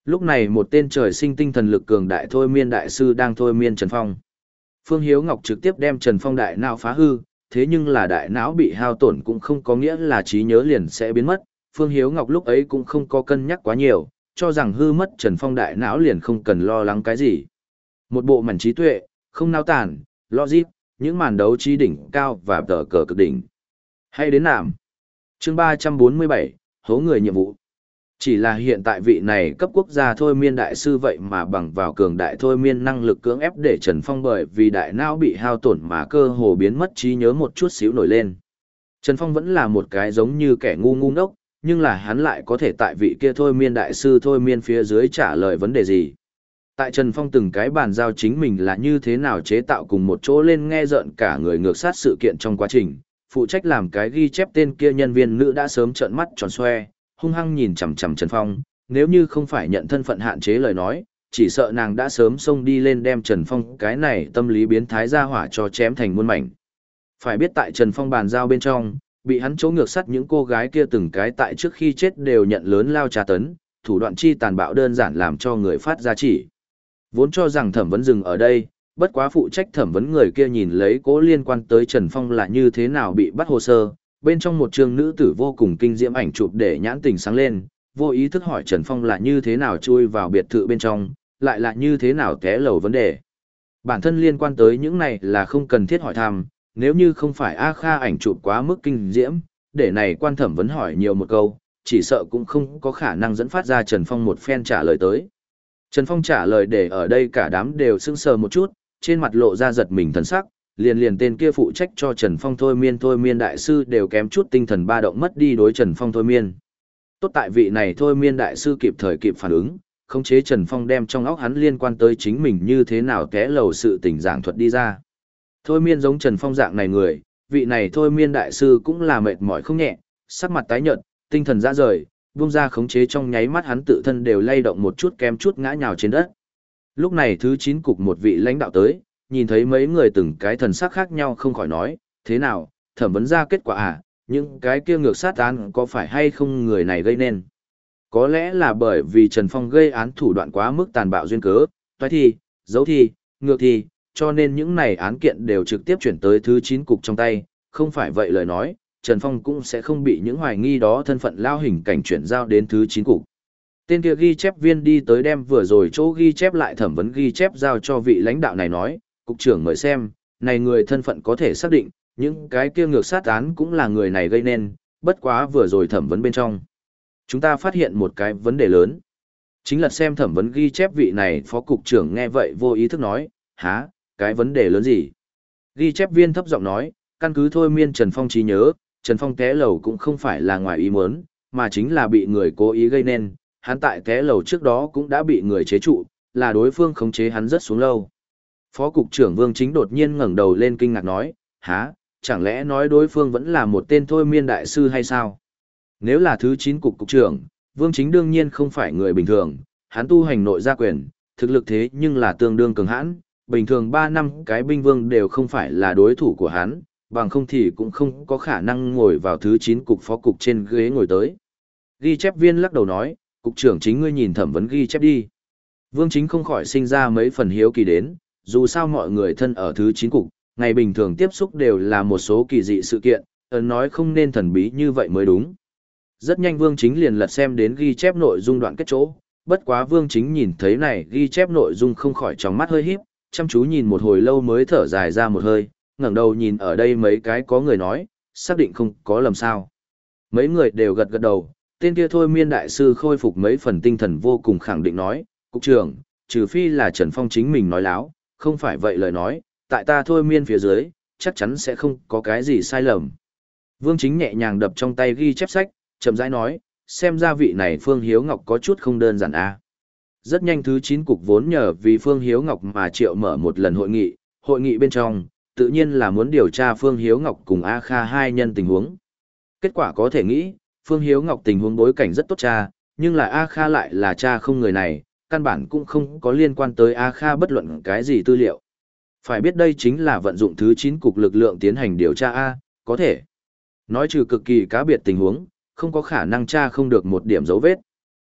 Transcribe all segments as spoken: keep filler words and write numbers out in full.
Lúc này một tên trời sinh tinh thần lực cường đại thôi miên đại sư đang thôi miên Trần Phong. Phương Hiếu Ngọc trực tiếp đem Trần Phong đại não phá hư, thế nhưng là đại não bị hao tổn cũng không có nghĩa là trí nhớ liền sẽ biến mất. Phương Hiếu Ngọc lúc ấy cũng không có cân nhắc quá nhiều, cho rằng hư mất Trần Phong đại não liền không cần lo lắng cái gì. Một bộ mảnh trí tuệ, không nao tản, logic, những màn đấu trí đỉnh cao và tờ cờ cực đỉnh. Hay đến nạm. Chương ba trăm bốn mươi bảy, hố người nhiệm vụ. Chỉ là hiện tại vị này cấp quốc gia thôi miên đại sư vậy mà bằng vào cường đại thôi miên năng lực cưỡng ép để Trần Phong bởi vì đại não bị hao tổn mà cơ hồ biến mất trí nhớ một chút xíu nổi lên. Trần Phong vẫn là một cái giống như kẻ ngu ngu ngốc, nhưng là hắn lại có thể tại vị kia thôi miên đại sư thôi miên phía dưới trả lời vấn đề gì. Tại Trần Phong từng cái bàn giao chính mình là như thế nào chế tạo cùng một chỗ lên nghe rợn cả người ngược sát sự kiện trong quá trình, phụ trách làm cái ghi chép tên kia nhân viên nữ đã sớm trợn mắt tròn xoe, hung hăng nhìn chằm chằm Trần Phong, nếu như không phải nhận thân phận hạn chế lời nói, chỉ sợ nàng đã sớm xông đi lên đem Trần Phong cái này tâm lý biến thái ra hỏa cho chém thành muôn mảnh. Phải biết tại Trần Phong bàn giao bên trong, bị hắn chỗ ngược sắt những cô gái kia từng cái tại trước khi chết đều nhận lớn lao trà tấn, thủ đoạn chi tàn bạo đơn giản làm cho người phát ra chỉ. Vốn cho rằng thẩm vấn dừng ở đây, bất quá phụ trách thẩm vấn người kia nhìn lấy cố liên quan tới Trần Phong là như thế nào bị bắt hồ sơ, bên trong một trường nữ tử vô cùng kinh diễm ảnh chụp để nhãn tình sáng lên, vô ý thức hỏi Trần Phong là như thế nào chui vào biệt thự bên trong, lại là như thế nào té lầu vấn đề. Bản thân liên quan tới những này là không cần thiết hỏi thăm, nếu như không phải A Kha ảnh chụp quá mức kinh diễm, để này quan thẩm vấn hỏi nhiều một câu, chỉ sợ cũng không có khả năng dẫn phát ra Trần Phong một phen trả lời tới. Trần Phong trả lời để ở đây cả đám đều sững sờ một chút, trên mặt lộ ra giật mình thần sắc, liền liền tên kia phụ trách cho Trần Phong thôi miên thôi miên đại sư đều kém chút tinh thần ba động mất đi đối Trần Phong thôi miên. Tốt tại vị này thôi miên đại sư kịp thời kịp phản ứng, khống chế Trần Phong đem trong óc hắn liên quan tới chính mình như thế nào té lầu sự tình giảng thuật đi ra. Thôi miên giống Trần Phong dạng này người, vị này thôi miên đại sư cũng là mệt mỏi không nhẹ, sắc mặt tái nhợt, tinh thần rã rời, buông ra khống chế trong nháy mắt hắn tự thân đều lay động một chút kém chút ngã nhào trên đất. Lúc này thứ chín cục một vị lãnh đạo tới, nhìn thấy mấy người từng cái thần sắc khác nhau không khỏi nói, thế nào, thẩm vấn ra kết quả à, những cái kia ngược sát án có phải hay không người này gây nên. Có lẽ là bởi vì Trần Phong gây án thủ đoạn quá mức tàn bạo duyên cớ, toái thi, dấu thi, ngược thi, cho nên những này án kiện đều trực tiếp chuyển tới thứ chín cục trong tay, không phải vậy lời nói, Trần Phong cũng sẽ không bị những hoài nghi đó thân phận lao hình cảnh chuyển giao đến thứ chín cục. Tên kia ghi chép viên đi tới đem vừa rồi chỗ ghi chép lại thẩm vấn ghi chép giao cho vị lãnh đạo này nói, cục trưởng mời xem, này người thân phận có thể xác định, những cái kia ngược sát án cũng là người này gây nên, bất quá vừa rồi thẩm vấn bên trong. Chúng ta phát hiện một cái vấn đề lớn. Chính là xem thẩm vấn ghi chép vị này phó cục trưởng nghe vậy vô ý thức nói, há, cái vấn đề lớn gì? Ghi chép viên thấp giọng nói, căn cứ thôi miên Trần Phong trí nhớ, Trần Phong té lầu cũng không phải là ngoài ý muốn, mà chính là bị người cố ý gây nên, hắn tại té lầu trước đó cũng đã bị người chế trụ, là đối phương khống chế hắn rất xuống lâu. Phó cục trưởng Vương Chính đột nhiên ngẩng đầu lên kinh ngạc nói, há, chẳng lẽ nói đối phương vẫn là một tên thôi miên đại sư hay sao? Nếu là thứ chín cục cục trưởng, Vương Chính đương nhiên không phải người bình thường, hắn tu hành nội gia quyền, thực lực thế nhưng là tương đương cường hãn, bình thường ba năm cái binh vương đều không phải là đối thủ của hắn, bằng không thì cũng không có khả năng ngồi vào thứ chín cục phó cục trên ghế ngồi tới. Ghi chép viên lắc đầu nói, cục trưởng chính ngươi nhìn thẩm vấn ghi chép đi. Vương Chính không khỏi sinh ra mấy phần hiếu kỳ đến, dù sao mọi người thân ở thứ chín cục, ngày bình thường tiếp xúc đều là một số kỳ dị sự kiện, ấn nói không nên thần bí như vậy mới đúng. Rất nhanh Vương Chính liền lật xem đến ghi chép nội dung đoạn kết chỗ, bất quá Vương Chính nhìn thấy này ghi chép nội dung không khỏi trong mắt hơi híp, chăm chú nhìn một hồi lâu mới thở dài ra một hơi, ngẩng đầu nhìn ở đây mấy cái có người nói, xác định không có lầm sao. Mấy người đều gật gật đầu, tên kia thôi miên đại sư khôi phục mấy phần tinh thần vô cùng khẳng định nói, cục trưởng, trừ phi là Trần Phong chính mình nói láo, không phải vậy lời nói, tại ta thôi miên phía dưới, chắc chắn sẽ không có cái gì sai lầm. Vương Chính nhẹ nhàng đập trong tay ghi chép sách, chậm rãi nói, xem ra vị này Phương Hiếu Ngọc có chút không đơn giản a. À. Rất nhanh thứ chín cục vốn nhờ vì Phương Hiếu Ngọc mà triệu mở một lần hội nghị, hội nghị bên trong, tự nhiên là muốn điều tra Phương Hiếu Ngọc cùng A Kha hai nhân tình huống. Kết quả có thể nghĩ, Phương Hiếu Ngọc tình huống bối cảnh rất tốt cha, nhưng là A Kha lại là cha không người này, căn bản cũng không có liên quan tới A Kha bất luận cái gì tư liệu. Phải biết đây chính là vận dụng thứ chín cục lực lượng tiến hành điều tra A, có thể. Nói trừ cực kỳ cá biệt tình huống, không có khả năng tra không được một điểm dấu vết.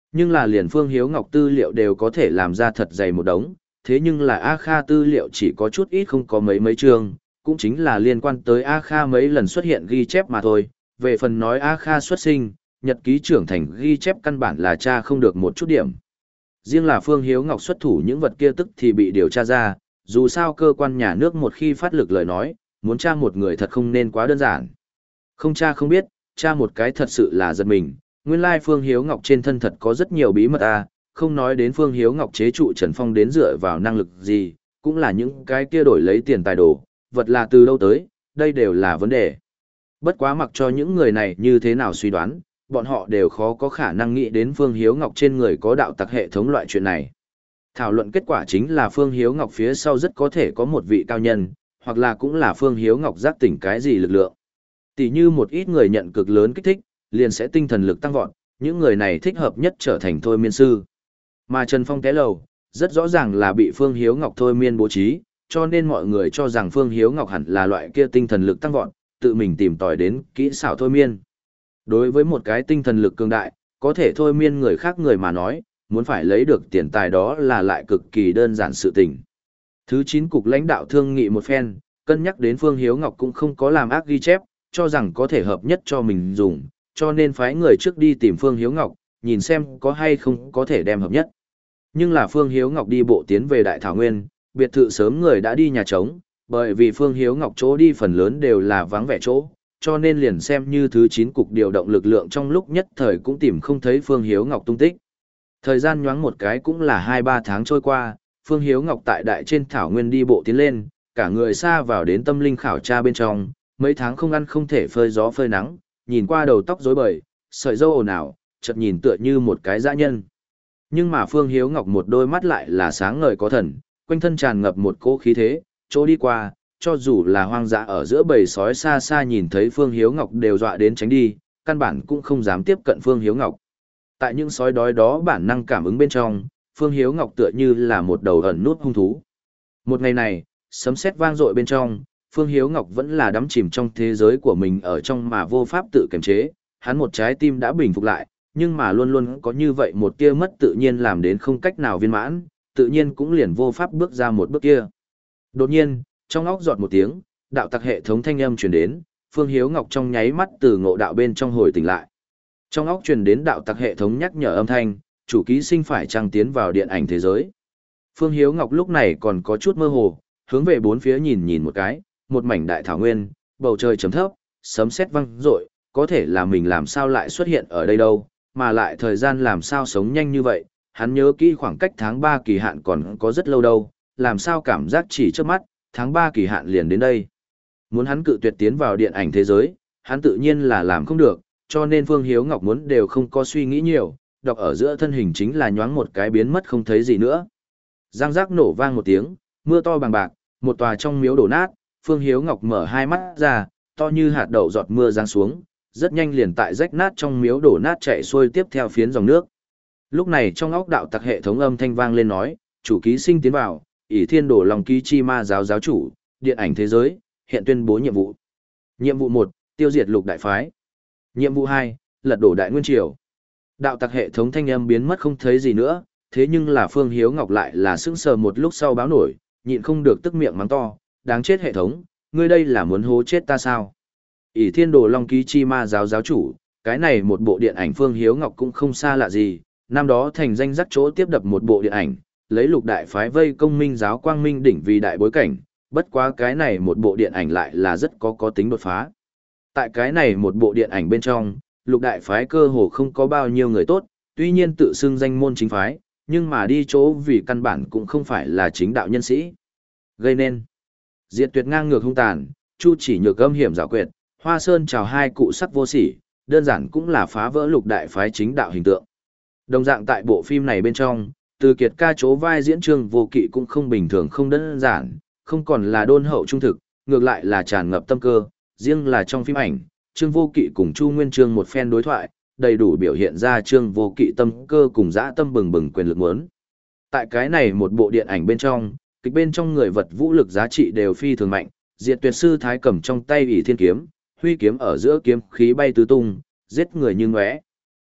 Nhưng là liền Phương Hiếu Ngọc tư liệu đều có thể làm ra thật dày một đống, thế nhưng là A Kha tư liệu chỉ có chút ít không có mấy mấy chương, cũng chính là liên quan tới A Kha mấy lần xuất hiện ghi chép mà thôi. Về phần nói A Kha xuất sinh, nhật ký trưởng thành ghi chép căn bản là tra không được một chút điểm. Riêng là Phương Hiếu Ngọc xuất thủ những vật kia tức thì bị điều tra ra, dù sao cơ quan nhà nước một khi phát lực lời nói, muốn tra một người thật không nên quá đơn giản. Không tra không biết, tra một cái thật sự là giật mình, nguyên lai Phương Hiếu Ngọc trên thân thật có rất nhiều bí mật à, không nói đến Phương Hiếu Ngọc chế trụ Trần Phong đến dựa vào năng lực gì, cũng là những cái kia đổi lấy tiền tài đồ, vật là từ đâu tới, đây đều là vấn đề. Bất quá mặc cho những người này như thế nào suy đoán, bọn họ đều khó có khả năng nghĩ đến Phương Hiếu Ngọc trên người có đạo tặc hệ thống loại chuyện này. Thảo luận kết quả chính là Phương Hiếu Ngọc phía sau rất có thể có một vị cao nhân, hoặc là cũng là Phương Hiếu Ngọc giác tỉnh cái gì lực lượng. Tỷ như một ít người nhận cực lớn kích thích, liền sẽ tinh thần lực tăng vọt, những người này thích hợp nhất trở thành thôi miên sư. Mà Trần Phong té lầu, rất rõ ràng là bị Phương Hiếu Ngọc thôi miên bố trí, cho nên mọi người cho rằng Phương Hiếu Ngọc hẳn là loại kia tinh thần lực tăng vọt, tự mình tìm tòi đến kỹ xảo thôi miên. Đối với một cái tinh thần lực cường đại, có thể thôi miên người khác người mà nói, muốn phải lấy được tiền tài đó là lại cực kỳ đơn giản sự tình. Thứ chín cục lãnh đạo thương nghị một phen, cân nhắc đến Phương Hiếu Ngọc cũng không có làm ác ghi chép, cho rằng có thể hợp nhất cho mình dùng, cho nên phái người trước đi tìm Phương Hiếu Ngọc, nhìn xem có hay không có thể đem hợp nhất. Nhưng là Phương Hiếu Ngọc đi bộ tiến về Đại Thảo Nguyên, biệt thự sớm người đã đi nhà trống, bởi vì Phương Hiếu Ngọc chỗ đi phần lớn đều là vắng vẻ chỗ, cho nên liền xem như thứ chín cục điều động lực lượng trong lúc nhất thời cũng tìm không thấy Phương Hiếu Ngọc tung tích. Thời gian nhoáng một cái cũng là hai ba tháng trôi qua, Phương Hiếu Ngọc tại đại trên Thảo Nguyên đi bộ tiến lên, cả người xa vào đến tâm linh khảo tra bên trong, mấy tháng không ăn không thể phơi gió phơi nắng, nhìn qua đầu tóc rối bời, sợi râu ồn ào, chợt nhìn tựa như một cái dã nhân. Nhưng mà Phương Hiếu Ngọc một đôi mắt lại là sáng ngời có thần, quanh thân tràn ngập một cỗ khí thế, chỗ đi qua, cho dù là hoang dã ở giữa bầy sói xa xa nhìn thấy Phương Hiếu Ngọc đều dọa đến tránh đi, căn bản cũng không dám tiếp cận Phương Hiếu Ngọc. Tại những sói đói đó bản năng cảm ứng bên trong, Phương Hiếu Ngọc tựa như là một đầu ẩn nút hung thú. Một ngày này, sấm sét vang dội bên trong, Phương Hiếu Ngọc vẫn là đắm chìm trong thế giới của mình ở trong mà vô pháp tự kiềm chế, hắn một trái tim đã bình phục lại, nhưng mà luôn luôn có như vậy một tia mất tự nhiên làm đến không cách nào viên mãn, tự nhiên cũng liền vô pháp bước ra một bước kia. Đột nhiên, trong óc giọt một tiếng, đạo tặc hệ thống thanh âm truyền đến, Phương Hiếu Ngọc trong nháy mắt từ ngộ đạo bên trong hồi tỉnh lại. Trong óc truyền đến đạo tặc hệ thống nhắc nhở âm thanh, chủ ký sinh phải trăng tiến vào điện ảnh thế giới. Phương Hiếu Ngọc lúc này còn có chút mơ hồ, hướng về bốn phía nhìn nhìn một cái, một mảnh đại thảo nguyên, bầu trời chấm thấp, sấm sét vang rội, có thể là mình làm sao lại xuất hiện ở đây đâu, mà lại thời gian làm sao sống nhanh như vậy, hắn nhớ kỹ khoảng cách tháng ba kỳ hạn còn có rất lâu đâu, làm sao cảm giác chỉ trước mắt, tháng ba kỳ hạn liền đến đây. Muốn hắn cự tuyệt tiến vào điện ảnh thế giới, hắn tự nhiên là làm không được, cho nên Phương Hiếu Ngọc muốn đều không có suy nghĩ nhiều, đọc ở giữa thân hình chính là nhoáng một cái biến mất không thấy gì nữa. Giang giác nổ vang một tiếng, mưa to bằng bạc, một tòa trong miếu đổ nát, Phương Hiếu Ngọc mở hai mắt ra, to như hạt đậu giọt mưa giáng xuống, rất nhanh liền tại rách nát trong miếu đổ nát chạy xuôi tiếp theo phiến dòng nước. Lúc này trong óc đạo tặc hệ thống âm thanh vang lên nói, chủ ký sinh tiến vào, ỷ thiên đổ lòng ký chi ma giáo giáo chủ, điện ảnh thế giới, hiện tuyên bố nhiệm vụ. Nhiệm vụ một, tiêu diệt lục đại phái. Nhiệm vụ hai, lật đổ đại nguyên triều. Đạo tặc hệ thống thanh âm biến mất không thấy gì nữa, thế nhưng là Phương Hiếu Ngọc lại là sững sờ một lúc sau báo nổi, nhịn không được tức miệng mắng to, đáng chết hệ thống, ngươi đây là muốn hố chết ta sao? ỷ thiên đồ long ký chi ma giáo giáo chủ, cái này một bộ điện ảnh Phương Hiếu Ngọc cũng không xa lạ gì, năm đó thành danh dắt chỗ tiếp đập một bộ điện ảnh, lấy lục đại phái vây công minh giáo quang minh đỉnh vì đại bối cảnh, bất quá cái này một bộ điện ảnh lại là rất có có tính đột phá. Tại cái này một bộ điện ảnh bên trong, lục đại phái cơ hồ không có bao nhiêu người tốt, tuy nhiên tự xưng danh môn chính phái, nhưng mà đi chỗ vì căn bản cũng không phải là chính đạo nhân sĩ. Gây nên diệt tuyệt ngang ngược hung tàn, chu chỉ nhược âm hiểm giảo quyệt, hoa sơn chào hai cụ sắc vô sỉ, đơn giản cũng là phá vỡ lục đại phái chính đạo hình tượng. Đồng dạng tại bộ phim này bên trong, Từ Kiệt ca chỗ vai diễn Trương Vô Kỵ cũng không bình thường không đơn giản, không còn là đôn hậu trung thực, ngược lại là tràn ngập tâm cơ, riêng là trong phim ảnh, Trương Vô Kỵ cùng Chu Nguyên Chương một phen đối thoại, đầy đủ biểu hiện ra Trương Vô Kỵ tâm cơ cùng dã tâm bừng bừng quyền lực muốn. Tại cái này một bộ điện ảnh bên trong, kịch bên trong người vật vũ lực giá trị đều phi thường mạnh, Diệt Tuyệt sư thái cầm trong tay ỷ thiên kiếm, huy kiếm ở giữa kiếm khí bay tứ tung, giết người như ngóe.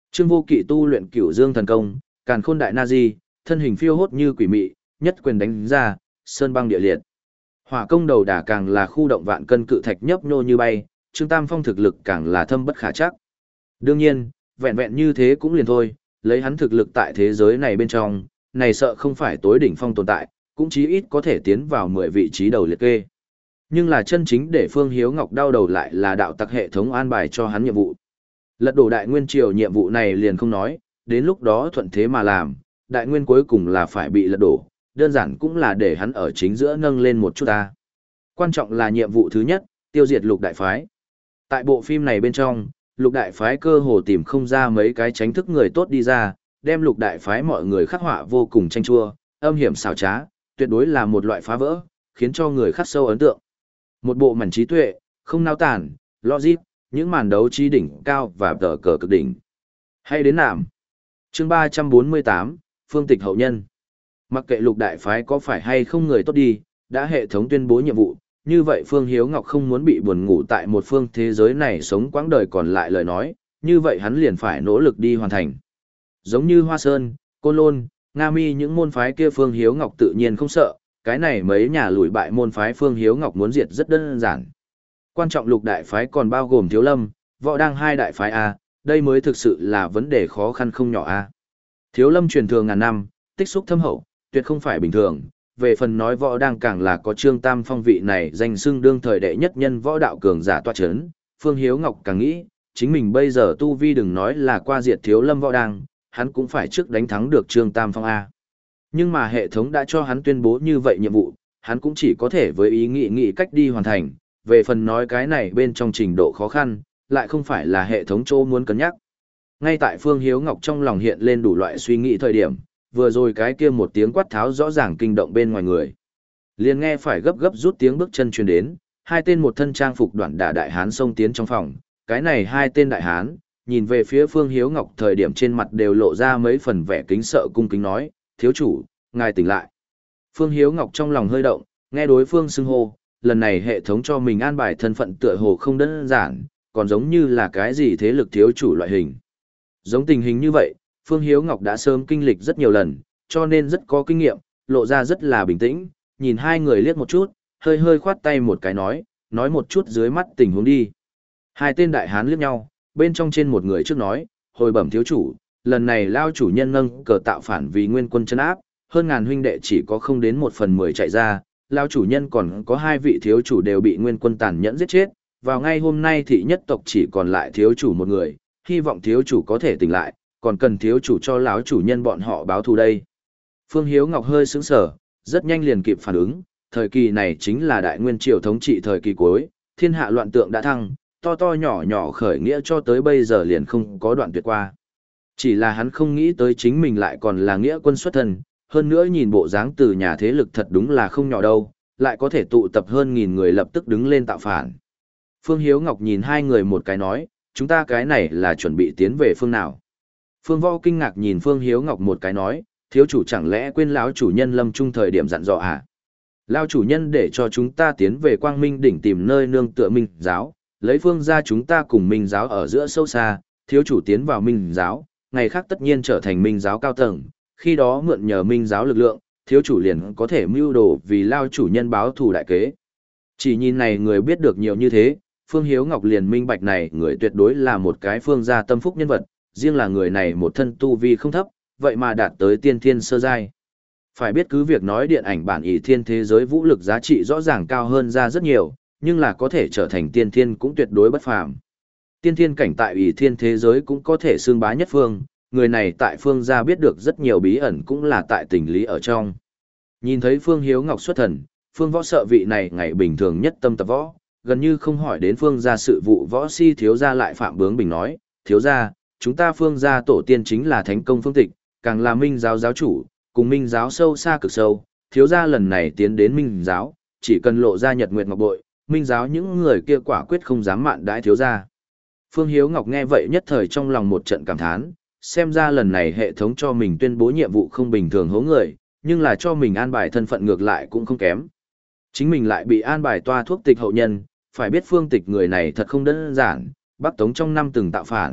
Trương Vô Kỵ tu luyện Cửu Dương thần công, Càn Khôn đại na di, thân hình phiêu hốt như quỷ mị, nhất quyền đánh ra, sơn băng địa liệt. Hỏa công đầu đả càng là khu động vạn cân cự thạch nhấp nhô như bay, Trương Tam Phong thực lực càng là thâm bất khả chắc. Đương nhiên, vẹn vẹn như thế cũng liền thôi, lấy hắn thực lực tại thế giới này bên trong, này sợ không phải tối đỉnh phong tồn tại, cũng chí ít có thể tiến vào mười vị trí đầu liệt kê. Nhưng là chân chính để Phương Hiếu Ngọc đau đầu lại là đạo tặc hệ thống an bài cho hắn nhiệm vụ. Lật đổ đại nguyên triều nhiệm vụ này liền không nói, đến lúc đó thuận thế mà làm, đại nguyên cuối cùng là phải bị lật đổ, đơn giản cũng là để hắn ở chính giữa nâng lên một chút ta. Quan trọng là nhiệm vụ thứ nhất, tiêu diệt lục đại phái. Tại bộ phim này bên trong, lục đại phái cơ hồ tìm không ra mấy cái tránh thức người tốt đi ra, đem lục đại phái mọi người khắc họa vô cùng tranh chua, âm hiểm xảo trá, tuyệt đối là một loại phá vỡ, khiến cho người khắc sâu ấn tượng. Một bộ mảnh trí tuệ, không nao tản, logic, những màn đấu trí đỉnh cao và tờ cờ cực đỉnh. Hay đến nạm. Chương ba trăm bốn mươi tám, Phương Tịch hậu nhân. Mặc kệ lục đại phái có phải hay không người tốt đi, đã hệ thống tuyên bố nhiệm vụ, như vậy Phương Hiếu Ngọc không muốn bị buồn ngủ tại một phương thế giới này sống quãng đời còn lại lời nói, như vậy hắn liền phải nỗ lực đi hoàn thành. Giống như Hoa Sơn, Côn Lôn, Nga Mi những môn phái kia Phương Hiếu Ngọc tự nhiên không sợ, cái này mấy nhà lùi bại môn phái Phương Hiếu Ngọc muốn diệt rất đơn giản. Quan trọng lục đại phái còn bao gồm Thiếu Lâm, Võ Đăng hai đại phái A, đây mới thực sự là vấn đề khó khăn không nhỏ A. Thiếu Lâm truyền thường ngàn năm, tích xúc thâm hậu, tuyệt không phải bình thường. Về phần nói Võ Đăng càng là có Trương Tam Phong vị này danh xưng đương thời đệ nhất nhân võ đạo cường giả tọa chấn, Phương Hiếu Ngọc càng nghĩ, chính mình bây giờ tu vi đừng nói là qua diệt Thiếu Lâm Võ Đăng, hắn cũng phải trước đánh thắng được Trương Tam Phong A. Nhưng mà hệ thống đã cho hắn tuyên bố như vậy nhiệm vụ, hắn cũng chỉ có thể với ý nghĩ nghĩ cách đi hoàn thành, về phần nói cái này bên trong trình độ khó khăn, lại không phải là hệ thống chỗ muốn cân nhắc. Ngay tại Phương Hiếu Ngọc trong lòng hiện lên đủ loại suy nghĩ thời điểm, vừa rồi cái kia một tiếng quát tháo rõ ràng kinh động bên ngoài người. Liền nghe phải gấp gấp rút tiếng bước chân truyền đến, hai tên một thân trang phục đoạn đả đại hán xông tiến trong phòng, cái này hai tên đại hán, nhìn về phía Phương Hiếu Ngọc thời điểm trên mặt đều lộ ra mấy phần vẻ kính sợ cung kính nói, thiếu chủ, ngài tỉnh lại. Phương Hiếu Ngọc trong lòng hơi động, nghe đối phương xưng hô, lần này hệ thống cho mình an bài thân phận tựa hồ không đơn giản, còn giống như là cái gì thế lực thiếu chủ loại hình. Giống tình hình như vậy, Phương Hiếu Ngọc đã sớm kinh lịch rất nhiều lần, cho nên rất có kinh nghiệm, lộ ra rất là bình tĩnh, nhìn hai người liếc một chút, hơi hơi khoát tay một cái nói, nói một chút dưới mắt tình huống đi. Hai tên đại hán liếc nhau, bên trong trên một người trước nói, hồi bẩm thiếu chủ, lần này lao chủ nhân nâng cờ tạo phản vì nguyên quân chân áp, hơn ngàn huynh đệ chỉ có không đến một phần mười chạy ra, lao chủ nhân còn có hai vị thiếu chủ đều bị nguyên quân tàn nhẫn giết chết, vào ngay hôm nay thị nhất tộc chỉ còn lại thiếu chủ một người, hy vọng thiếu chủ có thể tỉnh lại, còn cần thiếu chủ cho lão chủ nhân bọn họ báo thù đây. Phương Hiếu Ngọc hơi sững sờ, rất nhanh liền kịp phản ứng, thời kỳ này chính là đại nguyên triều thống trị thời kỳ cuối, thiên hạ loạn tượng đã thăng, to to nhỏ nhỏ khởi nghĩa cho tới bây giờ liền không có đoạn tuyệt qua. Chỉ là hắn không nghĩ tới chính mình lại còn là nghĩa quân xuất thân, hơn nữa nhìn bộ dáng từ nhà thế lực thật đúng là không nhỏ đâu, lại có thể tụ tập hơn nghìn người lập tức đứng lên tạo phản. Phương Hiếu Ngọc nhìn hai người một cái nói, chúng ta cái này là chuẩn bị tiến về phương nào. Phương Võ kinh ngạc nhìn Phương Hiếu Ngọc một cái nói, thiếu chủ chẳng lẽ quên lão chủ nhân lâm trung thời điểm dặn dò à? Lão chủ nhân để cho chúng ta tiến về Quang Minh đỉnh tìm nơi nương tựa Minh giáo, lấy phương ra chúng ta cùng Minh giáo ở giữa sâu xa, thiếu chủ tiến vào Minh giáo, ngày khác tất nhiên trở thành Minh giáo cao tầng, khi đó mượn nhờ Minh giáo lực lượng, thiếu chủ liền có thể mưu đồ vì lao chủ nhân báo thù đại kế. Chỉ nhìn này người biết được nhiều như thế, Phương Hiếu Ngọc liền minh bạch này người tuyệt đối là một cái phương gia tâm phúc nhân vật, riêng là người này một thân tu vi không thấp, vậy mà đạt tới tiên thiên sơ giai. Phải biết cứ việc nói điện ảnh bản ỷ thiên thế giới vũ lực giá trị rõ ràng cao hơn ra rất nhiều, nhưng là có thể trở thành tiên thiên cũng tuyệt đối bất phàm. Tiên thiên cảnh tại ỷ thiên thế giới cũng có thể xương bá nhất phương, người này tại phương gia biết được rất nhiều bí ẩn cũng là tại tình lý ở trong. Nhìn thấy Phương Hiếu Ngọc xuất thần, Phương Võ sợ vị này ngày bình thường nhất tâm tập võ, gần như không hỏi đến Phương gia sự vụ võ si thiếu gia lại phạm bướng bình nói, thiếu gia, chúng ta Phương gia tổ tiên chính là thánh công phương tịch, càng là Minh giáo giáo chủ, cùng Minh giáo sâu xa cực sâu, thiếu gia lần này tiến đến Minh giáo, chỉ cần lộ ra nhật nguyệt ngọc bội, Minh giáo những người kia quả quyết không dám mạn đãi thiếu gia. Phương Hiếu Ngọc nghe vậy nhất thời trong lòng một trận cảm thán, xem ra lần này hệ thống cho mình tuyên bố nhiệm vụ không bình thường hố người, nhưng là cho mình an bài thân phận ngược lại cũng không kém. Chính mình lại bị an bài toa thuốc tịch hậu nhân, phải biết phương tịch người này thật không đơn giản, Bắc Tống trong năm từng tạo phản,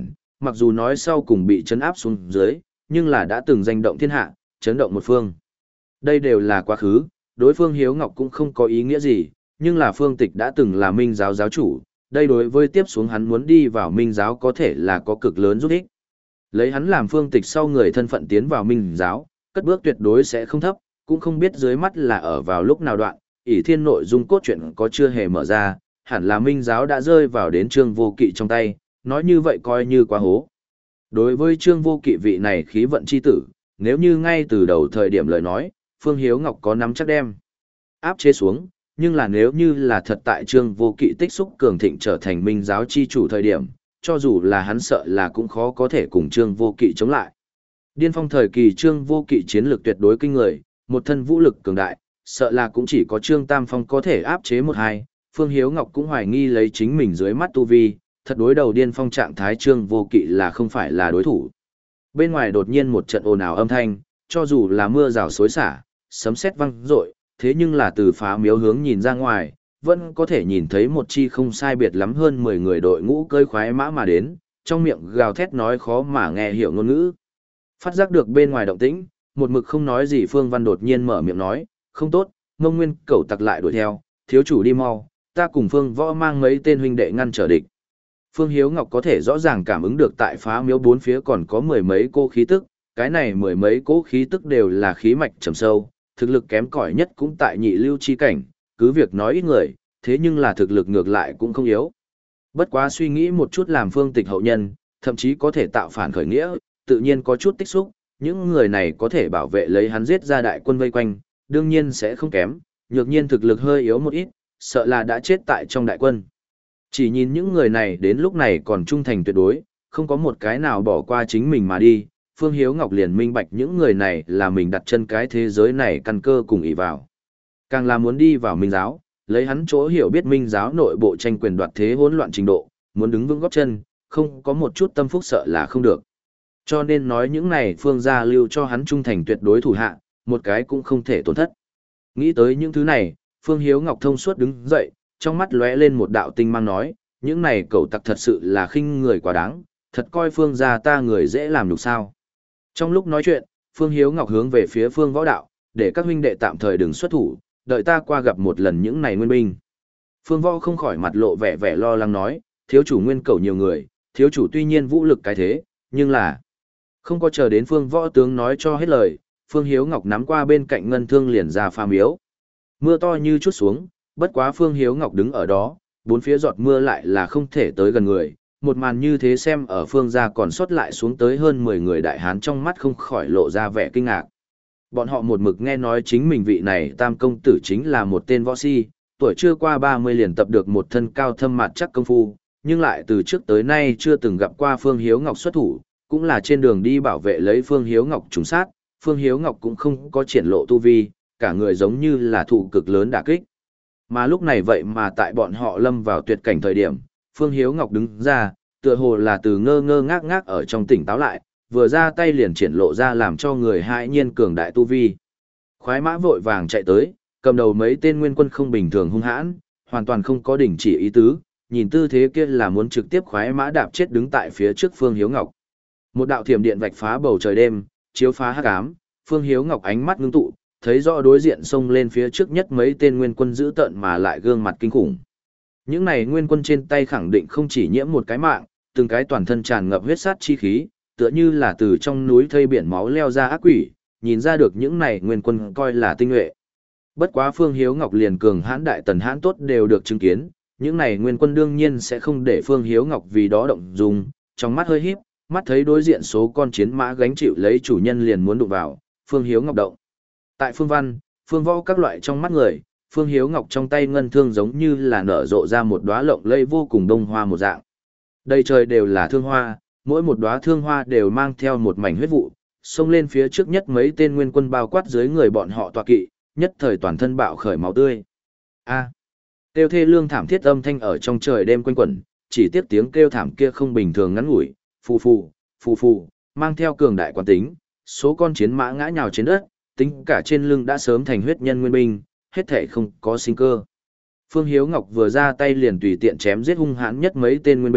mặc dù nói sau cùng bị chấn áp xuống dưới, nhưng là đã từng danh động thiên hạ, chấn động một phương. Đây đều là quá khứ, đối phương Hiếu Ngọc cũng không có ý nghĩa gì, nhưng là Phương Tịch đã từng là Minh giáo giáo chủ, đây đối với tiếp xuống hắn muốn đi vào Minh giáo có thể là có cực lớn giúp ích. Lấy hắn làm Phương Tịch sau người thân phận tiến vào Minh giáo, cất bước tuyệt đối sẽ không thấp, cũng không biết dưới mắt là ở vào lúc nào đoạn, ỷ thiên nội dung cốt truyện có chưa hề mở ra, hẳn là Minh giáo đã rơi vào đến Trương Vô Kỵ trong tay, nói như vậy coi như quá hố. Đối với Trương Vô Kỵ vị này khí vận chi tử, nếu như ngay từ đầu thời điểm lời nói, Phương Hiếu Ngọc có nắm chắc đem áp chế xuống, nhưng là nếu như là thật tại Trương Vô Kỵ tích xúc cường thịnh trở thành Minh giáo chi chủ thời điểm, cho dù là hắn sợ là cũng khó có thể cùng Trương Vô Kỵ chống lại. Điên phong thời kỳ Trương Vô Kỵ chiến lược tuyệt đối kinh người, một thân vũ lực cường đại, sợ là cũng chỉ có Trương Tam Phong có thể áp chế một hai, Phương Hiếu Ngọc cũng hoài nghi lấy chính mình dưới mắt tu vi, thật đối đầu điên phong trạng thái Trương Vô Kỵ là không phải là đối thủ. Bên ngoài đột nhiên một trận ồn ào âm thanh, cho dù là mưa rào xối xả, sấm sét vang rội, thế nhưng là từ phá miếu hướng nhìn ra ngoài, vẫn có thể nhìn thấy một chi không sai biệt lắm hơn mười người đội ngũ cơi khoái mã mà đến, trong miệng gào thét nói khó mà nghe hiểu ngôn ngữ. Phát giác được bên ngoài động tĩnh, một mực không nói gì Phương Văn đột nhiên mở miệng nói, không tốt, Ngông Nguyên Cẩu tặc lại đuổi theo, thiếu chủ đi mau, ta cùng Phương Võ mang mấy tên huynh đệ ngăn trở địch. Phương Hiếu Ngọc có thể rõ ràng cảm ứng được tại phá miếu bốn phía còn có mười mấy cô khí tức, cái này mười mấy cỗ khí tức đều là khí mạch trầm sâu, thực lực kém cỏi nhất cũng tại nhị lưu chi cảnh, cứ việc nói ít người, thế nhưng là thực lực ngược lại cũng không yếu. Bất quá suy nghĩ một chút làm Phương Tịch hậu nhân, thậm chí có thể tạo phản khởi nghĩa, tự nhiên có chút tích xúc, những người này có thể bảo vệ lấy hắn giết ra đại quân vây quanh, đương nhiên sẽ không kém, nhược nhiên thực lực hơi yếu một ít, sợ là đã chết tại trong đại quân. Chỉ nhìn những người này đến lúc này còn trung thành tuyệt đối, không có một cái nào bỏ qua chính mình mà đi, Phương Hiếu Ngọc liền minh bạch những người này là mình đặt chân cái thế giới này căn cơ cùng ý vào. Càng là muốn đi vào Minh giáo, lấy hắn chỗ hiểu biết Minh giáo nội bộ tranh quyền đoạt thế hỗn loạn trình độ, muốn đứng vững góp chân, không có một chút tâm phúc sợ là không được. Cho nên nói những này Phương gia lưu cho hắn trung thành tuyệt đối thủ hạ, một cái cũng không thể tổn thất. Nghĩ tới những thứ này, Phương Hiếu Ngọc thông suốt đứng dậy, trong mắt lóe lên một đạo tinh mang nói, những này cẩu tặc thật sự là khinh người quá đáng, thật coi Phương gia ta người dễ làm được sao. Trong lúc nói chuyện, Phương Hiếu Ngọc hướng về phía Phương Võ đạo, để các huynh đệ tạm thời đừng xuất thủ, đợi ta qua gặp một lần những này nguyên binh. Phương Võ không khỏi mặt lộ vẻ vẻ lo lắng nói, thiếu chủ nguyên cẩu nhiều người, thiếu chủ tuy nhiên vũ lực cái thế, nhưng là không có chờ đến Phương Võ tướng nói cho hết lời, Phương Hiếu Ngọc nắm qua bên cạnh ngân thương liền ra pha miếu. Mưa to như chút xuống, bất quá Phương Hiếu Ngọc đứng ở đó, bốn phía giọt mưa lại là không thể tới gần người. Một màn như thế xem ở Phương gia còn sót lại xuống tới hơn mười người đại hán trong mắt không khỏi lộ ra vẻ kinh ngạc. Bọn họ một mực nghe nói chính mình vị này tam công tử chính là một tên võ si, tuổi chưa qua ba mươi liền tập được một thân cao thâm mặt chắc công phu, nhưng lại từ trước tới nay chưa từng gặp qua Phương Hiếu Ngọc xuất thủ, cũng là trên đường đi bảo vệ lấy Phương Hiếu Ngọc trùng sát, Phương Hiếu Ngọc cũng không có triển lộ tu vi, cả người giống như là thụ cực lớn đả kích. Mà lúc này vậy mà tại bọn họ lâm vào tuyệt cảnh thời điểm, Phương Hiếu Ngọc đứng ra, tựa hồ là từ ngơ ngơ ngác ngác ở trong tỉnh táo lại, vừa ra tay liền triển lộ ra làm cho người hãi nhiên cường đại tu vi. Khoái mã vội vàng chạy tới, cầm đầu mấy tên nguyên quân không bình thường hung hãn, hoàn toàn không có đỉnh chỉ ý tứ, nhìn tư thế kia là muốn trực tiếp khoái mã đạp chết đứng tại phía trước Phương Hiếu Ngọc. Một đạo thiểm điện vạch phá bầu trời đêm, chiếu phá hắc ám, Phương Hiếu Ngọc ánh mắt ngưng tụ, thấy rõ đối diện xông lên phía trước nhất mấy tên nguyên quân dữ tợn mà lại gương mặt kinh khủng. Những này nguyên quân trên tay khẳng định không chỉ nhiễm một cái mạng, từng cái toàn thân tràn ngập huyết sát chi khí, tựa như là từ trong núi thây biển máu leo ra ác quỷ, nhìn ra được những này nguyên quân coi là tinh nhuệ. Bất quá Phương Hiếu Ngọc liền cường hãn đại tần hãn tốt đều được chứng kiến, những này nguyên quân đương nhiên sẽ không để Phương Hiếu Ngọc vì đó động dung, trong mắt hơi híp, mắt thấy đối diện số con chiến mã gánh chịu lấy chủ nhân liền muốn đụng vào, Phương Hiếu Ngọc động. Tại Phương Văn, Phương Võ các loại trong mắt người, Phương Hiếu Ngọc trong tay ngân thương giống như là nở rộ ra một đóa lộng lẫy vô cùng đông hoa một dạng. Đầy trời đều là thương hoa, mỗi một đóa thương hoa đều mang theo một mảnh huyết vụ, xông lên phía trước nhất mấy tên nguyên quân bao quát dưới người bọn họ tọa kỵ, nhất thời toàn thân bạo khởi máu tươi. A. Kêu thê lương thảm thiết âm thanh ở trong trời đêm quanh quẩn, chỉ tiếc tiếng kêu thảm kia không bình thường ngắn ngủi, phù phù, phù phù, mang theo cường đại quán tính, số con chiến mã ngã nhào trên đất, tính cả trên lưng đã sớm thành huyết nhân nguyên binh, hết thể không có sinh cơ. Phương Hiếu Ngọc vừa ra tay liền tùy tiện chém giết hung hãn nhất mấy tên nguyên binh,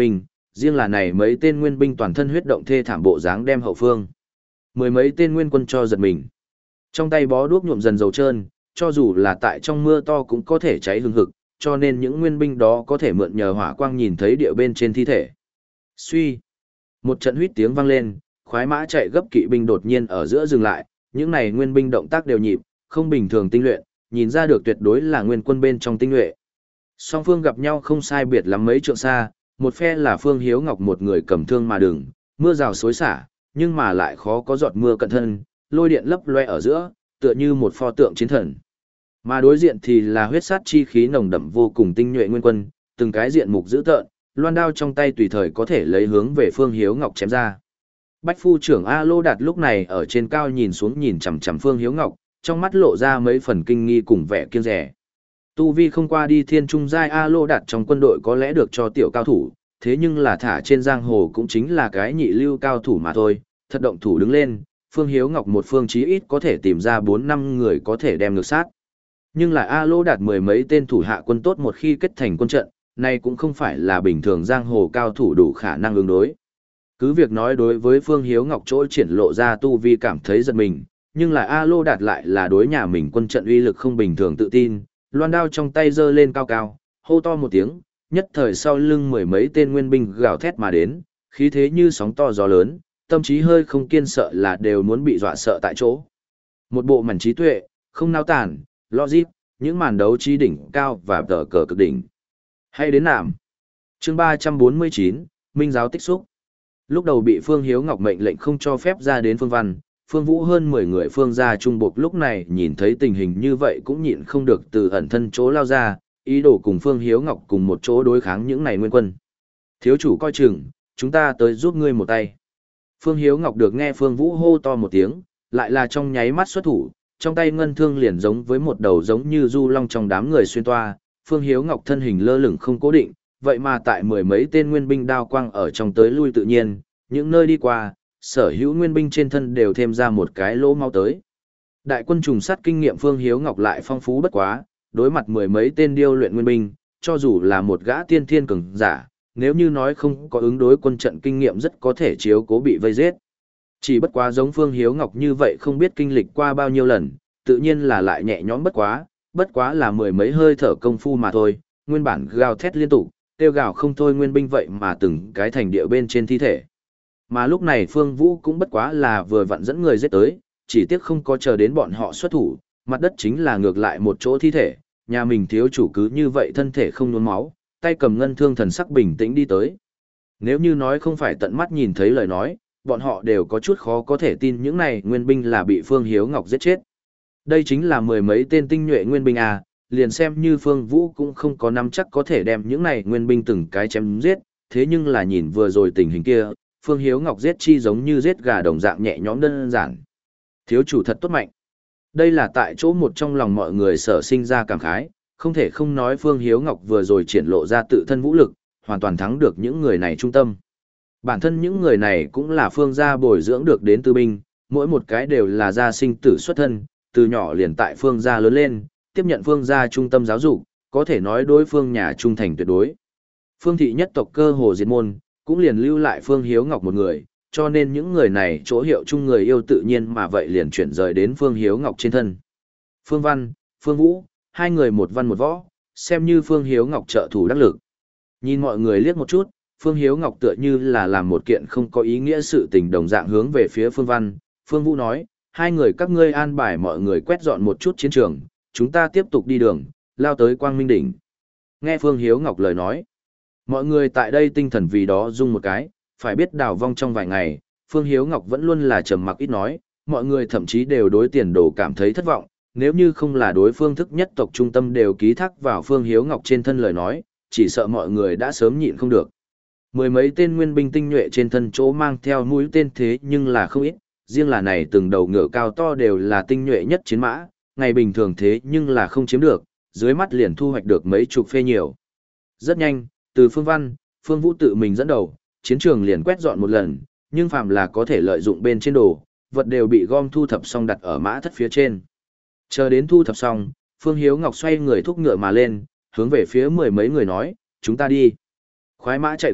riêng là này mấy tên nguyên binh toàn thân huyết động thê thảm bộ dáng đem hậu phương. Mười mấy tên nguyên quân cho giật mình. Trong tay bó đuốc nhuộm dần dầu trơn, cho dù là tại trong mưa to cũng có thể cháy hừng hực, cho nên những nguyên binh đó có thể mượn nhờ hỏa quang nhìn thấy địa bên trên thi thể. Suy, một trận huýt tiếng vang lên, khoái mã chạy gấp kỵ binh đột nhiên ở giữa dừng lại, những này nguyên binh động tác đều nhịp, không bình thường tinh luyện, nhìn ra được tuyệt đối là nguyên quân bên trong tinh nhuệ. Song phương gặp nhau không sai biệt lắm mấy trượng xa, một phe là Phương Hiếu Ngọc một người cầm thương mà đừng, mưa rào xối xả, nhưng mà lại khó có giọt mưa cận thân, lôi điện lấp loe ở giữa, tựa như một pho tượng chiến thần. Mà đối diện thì là huyết sát chi khí nồng đậm vô cùng tinh nhuệ nguyên quân, từng cái diện mục dữ tợn, loan đao trong tay tùy thời có thể lấy hướng về Phương Hiếu Ngọc chém ra. Bách phu trưởng A Lô Đạt lúc này ở trên cao nhìn xuống nhìn chằm chằm Phương Hiếu Ngọc, trong mắt lộ ra mấy phần kinh nghi cùng vẻ kiêng dè. Tu vi không qua đi thiên trung giai A Lô Đạt trong quân đội có lẽ được cho tiểu cao thủ, thế nhưng là thả trên giang hồ cũng chính là cái nhị lưu cao thủ mà thôi, thật động thủ đứng lên, Phương Hiếu Ngọc một phương chí ít có thể tìm ra bốn năm người có thể đem ngược sát. Nhưng lại A Lô Đạt mười mấy tên thủ hạ quân tốt một khi kết thành quân trận, này cũng không phải là bình thường giang hồ cao thủ đủ khả năng ứng đối. Cứ việc nói đối với Phương Hiếu Ngọc chỗ triển lộ ra tu vi cảm thấy giật mình, nhưng lại A Lô Đạt lại là đối nhà mình quân trận uy lực không bình thường tự tin, loan đao trong tay giơ lên cao cao, hô to một tiếng, nhất thời sau lưng mười mấy tên nguyên binh gào thét mà đến, khí thế như sóng to gió lớn, tâm trí hơi không kiên sợ là đều muốn bị dọa sợ tại chỗ. Một bộ mảnh trí tuệ, không nao tản, logic, những màn đấu trí đỉnh cao và tờ cờ cực đỉnh. Hay đến nạm. Chương ba trăm bốn mươi chín, Minh giáo tích xúc. Lúc đầu bị Phương Hiếu Ngọc mệnh lệnh không cho phép ra đến Phương Văn, Phương Vũ hơn mười người Phương gia trung buộc lúc này nhìn thấy tình hình như vậy cũng nhịn không được từ ẩn thân chỗ lao ra, ý đồ cùng Phương Hiếu Ngọc cùng một chỗ đối kháng những này nguyên quân. Thiếu chủ coi chừng, chúng ta tới giúp ngươi một tay. Phương Hiếu Ngọc được nghe Phương Vũ hô to một tiếng, lại là trong nháy mắt xuất thủ, trong tay ngân thương liền giống với một đầu giống như du long trong đám người xuyên toa, Phương Hiếu Ngọc thân hình lơ lửng không cố định, vậy mà tại mười mấy tên nguyên binh đao quang ở trong tới lui tự nhiên, những nơi đi qua, sở hữu nguyên binh trên thân đều thêm ra một cái lỗ máu tới. Đại quân trùng sát kinh nghiệm Phương Hiếu Ngọc lại phong phú bất quá, đối mặt mười mấy tên điêu luyện nguyên binh, cho dù là một gã tiên thiên cường giả, nếu như nói không có ứng đối quân trận kinh nghiệm rất có thể chiếu cố bị vây giết. Chỉ bất quá giống Phương Hiếu Ngọc như vậy không biết kinh lịch qua bao nhiêu lần, tự nhiên là lại nhẹ nhõm bất quá, bất quá là mười mấy hơi thở công phu mà thôi, nguyên bản gào thét liên tục, tiêu gào không thôi nguyên binh vậy mà từng cái thành địa bên trên thi thể. Mà lúc này Phương Vũ cũng bất quá là vừa vặn dẫn người giết tới, chỉ tiếc không có chờ đến bọn họ xuất thủ, mặt đất chính là ngược lại một chỗ thi thể, nhà mình thiếu chủ cứ như vậy thân thể không nhuốm máu, tay cầm ngân thương thần sắc bình tĩnh đi tới. Nếu như nói không phải tận mắt nhìn thấy lời nói, bọn họ đều có chút khó có thể tin những này nguyên binh là bị Phương Hiếu Ngọc giết chết. Đây chính là mười mấy tên tinh nhuệ nguyên binh à, liền xem như Phương Vũ cũng không có nắm chắc có thể đem những này nguyên binh từng cái chém giết, thế nhưng là nhìn vừa rồi tình hình kia, Phương Hiếu Ngọc giết chi giống như giết gà đồng dạng nhẹ nhõm đơn giản. Thiếu chủ thật tốt mạnh. Đây là tại chỗ một trong lòng mọi người sở sinh ra cảm khái, không thể không nói Phương Hiếu Ngọc vừa rồi triển lộ ra tự thân vũ lực, hoàn toàn thắng được những người này trung tâm. Bản thân những người này cũng là Phương gia bồi dưỡng được đến tư binh, mỗi một cái đều là gia sinh tử xuất thân, từ nhỏ liền tại Phương gia lớn lên, tiếp nhận Phương gia trung tâm giáo dục, có thể nói đối phương nhà trung thành tuyệt đối. Phương thị nhất tộc cơ hồ diệt môn, cũng liền lưu lại Phương Hiếu Ngọc một người, cho nên những người này chỗ hiệu chung người yêu tự nhiên mà vậy liền chuyển rời đến Phương Hiếu Ngọc trên thân. Phương Văn, Phương Vũ, hai người một văn một võ, xem như Phương Hiếu Ngọc trợ thủ đắc lực. Nhìn mọi người liếc một chút, Phương Hiếu Ngọc tựa như là làm một kiện không có ý nghĩa sự tình đồng dạng hướng về phía Phương Văn. Phương Vũ nói, hai người các ngươi an bài mọi người quét dọn một chút chiến trường, chúng ta tiếp tục đi đường, lao tới Quang Minh Đỉnh. Nghe Phương Hiếu Ngọc lời nói, mọi người tại đây tinh thần vì đó rung một cái, phải biết đào vong trong vài ngày, Phương Hiếu Ngọc vẫn luôn là trầm mặc ít nói, mọi người thậm chí đều đối tiền đồ cảm thấy thất vọng, nếu như không là đối phương thức nhất tộc trung tâm đều ký thác vào Phương Hiếu Ngọc trên thân lời nói, chỉ sợ mọi người đã sớm nhịn không được. Mười mấy tên nguyên binh tinh nhuệ trên thân chỗ mang theo mũi tên thế nhưng là không ít, riêng là này từng đầu ngựa cao to đều là tinh nhuệ nhất chiến mã, ngày bình thường thế nhưng là không chiếm được, dưới mắt liền thu hoạch được mấy chục phê nhiều. Rất nhanh, từ Phương Văn, Phương Vũ tự mình dẫn đầu, chiến trường liền quét dọn một lần, nhưng phàm là có thể lợi dụng bên trên đồ, vật đều bị gom thu thập xong đặt ở mã thất phía trên. Chờ đến thu thập xong, Phương Hiếu Ngọc xoay người thúc ngựa mà lên, hướng về phía mười mấy người nói, chúng ta đi. Khoái mã chạy gấp,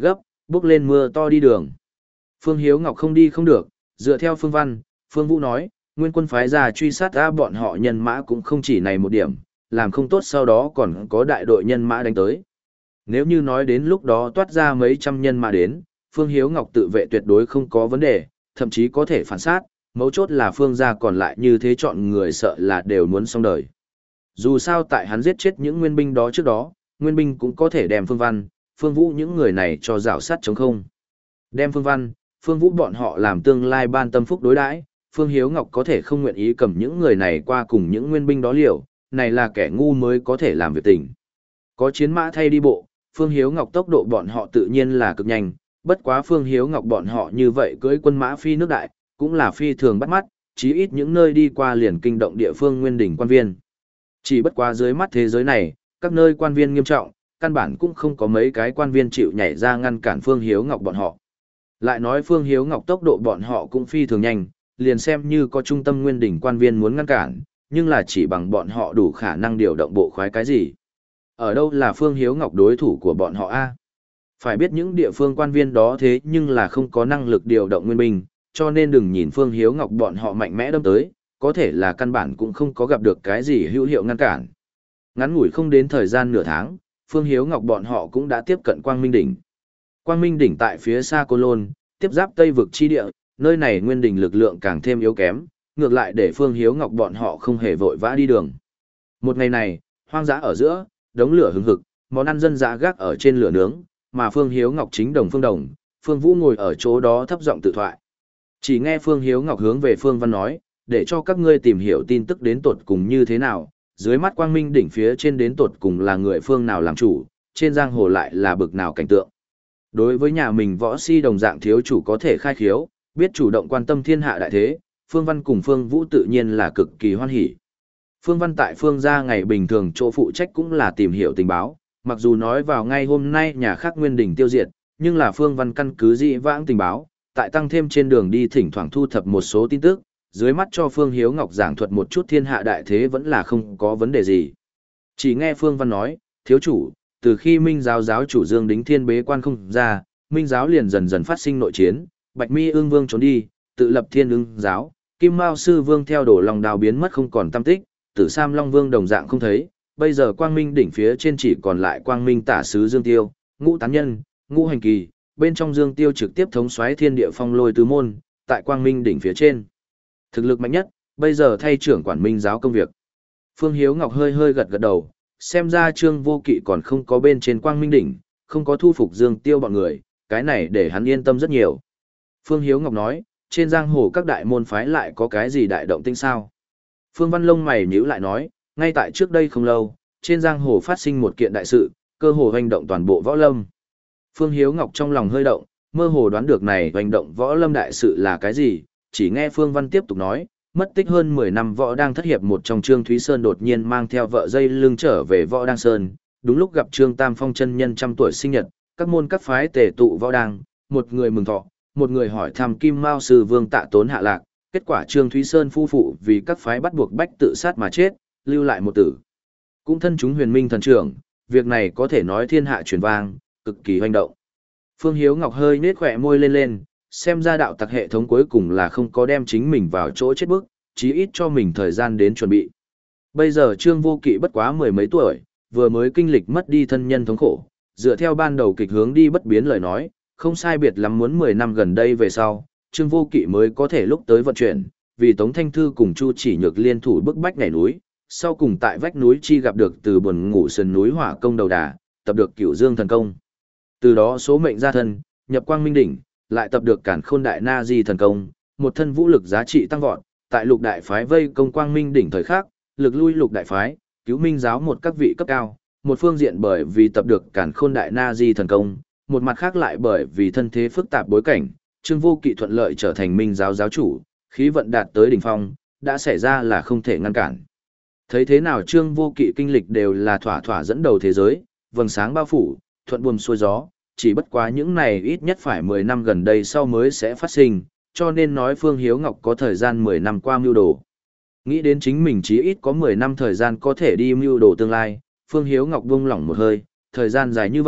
bước lên mưa to đi đường. Phương Hiếu Ngọc không đi không được, dựa theo Phương Văn, Phương Vũ nói, nguyên quân phái ra truy sát ra bọn họ nhân mã cũng không chỉ này một điểm, làm không tốt sau đó còn có đại đội nhân mã đánh tới. Nếu như nói đến lúc đó toát ra mấy trăm nhân mã đến, Phương Hiếu Ngọc tự vệ tuyệt đối không có vấn đề, thậm chí có thể phản sát, mấu chốt là Phương gia còn lại như thế chọn người sợ là đều muốn xong đời. Dù sao tại hắn giết chết những nguyên binh đó trước đó, nguyên binh cũng có thể đem Phương Văn, Phương Vũ những người này cho rào sát chống không. Đem Phương Văn, Phương Vũ bọn họ làm tương lai ban tâm phúc đối đãi, Phương Hiếu Ngọc có thể không nguyện ý cầm những người này qua cùng những nguyên binh đó liều, này là kẻ ngu mới có thể làm việc tình. Có chiến mã thay đi bộ, Phương Hiếu Ngọc tốc độ bọn họ tự nhiên là cực nhanh, bất quá Phương Hiếu Ngọc bọn họ như vậy cưỡi quân mã phi nước đại, cũng là phi thường bắt mắt, chí ít những nơi đi qua liền kinh động địa phương nguyên đỉnh quan viên. Chỉ bất quá dưới mắt thế giới này, các nơi quan viên nghiêm trọng, căn bản cũng không có mấy cái quan viên chịu nhảy ra ngăn cản Phương Hiếu Ngọc bọn họ. Lại nói Phương Hiếu Ngọc tốc độ bọn họ cũng phi thường nhanh, liền xem như có trung tâm nguyên đỉnh quan viên muốn ngăn cản, nhưng là chỉ bằng bọn họ đủ khả năng điều động bộ khoái cái gì. Ở đâu là Phương Hiếu Ngọc đối thủ của bọn họ a? Phải biết những địa phương quan viên đó thế nhưng là không có năng lực điều động nguyên binh, cho nên đừng nhìn Phương Hiếu Ngọc bọn họ mạnh mẽ đâm tới, có thể là căn bản cũng không có gặp được cái gì hữu hiệu ngăn cản. Ngắn ngủi không đến thời gian nửa tháng, Phương Hiếu Ngọc bọn họ cũng đã tiếp cận Quang Minh Đỉnh. Quang Minh Đỉnh tại phía xa Côn Lôn, tiếp giáp Tây vực chi địa, nơi này nguyên đỉnh lực lượng càng thêm yếu kém, ngược lại để Phương Hiếu Ngọc bọn họ không hề vội vã đi đường. Một ngày này, hoang dã ở giữa, đống lửa hừng hực, món ăn dân dã gác ở trên lửa nướng, mà Phương Hiếu Ngọc chính đồng Phương Đồng, Phương Vũ ngồi ở chỗ đó thấp giọng tự thoại. Chỉ nghe Phương Hiếu Ngọc hướng về Phương Văn nói, để cho các ngươi tìm hiểu tin tức đến tột cùng như thế nào, dưới mắt Quang Minh Đỉnh phía trên đến tột cùng là người phương nào làm chủ, trên giang hồ lại là bực nào cảnh tượng. Đối với nhà mình võ si đồng dạng thiếu chủ có thể khai khiếu, biết chủ động quan tâm thiên hạ đại thế, Phương Văn cùng Phương Vũ tự nhiên là cực kỳ hoan hỉ. Phương Văn tại Phương gia ngày bình thường chỗ phụ trách cũng là tìm hiểu tình báo, mặc dù nói vào ngay hôm nay nhà khác nguyên đỉnh tiêu diệt, nhưng là Phương Văn căn cứ dị vãng tình báo, tại tăng thêm trên đường đi thỉnh thoảng thu thập một số tin tức, dưới mắt cho Phương Hiếu Ngọc giảng thuật một chút thiên hạ đại thế vẫn là không có vấn đề gì. Chỉ nghe Phương Văn nói, thiếu chủ, từ khi Minh giáo giáo chủ Dương Đính Thiên bế quan không ra, Minh giáo liền dần dần phát sinh nội chiến, Bạch Mi Ương Vương trốn đi, tự lập Thiên Ưng giáo, Kim Mao Sư Vương theo đổ lòng đào biến mất không còn tăm tích, Tử Sam Long Vương đồng dạng không thấy, bây giờ Quang Minh đỉnh phía trên chỉ còn lại Quang Minh tả sứ Dương Tiêu, Ngũ Tán Nhân, Ngũ Hành Kỳ, bên trong Dương Tiêu trực tiếp thống soái thiên địa phong lôi tứ môn, tại Quang Minh đỉnh phía trên. Thực lực mạnh nhất, bây giờ thay trưởng quản Minh giáo công việc. Phương Hiếu Ngọc hơi hơi gật gật đầu, xem ra Trương Vô Kỵ còn không có bên trên Quang Minh đỉnh, không có thu phục Dương Tiêu bọn người, cái này để hắn yên tâm rất nhiều. Phương Hiếu Ngọc nói, trên giang hồ các đại môn phái lại có cái gì đại động tĩnh sao? Phương Văn lông mày nhíu lại nói, ngay tại trước đây không lâu, trên giang hồ phát sinh một kiện đại sự, cơ hồ hoành động toàn bộ võ lâm. Phương Hiếu Ngọc trong lòng hơi động, mơ hồ đoán được này hoành động võ lâm đại sự là cái gì, chỉ nghe Phương Văn tiếp tục nói, mất tích hơn mười năm võ đang thất hiệp một trong Trương Thúy Sơn đột nhiên mang theo vợ dây lưng trở về võ đang sơn, đúng lúc gặp Trương Tam Phong chân nhân trăm tuổi sinh nhật, các môn các phái tề tụ võ đang, một người mừng thọ, một người hỏi thăm Kim Mao Sư Vương Tạ Tốn hạ lạc, kết quả Trương Thúy Sơn phu phụ vì các phái bắt buộc bách tự sát mà chết, lưu lại một tử. Cũng thân chúng huyền minh thần trưởng, việc này có thể nói thiên hạ truyền vang, cực kỳ hoành động. Phương Hiếu Ngọc hơi nết khỏe môi lên lên, xem ra đạo tặc hệ thống cuối cùng là không có đem chính mình vào chỗ chết bức, chí ít cho mình thời gian đến chuẩn bị. Bây giờ Trương Vô Kỵ bất quá mười mấy tuổi, vừa mới kinh lịch mất đi thân nhân thống khổ, dựa theo ban đầu kịch hướng đi bất biến lời nói, không sai biệt lắm muốn mười năm gần đây về sau, Trương Vô Kỵ mới có thể lúc tới vận chuyển, vì Tống Thanh Thư cùng Chu Chỉ Nhược liên thủ bức bách nhảy núi, sau cùng tại vách núi chi gặp được từ buồn ngủ sườn núi hỏa công đầu đà, tập được Cửu Dương thần công. Từ đó số mệnh ra thân, nhập Quang Minh đỉnh, lại tập được Cản Khôn đại na di thần công, một thân vũ lực giá trị tăng vọt, tại lục đại phái vây công Quang Minh đỉnh thời khắc, lực lui lục đại phái, cứu Minh giáo một các vị cấp cao, một phương diện bởi vì tập được Cản Khôn đại na di thần công, một mặt khác lại bởi vì thân thế phức tạp bối cảnh, Trương Vô Kỵ thuận lợi trở thành Minh giáo giáo chủ, khí vận đạt tới đỉnh phong, đã xảy ra là không thể ngăn cản. Thấy thế nào Trương Vô Kỵ kinh lịch đều là thỏa thỏa dẫn đầu thế giới, vầng sáng bao phủ, thuận buồm xuôi gió, chỉ bất quá những này ít nhất phải mười năm gần đây sau mới sẽ phát sinh, cho nên nói Phương Hiếu Ngọc có thời gian mười năm qua mưu đồ. Nghĩ đến chính mình chí ít có mười năm thời gian có thể đi mưu đồ tương lai, Phương Hiếu Ngọc buông lỏng một hơi, thời gian dài như vậy,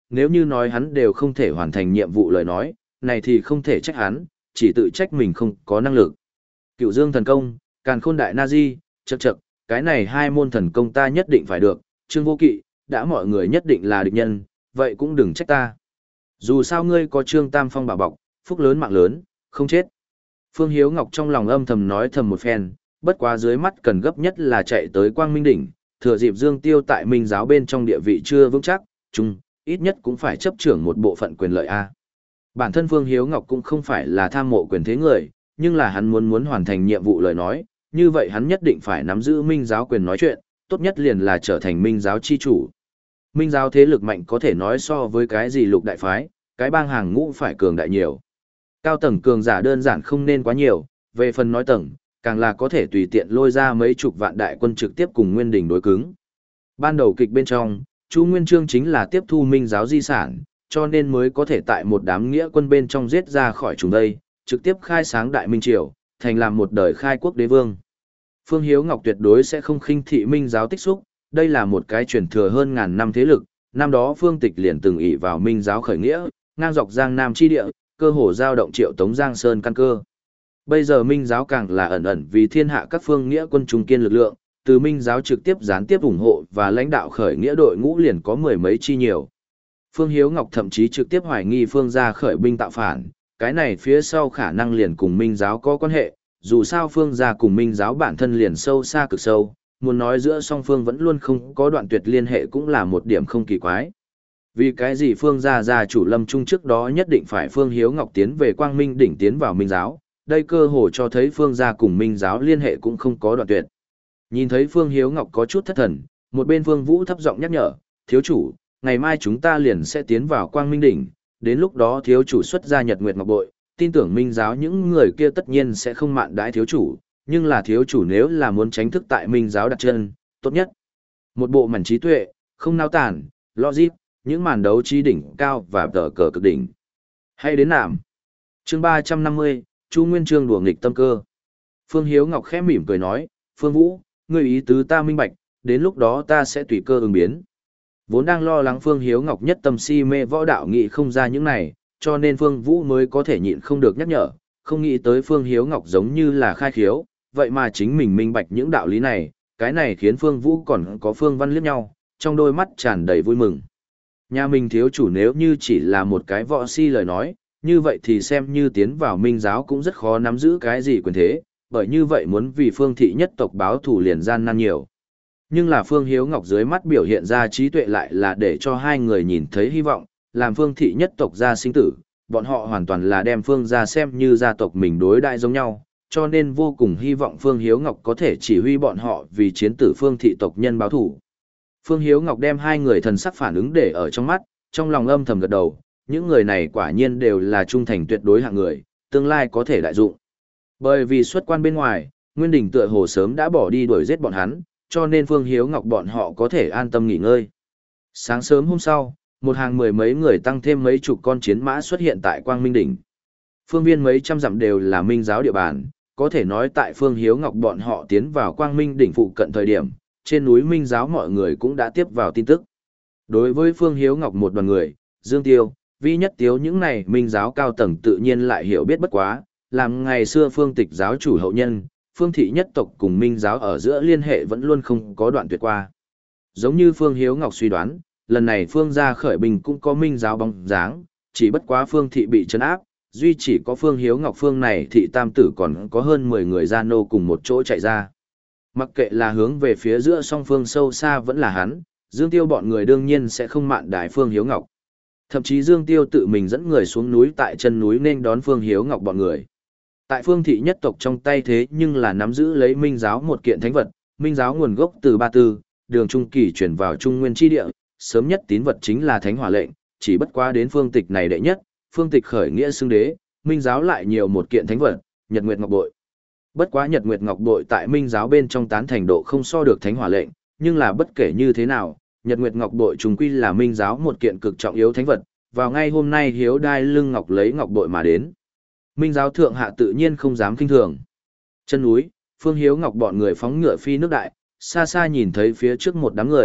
nếu như nói hắn đều không thể hoàn thành nhiệm vụ lời nói, này thì không thể trách hắn, chỉ tự trách mình không có năng lực. Cựu Dương thần công, Càn Khôn đại Na-di, chậc chậc, cái này hai môn thần công ta nhất định phải được, Trương Vô Kỵ, đã mọi người nhất định là địch nhân, vậy cũng đừng trách ta. Dù sao ngươi có Trương Tam Phong bảo bọc, phúc lớn mạng lớn, không chết. Phương Hiếu Ngọc trong lòng âm thầm nói thầm một phen, bất quá dưới mắt cần gấp nhất là chạy tới Quang Minh đỉnh, thừa dịp Dương Tiêu tại Minh giáo bên trong địa vị chưa vững chắc, chung, ít nhất cũng phải chấp trưởng một bộ phận quyền lợi a. Bản thân Phương Hiếu Ngọc cũng không phải là tham mộ quyền thế người, nhưng là hắn muốn muốn hoàn thành nhiệm vụ lời nói, như vậy hắn nhất định phải nắm giữ Minh giáo quyền nói chuyện, tốt nhất liền là trở thành Minh giáo chi chủ. Minh giáo thế lực mạnh có thể nói so với cái gì lục đại phái, cái bang hàng ngũ phải cường đại nhiều. Cao tầng cường giả đơn giản không nên quá nhiều, về phần nói tầng, càng là có thể tùy tiện lôi ra mấy chục vạn đại quân trực tiếp cùng Nguyên Đình đối cứng. Ban đầu kịch bên trong, Chu Nguyên Chương chính là tiếp thu Minh giáo di sản, cho nên mới có thể tại một đám nghĩa quân bên trong giết ra khỏi chúng đây, trực tiếp khai sáng Đại Minh Triều, thành làm một đời khai quốc đế vương. Phương Hiếu Ngọc tuyệt đối sẽ không khinh thị Minh giáo tích xúc, đây là một cái truyền thừa hơn ngàn năm thế lực, năm đó Phương Tịch liền từng ỷ vào Minh giáo khởi nghĩa, ngang dọc Giang Nam chi địa, cơ hồ giao động Triệu Tống Giang Sơn căn cơ. Bây giờ Minh giáo càng là ẩn ẩn vì thiên hạ các phương nghĩa quân trung kiên lực lượng, từ Minh giáo trực tiếp gián tiếp ủng hộ và lãnh đạo khởi nghĩa đội ngũ liền có mười mấy chi nhiều. Phương Hiếu Ngọc thậm chí trực tiếp hoài nghi Phương gia khởi binh tạo phản, cái này phía sau khả năng liền cùng Minh giáo có quan hệ, dù sao Phương gia cùng Minh giáo bản thân liền sâu xa cực sâu, muốn nói giữa song phương vẫn luôn không có đoạn tuyệt liên hệ cũng là một điểm không kỳ quái. Vì cái gì Phương gia gia chủ Lâm Trung trước đó nhất định phải Phương Hiếu Ngọc tiến về Quang Minh đỉnh tiến vào Minh giáo, đây cơ hồ cho thấy Phương gia cùng Minh giáo liên hệ cũng không có đoạn tuyệt. Nhìn thấy Phương Hiếu Ngọc có chút thất thần, một bên Phương Vũ thấp giọng nhắc nhở, thiếu chủ, ngày mai chúng ta liền sẽ tiến vào Quang Minh đỉnh, đến lúc đó thiếu chủ xuất ra Nhật Nguyệt Ngọc Bội, tin tưởng Minh giáo những người kia tất nhiên sẽ không mạn đãi thiếu chủ, nhưng là thiếu chủ nếu là muốn tránh thức tại Minh giáo đặt chân, tốt nhất. Một bộ mảnh trí tuệ, không nao tản, logic, những màn đấu trí đỉnh cao và tờ cờ cực đỉnh. Hay đến nạm. Chương ba trăm năm mươi, Chu Nguyên Chương đùa nghịch tâm cơ. Phương Hiếu Ngọc khẽ mỉm cười nói, Phương Vũ, ngươi ý tứ ta minh bạch, đến lúc đó ta sẽ tùy cơ ứng biến. Vốn đang lo lắng Phương Hiếu Ngọc nhất tâm si mê võ đạo nghị không ra những này, cho nên Phương Vũ mới có thể nhịn không được nhắc nhở, không nghĩ tới Phương Hiếu Ngọc giống như là khai khiếu, vậy mà chính mình minh bạch những đạo lý này, cái này khiến Phương Vũ còn có Phương Văn liếc nhau, trong đôi mắt tràn đầy vui mừng. Nhà mình thiếu chủ nếu như chỉ là một cái võ si lời nói, như vậy thì xem như tiến vào Minh giáo cũng rất khó nắm giữ cái gì quyền thế, bởi như vậy muốn vì Phương thị nhất tộc báo thù liền gian nan nhiều. Nhưng là Phương Hiếu Ngọc dưới mắt biểu hiện ra trí tuệ lại là để cho hai người nhìn thấy hy vọng, làm Phương thị nhất tộc gia sinh tử, bọn họ hoàn toàn là đem Phương gia xem như gia tộc mình đối đại giống nhau, cho nên vô cùng hy vọng Phương Hiếu Ngọc có thể chỉ huy bọn họ vì chiến tử Phương thị tộc nhân báo thù. Phương Hiếu Ngọc đem hai người thần sắc phản ứng để ở trong mắt, trong lòng âm thầm gật đầu, những người này quả nhiên đều là trung thành tuyệt đối hạng người, tương lai có thể đại dụng. Bởi vì xuất quan bên ngoài, Nguyên Đình tựa hồ sớm đã bỏ đi đuổi giết bọn hắn, cho nên Phương Hiếu Ngọc bọn họ có thể an tâm nghỉ ngơi. Sáng sớm hôm sau, một hàng mười mấy người tăng thêm mấy chục con chiến mã xuất hiện tại Quang Minh đỉnh. Phương viên mấy trăm dặm đều là Minh giáo địa bàn, có thể nói tại Phương Hiếu Ngọc bọn họ tiến vào Quang Minh đỉnh phụ cận thời điểm, trên núi Minh giáo mọi người cũng đã tiếp vào tin tức. Đối với Phương Hiếu Ngọc một đoàn người, Dương Tiêu, Vi Nhất Tiếu những này Minh giáo cao tầng tự nhiên lại hiểu biết bất quá, làm ngày xưa Phương Tịch giáo chủ hậu nhân, Phương thị nhất tộc cùng Minh giáo ở giữa liên hệ vẫn luôn không có đoạn tuyệt qua. Giống như Phương Hiếu Ngọc suy đoán, lần này Phương gia khởi binh cũng có Minh giáo bóng dáng, chỉ bất quá Phương thị bị trấn áp, duy chỉ có Phương Hiếu Ngọc phương này thị tam tử còn có hơn mười người gia nô cùng một chỗ chạy ra. Mặc kệ là hướng về phía giữa song phương sâu xa vẫn là hắn, Dương Tiêu bọn người đương nhiên sẽ không mạn đái Phương Hiếu Ngọc. Thậm chí Dương Tiêu tự mình dẫn người xuống núi tại chân núi nên đón Phương Hiếu Ngọc bọn người. Tại Phương thị nhất tộc trong tay thế nhưng là nắm giữ lấy Minh giáo một kiện thánh vật, Minh giáo nguồn gốc từ Ba Tư, đường Trung Kỳ chuyển vào Trung Nguyên chi địa, sớm nhất tín vật chính là Thánh Hỏa lệnh, chỉ bất quá đến Phương Tịch này đệ nhất, Phương Tịch khởi nghĩa xưng đế, Minh giáo lại nhiều một kiện thánh vật, Nhật Nguyệt Ngọc Bội. Bất quá Nhật Nguyệt Ngọc Bội tại Minh giáo bên trong tán thành độ không so được Thánh Hỏa lệnh, nhưng là bất kể như thế nào, Nhật Nguyệt Ngọc Bội trùng quy là Minh giáo một kiện cực trọng yếu thánh vật, vào ngay hôm nay Hiếu đai lưng ngọc lấy ngọc bội mà đến. Minh giáo thượng hạ tự nhiên không dám kinh thường. Chân núi, Phương Hiếu Ngọc bọn người phóng ngựa phi nước đại, xa xa nhìn thấy phía trước một đám người,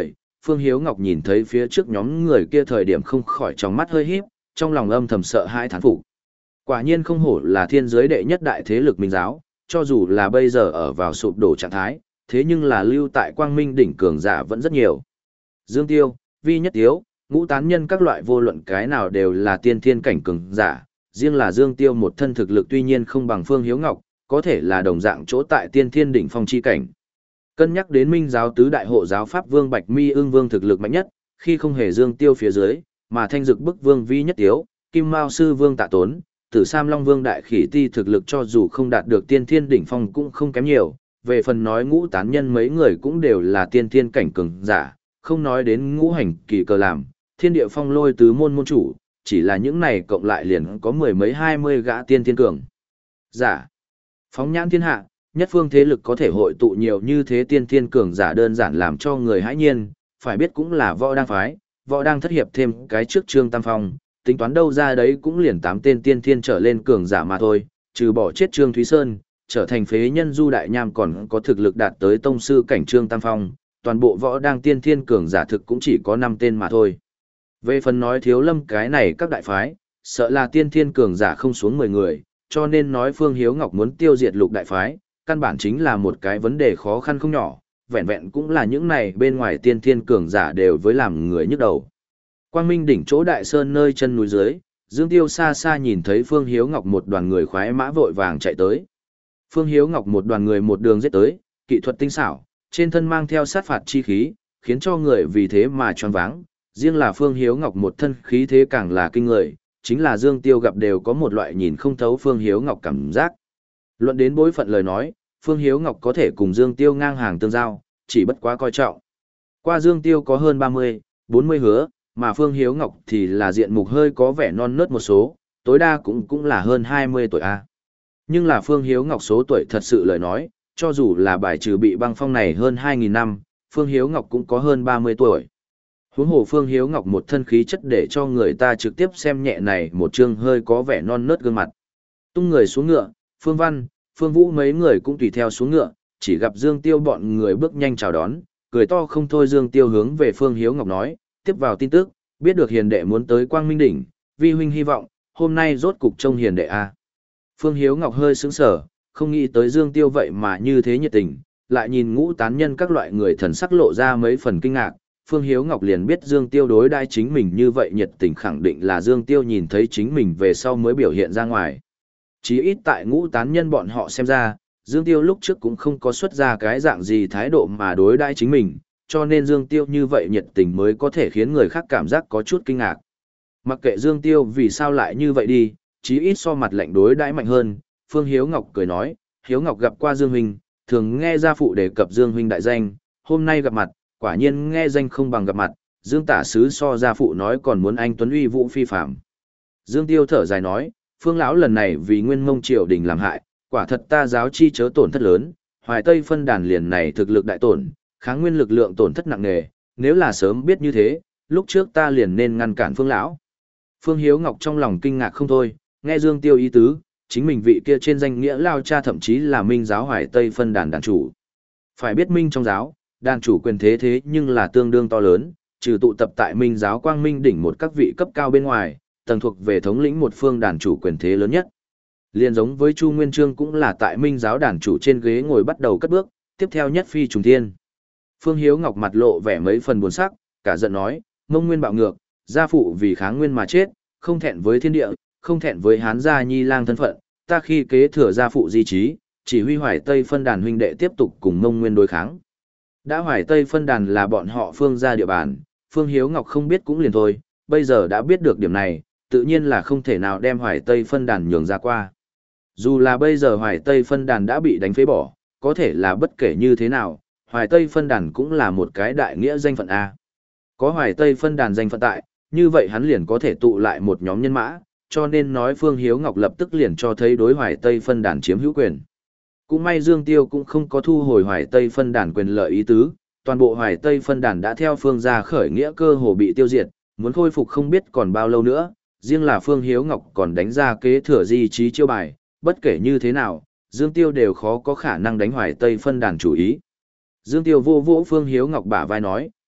Phương Hiếu Ngọc nhìn thấy phía trước nhóm người kia thời điểm không khỏi trong mắt hơi híp, trong lòng âm thầm sợ hãi thán phục. Quả nhiên không hổ là thiên giới đệ nhất đại thế lực Minh giáo, cho dù là bây giờ ở vào sụp đổ trạng thái, thế nhưng là lưu tại Quang Minh đỉnh cường giả vẫn rất nhiều. Dương Tiêu, Vi Nhất Tiếu, Ngũ Tán Nhân các loại vô luận cái nào đều là tiên thiên cảnh cường giả, riêng là Dương Tiêu một thân thực lực tuy nhiên không bằng Phương Hiếu Ngọc, có thể là đồng dạng chỗ tại tiên thiên đỉnh phong chi cảnh. Cân nhắc đến Minh giáo tứ đại hộ giáo pháp vương Bạch Mi Ưng Vương thực lực mạnh nhất, khi không hề Dương Tiêu phía dưới, mà thanh dực bức vương Vi Nhất Tiếu, Kim Mao sư vương Tạ Tốn, Tử Sam Long vương Đại Khỉ Ti thực lực cho dù không đạt được tiên thiên đỉnh phong cũng không kém nhiều, về phần nói Ngũ Tán Nhân mấy người cũng đều là tiên thiên cảnh cường giả, không nói đến ngũ hành kỳ cờ làm, thiên địa phong lôi tứ môn môn chủ, chỉ là những này cộng lại liền có mười mấy hai mươi gã tiên thiên cường giả. Phóng nhãn thiên hạ, nhất phương thế lực có thể hội tụ nhiều như thế tiên thiên cường giả đơn giản làm cho người hãi nhiên, phải biết cũng là võ đang phái, võ đang thất hiệp thêm cái trước Trương Tam Phong, tính toán đâu ra đấy cũng liền tám tên tiên thiên trở lên cường giả mà thôi, trừ bỏ chết Trương Thúy Sơn, trở thành phế nhân Du Đại Nham còn có thực lực đạt tới tông sư cảnh Trương Tam Phong, toàn bộ võ đang tiên thiên cường giả thực cũng chỉ có năm tên mà thôi. Về phần nói Thiếu Lâm cái này các đại phái, sợ là tiên thiên cường giả không xuống mười người, cho nên nói Phương Hiếu Ngọc muốn tiêu diệt lục đại phái, căn bản chính là một cái vấn đề khó khăn không nhỏ, vẹn vẹn cũng là những này bên ngoài tiên thiên cường giả đều với làm người nhức đầu. Quang Minh đỉnh chỗ đại sơn nơi chân núi dưới, Dương Tiêu xa xa nhìn thấy Phương Hiếu Ngọc một đoàn người khoái mã vội vàng chạy tới. Phương Hiếu Ngọc một đoàn người một đường giết tới, kỹ thuật tinh xảo, trên thân mang theo sát phạt chi khí, khiến cho người vì thế mà choáng váng. Riêng là Phương Hiếu Ngọc một thân khí thế càng là kinh người, chính là Dương Tiêu gặp đều có một loại nhìn không thấu Phương Hiếu Ngọc cảm giác. Luận đến bối phận lời nói, Phương Hiếu Ngọc có thể cùng Dương Tiêu ngang hàng tương giao, chỉ bất quá coi trọng. Qua Dương Tiêu có hơn ba mươi, bốn mươi hứa, mà Phương Hiếu Ngọc thì là diện mục hơi có vẻ non nớt một số, tối đa cũng cũng là hơn hai mươi tuổi A. Nhưng là Phương Hiếu Ngọc số tuổi thật sự lời nói, cho dù là bài trừ bị băng phong này hơn hai nghìn năm, Phương Hiếu Ngọc cũng có hơn ba mươi tuổi. Huống hồ Phương Hiếu Ngọc một thân khí chất để cho người ta trực tiếp xem nhẹ này một chương hơi có vẻ non nớt gương mặt. Tung người xuống ngựa, Phương Văn, Phương Vũ mấy người cũng tùy theo xuống ngựa, chỉ gặp Dương Tiêu bọn người bước nhanh chào đón, cười to không thôi. Dương Tiêu hướng về Phương Hiếu Ngọc nói, tiếp vào tin tức, biết được hiền đệ muốn tới Quang Minh đỉnh, vi huynh hy vọng, hôm nay rốt cục trông hiền đệ a. Phương Hiếu Ngọc hơi sững sờ, không nghĩ tới Dương Tiêu vậy mà như thế nhiệt tình, lại nhìn Ngũ Tán Nhân các loại người thần sắc lộ ra mấy phần kinh ngạc. Phương Hiếu Ngọc liền biết Dương Tiêu đối đãi chính mình như vậy nhiệt tình khẳng định là Dương Tiêu nhìn thấy chính mình về sau mới biểu hiện ra ngoài. Chí ít tại Ngũ Tán Nhân bọn họ xem ra, Dương Tiêu lúc trước cũng không có xuất ra cái dạng gì thái độ mà đối đãi chính mình, cho nên Dương Tiêu như vậy nhiệt tình mới có thể khiến người khác cảm giác có chút kinh ngạc. Mặc kệ Dương Tiêu vì sao lại như vậy đi, chí ít so mặt lạnh đối đãi mạnh hơn, Phương Hiếu Ngọc cười nói, Hiếu Ngọc gặp qua Dương huynh, thường nghe gia phụ đề cập Dương huynh đại danh, hôm nay gặp mặt, quả nhiên nghe danh không bằng gặp mặt, Dương tả sứ so gia phụ nói còn muốn anh tuấn uy vũ phi phàm. Dương Tiêu thở dài nói, Phương lão lần này vì Nguyên Mông triều đình làm hại, quả thật ta giáo chi chớ tổn thất lớn, Hoài Tây phân đàn liền này thực lực đại tổn, kháng nguyên lực lượng tổn thất nặng nề, nếu là sớm biết như thế, lúc trước ta liền nên ngăn cản Phương lão. Phương Hiếu Ngọc trong lòng kinh ngạc không thôi, nghe Dương Tiêu ý tứ, chính mình vị kia trên danh nghĩa lao cha thậm chí là Minh giáo Hoài Tây phân đàn đàn chủ. Phải biết Minh trong giáo, đàn chủ quyền thế thế nhưng là tương đương to lớn, trừ tụ tập tại Minh giáo Quang Minh đỉnh một các vị cấp cao bên ngoài, tầng thuộc về thống lĩnh một phương đàn chủ quyền thế lớn nhất. Liên giống với Chu Nguyên Chương cũng là tại Minh giáo đàn chủ trên ghế ngồi bắt đầu cất bước, tiếp theo nhất phi trùng thiên. Phương Hiếu Ngọc mặt lộ vẻ mấy phần buồn sắc, cả giận nói, Mông Nguyên bạo ngược, gia phụ vì kháng nguyên mà chết, không thẹn với thiên địa, không thẹn với Hán gia nhi lang thân phận, ta khi kế thừa gia phụ di trí, chỉ huy Hoài Tây phân đàn huynh đệ tiếp tục cùng Mông Nguyên đối kháng. Đã Hoài Tây phân đàn là bọn họ Phương gia địa bàn, Phương Hiếu Ngọc không biết cũng liền thôi, bây giờ đã biết được điểm này, tự nhiên là không thể nào đem Hoài Tây phân đàn nhường ra qua. Dù là bây giờ Hoài Tây phân đàn đã bị đánh phế bỏ, có thể là bất kể như thế nào, Hoài Tây phân đàn cũng là một cái đại nghĩa danh phận A. Có Hoài Tây phân đàn danh phận tại, như vậy hắn liền có thể tụ lại một nhóm nhân mã, cho nên nói Phương Hiếu Ngọc lập tức liền cho thấy đối Hoài Tây phân đàn chiếm hữu quyền. Cũng may Dương Tiêu cũng không có thu hồi Hoài Tây phân đàn quyền lợi ý tứ, toàn bộ Hoài Tây phân đàn đã theo Phương gia khởi nghĩa cơ hồ bị tiêu diệt, muốn khôi phục không biết còn bao lâu nữa, riêng là Phương Hiếu Ngọc còn đánh ra kế thừa di trí chiêu bài, bất kể như thế nào, Dương Tiêu đều khó có khả năng đánh Hoài Tây phân đàn chủ ý. Dương Tiêu vô vỗ Phương Hiếu Ngọc bả vai nói,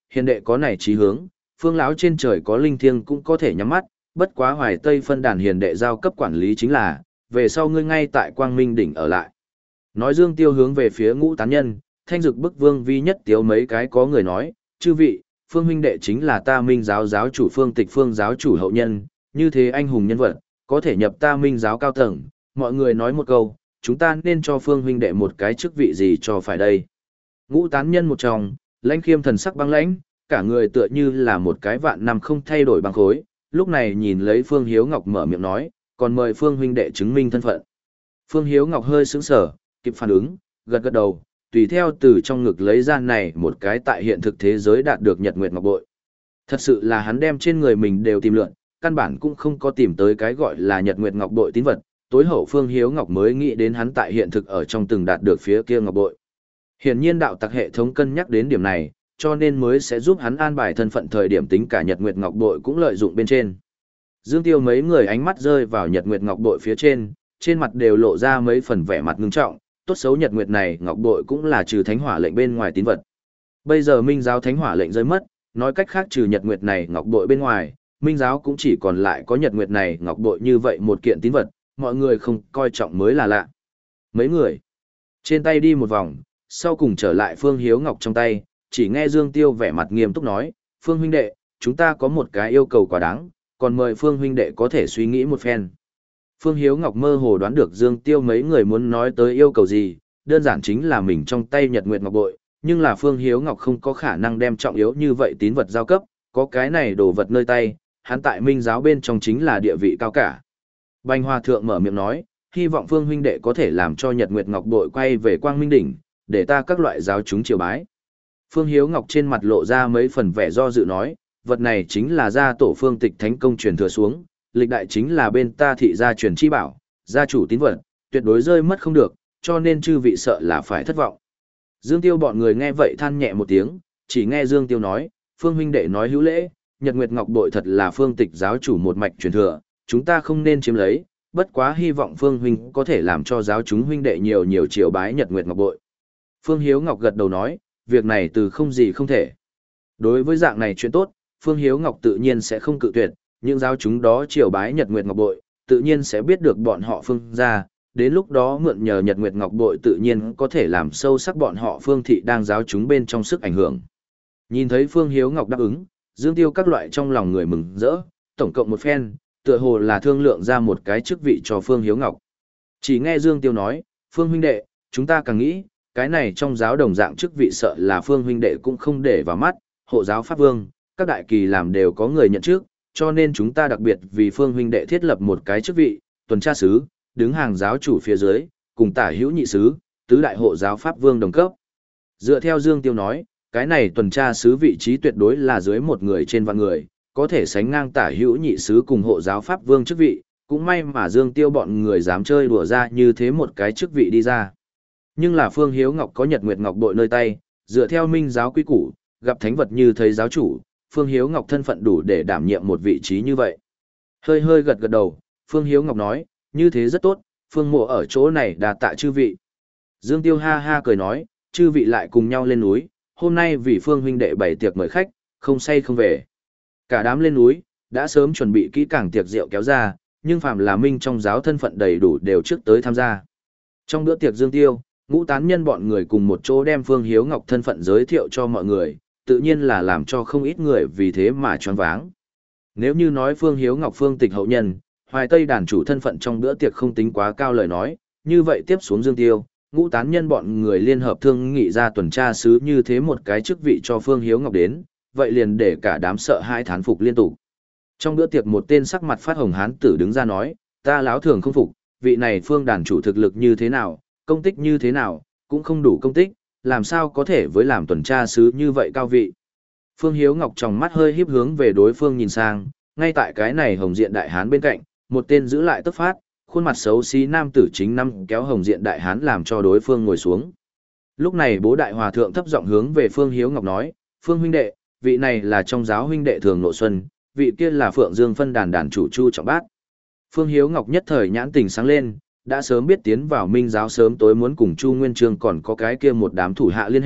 hiền đệ có này chí hướng, phương lão trên trời có linh thiêng cũng có thể nhắm mắt, bất quá Hoài Tây phân đàn hiền đệ giao cấp quản lý chính là, về sau ngươi ngay tại Quang Minh đỉnh ở lại. Nói Dương Tiêu hướng về phía Ngũ Tán Nhân, Thanh Dực bức Vương Vi nhất tiếu mấy cái có người nói, chư vị, Phương huynh đệ chính là ta Minh giáo giáo chủ Phương Tịch Phương giáo chủ hậu nhân, như thế anh hùng nhân vật, có thể nhập ta Minh giáo cao tầng, mọi người nói một câu, chúng ta nên cho Phương huynh đệ một cái chức vị gì cho phải đây. Ngũ Tán Nhân một trong, Lãnh Khiêm thần sắc băng lãnh, cả người tựa như là một cái vạn năm không thay đổi băng khối, lúc này nhìn lấy Phương Hiếu Ngọc mở miệng nói, còn mời Phương huynh đệ chứng minh thân phận. Phương Hiếu Ngọc hơi sững sờ, kịp phản ứng, gật gật đầu, tùy theo từ trong ngực lấy ra này một cái tại hiện thực thế giới đạt được Nhật Nguyệt Ngọc Bội. Thật sự là hắn đem trên người mình đều tìm lượn, căn bản cũng không có tìm tới cái gọi là Nhật Nguyệt Ngọc Bội tín vật, tối hậu Phương Hiếu Ngọc mới nghĩ đến hắn tại hiện thực ở trong từng đạt được phía kia Ngọc Bội. Hiển nhiên đạo tặc hệ thống cân nhắc đến điểm này, cho nên mới sẽ giúp hắn an bài thân phận thời điểm tính cả Nhật Nguyệt Ngọc Bội cũng lợi dụng bên trên. Dương Tiêu mấy người ánh mắt rơi vào Nhật Nguyệt Ngọc Bội phía trên, trên mặt đều lộ ra mấy phần vẻ mặt ngưng trọng, tốt xấu Nhật Nguyệt này Ngọc Bội cũng là trừ Thánh Hỏa lệnh bên ngoài tín vật. Bây giờ Minh giáo Thánh Hỏa lệnh rơi mất, nói cách khác trừ Nhật Nguyệt này Ngọc Bội bên ngoài, Minh giáo cũng chỉ còn lại có Nhật Nguyệt này Ngọc Bội như vậy một kiện tín vật, mọi người không coi trọng mới là lạ. Mấy người trên tay đi một vòng, sau cùng trở lại Phương Hiếu Ngọc trong tay, chỉ nghe Dương Tiêu vẻ mặt nghiêm túc nói, Phương huynh đệ, chúng ta có một cái yêu cầu quá đáng, còn mời Phương huynh đệ có thể suy nghĩ một phen. Phương Hiếu Ngọc mơ hồ đoán được Dương Tiêu mấy người muốn nói tới yêu cầu gì, đơn giản chính là mình trong tay Nhật Nguyệt Ngọc Bội, nhưng là Phương Hiếu Ngọc không có khả năng đem trọng yếu như vậy tín vật giao cấp, có cái này đồ vật nơi tay, hắn tại Minh giáo bên trong chính là địa vị cao cả. Bành Hòa Thượng mở miệng nói, hy vọng Phương huynh đệ có thể làm cho Nhật Nguyệt Ngọc Bội quay về Quang Minh đỉnh, để ta các loại giáo chúng triều bái. Phương Hiếu Ngọc trên mặt lộ ra mấy phần vẻ do dự nói, vật này chính là gia tổ Phương Tịch Thánh Công truyền thừa xuống, lịch đại chính là bên ta thị gia truyền chi bảo, gia chủ tín vật, tuyệt đối rơi mất không được, cho nên chư vị sợ là phải thất vọng. Dương Tiêu bọn người nghe vậy than nhẹ một tiếng, chỉ nghe Dương Tiêu nói, Phương huynh đệ nói hữu lễ, Nhật Nguyệt Ngọc Bội thật là Phương Tịch giáo chủ một mạch truyền thừa, chúng ta không nên chiếm lấy, bất quá hy vọng Phương huynh có thể làm cho giáo chúng huynh đệ nhiều nhiều triều bái Nhật Nguyệt Ngọc Bội. Phương Hiếu Ngọc gật đầu nói, việc này từ không gì không thể. Đối với dạng này chuyện tốt, Phương Hiếu Ngọc tự nhiên sẽ không cự tuyệt, những giáo chúng đó triều bái Nhật Nguyệt Ngọc Bội, tự nhiên sẽ biết được bọn họ Phương gia, đến lúc đó mượn nhờ Nhật Nguyệt Ngọc Bội tự nhiên có thể làm sâu sắc bọn họ Phương thị đang giáo chúng bên trong sức ảnh hưởng. Nhìn thấy Phương Hiếu Ngọc đáp ứng, Dương Tiêu các loại trong lòng người mừng rỡ, tổng cộng một phen, tựa hồ là thương lượng ra một cái chức vị cho Phương Hiếu Ngọc. Chỉ nghe Dương Tiêu nói, Phương huynh đệ, chúng ta càng nghĩ, cái này trong giáo đồng dạng chức vị sợ là Phương huynh đệ cũng không để vào mắt, hộ giáo pháp vương, các đại kỳ làm đều có người nhận trước, cho nên chúng ta đặc biệt vì Phương huynh đệ thiết lập một cái chức vị, tuần tra sứ, đứng hàng giáo chủ phía dưới, cùng tả hữu nhị sứ, tứ đại hộ giáo pháp vương đồng cấp. Dựa theo Dương Tiêu nói, cái này tuần tra sứ vị trí tuyệt đối là dưới một người trên vạn người, có thể sánh ngang tả hữu nhị sứ cùng hộ giáo pháp vương chức vị, cũng may mà Dương Tiêu bọn người dám chơi đùa ra như thế một cái chức vị đi ra. Nhưng là Phương Hiếu Ngọc có Nhật Nguyệt Ngọc Bội nơi tay, dựa theo Minh giáo quy củ, gặp thánh vật như thấy giáo chủ, Phương Hiếu Ngọc thân phận đủ để đảm nhiệm một vị trí như vậy. Hơi hơi gật gật đầu, Phương Hiếu Ngọc nói, như thế rất tốt, Phương mộ ở chỗ này đà tạ chư vị. Dương Tiêu ha ha cười nói, chư vị lại cùng nhau lên núi, hôm nay vì Phương huynh đệ bày tiệc mời khách, không say không về. Cả đám lên núi, đã sớm chuẩn bị kỹ càng tiệc rượu kéo ra, nhưng phàm là Minh trong giáo thân phận đầy đủ đều trước tới tham gia. Trong bữa tiệc Dương Tiêu, Ngũ Tán Nhân bọn người cùng một chỗ đem Phương Hiếu Ngọc thân phận giới thiệu cho mọi người, tự nhiên là làm cho không ít người vì thế mà choáng váng. Nếu như nói Phương Hiếu Ngọc Phương Tịch hậu nhân, Hoài Tây đàn chủ thân phận trong bữa tiệc không tính quá cao lời nói, như vậy tiếp xuống Dương Tiêu, Ngũ Tán Nhân bọn người liên hợp thương nghị ra tuần tra sứ như thế một cái chức vị cho Phương Hiếu Ngọc đến, vậy liền để cả đám sợ hãi thán phục liên tục. Trong bữa tiệc một tên sắc mặt phát hồng hán tử đứng ra nói, ta láo thường không phục, vị này Phương đàn chủ thực lực như thế nào, công tích như thế nào, cũng không đủ công tích, làm sao có thể với làm tuần tra sứ như vậy cao vị. Phương Hiếu Ngọc trong mắt hơi hiếp hướng về đối phương nhìn sang, ngay tại cái này hồng diện đại hán bên cạnh, một tên giữ lại tức phát, khuôn mặt xấu xí nam tử chính năm kéo hồng diện đại hán làm cho đối phương ngồi xuống. Lúc này bố đại hòa thượng thấp giọng hướng về Phương Hiếu Ngọc nói, Phương huynh đệ, vị này là trong giáo huynh đệ thường nội xuân, vị kia là Phượng Dương phân đàn đàn chủ Chu Trọng Bát. Phương Hiếu Ngọc nhất thời nhãn tình sáng lên, đã sớm biết tiến vào Minh giáo sớm tối muốn cùng Chu Nguyên Chương còn có cái kia một đám thủ hạ liên hệ,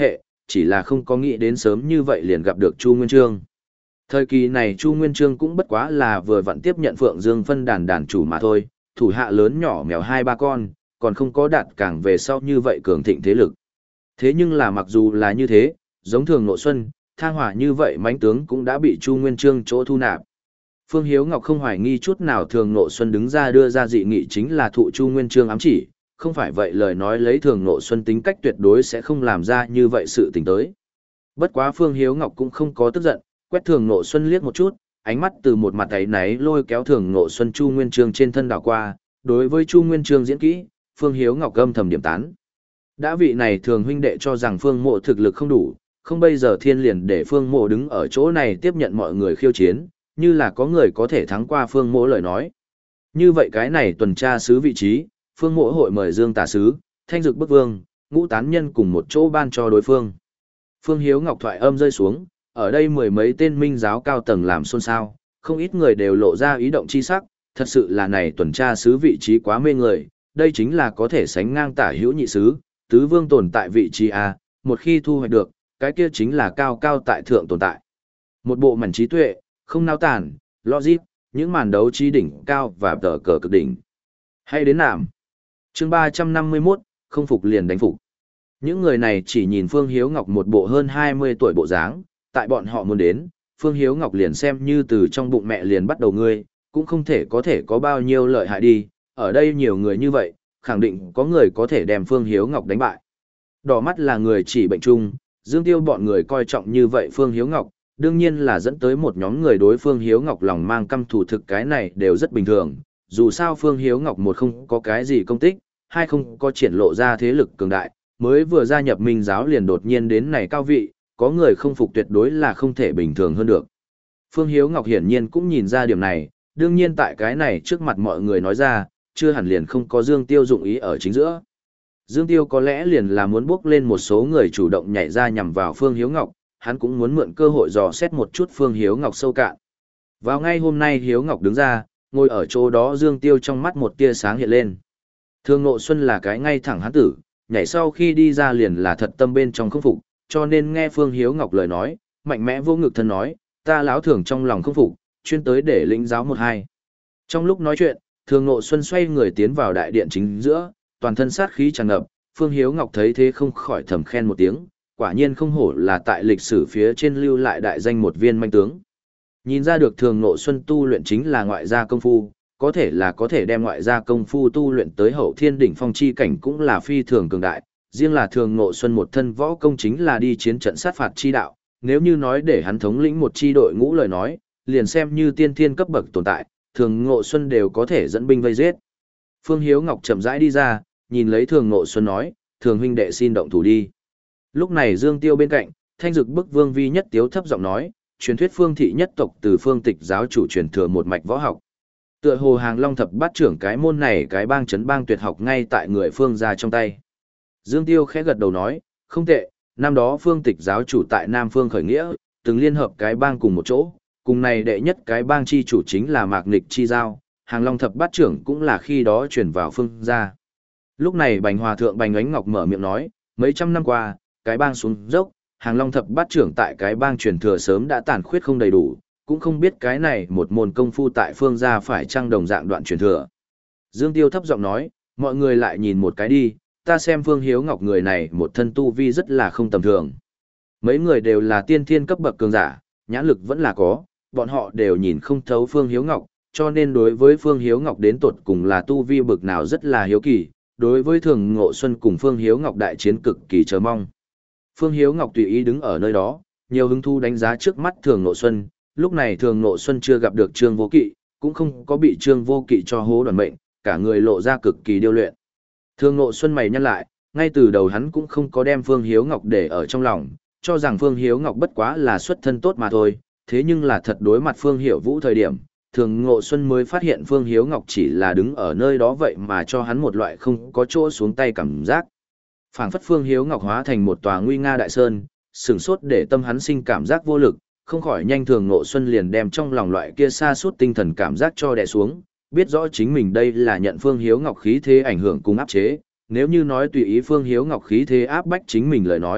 chỉ là không có nghĩ đến sớm như vậy liền gặp được Chu Nguyên Chương. Thời kỳ này Chu Nguyên Chương cũng bất quá là vừa vặn tiếp nhận Phượng Dương phân đàn đàn chủ mà thôi, thủ hạ lớn nhỏ mèo hai ba con, còn không có đạt càng về sau như vậy cường thịnh thế lực. Thế nhưng là mặc dù là như thế, giống Thường Ngộ Xuân, Thang Hỏa như vậy mãnh tướng cũng đã bị Chu Nguyên Chương chỗ thu nạp. Phương Hiếu Ngọc không hoài nghi chút nào Thường Ngộ Xuân đứng ra đưa ra dị nghị chính là thụ Chu Nguyên Chương ám chỉ, không phải vậy lời nói lấy Thường Ngộ Xuân tính cách tuyệt đối sẽ không làm ra như vậy sự tình tới. Bất quá Phương Hiếu Ngọc cũng không có tức giận, quét Thường Ngộ Xuân liếc một chút, ánh mắt từ một mặt ấy náy lôi kéo Thường Ngộ Xuân Chu Nguyên Chương trên thân đảo qua, đối với Chu Nguyên Chương diễn kỹ, Phương Hiếu Ngọc âm thầm điểm tán. Đã vị này Thường huynh đệ cho rằng Phương Mộ thực lực không đủ, không bây giờ thiên liền để Phương Mộ đứng ở chỗ này tiếp nhận mọi người khiêu chiến, như là có người có thể thắng qua Phương Mộ lời nói. Như vậy cái này tuần tra sứ vị trí, Phương Mộ hội mời Dương Tả sứ, Thanh Dực Bức Vương, Ngũ Tán Nhân cùng một chỗ ban cho đối phương. Phương Hiếu Ngọc thoại âm rơi xuống, ở đây mười mấy tên minh giáo cao tầng làm xôn xao, không ít người đều lộ ra ý động chi sắc, thật sự là này tuần tra sứ vị trí quá mê người, đây chính là có thể sánh ngang Tả Hữu nhị sứ, tứ vương tồn tại vị trí a, một khi thu hoạch được, cái kia chính là cao cao tại thượng tồn tại. Một bộ mảnh trí tuệ, không nao tản, logic, những màn đấu trí đỉnh cao và tờ cờ cực đỉnh. Hay đến nạm. Chương ba trăm năm mươi mốt, không phục liền đánh phục. Những người này chỉ nhìn Phương Hiếu Ngọc một bộ hơn hai mươi tuổi bộ dáng, tại bọn họ muốn đến, Phương Hiếu Ngọc liền xem như từ trong bụng mẹ liền bắt đầu ngươi, cũng không thể có thể có bao nhiêu lợi hại đi, ở đây nhiều người như vậy, khẳng định có người có thể đem Phương Hiếu Ngọc đánh bại. Đỏ mắt là người chỉ bệnh chung, Dương Tiêu bọn người coi trọng như vậy Phương Hiếu Ngọc, đương nhiên là dẫn tới một nhóm người đối Phương Hiếu Ngọc lòng mang căm thù thực cái này đều rất bình thường, dù sao Phương Hiếu Ngọc một không có cái gì công tích, hai không có triển lộ ra thế lực cường đại, mới vừa gia nhập minh giáo liền đột nhiên đến này cao vị, có người không phục tuyệt đối là không thể bình thường hơn được. Phương Hiếu Ngọc hiển nhiên cũng nhìn ra điểm này, đương nhiên tại cái này trước mặt mọi người nói ra, chưa hẳn liền không có Dương Tiêu dụng ý ở chính giữa. Dương Tiêu có lẽ liền là muốn bước lên một số người chủ động nhảy ra nhằm vào Phương Hiếu Ngọc, hắn cũng muốn mượn cơ hội dò xét một chút Phương Hiếu Ngọc sâu cạn. Vào ngay hôm nay Hiếu Ngọc đứng ra, ngồi ở chỗ đó Dương Tiêu trong mắt một tia sáng hiện lên. Thường Ngộ Xuân là cái ngay thẳng hắn tử, nhảy sau khi đi ra liền là thật tâm bên trong không phục, cho nên nghe Phương Hiếu Ngọc lời nói, mạnh mẽ vô ngực thân nói, ta lão thường trong lòng không phục, chuyên tới để lĩnh giáo một hai. Trong lúc nói chuyện, Thường Ngộ Xuân xoay người tiến vào đại điện chính giữa, toàn thân sát khí tràn ngập, Phương Hiếu Ngọc thấy thế không khỏi thầm khen một tiếng, quả nhiên không hổ là tại lịch sử phía trên lưu lại đại danh một viên manh tướng. Nhìn ra được Thường Ngộ Xuân tu luyện chính là ngoại gia công phu, có thể là có thể đem ngoại gia công phu tu luyện tới hậu thiên đỉnh phong chi cảnh cũng là phi thường cường đại, riêng là Thường Ngộ Xuân một thân võ công chính là đi chiến trận sát phạt chi đạo, nếu như nói để hắn thống lĩnh một chi đội ngũ lời nói, liền xem như tiên thiên cấp bậc tồn tại, Thường Ngộ Xuân đều có thể dẫn binh vây giết. Phương Hiếu Ngọc chậm rãi đi ra, nhìn lấy Thường Ngộ Xuân nói, Thường huynh đệ xin động thủ đi. Lúc này Dương Tiêu bên cạnh, Thanh Dực Bức Vương Vi nhất tiếu thấp giọng nói, truyền thuyết Phương thị nhất tộc từ Phương Tịch giáo chủ truyền thừa một mạch võ học. Tựa hồ Hàng Long thập bát trưởng cái môn này cái bang chấn bang tuyệt học ngay tại người Phương gia trong tay. Dương Tiêu khẽ gật đầu nói, không tệ, năm đó Phương Tịch giáo chủ tại Nam Phương khởi nghĩa, từng liên hợp cái bang cùng một chỗ, cùng này đệ nhất cái bang chi chủ chính là Mạc Nịch chi giao, Hàng Long thập bát trưởng cũng là khi đó chuyển vào Phương gia. Lúc này Bành Hòa thượng Bành Ánh Ngọc mở miệng nói, mấy trăm năm qua, cái bang xuống dốc, Hàng Long thập bát trưởng tại cái bang truyền thừa sớm đã tàn khuyết không đầy đủ, cũng không biết cái này một môn công phu tại Phương gia phải chăng đồng dạng đoạn truyền thừa. Dương Tiêu thấp giọng nói, mọi người lại nhìn một cái đi, ta xem Phương Hiếu Ngọc người này một thân tu vi rất là không tầm thường. Mấy người đều là tiên thiên cấp bậc cường giả, nhãn lực vẫn là có, bọn họ đều nhìn không thấu Phương Hiếu Ngọc, cho nên đối với Phương Hiếu Ngọc đến tột cùng là tu vi bậc nào rất là hiếu kỳ, đối với Thường Ngộ Xuân cùng Phương Hiếu Ngọc đại chiến cực kỳ chờ mong. Phương Hiếu Ngọc tùy ý đứng ở nơi đó, nhiều hứng thú đánh giá trước mắt Thường Ngộ Xuân, lúc này Thường Ngộ Xuân chưa gặp được Trương Vô Kỵ, cũng không có bị Trương Vô Kỵ cho hố đoàn mệnh, cả người lộ ra cực kỳ điêu luyện. Thường Ngộ Xuân mày nhăn lại, ngay từ đầu hắn cũng không có đem Phương Hiếu Ngọc để ở trong lòng, cho rằng Phương Hiếu Ngọc bất quá là xuất thân tốt mà thôi, thế nhưng là thật đối mặt Phương Hiểu Vũ thời điểm, Thường Ngộ Xuân mới phát hiện Phương Hiếu Ngọc chỉ là đứng ở nơi đó vậy mà cho hắn một loại không có chỗ xuống tay cảm giác. Phảng phất Phương Hiếu Ngọc hóa thành một tòa nguy nga đại sơn, sừng sốt để tâm hắn sinh cảm giác vô lực, không khỏi nhanh Thường Ngộ Xuân liền đem trong lòng loại kia sa sút tinh thần cảm giác cho đè xuống, biết rõ chính mình đây là nhận Phương Hiếu Ngọc khí thế ảnh hưởng cùng áp chế, nếu như nói tùy ý Phương Hiếu Ngọc khí thế áp bách chính mình lời nói,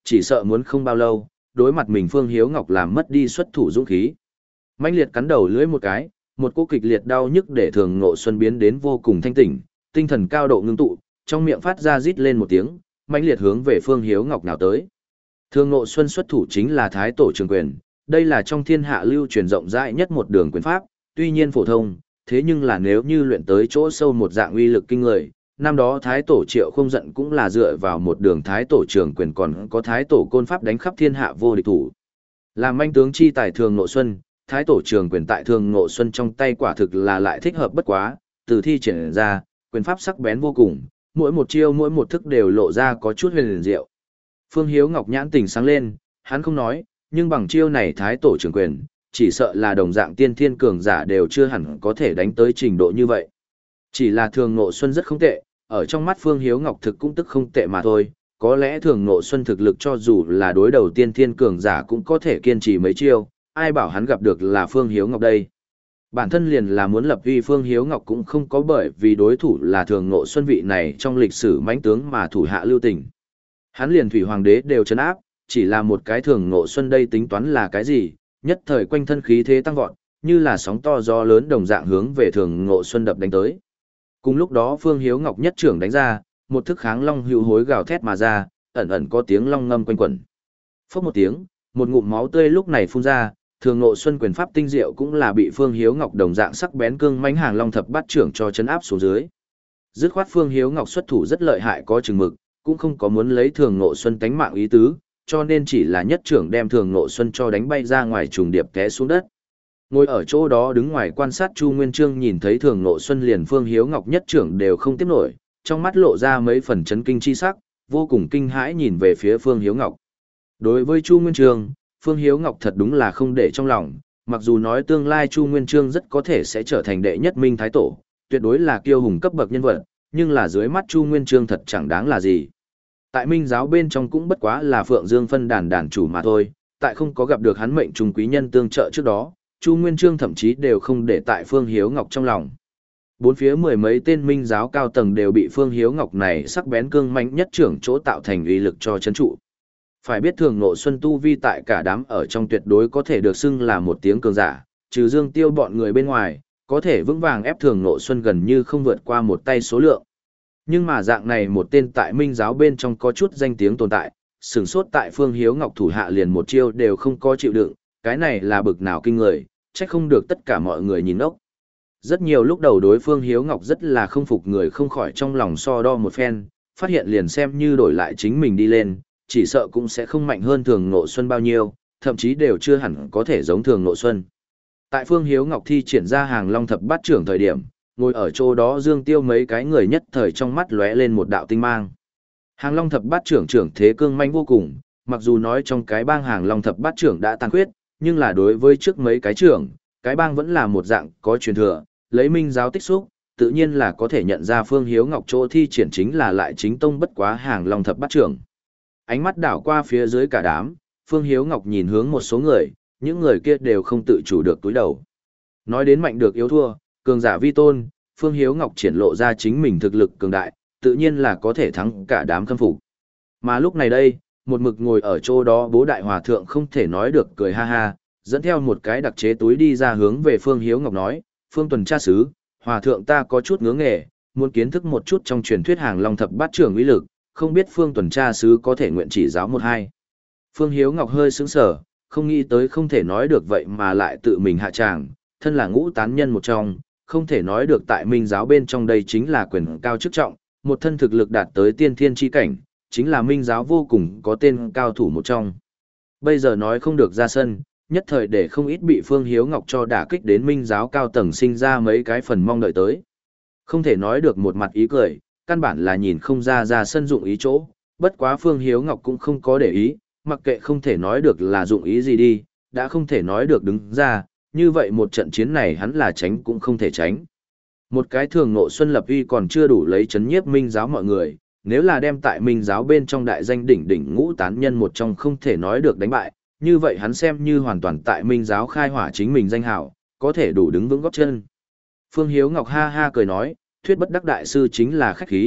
chỉ sợ muốn không bao lâu, đối mặt mình Phương Hiếu Ngọc làm mất đi xuất thủ dũng khí. Mãnh liệt cắn đầu lưỡi một cái, một cú kịch liệt đau nhức để Thường Ngộ Xuân biến đến vô cùng thanh tỉnh, tinh thần cao độ ngưng tụ, trong miệng phát ra rít lên một tiếng, mãnh liệt hướng về Phương Hiếu Ngọc nào tới. Thường Ngộ Xuân xuất thủ chính là Thái Tổ Trường Quyền, đây là trong thiên hạ lưu truyền rộng rãi nhất một đường quyền pháp, tuy nhiên phổ thông, thế nhưng là nếu như luyện tới chỗ sâu một dạng uy lực kinh người, năm đó Thái Tổ Triệu Không Giận cũng là dựa vào một đường Thái Tổ Trường Quyền còn có Thái Tổ Côn Pháp đánh khắp thiên hạ vô địch thủ. Làm manh tướng chi tài Thường Ngộ Xuân, Thái Tổ Trường Quyền tại Thường Ngộ Xuân trong tay quả thực là lại thích hợp bất quá, từ thi triển ra, quyền pháp sắc bén vô cùng, mỗi một chiêu mỗi một thức đều lộ ra có chút huyền liền diệu. Phương Hiếu Ngọc nhãn tỉnh sáng lên, hắn không nói, nhưng bằng chiêu này Thái Tổ Trường Quyền, chỉ sợ là đồng dạng tiên thiên cường giả đều chưa hẳn có thể đánh tới trình độ như vậy. Chỉ là Thường Ngộ Xuân rất không tệ, ở trong mắt Phương Hiếu Ngọc thực cũng tức không tệ mà thôi, có lẽ Thường Ngộ Xuân thực lực cho dù là đối đầu tiên thiên cường giả cũng có thể kiên trì mấy chiêu, ai bảo hắn gặp được là Phương Hiếu Ngọc đây. Bản thân liền là muốn lập uy Phương Hiếu Ngọc cũng không có bởi vì đối thủ là Thường Ngộ Xuân vị này trong lịch sử mãnh tướng mà thủ hạ lưu tình. Hắn liền Thủy Hoàng đế đều trấn áp, chỉ là một cái Thường Ngộ Xuân đây tính toán là cái gì, nhất thời quanh thân khí thế tăng vọt, như là sóng to gió lớn đồng dạng hướng về Thường Ngộ Xuân đập đánh tới. Cùng lúc đó Phương Hiếu Ngọc nhất trưởng đánh ra, một thức kháng long hữu hối gào thét mà ra, ẩn ẩn có tiếng long ngâm quanh quẩn. Phốc một tiếng, một ngụm máu tươi lúc này phun ra, Thường Ngộ Xuân quyền pháp tinh diệu cũng là bị Phương Hiếu Ngọc đồng dạng sắc bén cương mãnh hàng long thập bát trưởng cho chấn áp xuống dưới. Dứt khoát Phương Hiếu Ngọc xuất thủ rất lợi hại có chừng mực, cũng không có muốn lấy Thường Ngộ Xuân tánh mạng ý tứ, cho nên chỉ là nhất trưởng đem Thường Ngộ Xuân cho đánh bay ra ngoài trùng điệp té xuống đất. Ngồi ở chỗ đó đứng ngoài quan sát Chu Nguyên Chương nhìn thấy Thường Ngộ Xuân liền Phương Hiếu Ngọc nhất trưởng đều không tiếp nổi, trong mắt lộ ra mấy phần chấn kinh chi sắc, vô cùng kinh hãi nhìn về phía Phương Hiếu Ngọc. Đối với Chu Nguyên Chương, Phương Hiếu Ngọc thật đúng là không để trong lòng, mặc dù nói tương lai Chu Nguyên Chương rất có thể sẽ trở thành đệ nhất minh thái tổ, tuyệt đối là kiêu hùng cấp bậc nhân vật, nhưng là dưới mắt Chu Nguyên Chương thật chẳng đáng là gì. Tại minh giáo bên trong cũng bất quá là Phượng Dương phân đàn đàn chủ mà thôi, tại không có gặp được hắn mệnh trùng quý nhân tương trợ trước đó, Chu Nguyên Chương thậm chí đều không để tại Phương Hiếu Ngọc trong lòng. Bốn phía mười mấy tên minh giáo cao tầng đều bị Phương Hiếu Ngọc này sắc bén cương mạnh nhất trưởng chỗ tạo thành uy lực cho chấn trụ. Phải biết Thường Ngộ Xuân tu vi tại cả đám ở trong tuyệt đối có thể được xưng là một tiếng cường giả, trừ Dương Tiêu bọn người bên ngoài, có thể vững vàng ép Thường Ngộ Xuân gần như không vượt qua một tay số lượng. Nhưng mà dạng này một tên tại minh giáo bên trong có chút danh tiếng tồn tại, sửng sốt tại Phương Hiếu Ngọc thủ hạ liền một chiêu đều không có chịu đựng, cái này là bực nào kinh người, trách không được tất cả mọi người nhìn ốc. Rất nhiều lúc đầu đối Phương Hiếu Ngọc rất là không phục người không khỏi trong lòng so đo một phen, phát hiện liền xem như đổi lại chính mình đi lên, chỉ sợ cũng sẽ không mạnh hơn Thường Ngộ Xuân bao nhiêu, thậm chí đều chưa hẳn có thể giống Thường Ngộ Xuân. Tại Phương Hiếu Ngọc thi triển ra hàng long thập bát trưởng thời điểm, ngồi ở chỗ đó Dương Tiêu mấy cái người nhất thời trong mắt lóe lên một đạo tinh mang. Hàng long thập bát trưởng trưởng thế cương manh vô cùng, mặc dù nói trong cái bang hàng long thập bát trưởng đã tàn khuyết, nhưng là đối với trước mấy cái trưởng, cái bang vẫn là một dạng có truyền thừa, lấy minh giáo tích xúc, tự nhiên là có thể nhận ra Phương Hiếu Ngọc chỗ thi triển chính là lại chính tông bất quá hàng long thập bát trưởng. Ánh mắt đảo qua phía dưới cả đám, Phương Hiếu Ngọc nhìn hướng một số người, những người kia đều không tự chủ được túi đầu. Nói đến mạnh được yếu thua, cường giả vi tôn, Phương Hiếu Ngọc triển lộ ra chính mình thực lực cường đại, tự nhiên là có thể thắng cả đám khâm phục. Mà lúc này đây, một mực ngồi ở chỗ đó Bố Đại Hòa Thượng không thể nói được cười ha ha, dẫn theo một cái đặc chế túi đi ra hướng về Phương Hiếu Ngọc nói, Phương tuần tra sứ, Hòa Thượng ta có chút ngưỡng nghề, muốn kiến thức một chút trong truyền thuyết hàng long thập bát trưởng uy lực, không biết Phương tuần tra sứ có thể nguyện chỉ giáo một hai. Phương Hiếu Ngọc hơi sững sờ, không nghĩ tới không thể nói được vậy mà lại tự mình hạ tràng, thân là ngũ tán nhân một trong, không thể nói được tại minh giáo bên trong đây chính là quyền cao chức trọng, một thân thực lực đạt tới tiên thiên chi cảnh, chính là minh giáo vô cùng có tên cao thủ một trong. Bây giờ nói không được ra sân, nhất thời để không ít bị Phương Hiếu Ngọc cho đả kích đến minh giáo cao tầng sinh ra mấy cái phần mong đợi tới. Không thể nói được một mặt ý cười, căn bản là nhìn không ra ra sân dụng ý chỗ, bất quá Phương Hiếu Ngọc cũng không có để ý, mặc kệ không thể nói được là dụng ý gì đi, đã không thể nói được đứng ra, như vậy một trận chiến này hắn là tránh cũng không thể tránh. Một cái Thường Ngộ Xuân lập uy còn chưa đủ lấy chấn nhiếp minh giáo mọi người, nếu là đem tại minh giáo bên trong đại danh đỉnh đỉnh ngũ tán nhân một trong không thể nói được đánh bại, như vậy hắn xem như hoàn toàn tại minh giáo khai hỏa chính mình danh hảo, có thể đủ đứng vững góp chân. Phương Hiếu Ngọc ha ha cười nói, thuyết bất đắc đại sư chính là khách khí,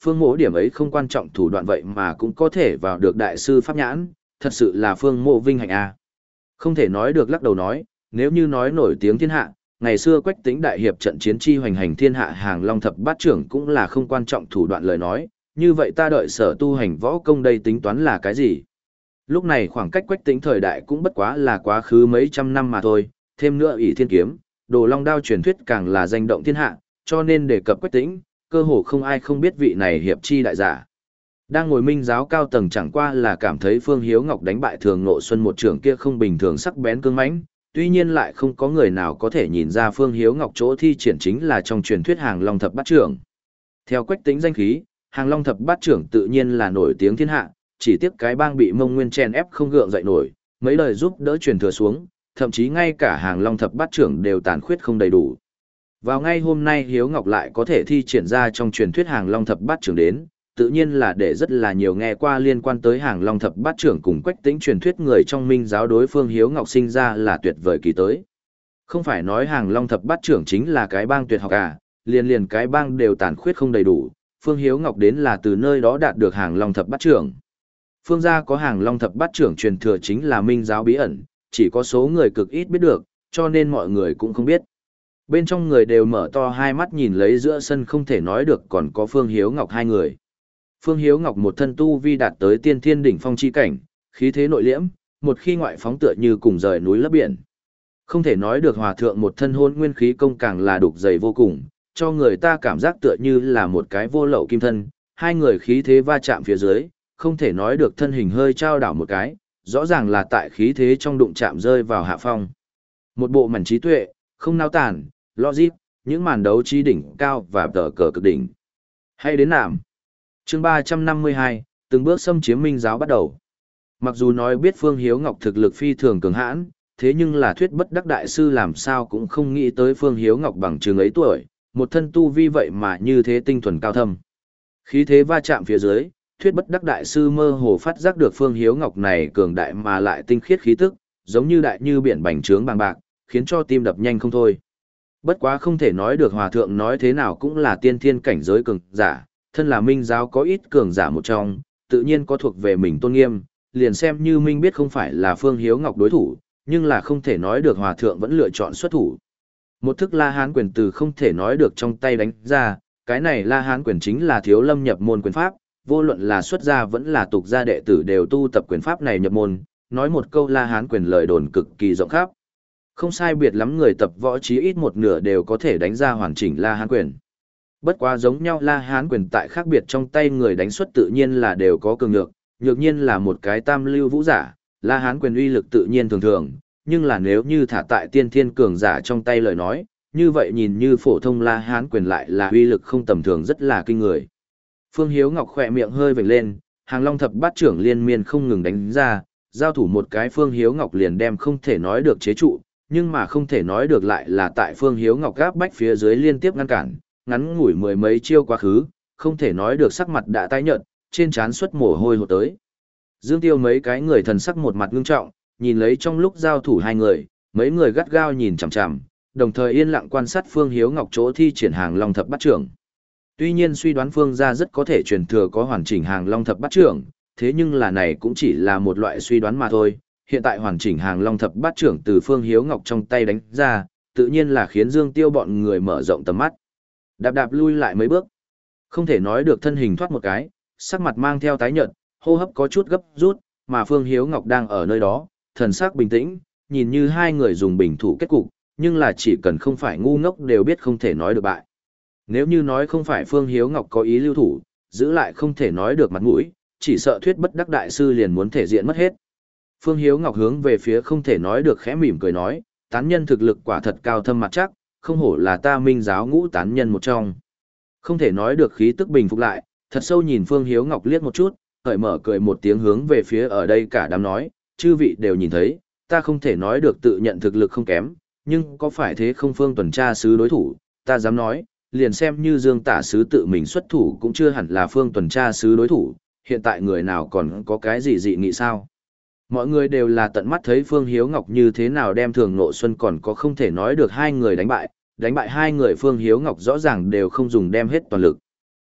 Phương Mộ điểm ấy không quan trọng thủ đoạn vậy mà cũng có thể vào được đại sư pháp nhãn, thật sự là Phương Mộ vinh hạnh a. Không thể nói được lắc đầu nói, nếu như nói nổi tiếng thiên hạ, ngày xưa Quách Tĩnh đại hiệp trận chiến chi hoành hành thiên hạ hàng long thập bát trưởng cũng là không quan trọng thủ đoạn lời nói, như vậy ta đợi sở tu hành võ công đây tính toán là cái gì? Lúc này khoảng cách Quách Tĩnh thời đại cũng bất quá là quá khứ mấy trăm năm mà thôi, thêm nữa ỷ thiên kiếm, đồ long đao truyền thuyết càng là danh động thiên hạ, cho nên đề cập Quách Tĩnh, cơ hồ không ai không biết vị này hiệp chi đại giả. Đang ngồi minh giáo cao tầng chẳng qua là cảm thấy Phương Hiếu Ngọc đánh bại Thường Ngộ Xuân một trưởng kia không bình thường sắc bén cương mãnh, tuy nhiên lại không có người nào có thể nhìn ra Phương Hiếu Ngọc chỗ thi triển chính là trong truyền thuyết hàng long thập bát trưởng. Theo Quách Tĩnh danh khí, hàng long thập bát trưởng tự nhiên là nổi tiếng thiên hạ, chỉ tiếc cái bang bị Mông Nguyên chen ép không gượng dậy nổi, mấy đời giúp đỡ truyền thừa xuống, thậm chí ngay cả hàng long thập bát trưởng đều tàn khuyết không đầy đủ. Vào ngay hôm nay Hiếu Ngọc lại có thể thi triển ra trong truyền thuyết hàng long thập bát trưởng đến, tự nhiên là để rất là nhiều nghe qua liên quan tới hàng long thập bát trưởng cùng Quách Tĩnh truyền thuyết người trong minh giáo đối Phương Hiếu Ngọc sinh ra là tuyệt vời kỳ tới. Không phải nói hàng long thập bát trưởng chính là cái bang tuyệt học à, liền liền cái bang đều tàn khuyết không đầy đủ, Phương Hiếu Ngọc đến là từ nơi đó đạt được hàng long thập bát trưởng. Phương gia có hàng long thập bát trưởng truyền thừa chính là minh giáo bí ẩn, chỉ có số người cực ít biết được, cho nên mọi người cũng không biết. Bên trong người đều mở to hai mắt nhìn lấy giữa sân không thể nói được còn có Phương Hiếu Ngọc hai người. Phương Hiếu Ngọc một thân tu vi đạt tới tiên thiên đỉnh phong chi cảnh, khí thế nội liễm, một khi ngoại phóng tựa như cùng rời núi lấp biển. Không thể nói được hòa thượng một thân hôn nguyên khí công càng là đục dày vô cùng, cho người ta cảm giác tựa như là một cái vô lậu kim thân, hai người khí thế va chạm phía dưới, không thể nói được thân hình hơi trao đảo một cái, rõ ràng là tại khí thế trong đụng chạm rơi vào hạ phong. Một bộ mảnh trí tuệ, không nao tản, logic, những màn đấu trí đỉnh cao và tờ cờ cực đỉnh. Hay đến nạm. Chương ba trăm năm mươi hai, từng bước xâm chiếm minh giáo bắt đầu. Mặc dù nói biết Phương Hiếu Ngọc thực lực phi thường cường hãn, thế nhưng là thuyết bất đắc đại sư làm sao cũng không nghĩ tới Phương Hiếu Ngọc bằng chừng ấy tuổi, một thân tu vi vậy mà như thế tinh thuần cao thâm. Khí thế va chạm phía dưới, thuyết bất đắc đại sư mơ hồ phát giác được Phương Hiếu Ngọc này cường đại mà lại tinh khiết khí tức, giống như đại như biển bành trướng bằng bạc, khiến cho tim đập nhanh không thôi. Bất quá không thể nói được hòa thượng nói thế nào cũng là tiên thiên cảnh giới cường giả, thân là minh giáo có ít cường giả một trong, tự nhiên có thuộc về mình tôn nghiêm, liền xem như minh biết không phải là Phương Hiếu Ngọc đối thủ, nhưng là không thể nói được hòa thượng vẫn lựa chọn xuất thủ. Một thức La Hán quyền từ không thể nói được trong tay đánh ra, cái này La Hán quyền chính là Thiếu Lâm nhập môn quyền pháp, vô luận là xuất gia vẫn là tục gia đệ tử đều tu tập quyền pháp này nhập môn, nói một câu La Hán quyền lời đồn cực kỳ rộng khắp. Không sai biệt lắm người tập võ chí ít một nửa đều có thể đánh ra hoàn chỉnh La Hán quyền. Bất quá giống nhau La Hán quyền tại khác biệt trong tay người đánh xuất tự nhiên là đều có cường nhược, nhược nhiên là một cái tam lưu vũ giả, La Hán quyền uy lực tự nhiên thường thường, nhưng là nếu như thả tại tiên thiên cường giả trong tay lời nói, như vậy nhìn như phổ thông La Hán quyền lại là uy lực không tầm thường rất là kinh người. Phương Hiếu Ngọc khỏe miệng hơi vểnh lên, hàng long thập bát trưởng liên miên không ngừng đánh ra, giao thủ một cái Phương Hiếu Ngọc liền đem không thể nói được chế trụ, nhưng mà không thể nói được lại là tại Phương Hiếu Ngọc gáp bách phía dưới liên tiếp ngăn cản, ngắn ngủi mười mấy chiêu quá khứ, không thể nói được sắc mặt đã tái nhợt, trên trán xuất mồ hôi hột tới. Dương Tiêu mấy cái người thần sắc một mặt ngưng trọng, nhìn lấy trong lúc giao thủ hai người, mấy người gắt gao nhìn chằm chằm, đồng thời yên lặng quan sát Phương Hiếu Ngọc chỗ thi triển hàng long thập bát trưởng. Tuy nhiên suy đoán Phương gia rất có thể truyền thừa có hoàn chỉnh hàng long thập bát trưởng, thế nhưng là này cũng chỉ là một loại suy đoán mà thôi. Hiện tại hoàn chỉnh hàng long thập bát trưởng từ Phương Hiếu Ngọc trong tay đánh ra, tự nhiên là khiến Dương Tiêu bọn người mở rộng tầm mắt. Đạp đạp lui lại mấy bước, không thể nói được thân hình thoát một cái, sắc mặt mang theo tái nhợt, hô hấp có chút gấp rút, mà Phương Hiếu Ngọc đang ở nơi đó, thần sắc bình tĩnh, nhìn như hai người dùng bình thủ kết cục, nhưng là chỉ cần không phải ngu ngốc đều biết không thể nói được bại. Nếu như nói không phải Phương Hiếu Ngọc có ý lưu thủ, giữ lại không thể nói được mặt mũi, chỉ sợ thuyết bất đắc đại sư liền muốn thể diện mất hết. Phương Hiếu Ngọc hướng về phía không thể nói được khẽ mỉm cười nói, tán nhân thực lực quả thật cao thâm mặt chắc, không hổ là ta minh giáo ngũ tán nhân một trong. Không thể nói được khí tức bình phục lại, thật sâu nhìn Phương Hiếu Ngọc liếc một chút, cởi mở cười một tiếng hướng về phía ở đây cả đám nói, chư vị đều nhìn thấy, ta không thể nói được tự nhận thực lực không kém, nhưng có phải thế không Phương tuần tra sứ đối thủ, ta dám nói, liền xem như Dương tả sứ tự mình xuất thủ cũng chưa hẳn là Phương tuần tra sứ đối thủ, hiện tại người nào còn có cái gì dị nghị sao? Mọi người đều là tận mắt thấy Phương Hiếu Ngọc như thế nào đem Thường Ngộ Xuân còn có không thể nói được hai người đánh bại, đánh bại hai người Phương Hiếu Ngọc rõ ràng đều không dùng đem hết toàn lực.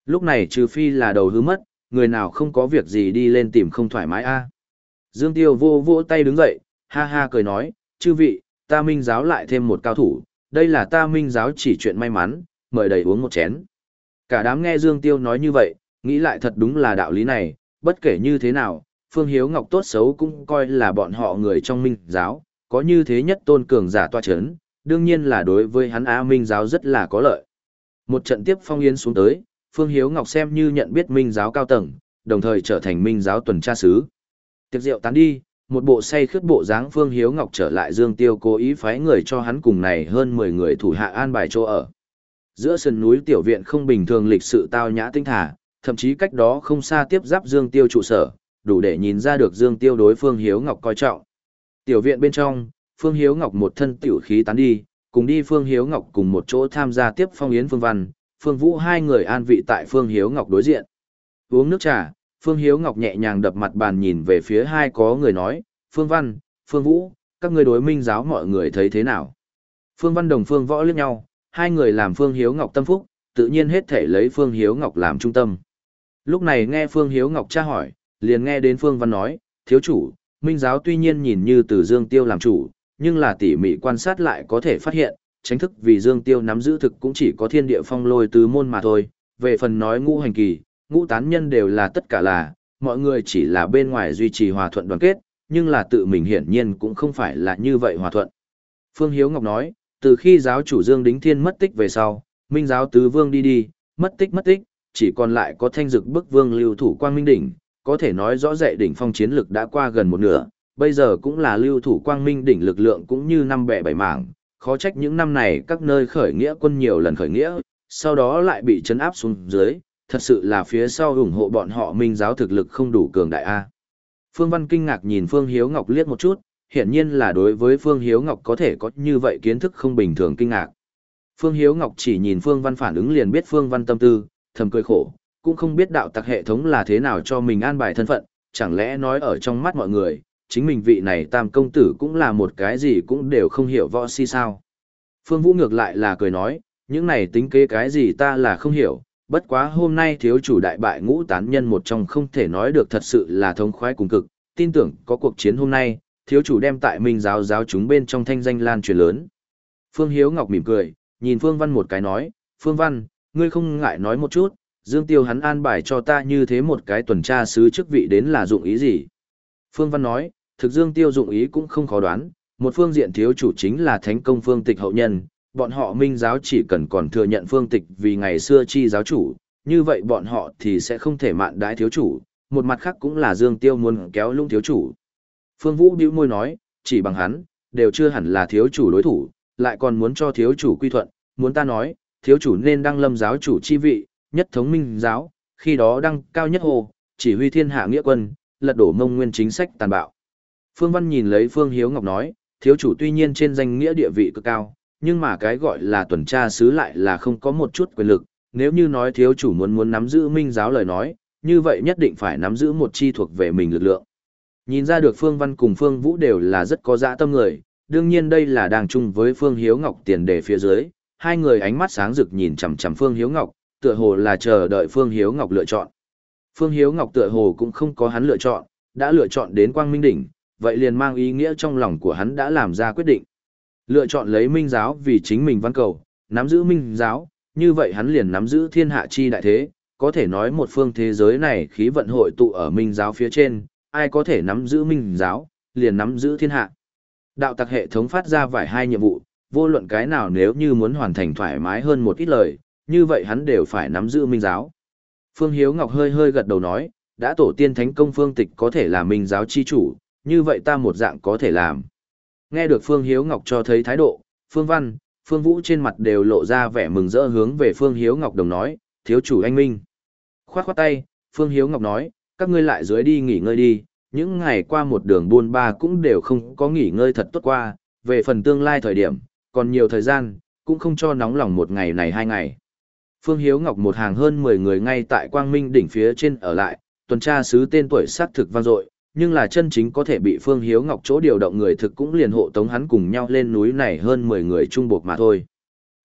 Lúc này trừ phi là đầu hư mất, người nào không có việc gì đi lên tìm không thoải mái a. Dương Tiêu vô vô tay đứng dậy, ha ha cười nói, chư vị, ta minh giáo lại thêm một cao thủ, đây là ta minh giáo chỉ chuyện may mắn, mời đầy uống một chén. Cả đám nghe Dương Tiêu nói như vậy, nghĩ lại thật đúng là đạo lý này, bất kể như thế nào, Phương Hiếu Ngọc tốt xấu cũng coi là bọn họ người trong minh giáo, có như thế nhất tôn cường giả toa chấn, đương nhiên là đối với hắn Á minh giáo rất là có lợi. Một trận tiếp phong yến xuống tới, Phương Hiếu Ngọc xem như nhận biết minh giáo cao tầng, đồng thời trở thành minh giáo tuần tra sứ. Tiệc rượu tán đi, một bộ say khướt bộ dáng Phương Hiếu Ngọc trở lại Dương Tiêu cố ý phái người cho hắn cùng này hơn mười người thủ hạ an bài chỗ ở. Giữa sườn núi tiểu viện không bình thường lịch sự tao nhã tinh thả, thậm chí cách đó không xa tiếp giáp Dương Tiêu trụ sở, đủ để nhìn ra được Dương Tiêu đối Phương Hiếu Ngọc coi trọng. Tiểu viện bên trong, Phương Hiếu Ngọc một thân tiểu khí tán đi, cùng đi Phương Hiếu Ngọc cùng một chỗ tham gia tiếp phong yến Phương Văn, Phương Vũ hai người an vị tại Phương Hiếu Ngọc đối diện. Uống nước trà, Phương Hiếu Ngọc nhẹ nhàng đập mặt bàn nhìn về phía hai có người nói, Phương Văn, Phương Vũ, các ngươi đối minh giáo mọi người thấy thế nào? Phương Văn đồng Phương Võ liếc nhau, hai người làm Phương Hiếu Ngọc tâm phúc, tự nhiên hết thể lấy Phương Hiếu Ngọc làm trung tâm. Lúc này nghe Phương Hiếu Ngọc tra hỏi, liền nghe đến Phương Văn nói, thiếu chủ, minh giáo tuy nhiên nhìn như từ Dương Tiêu làm chủ, nhưng là tỉ mỉ quan sát lại có thể phát hiện, chính thức vì Dương Tiêu nắm giữ thực cũng chỉ có thiên địa phong lôi tứ môn mà thôi. Về phần nói ngũ hành kỳ, ngũ tán nhân đều là tất cả là, mọi người chỉ là bên ngoài duy trì hòa thuận đoàn kết, nhưng là tự mình hiển nhiên cũng không phải là như vậy hòa thuận. Phương Hiếu Ngọc nói, từ khi giáo chủ Dương Đính Thiên mất tích về sau, minh giáo tứ vương đi đi, mất tích mất tích, chỉ còn lại có thanh dực bức vương lưu thủ quang minh đỉnh, có thể nói rõ dạy đỉnh phong chiến lực đã qua gần một nửa, bây giờ cũng là lưu thủ quang minh đỉnh lực lượng cũng như năm bẻ bảy mảng, khó trách những năm này các nơi khởi nghĩa quân nhiều lần khởi nghĩa, sau đó lại bị trấn áp xuống dưới, thật sự là phía sau ủng hộ bọn họ minh giáo thực lực không đủ cường đại a. Phương Văn kinh ngạc nhìn Phương Hiếu Ngọc liếc một chút, hiển nhiên là đối với Phương Hiếu Ngọc có thể có như vậy kiến thức không bình thường kinh ngạc. Phương Hiếu Ngọc chỉ nhìn Phương Văn phản ứng liền biết Phương Văn tâm tư, thầm cười khổ, cũng không biết đạo tặc hệ thống là thế nào cho mình an bài thân phận, chẳng lẽ nói ở trong mắt mọi người, chính mình vị này tam công tử cũng là một cái gì cũng đều không hiểu võ si sao. Phương Vũ ngược lại là cười nói, những này tính kế cái gì ta là không hiểu, bất quá hôm nay thiếu chủ đại bại ngũ tán nhân một trong không thể nói được thật sự là thống khoái cùng cực, tin tưởng có cuộc chiến hôm nay, thiếu chủ đem tại minh giáo giáo chúng bên trong thanh danh lan truyền lớn. Phương Hiếu Ngọc mỉm cười, nhìn Phương Văn một cái nói, Phương Văn, ngươi không ngại nói một chút, Dương Tiêu hắn an bài cho ta như thế một cái tuần tra sứ chức vị đến là dụng ý gì? Phương Văn nói, thực Dương Tiêu dụng ý cũng không khó đoán, một phương diện thiếu chủ chính là thánh công Phương Tịch hậu nhân, bọn họ minh giáo chỉ cần còn thừa nhận Phương Tịch vì ngày xưa chi giáo chủ, như vậy bọn họ thì sẽ không thể mạn đãi thiếu chủ, một mặt khác cũng là Dương Tiêu muốn kéo lung thiếu chủ. Phương Vũ bĩu môi nói, chỉ bằng hắn, đều chưa hẳn là thiếu chủ đối thủ, lại còn muốn cho thiếu chủ quy thuận, muốn ta nói, thiếu chủ nên đăng lâm giáo chủ chi vị, nhất thống minh giáo, khi đó đăng cao nhất hồ, chỉ huy thiên hạ nghĩa quân, lật đổ Mông Nguyên chính sách tàn bạo. Phương Văn nhìn lấy Phương Hiếu Ngọc nói, thiếu chủ tuy nhiên trên danh nghĩa địa vị cực cao, nhưng mà cái gọi là tuần tra sứ lại là không có một chút quyền lực, nếu như nói thiếu chủ muốn muốn nắm giữ minh giáo lời nói, như vậy nhất định phải nắm giữ một chi thuộc về mình lực lượng. Nhìn ra được Phương Văn cùng Phương Vũ đều là rất có dã tâm người, đương nhiên đây là đang chung với Phương Hiếu Ngọc tiền đề phía dưới, hai người ánh mắt sáng rực nhìn chằm chằm Phương Hiếu Ngọc, tựa hồ là chờ đợi Phương Hiếu Ngọc lựa chọn. Phương Hiếu Ngọc tựa hồ cũng không có hắn lựa chọn, đã lựa chọn đến Quang Minh Đỉnh, vậy liền mang ý nghĩa trong lòng của hắn đã làm ra quyết định. Lựa chọn lấy minh giáo vì chính mình văn cầu, nắm giữ minh giáo, như vậy hắn liền nắm giữ thiên hạ chi đại thế, có thể nói một phương thế giới này khí vận hội tụ ở minh giáo phía trên, ai có thể nắm giữ minh giáo, liền nắm giữ thiên hạ. Đạo tặc hệ thống phát ra vài hai nhiệm vụ, vô luận cái nào nếu như muốn hoàn thành thoải mái hơn một ít lời, như vậy hắn đều phải nắm giữ minh giáo. Phương Hiếu Ngọc hơi hơi gật đầu nói, đã tổ tiên thánh công Phương Tịch có thể là minh giáo chi chủ, như vậy ta một dạng có thể làm. Nghe được Phương Hiếu Ngọc cho thấy thái độ, Phương Văn, Phương Vũ trên mặt đều lộ ra vẻ mừng rỡ hướng về Phương Hiếu Ngọc đồng nói, thiếu chủ anh minh. Khoát khoát tay, Phương Hiếu Ngọc nói, các ngươi lại dưới đi nghỉ ngơi đi, những ngày qua một đường buôn ba cũng đều không có nghỉ ngơi thật tốt qua, về phần tương lai thời điểm, còn nhiều thời gian, cũng không cho nóng lòng một ngày này hai ngày. Phương Hiếu Ngọc một hàng hơn mười người ngay tại Quang Minh đỉnh phía trên ở lại, tuần tra sứ tên tuổi xác thực vang dội, nhưng là chân chính có thể bị Phương Hiếu Ngọc chỗ điều động người thực cũng liền hộ tống hắn cùng nhau lên núi này hơn mười người trung buộc mà thôi.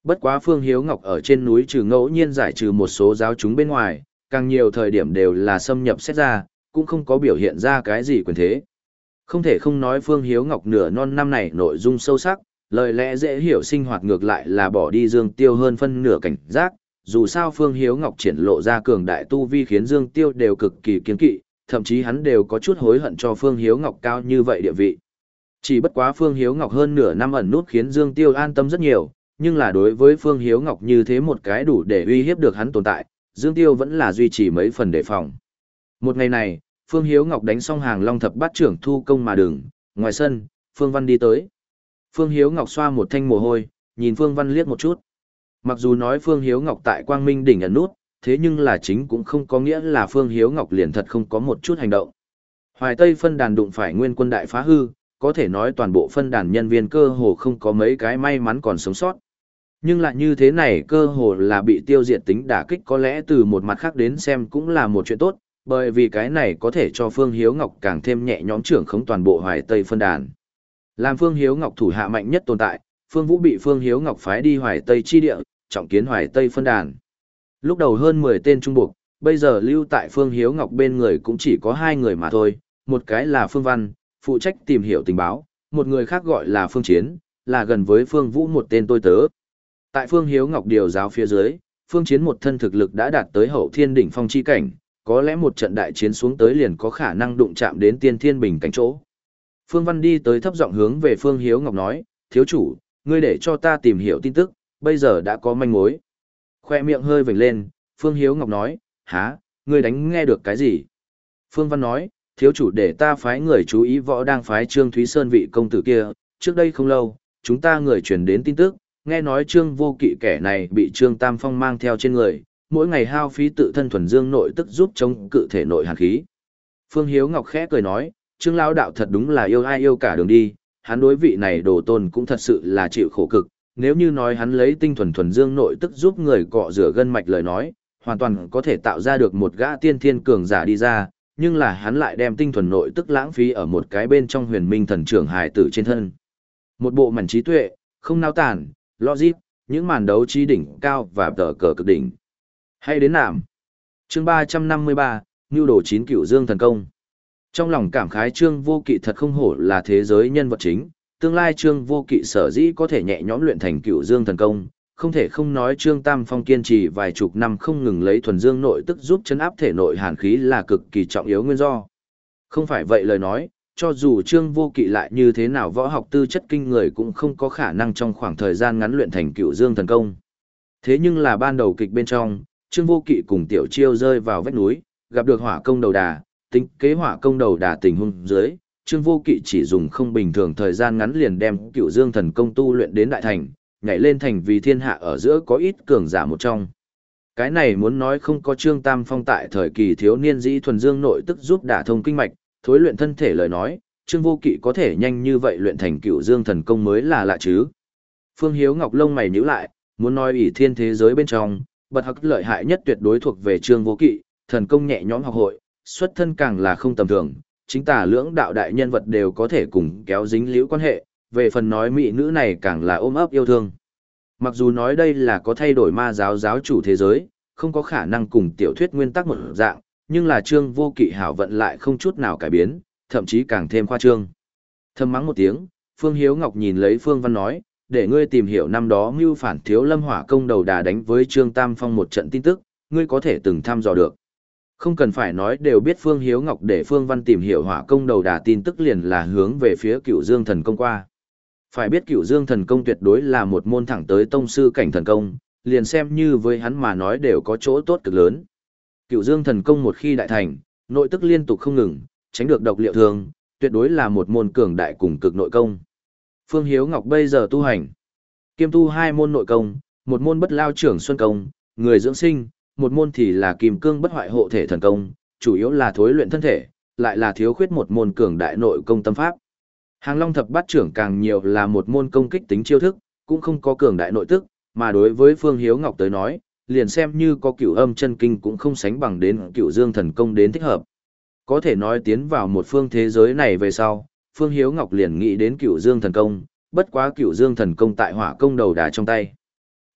Bất quá Phương Hiếu Ngọc ở trên núi trừ ngẫu nhiên giải trừ một số giáo chúng bên ngoài, càng nhiều thời điểm đều là xâm nhập xét ra, cũng không có biểu hiện ra cái gì quyền thế. Không thể không nói Phương Hiếu Ngọc nửa non năm này nội dung sâu sắc, lời lẽ dễ hiểu sinh hoạt ngược lại là bỏ đi Dương Tiêu hơn phân nửa cảnh giác, dù sao Phương Hiếu Ngọc triển lộ ra cường đại tu vi khiến Dương Tiêu đều cực kỳ kiêng kỵ, thậm chí hắn đều có chút hối hận cho Phương Hiếu Ngọc cao như vậy địa vị. Chỉ bất quá Phương Hiếu Ngọc hơn nửa năm ẩn nút khiến Dương Tiêu an tâm rất nhiều, nhưng là đối với Phương Hiếu Ngọc như thế một cái đủ để uy hiếp được hắn tồn tại, Dương Tiêu vẫn là duy trì mấy phần đề phòng. Một ngày này, Phương Hiếu Ngọc đánh xong hàng Long Thập Bát Trưởng thu công mà đường, ngoài sân, Phương Văn đi tới. Phương Hiếu Ngọc xoa một thanh mồ hôi, nhìn Phương Văn liếc một chút. Mặc dù nói Phương Hiếu Ngọc tại Quang Minh đỉnh ẩn nút, thế nhưng là chính cũng không có nghĩa là Phương Hiếu Ngọc liền thật không có một chút hành động. Hoài Tây phân đàn đụng phải nguyên quân đại phá hư, có thể nói toàn bộ phân đàn nhân viên cơ hồ không có mấy cái may mắn còn sống sót. Nhưng lại như thế này cơ hồ là bị tiêu diệt tính đả kích, có lẽ từ một mặt khác đến xem cũng là một chuyện tốt, bởi vì cái này có thể cho Phương Hiếu Ngọc càng thêm nhẹ nhõm trưởng khống toàn bộ Hoài Tây phân đàn. Làm Phương Hiếu Ngọc thủ hạ mạnh nhất tồn tại, Phương Vũ bị Phương Hiếu Ngọc phái đi Hoài Tây chi địa, trọng kiến Hoài Tây phân đàn. Lúc đầu hơn mười tên trung buộc, bây giờ lưu tại Phương Hiếu Ngọc bên người cũng chỉ có hai người mà thôi, một cái là Phương Văn, phụ trách tìm hiểu tình báo, một người khác gọi là Phương Chiến, là gần với Phương Vũ một tên tôi tớ. Tại Phương Hiếu Ngọc điều giáo phía dưới, Phương Chiến một thân thực lực đã đạt tới hậu thiên đỉnh phong chi cảnh, có lẽ một trận đại chiến xuống tới liền có khả năng đụng chạm đến tiên thiên bình cảnh chỗ. Phương Văn đi tới thấp giọng hướng về Phương Hiếu Ngọc nói, thiếu chủ, ngươi để cho ta tìm hiểu tin tức, bây giờ đã có manh mối. Khoe miệng hơi vểnh lên, Phương Hiếu Ngọc nói, há, ngươi đánh nghe được cái gì? Phương Văn nói, thiếu chủ để ta phái người chú ý võ đang phái Trương Thúy Sơn vị công tử kia, trước đây không lâu, chúng ta người truyền đến tin tức, nghe nói Trương Vô Kỵ kẻ này bị Trương Tam Phong mang theo trên người, mỗi ngày hao phí tự thân thuần dương nội tức giúp chống cự thể nội hàn khí. Phương Hiếu Ngọc khẽ cười nói, Trương lão đạo thật đúng là yêu ai yêu cả đường đi, hắn đối vị này đồ tôn cũng thật sự là chịu khổ cực, nếu như nói hắn lấy tinh thuần thuần dương nội tức giúp người cọ rửa gân mạch lời nói, hoàn toàn có thể tạo ra được một gã tiên thiên cường giả đi ra, nhưng là hắn lại đem tinh thuần nội tức lãng phí ở một cái bên trong huyền minh thần trưởng hài tử trên thân. Một bộ mảnh trí tuệ, không nao tản, logic, những màn đấu trí đỉnh cao và tờ cờ cực đỉnh. Hay đến nạm. Chương ba trăm năm mươi ba, Nưu đồ chín cửu dương thần công. Trong lòng cảm khái Trương Vô Kỵ thật không hổ là thế giới nhân vật chính, tương lai Trương Vô Kỵ sở dĩ có thể nhẹ nhõm luyện thành cửu dương thần công, không thể không nói Trương Tam Phong kiên trì vài chục năm không ngừng lấy thuần dương nội tức giúp chấn áp thể nội hàn khí là cực kỳ trọng yếu nguyên do. Không phải vậy lời nói, cho dù Trương Vô Kỵ lại như thế nào võ học tư chất kinh người cũng không có khả năng trong khoảng thời gian ngắn luyện thành cửu dương thần công. Thế nhưng là ban đầu kịch bên trong, Trương Vô Kỵ cùng Tiểu Chiêu rơi vào vách núi, gặp được hỏa công đầu đà, tính kế hỏa công đầu đà tình huống dưới, Trương Vô Kỵ chỉ dùng không bình thường thời gian ngắn liền đem cửu dương thần công tu luyện đến đại thành, nhảy lên thành vì thiên hạ ở giữa có ít cường giả một trong. Cái này muốn nói không có Trương Tam Phong tại thời kỳ thiếu niên dĩ thuần dương nội tức giúp đả thông kinh mạch, thối luyện thân thể lời nói, Trương Vô Kỵ có thể nhanh như vậy luyện thành cửu dương thần công mới là lạ chứ. Phương Hiếu Ngọc lông mày nhíu lại, muốn nói ỷ thiên thế giới bên trong, bật hắc lợi hại nhất tuyệt đối thuộc về Trương Vô Kỵ, thần công nhẹ nhõm học hội, xuất thân càng là không tầm thường, chính tả lưỡng đạo đại nhân vật đều có thể cùng kéo dính liễu quan hệ, về phần nói mỹ nữ này càng là ôm ấp yêu thương. Mặc dù nói đây là có thay đổi ma giáo giáo chủ thế giới, không có khả năng cùng tiểu thuyết nguyên tắc một dạng, nhưng là Trương Vô Kỵ hảo vận lại không chút nào cải biến, thậm chí càng thêm khoa trương. Thầm mắng một tiếng, Phương Hiếu Ngọc nhìn lấy Phương Văn nói, để ngươi tìm hiểu năm đó mưu phản thiếu lâm hỏa công đầu đà đánh với Trương Tam Phong một trận tin tức, ngươi có thể từng thăm dò được. Không cần phải nói đều biết Phương Hiếu Ngọc để Phương Văn tìm hiểu hỏa công đầu đà tin tức liền là hướng về phía cửu dương thần công qua. Phải biết cửu dương thần công tuyệt đối là một môn thẳng tới tông sư cảnh thần công, liền xem như với hắn mà nói đều có chỗ tốt cực lớn. Cửu dương thần công một khi đại thành, nội tức liên tục không ngừng, tránh được độc liệu thường, tuyệt đối là một môn cường đại cùng cực nội công. Phương Hiếu Ngọc bây giờ tu hành, kiêm tu hai môn nội công, một môn bất lao trưởng xuân công, người dưỡng sinh, một môn thì là kim cương bất hoại hộ thể thần công, chủ yếu là thối luyện thân thể, lại là thiếu khuyết một môn cường đại nội công tâm pháp. Hàng Long thập bát trưởng càng nhiều là một môn công kích tính chiêu thức, cũng không có cường đại nội tức, mà đối với Phương Hiếu Ngọc tới nói, liền xem như có cửu âm chân kinh cũng không sánh bằng đến cửu dương thần công đến thích hợp. Có thể nói tiến vào một phương thế giới này về sau, Phương Hiếu Ngọc liền nghĩ đến cửu dương thần công, bất quá cửu dương thần công tại hỏa công đầu đà trong tay.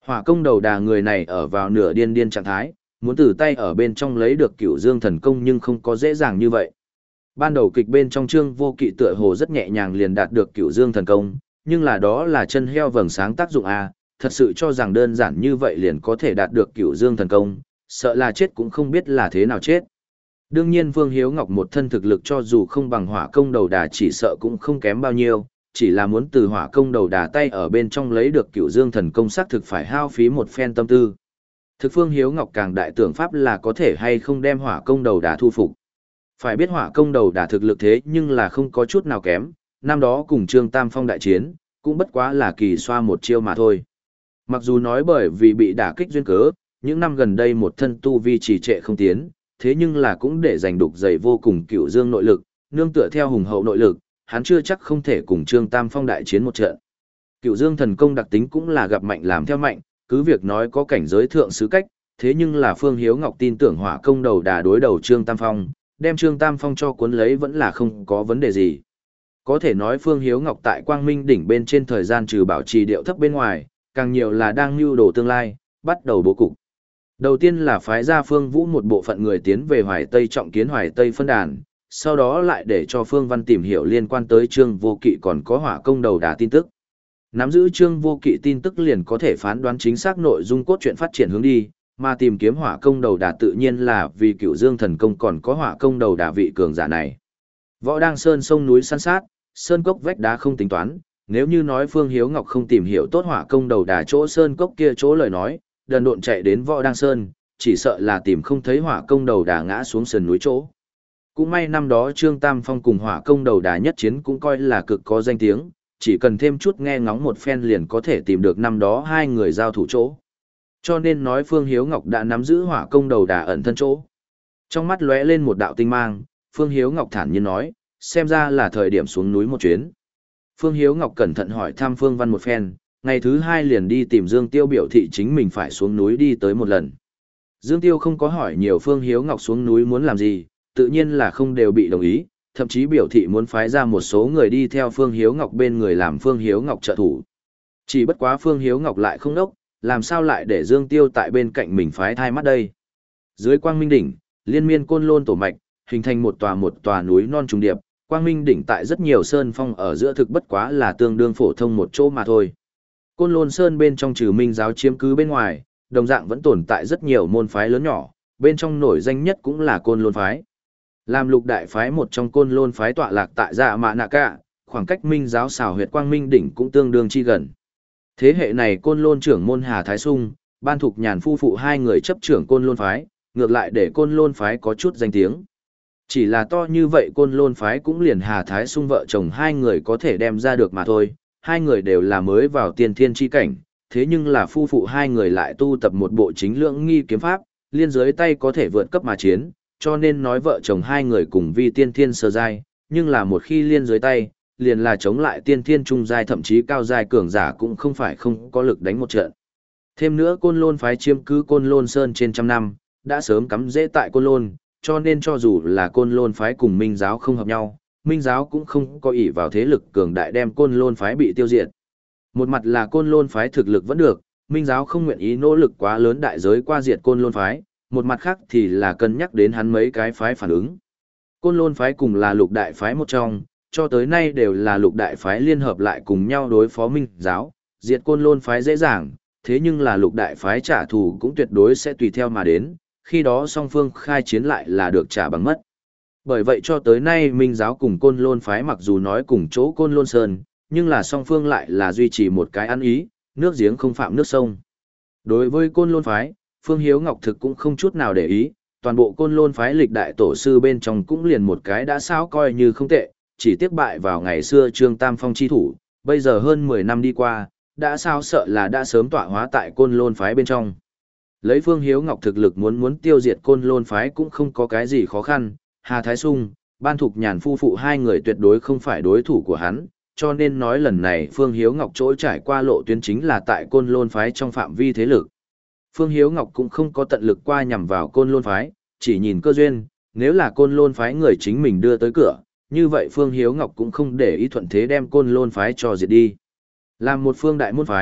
Hỏa công đầu đà người này ở vào nửa điên điên trạng thái, muốn từ tay ở bên trong lấy được cửu dương thần công nhưng không có dễ dàng như vậy. Ban đầu kịch bên trong Trương Vô Kỵ tựa hồ rất nhẹ nhàng liền đạt được cửu dương thần công, nhưng là đó là chân heo vầng sáng tác dụng A, thật sự cho rằng đơn giản như vậy liền có thể đạt được cửu dương thần công, sợ là chết cũng không biết là thế nào chết. Đương nhiên Vương Hiếu Ngọc một thân thực lực cho dù không bằng hỏa công đầu đà chỉ sợ cũng không kém bao nhiêu, chỉ là muốn từ hỏa công đầu đà tay ở bên trong lấy được cửu dương thần công xác thực phải hao phí một phen tâm tư. Thực Phương Hiếu Ngọc càng đại tưởng pháp là có thể hay không đem hỏa công đầu đà thu phục. Phải biết hỏa công đầu đà thực lực thế nhưng là không có chút nào kém, năm đó cùng Trương Tam Phong đại chiến, cũng bất quá là kỳ xoa một chiêu mà thôi. Mặc dù nói bởi vì bị đả kích duyên cớ, những năm gần đây một thân tu vi trì trệ không tiến, thế nhưng là cũng để giành đục dày vô cùng cửu dương nội lực, nương tựa theo hùng hậu nội lực, hắn chưa chắc không thể cùng Trương Tam Phong đại chiến một trận. Cửu dương thần công đặc tính cũng là gặp mạnh làm theo mạnh, cứ việc nói có cảnh giới thượng sứ cách, thế nhưng là Phương Hiếu Ngọc tin tưởng hỏa công đầu đà đối đầu Trương Tam Phong, đem Trương Tam Phong cho cuốn lấy vẫn là không có vấn đề gì. Có thể nói Phương Hiếu Ngọc tại Quang Minh đỉnh bên trên thời gian trừ bảo trì điệu thấp bên ngoài, càng nhiều là đang mưu đồ tương lai, bắt đầu bố cục. Đầu tiên là phái ra Phương Vũ một bộ phận người tiến về Hoài Tây trọng kiến Hoài Tây phân đàn, sau đó lại để cho Phương Văn tìm hiểu liên quan tới Trương Vô Kỵ còn có hỏa công đầu đà tin tức. Nắm giữ Trương Vô Kỵ tin tức liền có thể phán đoán chính xác nội dung cốt truyện phát triển hướng đi, mà tìm kiếm hỏa công đầu đà tự nhiên là vì Cửu Dương thần công còn có hỏa công đầu đà vị cường giả này. Võ Đang Sơn sông núi san sát, sơn cốc vách đá không tính toán, nếu như nói Phương Hiếu Ngọc không tìm hiểu tốt hỏa công đầu đà chỗ sơn cốc kia chỗ lời nói, đần độn chạy đến Võ Đang Sơn, chỉ sợ là tìm không thấy hỏa công đầu đà ngã xuống sườn núi chỗ. Cũng may năm đó Trương Tam Phong cùng hỏa công đầu đà nhất chiến cũng coi là cực có danh tiếng, chỉ cần thêm chút nghe ngóng một phen liền có thể tìm được năm đó hai người giao thủ chỗ. Cho nên nói Phương Hiếu Ngọc đã nắm giữ hỏa công đầu đà ẩn thân chỗ. Trong mắt lóe lên một đạo tinh mang, Phương Hiếu Ngọc thản nhiên nói, xem ra là thời điểm xuống núi một chuyến. Phương Hiếu Ngọc cẩn thận hỏi thăm Phương Văn một phen, ngày thứ hai liền đi tìm Dương Tiêu biểu thị chính mình phải xuống núi đi tới một lần. Dương Tiêu không có hỏi nhiều Phương Hiếu Ngọc xuống núi muốn làm gì, tự nhiên là không đều bị đồng ý, thậm chí biểu thị muốn phái ra một số người đi theo Phương Hiếu Ngọc bên người làm Phương Hiếu Ngọc trợ thủ. Chỉ bất quá Phương Hiếu Ngọc lại không đốc, làm sao lại để Dương Tiêu tại bên cạnh mình phái thai mắt đây. Dưới Quang Minh đỉnh, liên miên côn lôn tổ mạch, hình thành một tòa một tòa núi non trùng điệp, Quang Minh đỉnh tại rất nhiều sơn phong ở giữa thực bất quá là tương đương phổ thông một chỗ mà thôi. Côn Lôn Sơn bên trong trừ Minh giáo chiếm cứ bên ngoài, đồng dạng vẫn tồn tại rất nhiều môn phái lớn nhỏ, bên trong nổi danh nhất cũng là Côn Lôn phái. Làm lục đại phái một trong Côn Lôn phái tọa lạc tại Dạ Mã Nạ Cả, khoảng cách Minh giáo xảo huyệt Quang Minh đỉnh cũng tương đương chi gần. Thế hệ này Côn Lôn trưởng môn Hà Thái Sung, Ban Thục Nhàn phu phụ hai người chấp trưởng Côn Lôn phái, ngược lại để Côn Lôn phái có chút danh tiếng. Chỉ là to như vậy Côn Lôn phái cũng liền Hà Thái Sung vợ chồng hai người có thể đem ra được mà thôi, hai người đều là mới vào tiên thiên chi cảnh, thế nhưng là phu phụ hai người lại tu tập một bộ chính lưỡng nghi kiếm pháp, liên dưới tay có thể vượt cấp mà chiến, cho nên nói vợ chồng hai người cùng vi tiên thiên sơ giai, nhưng là một khi liên dưới tay, liền là chống lại tiên thiên trung giai thậm chí cao giai cường giả cũng không phải không có lực đánh một trận. Thêm nữa Côn Lôn phái chiếm cứ Côn Lôn Sơn trên trăm năm, đã sớm cắm rễ tại Côn Lôn, cho nên cho dù là Côn Lôn phái cùng Minh giáo không hợp nhau, Minh giáo cũng không có ỷ vào thế lực cường đại đem Côn Lôn phái bị tiêu diệt. Một mặt là Côn Lôn phái thực lực vẫn được, Minh giáo không nguyện ý nỗ lực quá lớn đại giới qua diệt Côn Lôn phái, một mặt khác thì là cân nhắc đến hắn mấy cái phái phản ứng. Côn Lôn phái cùng là lục đại phái một trong, cho tới nay đều là lục đại phái liên hợp lại cùng nhau đối phó Minh giáo, diệt Côn Lôn phái dễ dàng, thế nhưng là lục đại phái trả thù cũng tuyệt đối sẽ tùy theo mà đến, khi đó song phương khai chiến lại là được trả bằng mất. Bởi vậy cho tới nay Minh giáo cùng Côn Lôn phái mặc dù nói cùng chỗ Côn Lôn Sơn, nhưng là song phương lại là duy trì một cái ăn ý, nước giếng không phạm nước sông. Đối với Côn Lôn phái, Phương Hiếu Ngọc thực cũng không chút nào để ý, toàn bộ Côn Lôn phái lịch đại tổ sư bên trong cũng liền một cái đã sao coi như không tệ, chỉ tiếc bại vào ngày xưa Trương Tam Phong chi thủ, bây giờ hơn mười năm đi qua, đã sao sợ là đã sớm tọa hóa tại Côn Lôn phái bên trong. Lấy Phương Hiếu Ngọc thực lực muốn muốn tiêu diệt Côn Lôn phái cũng không có cái gì khó khăn, Hà Thái Sung, Ban Thục Nhàn phu phụ hai người tuyệt đối không phải đối thủ của hắn, cho nên nói lần này Phương Hiếu Ngọc chỗ trải qua lộ tuyến chính là tại Côn Lôn phái trong phạm vi thế lực. Phương Hiếu Ngọc cũng không có tận lực qua nhằm vào Côn Lôn phái, chỉ nhìn cơ duyên, nếu là Côn Lôn phái người chính mình đưa tới cửa, như vậy Phương Hiếu Ngọc cũng không để ý thuận thế đem Côn Lôn phái cho diệt đi. Làm một phương đại môn phái,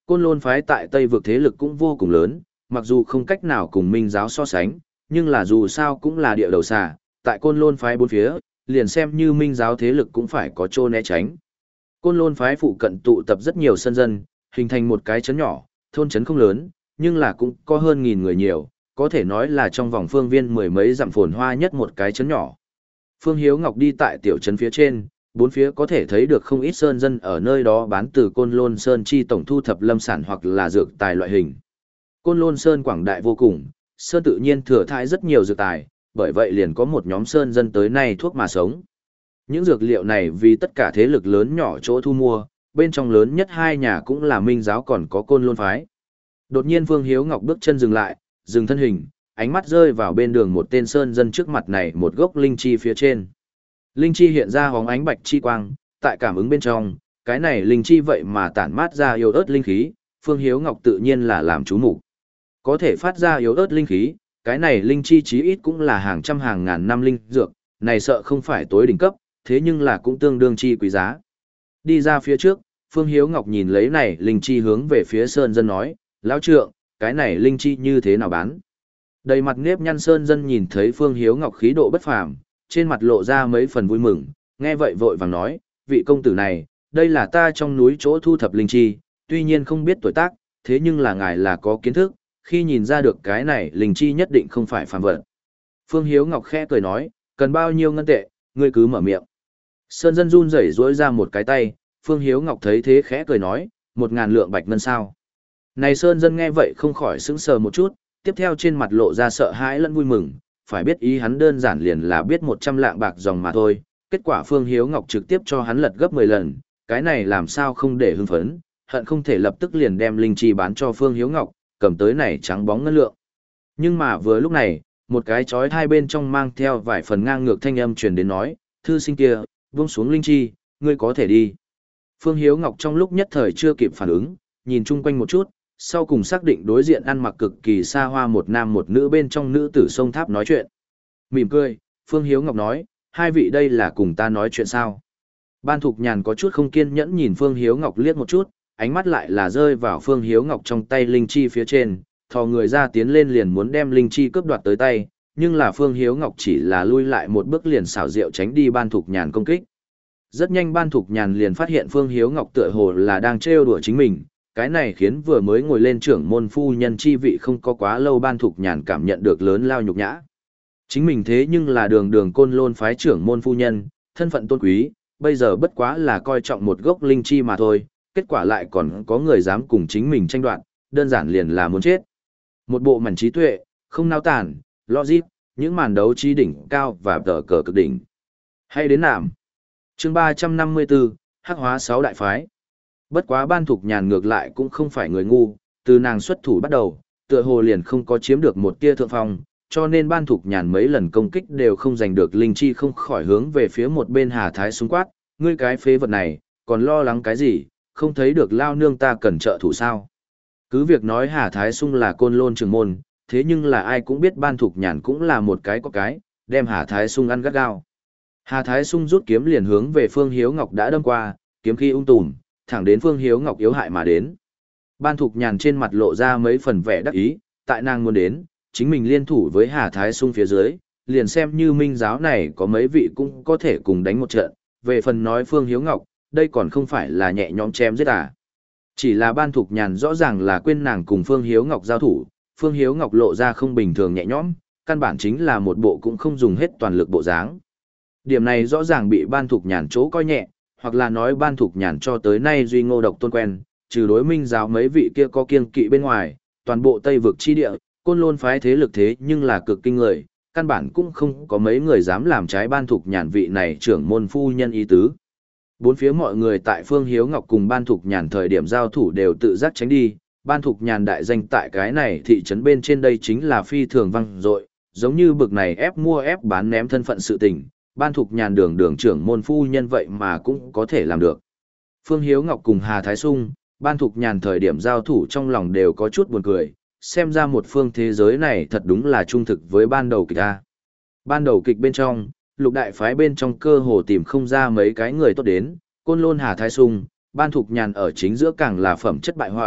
Côn Lôn phái tại Tây vực thế lực cũng vô cùng lớn, mặc dù không cách nào cùng Minh giáo so sánh, nhưng là dù sao cũng là địa đầu xà, tại Côn Lôn phái bốn phía, liền xem như Minh giáo thế lực cũng phải có chỗ né tránh. Côn Lôn phái phụ cận tụ tập rất nhiều sân dân, hình thành một cái trấn nhỏ, thôn trấn không lớn, nhưng là cũng có hơn nghìn người nhiều, có thể nói là trong vòng phương viên mười mấy dặm phồn hoa nhất một cái trấn nhỏ. Phương Hiếu Ngọc đi tại tiểu trấn phía trên, bốn phía có thể thấy được không ít sơn dân ở nơi đó bán từ Côn Lôn Sơn chi tổng thu thập lâm sản hoặc là dược tài loại hình. Côn Lôn Sơn quảng đại vô cùng, sơn tự nhiên thừa thãi rất nhiều dược tài, bởi vậy liền có một nhóm sơn dân tới nay thuốc mà sống. Những dược liệu này vì tất cả thế lực lớn nhỏ chỗ thu mua, bên trong lớn nhất hai nhà cũng là Minh giáo còn có Côn Lôn phái. Đột nhiên Phương Hiếu Ngọc bước chân dừng lại, dừng thân hình, ánh mắt rơi vào bên đường một tên sơn dân trước mặt này một gốc linh chi phía trên. Linh chi hiện ra hóng ánh bạch chi quang, tại cảm ứng bên trong, cái này linh chi vậy mà tản mát ra yếu ớt linh khí, Phương Hiếu Ngọc tự nhiên là làm chú mục. Có thể phát ra yếu ớt linh khí, cái này linh chi chí ít cũng là hàng trăm hàng ngàn năm linh dược, này sợ không phải tối đỉnh cấp, thế nhưng là cũng tương đương chi quý giá. Đi ra phía trước, Phương Hiếu Ngọc nhìn lấy này linh chi hướng về phía sơn dân nói, lão trượng, cái này linh chi như thế nào bán? Đầy mặt nếp nhăn sơn dân nhìn thấy Phương Hiếu Ngọc khí độ bất phàm, trên mặt lộ ra mấy phần vui mừng, nghe vậy vội vàng nói, vị công tử này, đây là ta trong núi chỗ thu thập linh chi, tuy nhiên không biết tuổi tác, thế nhưng là ngài là có kiến thức, khi nhìn ra được cái này linh chi nhất định không phải phàm vật. Phương Hiếu Ngọc khẽ cười nói, cần bao nhiêu ngân tệ, ngươi cứ mở miệng. Sơn dân run rẩy duỗi ra một cái tay, Phương Hiếu Ngọc thấy thế khẽ cười nói, một ngàn lượng bạch ngân sao. Này Sơn dân nghe vậy không khỏi sững sờ một chút, tiếp theo trên mặt lộ ra sợ hãi lẫn vui mừng, phải biết ý hắn đơn giản liền là biết một trăm lạng bạc dòng mà thôi, kết quả Phương Hiếu Ngọc trực tiếp cho hắn lật gấp mười lần, cái này làm sao không để hưng phấn, hận không thể lập tức liền đem linh chi bán cho Phương Hiếu Ngọc, cầm tới này trắng bóng ngân lượng. Nhưng mà vừa lúc này, một cái chói tai bên trong mang theo vài phần ngang ngược thanh âm truyền đến nói, thư sinh kia, buông xuống linh chi, ngươi có thể đi. Phương Hiếu Ngọc trong lúc nhất thời chưa kịp phản ứng, nhìn chung quanh một chút, sau cùng xác định đối diện ăn mặc cực kỳ xa hoa một nam một nữ bên trong nữ tử sông tháp nói chuyện. Mỉm cười, Phương Hiếu Ngọc nói, hai vị đây là cùng ta nói chuyện sao? Ban Thục Nhàn có chút không kiên nhẫn nhìn Phương Hiếu Ngọc liếc một chút, ánh mắt lại là rơi vào Phương Hiếu Ngọc trong tay linh chi phía trên, thò người ra tiến lên liền muốn đem linh chi cướp đoạt tới tay, nhưng là Phương Hiếu Ngọc chỉ là lui lại một bước liền xảo diệu tránh đi Ban Thục Nhàn công kích. Rất nhanh Ban Thục Nhàn liền phát hiện Phương Hiếu Ngọc tựa hồ là đang trêu đùa chính mình, cái này khiến vừa mới ngồi lên trưởng môn phu nhân chi vị không có quá lâu Ban Thục Nhàn cảm nhận được lớn lao nhục nhã. Chính mình thế nhưng là đường đường Côn Lôn phái trưởng môn phu nhân, thân phận tôn quý, bây giờ bất quá là coi trọng một gốc linh chi mà thôi, kết quả lại còn có người dám cùng chính mình tranh đoạt, đơn giản liền là muốn chết. Một bộ mảnh trí tuệ, không nao tản, logic, những màn đấu trí đỉnh cao và tờ cờ cực đỉnh. Hay đến nạm. Chương ba trăm năm mươi tư, Hắc hóa sáu đại phái. Bất quá Ban Thục Nhàn ngược lại cũng không phải người ngu, từ nàng xuất thủ bắt đầu, tựa hồ liền không có chiếm được một tia thượng phong, cho nên Ban Thục Nhàn mấy lần công kích đều không giành được linh chi không khỏi hướng về phía một bên Hà Thái Sung quát, ngươi cái phế vật này, còn lo lắng cái gì, không thấy được lao nương ta cần trợ thủ sao. Cứ việc nói Hà Thái Sung là Côn Lôn trưởng môn, thế nhưng là ai cũng biết Ban Thục Nhàn cũng là một cái có cái, đem Hà Thái Sung ăn gắt gao. Hà Thái Sung rút kiếm liền hướng về Phương Hiếu Ngọc đã đâm qua, kiếm khí ung tùm, thẳng đến Phương Hiếu Ngọc yếu hại mà đến. Ban Thục Nhàn trên mặt lộ ra mấy phần vẻ đắc ý, tại nàng muốn đến, chính mình liên thủ với Hà Thái Sung phía dưới, liền xem như minh giáo này có mấy vị cũng có thể cùng đánh một trận, về phần nói Phương Hiếu Ngọc, đây còn không phải là nhẹ nhõm chém giết à. Chỉ là Ban Thục Nhàn rõ ràng là quên nàng cùng Phương Hiếu Ngọc giao thủ, Phương Hiếu Ngọc lộ ra không bình thường nhẹ nhõm, căn bản chính là một bộ cũng không dùng hết toàn lực bộ dáng. Điểm này rõ ràng bị Ban Thục Nhàn chỗ coi nhẹ, hoặc là nói Ban Thục Nhàn cho tới nay duy ngô độc tôn quen, trừ đối minh giáo mấy vị kia có kiêng kỵ bên ngoài, toàn bộ Tây vực chi địa, Côn Lôn phái thế lực thế nhưng là cực kinh người, căn bản cũng không có mấy người dám làm trái Ban Thục Nhàn vị này trưởng môn phu nhân ý tứ. Bốn phía mọi người tại Phương Hiếu Ngọc cùng Ban Thục Nhàn thời điểm giao thủ đều tự giác tránh đi, Ban Thục Nhàn đại danh tại cái này thị trấn bên trên đây chính là phi thường vang dội, giống như bực này ép mua ép bán ném thân phận sự tình, Ban Thục Nhàn đường đường trưởng môn phu nhân vậy mà cũng có thể làm được. Phương Hiếu Ngọc cùng Hà Thái Sung, Ban Thục Nhàn thời điểm giao thủ trong lòng đều có chút buồn cười, xem ra một phương thế giới này thật đúng là trung thực với ban đầu kịch A. Ban đầu kịch bên trong, lục đại phái bên trong cơ hồ tìm không ra mấy cái người tốt đến, Côn Lôn Hà Thái Sung, Ban Thục Nhàn ở chính giữa càng là phẩm chất bại hoại,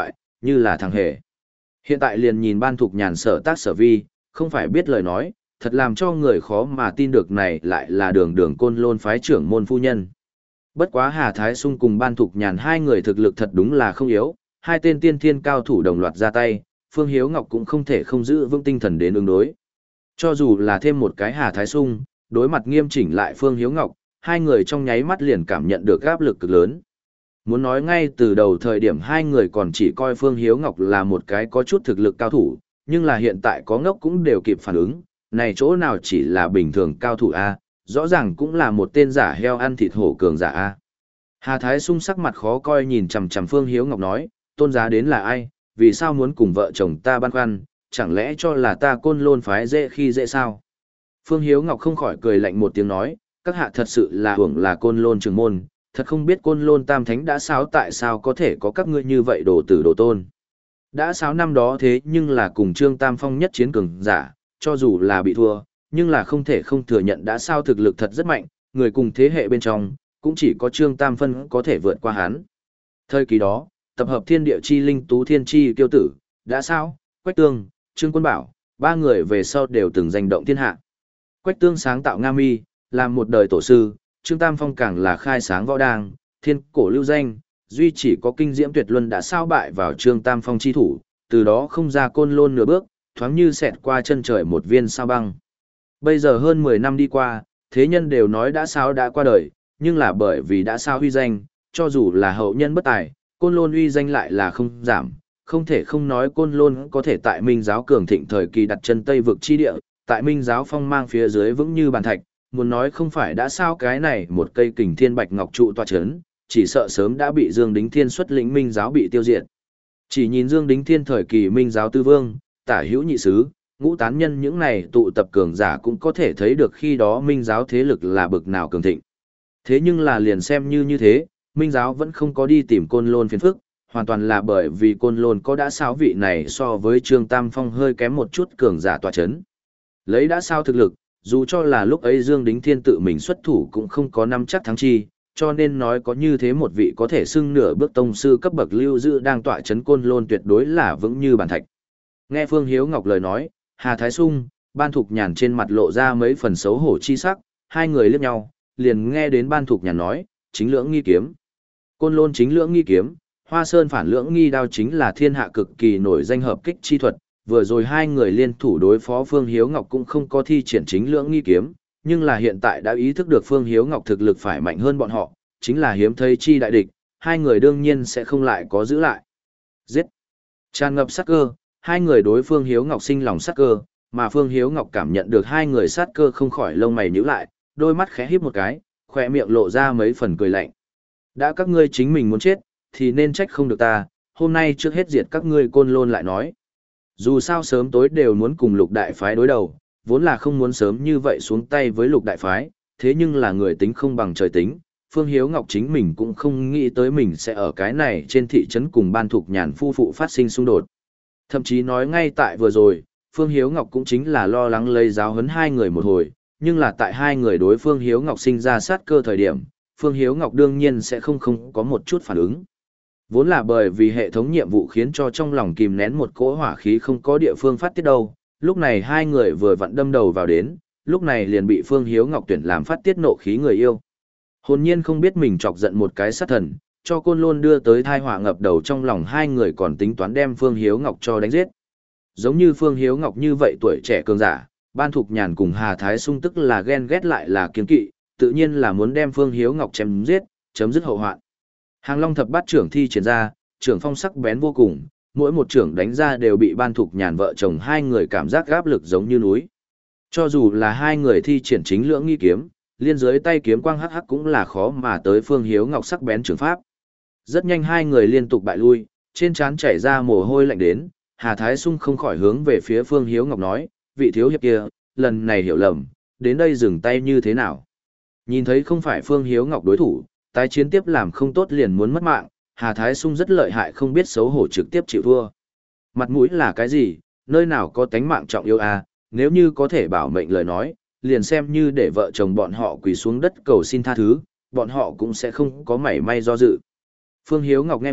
như là thằng hề. Hiện tại liền nhìn Ban Thục Nhàn sở tác sở vi, không phải biết lời nói, thật làm cho người khó mà tin được này lại là đường đường côn lôn phái trưởng môn phu nhân. Bất quá Hà Thái Sung cùng Ban Thục Nhàn hai người thực lực thật đúng là không yếu, hai tên tiên thiên cao thủ đồng loạt ra tay, Phương Hiếu Ngọc cũng không thể không giữ vững tinh thần đến ứng đối. Cho dù là thêm một cái Hà Thái Sung, đối mặt nghiêm chỉnh lại Phương Hiếu Ngọc, hai người trong nháy mắt liền cảm nhận được áp lực cực lớn. Muốn nói ngay từ đầu thời điểm hai người còn chỉ coi Phương Hiếu Ngọc là một cái có chút thực lực cao thủ, nhưng là hiện tại có ngốc cũng đều kịp phản ứng, này chỗ nào chỉ là bình thường cao thủ A, rõ ràng cũng là một tên giả heo ăn thịt hổ cường giả A. Hà Thái Sung sắc mặt khó coi nhìn chằm chằm Phương Hiếu Ngọc nói, tôn giá đến là ai, vì sao muốn cùng vợ chồng ta băn khoăn, chẳng lẽ cho là ta côn lôn phái dễ khi dễ sao? Phương Hiếu Ngọc không khỏi cười lạnh một tiếng nói, các hạ thật sự là hưởng là côn lôn trường môn, thật không biết côn lôn tam thánh đã sao tại sao có thể có các ngươi như vậy đồ tử đồ tôn. Đã sao năm đó thế nhưng là cùng Trương Tam Phong nhất chiến cường giả, cho dù là bị thua, nhưng là không thể không thừa nhận đã sao thực lực thật rất mạnh, người cùng thế hệ bên trong, cũng chỉ có Trương Tam Phân có thể vượt qua hắn. Thời kỳ đó, tập hợp thiên địa chi linh tú thiên chi kiêu tử, đã sao, Quách Tương, Trương Quân Bảo, ba người về sau đều từng danh động thiên hạ. Quách Tương sáng tạo Nga Mi, làm một đời tổ sư, Trương Tam Phong càng là khai sáng võ đàng, thiên cổ lưu danh, duy chỉ có kinh diễm tuyệt luân đã sao bại vào Trương Tam Phong chi thủ, từ đó không ra côn lôn nửa bước, thoáng như xẹt qua chân trời một viên sao băng. Bây giờ hơn mười năm đi qua, thế nhân đều nói đã sao đã qua đời, nhưng là bởi vì đã sao huy danh, cho dù là hậu nhân bất tài, côn lôn uy danh lại là không giảm, không thể không nói côn lôn có thể tại minh giáo cường thịnh thời kỳ đặt chân Tây vực chi địa, tại minh giáo phong mang phía dưới vững như bàn thạch, muốn nói không phải đã sao cái này một cây kình thiên bạch ngọc trụ tọa chấn, chỉ sợ sớm đã bị Dương Đính Thiên xuất lĩnh minh giáo bị tiêu diệt. Chỉ nhìn Dương Đính Thiên thời kỳ minh giáo tư vương, tả hữu nhị sứ, ngũ tán nhân những này tụ tập cường giả cũng có thể thấy được khi đó minh giáo thế lực là bực nào cường thịnh. Thế nhưng là liền xem như như thế, minh giáo vẫn không có đi tìm côn lôn phiền phức, hoàn toàn là bởi vì côn lôn có đã sao vị này so với Trương Tam Phong hơi kém một chút cường giả tọa chấn. Lấy đã sao thực lực, dù cho là lúc ấy Dương Đính Thiên tự mình xuất thủ cũng không có năm chắc thắng chi, cho nên nói có như thế một vị có thể xưng nửa bước tông sư cấp bậc lưu dự đang tọa chấn côn lôn tuyệt đối là vững như bàn thạch. Nghe Phương Hiếu Ngọc lời nói, Hà Thái Sung, Ban Thục Nhàn trên mặt lộ ra mấy phần xấu hổ chi sắc, hai người liếc nhau, liền nghe đến Ban Thục Nhàn nói, chính lưỡng nghi kiếm. Côn lôn chính lưỡng nghi kiếm, Hoa Sơn phản lưỡng nghi đao chính là thiên hạ cực kỳ nổi danh hợp kích chi thuật, vừa rồi hai người liên thủ đối phó Phương Hiếu Ngọc cũng không có thi triển chính lưỡng nghi kiếm, nhưng là hiện tại đã ý thức được Phương Hiếu Ngọc thực lực phải mạnh hơn bọn họ, chính là hiếm thấy chi đại địch, hai người đương nhiên sẽ không lại có giữ lại. Giết! Tràn ngập sát cơ, hai người đối Phương Hiếu Ngọc sinh lòng sát cơ, mà Phương Hiếu Ngọc cảm nhận được hai người sát cơ không khỏi lông mày nhíu lại, đôi mắt khẽ híp một cái, khỏe miệng lộ ra mấy phần cười lạnh. Đã các ngươi chính mình muốn chết, thì nên trách không được ta, hôm nay trước hết diệt các ngươi côn lôn lại nói. Dù sao sớm tối đều muốn cùng lục đại phái đối đầu, vốn là không muốn sớm như vậy xuống tay với lục đại phái, thế nhưng là người tính không bằng trời tính, Phương Hiếu Ngọc chính mình cũng không nghĩ tới mình sẽ ở cái này trên thị trấn cùng Ban Thục Nhàn phu phụ phát sinh xung đột. Thậm chí nói ngay tại vừa rồi, Phương Hiếu Ngọc cũng chính là lo lắng lấy giáo huấn hai người một hồi, nhưng là tại hai người đối Phương Hiếu Ngọc sinh ra sát cơ thời điểm, Phương Hiếu Ngọc đương nhiên sẽ không không có một chút phản ứng. Vốn là bởi vì hệ thống nhiệm vụ khiến cho trong lòng kìm nén một cỗ hỏa khí không có địa phương phát tiết đâu, lúc này hai người vừa vặn đâm đầu vào đến, lúc này liền bị Phương Hiếu Ngọc tuyển làm phát tiết nộ khí người yêu. Hồn nhiên không biết mình chọc giận một cái sát thần, cho côn lôn đưa tới thai họa ngập đầu trong lòng hai người còn tính toán đem Phương Hiếu Ngọc cho đánh giết. Giống như Phương Hiếu Ngọc như vậy tuổi trẻ cường giả, Ban Thục Nhàn cùng Hà Thái Sung tức là ghen ghét lại là kiên kỵ, tự nhiên là muốn đem Phương Hiếu Ngọc chém giết, chấm dứt hậu hoạn. Hàng Long thập bát trưởng thi triển ra, trưởng phong sắc bén vô cùng, mỗi một trưởng đánh ra đều bị Ban Thục Nhàn vợ chồng hai người cảm giác áp lực giống như núi. Cho dù là hai người thi triển chính lưỡng nghi kiếm, liên dưới tay kiếm quang hắc hắc cũng là khó mà tới Phương Hiếu Ngọc sắc bén trường pháp. Rất nhanh hai người liên tục bại lui, trên trán chảy ra mồ hôi lạnh đến, Hà Thái Sung không khỏi hướng về phía Phương Hiếu Ngọc nói, vị thiếu hiệp kia, lần này hiểu lầm, đến đây dừng tay như thế nào. Nhìn thấy không phải Phương Hiếu Ngọc đối thủ, tái chiến tiếp làm không tốt liền muốn mất mạng, Hà Thái Sung rất lợi hại không biết xấu hổ trực tiếp chịu thua. Mặt mũi là cái gì, nơi nào có tánh mạng trọng yêu à, nếu như có thể bảo mệnh lời nói, liền xem như để vợ chồng bọn họ quỳ xuống đất cầu xin tha thứ, bọn họ cũng sẽ không có mảy may do dự. Phương Hiếu Ngọc nghe vậy,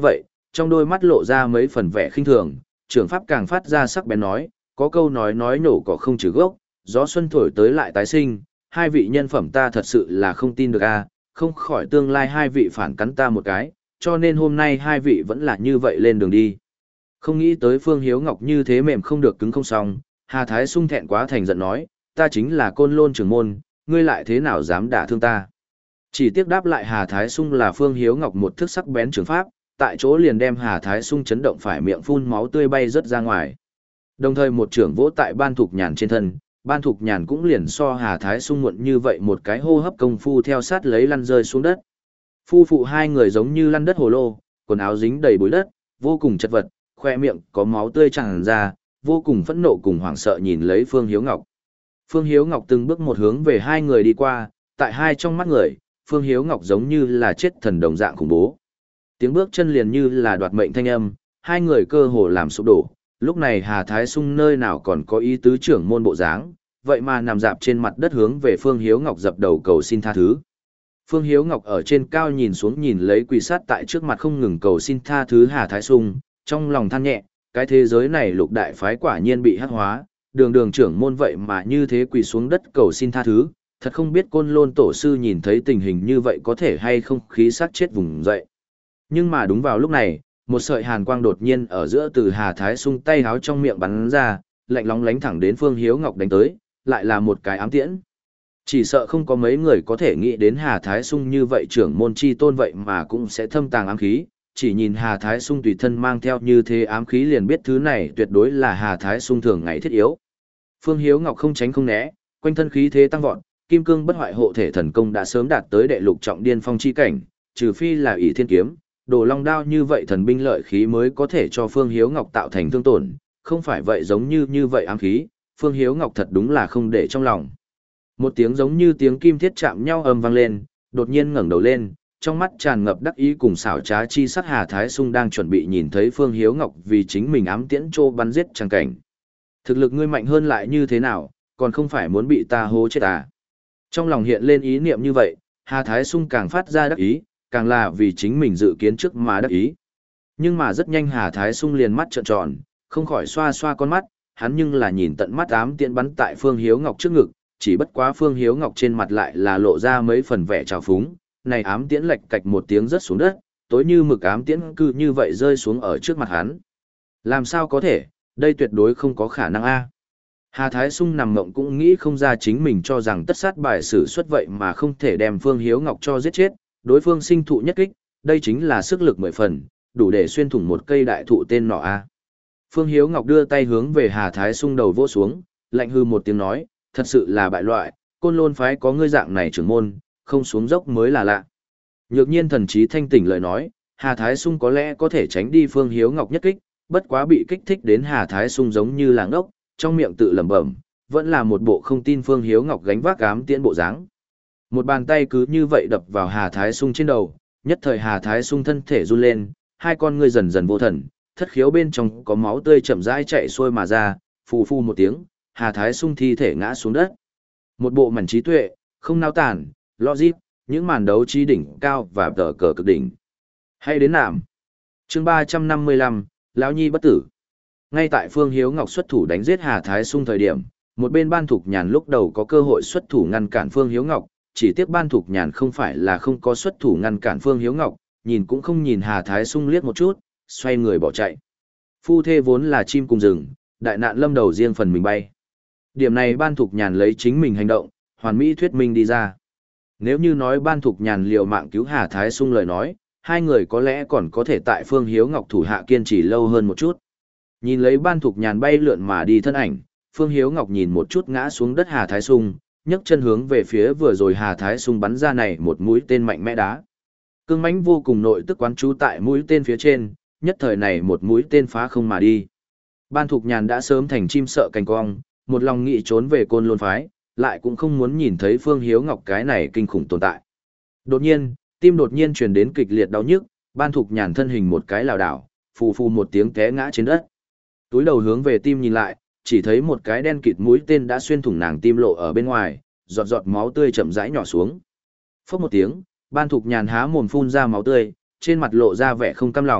trong đôi mắt lộ ra mấy phần vẻ khinh thường, trưởng pháp càng phát ra sắc bén nói, có câu nói nói nổ cỏ không trừ gốc, gió xuân thổi tới lại tái sinh, hai vị nhân phẩm ta thật sự là không tin được a, không khỏi tương lai hai vị phản cắn ta một cái, cho nên hôm nay hai vị vẫn là như vậy lên đường đi. Không nghĩ tới Phương Hiếu Ngọc như thế mềm không được cứng không xong, Hà Thái Sung thẹn quá thành giận nói, ta chính là Côn Lôn trưởng môn, ngươi lại thế nào dám đả thương ta. Chỉ tiếc đáp lại Hà Thái Sung là Phương Hiếu Ngọc một thức sắc bén trường pháp, tại chỗ liền đem Hà Thái Sung chấn động phải miệng phun máu tươi bay rớt ra ngoài. Đồng thời một trưởng vỗ tại Ban Thục Nhàn trên thân, Ban Thục Nhàn cũng liền so Hà Thái Sung muộn như vậy một cái hô hấp công phu theo sát lấy lăn rơi xuống đất. Phu phụ hai người giống như lăn đất hồ lô, quần áo dính đầy bụi đất, vô cùng chật vật, khoe miệng có máu tươi tràn ra, vô cùng phẫn nộ cùng hoảng sợ nhìn lấy Phương Hiếu Ngọc. Phương Hiếu Ngọc từng bước một hướng về hai người đi qua, tại hai trong mắt người, Phương Hiếu Ngọc giống như là chết thần đồng dạng khủng bố. Tiếng bước chân liền như là đoạt mệnh thanh âm, hai người cơ hồ làm sụp đổ. Lúc này Hà Thái Sung nơi nào còn có ý tứ trưởng môn bộ dáng, vậy mà nằm dạp trên mặt đất hướng về Phương Hiếu Ngọc dập đầu cầu xin tha thứ. Phương Hiếu Ngọc ở trên cao nhìn xuống nhìn lấy quỳ sát tại trước mặt không ngừng cầu xin tha thứ Hà Thái Sung, trong lòng than nhẹ, cái thế giới này lục đại phái quả nhiên bị hắc hóa, đường đường trưởng môn vậy mà như thế quỳ xuống đất cầu xin tha thứ, thật không biết Côn Lôn tổ sư nhìn thấy tình hình như vậy có thể hay không khí sát chết vùng dậy. Nhưng mà đúng vào lúc này, một sợi hàn quang đột nhiên ở giữa từ Hà Thái Sung tay háo trong miệng bắn ra, lạnh lóng lánh thẳng đến Phương Hiếu Ngọc đánh tới, lại là một cái ám tiễn. Chỉ sợ không có mấy người có thể nghĩ đến Hà Thái Sung như vậy trưởng môn chi tôn vậy mà cũng sẽ thâm tàng ám khí, chỉ nhìn Hà Thái Sung tùy thân mang theo như thế ám khí liền biết thứ này tuyệt đối là Hà Thái Sung thường ngày thiết yếu. Phương Hiếu Ngọc không tránh không né, quanh thân khí thế tăng vọt, kim cương bất hoại hộ thể thần công đã sớm đạt tới đệ lục trọng điên phong chi cảnh, trừ phi là ỷ thiên kiếm, đồ long đao như vậy thần binh lợi khí mới có thể cho Phương Hiếu Ngọc tạo thành thương tổn, không phải vậy giống như như vậy ám khí, Phương Hiếu Ngọc thật đúng là không để trong lòng. Một tiếng giống như tiếng kim thiết chạm nhau ầm vang lên, đột nhiên ngẩng đầu lên, trong mắt tràn ngập đắc ý cùng xảo trá chi sắc Hà Thái Sung đang chuẩn bị nhìn thấy Phương Hiếu Ngọc vì chính mình ám tiễn trô bắn giết chẳng cảnh. Thực lực ngươi mạnh hơn lại như thế nào, còn không phải muốn bị ta hố chết à? Trong lòng hiện lên ý niệm như vậy, Hà Thái Sung càng phát ra đắc ý, càng là vì chính mình dự kiến trước mà đắc ý. Nhưng mà rất nhanh Hà Thái Sung liền mắt trợn tròn, không khỏi xoa xoa con mắt, hắn nhưng là nhìn tận mắt ám tiễn bắn tại Phương Hiếu Ngọc trước ngực, chỉ bất quá Phương Hiếu Ngọc trên mặt lại là lộ ra mấy phần vẻ trào phúng, này ám tiễn lệch cạch một tiếng rớt xuống đất, tối như mực ám tiễn cứ như vậy rơi xuống ở trước mặt hắn. Làm sao có thể, đây tuyệt đối không có khả năng a. Hà Thái Sung nằm mộng cũng nghĩ không ra chính mình cho rằng tất sát bài sử xuất vậy mà không thể đem Phương Hiếu Ngọc cho giết chết, đối phương sinh thụ nhất kích, đây chính là sức lực mười phần, đủ để xuyên thủng một cây đại thụ tên nọ a. Phương Hiếu Ngọc đưa tay hướng về Hà Thái Sung đầu vỗ xuống, lạnh hư một tiếng nói, thật sự là bại loại, Côn Lôn phái có ngươi dạng này trưởng môn, không xuống dốc mới là lạ. Nhược nhiên thần trí thanh tỉnh lời nói, Hà Thái Sung có lẽ có thể tránh đi Phương Hiếu Ngọc nhất kích, bất quá bị kích thích đến Hà Thái Sung giống như là ngốc, trong miệng tự lẩm bẩm, vẫn là một bộ không tin Phương Hiếu Ngọc gánh vác ám tiễn bộ dáng. Một bàn tay cứ như vậy đập vào Hà Thái Sung trên đầu, nhất thời Hà Thái Sung thân thể run lên, hai con ngươi dần dần vô thần, thất khiếu bên trong có máu tươi chậm rãi chạy xuôi mà ra, phù phù một tiếng, Hà Thái Sung thi thể ngã xuống đất. Một bộ mảnh trí tuệ, không nao tản, logic, những màn đấu trí đỉnh cao và tờ cờ cực đỉnh. Hay đến nạm. Chương ba trăm năm mươi lăm, lão nhi bất tử. Ngay tại Phương Hiếu Ngọc xuất thủ đánh giết Hà Thái Sung thời điểm, một bên Ban Thục Nhàn lúc đầu có cơ hội xuất thủ ngăn cản Phương Hiếu Ngọc, chỉ tiếc Ban Thục Nhàn không phải là không có xuất thủ ngăn cản Phương Hiếu Ngọc, nhìn cũng không nhìn Hà Thái Sung liếc một chút, xoay người bỏ chạy. Phu thê vốn là chim cùng rừng, đại nạn lâm đầu riêng phần mình bay. Điểm này Ban Thục Nhàn lấy chính mình hành động, hoàn mỹ thuyết minh đi ra. Nếu như nói Ban Thục Nhàn liều mạng cứu Hà Thái Sung lời nói, hai người có lẽ còn có thể tại Phương Hiếu Ngọc thủ hạ kiên trì lâu hơn một chút. Nhìn lấy Ban Thục Nhàn bay lượn mà đi thân ảnh, Phương Hiếu Ngọc nhìn một chút ngã xuống đất Hà Thái Sung, nhấc chân hướng về phía vừa rồi Hà Thái Sung bắn ra này một mũi tên mạnh mẽ đá. Cương mãnh vô cùng nội tức quán trú tại mũi tên phía trên, nhất thời này một mũi tên phá không mà đi. Ban Thục Nhàn đã sớm thành chim sợ cành cong, một lòng nghĩ trốn về Côn Lôn phái, lại cũng không muốn nhìn thấy Phương Hiếu Ngọc cái này kinh khủng tồn tại. Đột nhiên, tim đột nhiên truyền đến kịch liệt đau nhức, Ban Thục Nhàn thân hình một cái lảo đảo, phù phù một tiếng té ngã trên đất. Túi đầu hướng về tim nhìn lại, chỉ thấy một cái đen kịt mũi tên đã xuyên thủng nàng tim lộ ở bên ngoài, giọt giọt máu tươi chậm rãi nhỏ xuống. Phốc một tiếng, Ban Thục Nhàn há mồm phun ra máu tươi, trên mặt lộ ra vẻ không cam lòng,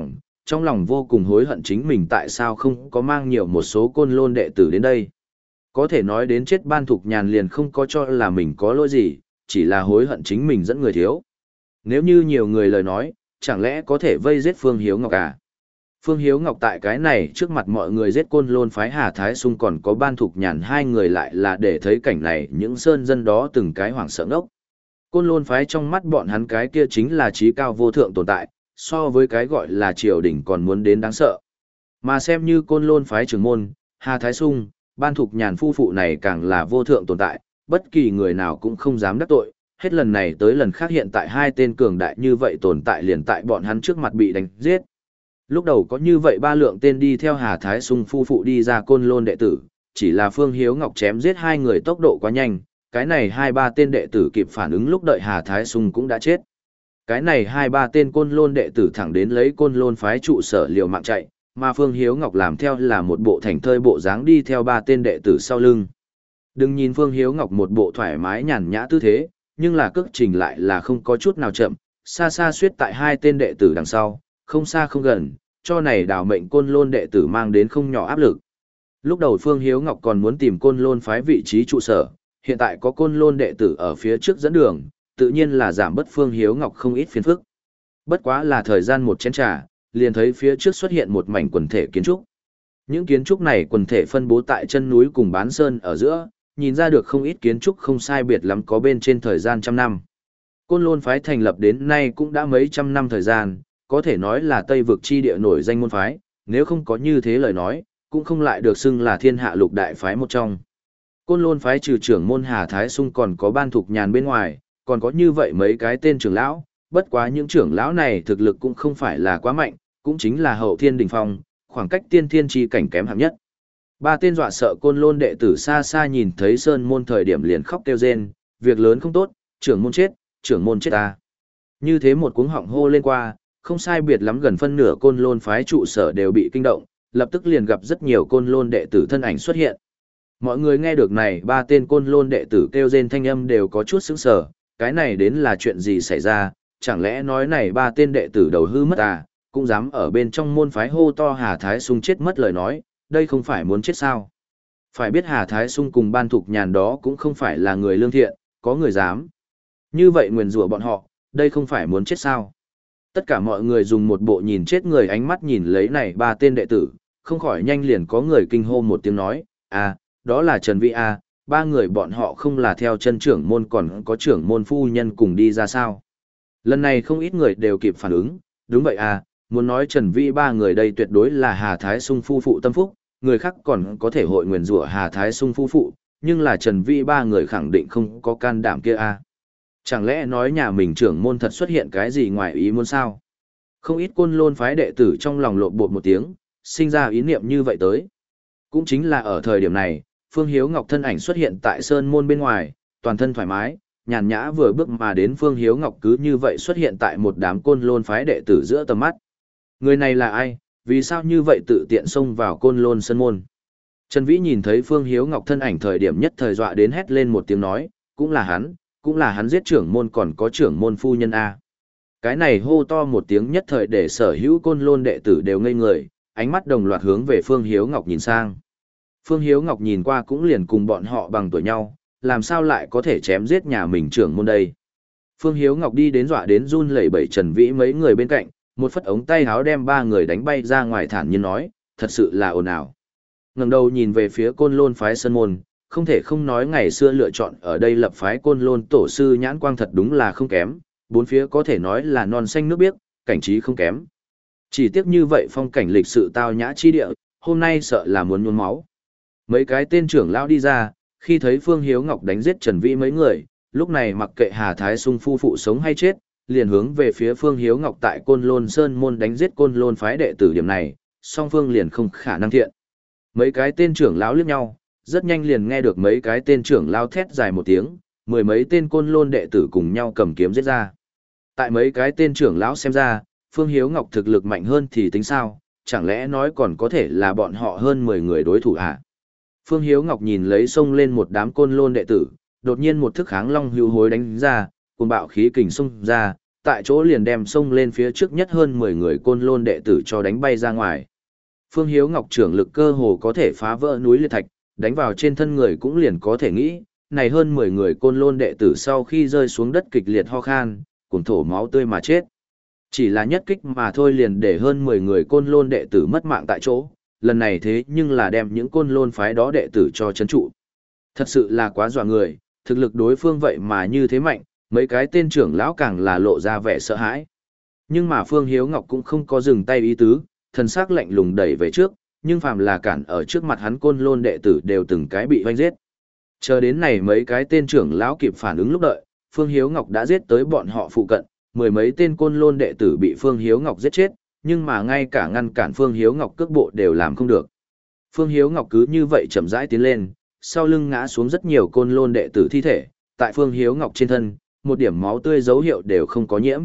trong lòng vô cùng hối hận chính mình tại sao không có mang nhiều một số côn lôn đệ tử đến đây. Có thể nói đến chết Ban Thục Nhàn liền không có cho là mình có lỗi gì, chỉ là hối hận chính mình dẫn người thiếu. Nếu như nhiều người lời nói, chẳng lẽ có thể vây giết Phương Hiếu Ngọc à? Phương Hiếu Ngọc tại cái này trước mặt mọi người giết côn lôn phái Hà Thái Sung còn có Ban Thục Nhàn hai người lại là để thấy cảnh này những sơn dân đó từng cái hoảng sợ ngốc. Côn lôn phái trong mắt bọn hắn cái kia chính là trí cao vô thượng tồn tại, so với cái gọi là triều đình còn muốn đến đáng sợ. Mà xem như côn lôn phái trưởng môn, Hà Thái Sung, Ban Thục Nhàn phu phụ này càng là vô thượng tồn tại, bất kỳ người nào cũng không dám đắc tội, hết lần này tới lần khác hiện tại hai tên cường đại như vậy tồn tại liền tại bọn hắn trước mặt bị đánh giết. Lúc đầu có như vậy ba lượng tên đi theo Hà Thái Sung phu phụ đi ra côn lôn đệ tử, chỉ là Phương Hiếu Ngọc chém giết hai người tốc độ quá nhanh, cái này hai ba tên đệ tử kịp phản ứng lúc đợi Hà Thái Sung cũng đã chết. Cái này hai ba tên côn lôn đệ tử thẳng đến lấy côn lôn phái trụ sở liều mạng chạy, mà Phương Hiếu Ngọc làm theo là một bộ thành thơi bộ dáng đi theo ba tên đệ tử sau lưng. Đừng nhìn Phương Hiếu Ngọc một bộ thoải mái nhàn nhã tư thế, nhưng là cước trình lại là không có chút nào chậm, xa xa suýt tại hai tên đệ tử đằng sau, không xa không gần, cho này đào mệnh côn lôn đệ tử mang đến không nhỏ áp lực. Lúc đầu Phương Hiếu Ngọc còn muốn tìm côn lôn phái vị trí trụ sở, hiện tại có côn lôn đệ tử ở phía trước dẫn đường, tự nhiên là giảm bớt Phương Hiếu Ngọc không ít phiền phức. Bất quá là thời gian một chén trà, liền thấy phía trước xuất hiện một mảnh quần thể kiến trúc. Những kiến trúc này quần thể phân bố tại chân núi cùng bán sơn ở giữa, nhìn ra được không ít kiến trúc không sai biệt lắm có bên trên thời gian trăm năm. Côn lôn phái thành lập đến nay cũng đã mấy trăm năm thời gian, có thể nói là Tây vực chi địa nổi danh môn phái, nếu không có như thế lời nói, cũng không lại được xưng là thiên hạ lục đại phái một trong. Côn lôn phái trừ trưởng môn Hà Thái Sung còn có Ban Thục Nhàn bên ngoài, còn có như vậy mấy cái tên trưởng lão, bất quá những trưởng lão này thực lực cũng không phải là quá mạnh, cũng chính là hậu thiên đỉnh phong, khoảng cách tiên thiên chi cảnh kém hạng nhất. Ba tên dọa sợ côn lôn đệ tử xa xa nhìn thấy sơn môn thời điểm liền khóc kêu rên, việc lớn không tốt, trưởng môn chết, trưởng môn chết ta. Như thế một cuống họng hô lên qua, không sai biệt lắm gần phân nửa côn lôn phái trụ sở đều bị kinh động, lập tức liền gặp rất nhiều côn lôn đệ tử thân ảnh xuất hiện. Mọi người nghe được này ba tên côn lôn đệ tử kêu rên thanh âm đều có chút sững sờ, cái này đến là chuyện gì xảy ra, chẳng lẽ nói này ba tên đệ tử đầu hư mất à, cũng dám ở bên trong môn phái hô to Hà Thái Sung chết mất lời nói, đây không phải muốn chết sao. Phải biết Hà Thái Sung cùng Ban Thục Nhàn đó cũng không phải là người lương thiện, có người dám. Như vậy nguyền rủa bọn họ, đây không phải muốn chết sao. Tất cả mọi người dùng một bộ nhìn chết người ánh mắt nhìn lấy này ba tên đệ tử, không khỏi nhanh liền có người kinh hô một tiếng nói, à, đó là Trần Vĩ à, ba người bọn họ không là theo chân trưởng môn còn có trưởng môn phu nhân cùng đi ra sao. Lần này không ít người đều kịp phản ứng, đúng vậy à, muốn nói Trần Vĩ ba người đây tuyệt đối là Hà Thái Sung phu phụ tâm phúc, người khác còn có thể hội nguyền rủa Hà Thái Sung phu phụ, nhưng là Trần Vĩ ba người khẳng định không có can đảm kia à. Chẳng lẽ nói nhà mình trưởng môn thật xuất hiện cái gì ngoài ý muốn sao? Không ít côn lôn phái đệ tử trong lòng lộn bột một tiếng, sinh ra ý niệm như vậy tới. Cũng chính là ở thời điểm này, Phương Hiếu Ngọc thân ảnh xuất hiện tại sơn môn bên ngoài, toàn thân thoải mái, nhàn nhã vừa bước mà đến Phương Hiếu Ngọc cứ như vậy xuất hiện tại một đám côn lôn phái đệ tử giữa tầm mắt. Người này là ai, vì sao như vậy tự tiện xông vào côn lôn sơn môn? Trần Vĩ nhìn thấy Phương Hiếu Ngọc thân ảnh thời điểm nhất thời dọa đến hét lên một tiếng nói, cũng là hắn, cũng là hắn giết trưởng môn còn có trưởng môn phu nhân A. Cái này hô to một tiếng nhất thời để sở hữu côn lôn đệ tử đều ngây người, ánh mắt đồng loạt hướng về Phương Hiếu Ngọc nhìn sang. Phương Hiếu Ngọc nhìn qua cũng liền cùng bọn họ bằng tuổi nhau, làm sao lại có thể chém giết nhà mình trưởng môn đây. Phương Hiếu Ngọc đi đến dọa đến run lẩy bẩy Trần Vĩ mấy người bên cạnh, một phất ống tay háo đem ba người đánh bay ra ngoài thản nhiên nói, thật sự là ồn ào. Ngẩng đầu nhìn về phía côn lôn phái sơn môn, không thể không nói ngày xưa lựa chọn ở đây lập phái côn lôn tổ sư nhãn quang thật đúng là không kém, bốn phía có thể nói là non xanh nước biếc, cảnh trí không kém. Chỉ tiếc như vậy phong cảnh lịch sự tao nhã chi địa, hôm nay sợ là muốn nhuốm máu. Mấy cái tên trưởng lão đi ra, khi thấy Phương Hiếu Ngọc đánh giết Trần Vĩ mấy người, lúc này mặc kệ Hà Thái Sung phu phụ sống hay chết, liền hướng về phía Phương Hiếu Ngọc tại Côn Lôn Sơn môn đánh giết Côn Lôn phái đệ tử điểm này, song phương liền không khả năng thiện. Mấy cái tên trưởng lão liếc nhau, rất nhanh liền nghe được mấy cái tên trưởng lão thét dài một tiếng, mười mấy tên Côn Lôn đệ tử cùng nhau cầm kiếm giết ra. Tại mấy cái tên trưởng lão xem ra, Phương Hiếu Ngọc thực lực mạnh hơn thì tính sao, chẳng lẽ nói còn có thể là bọn họ hơn mười người đối thủ à? Phương Hiếu Ngọc nhìn lấy xông lên một đám Côn Lôn đệ tử, đột nhiên một thức kháng long hưu hối đánh ra, cuồng bạo khí kình xông ra, tại chỗ liền đem xông lên phía trước nhất hơn mười người côn lôn đệ tử cho đánh bay ra ngoài. Phương Hiếu Ngọc trưởng lực cơ hồ có thể phá vỡ núi liệt thạch, đánh vào trên thân người cũng liền có thể nghĩ, này hơn mười người côn lôn đệ tử sau khi rơi xuống đất kịch liệt ho khan, cuồng thổ máu tươi mà chết. Chỉ là nhất kích mà thôi liền để hơn mười người côn lôn đệ tử mất mạng tại chỗ, lần này thế nhưng là đem những côn lôn phái đó đệ tử cho chấn trụ. Thật sự là quá dọa người, thực lực đối phương vậy mà như thế mạnh, mấy cái tên trưởng lão càng là lộ ra vẻ sợ hãi. Nhưng mà Phương Hiếu Ngọc cũng không có dừng tay ý tứ, thần sắc lạnh lùng đẩy về trước, nhưng phàm là cản ở trước mặt hắn côn lôn đệ tử đều từng cái bị hoanh giết. Chờ đến này mấy cái tên trưởng lão kịp phản ứng lúc đợi, Phương Hiếu Ngọc đã giết tới bọn họ phụ cận, mười mấy tên côn lôn đệ tử bị Phương Hiếu Ngọc giết chết, nhưng mà ngay cả ngăn cản Phương Hiếu Ngọc cước bộ đều làm không được. Phương Hiếu Ngọc cứ như vậy chậm rãi tiến lên, sau lưng ngã xuống rất nhiều côn lôn đệ tử thi thể, tại Phương Hiếu Ngọc trên thân, một điểm máu tươi dấu hiệu đều không có nhiễm.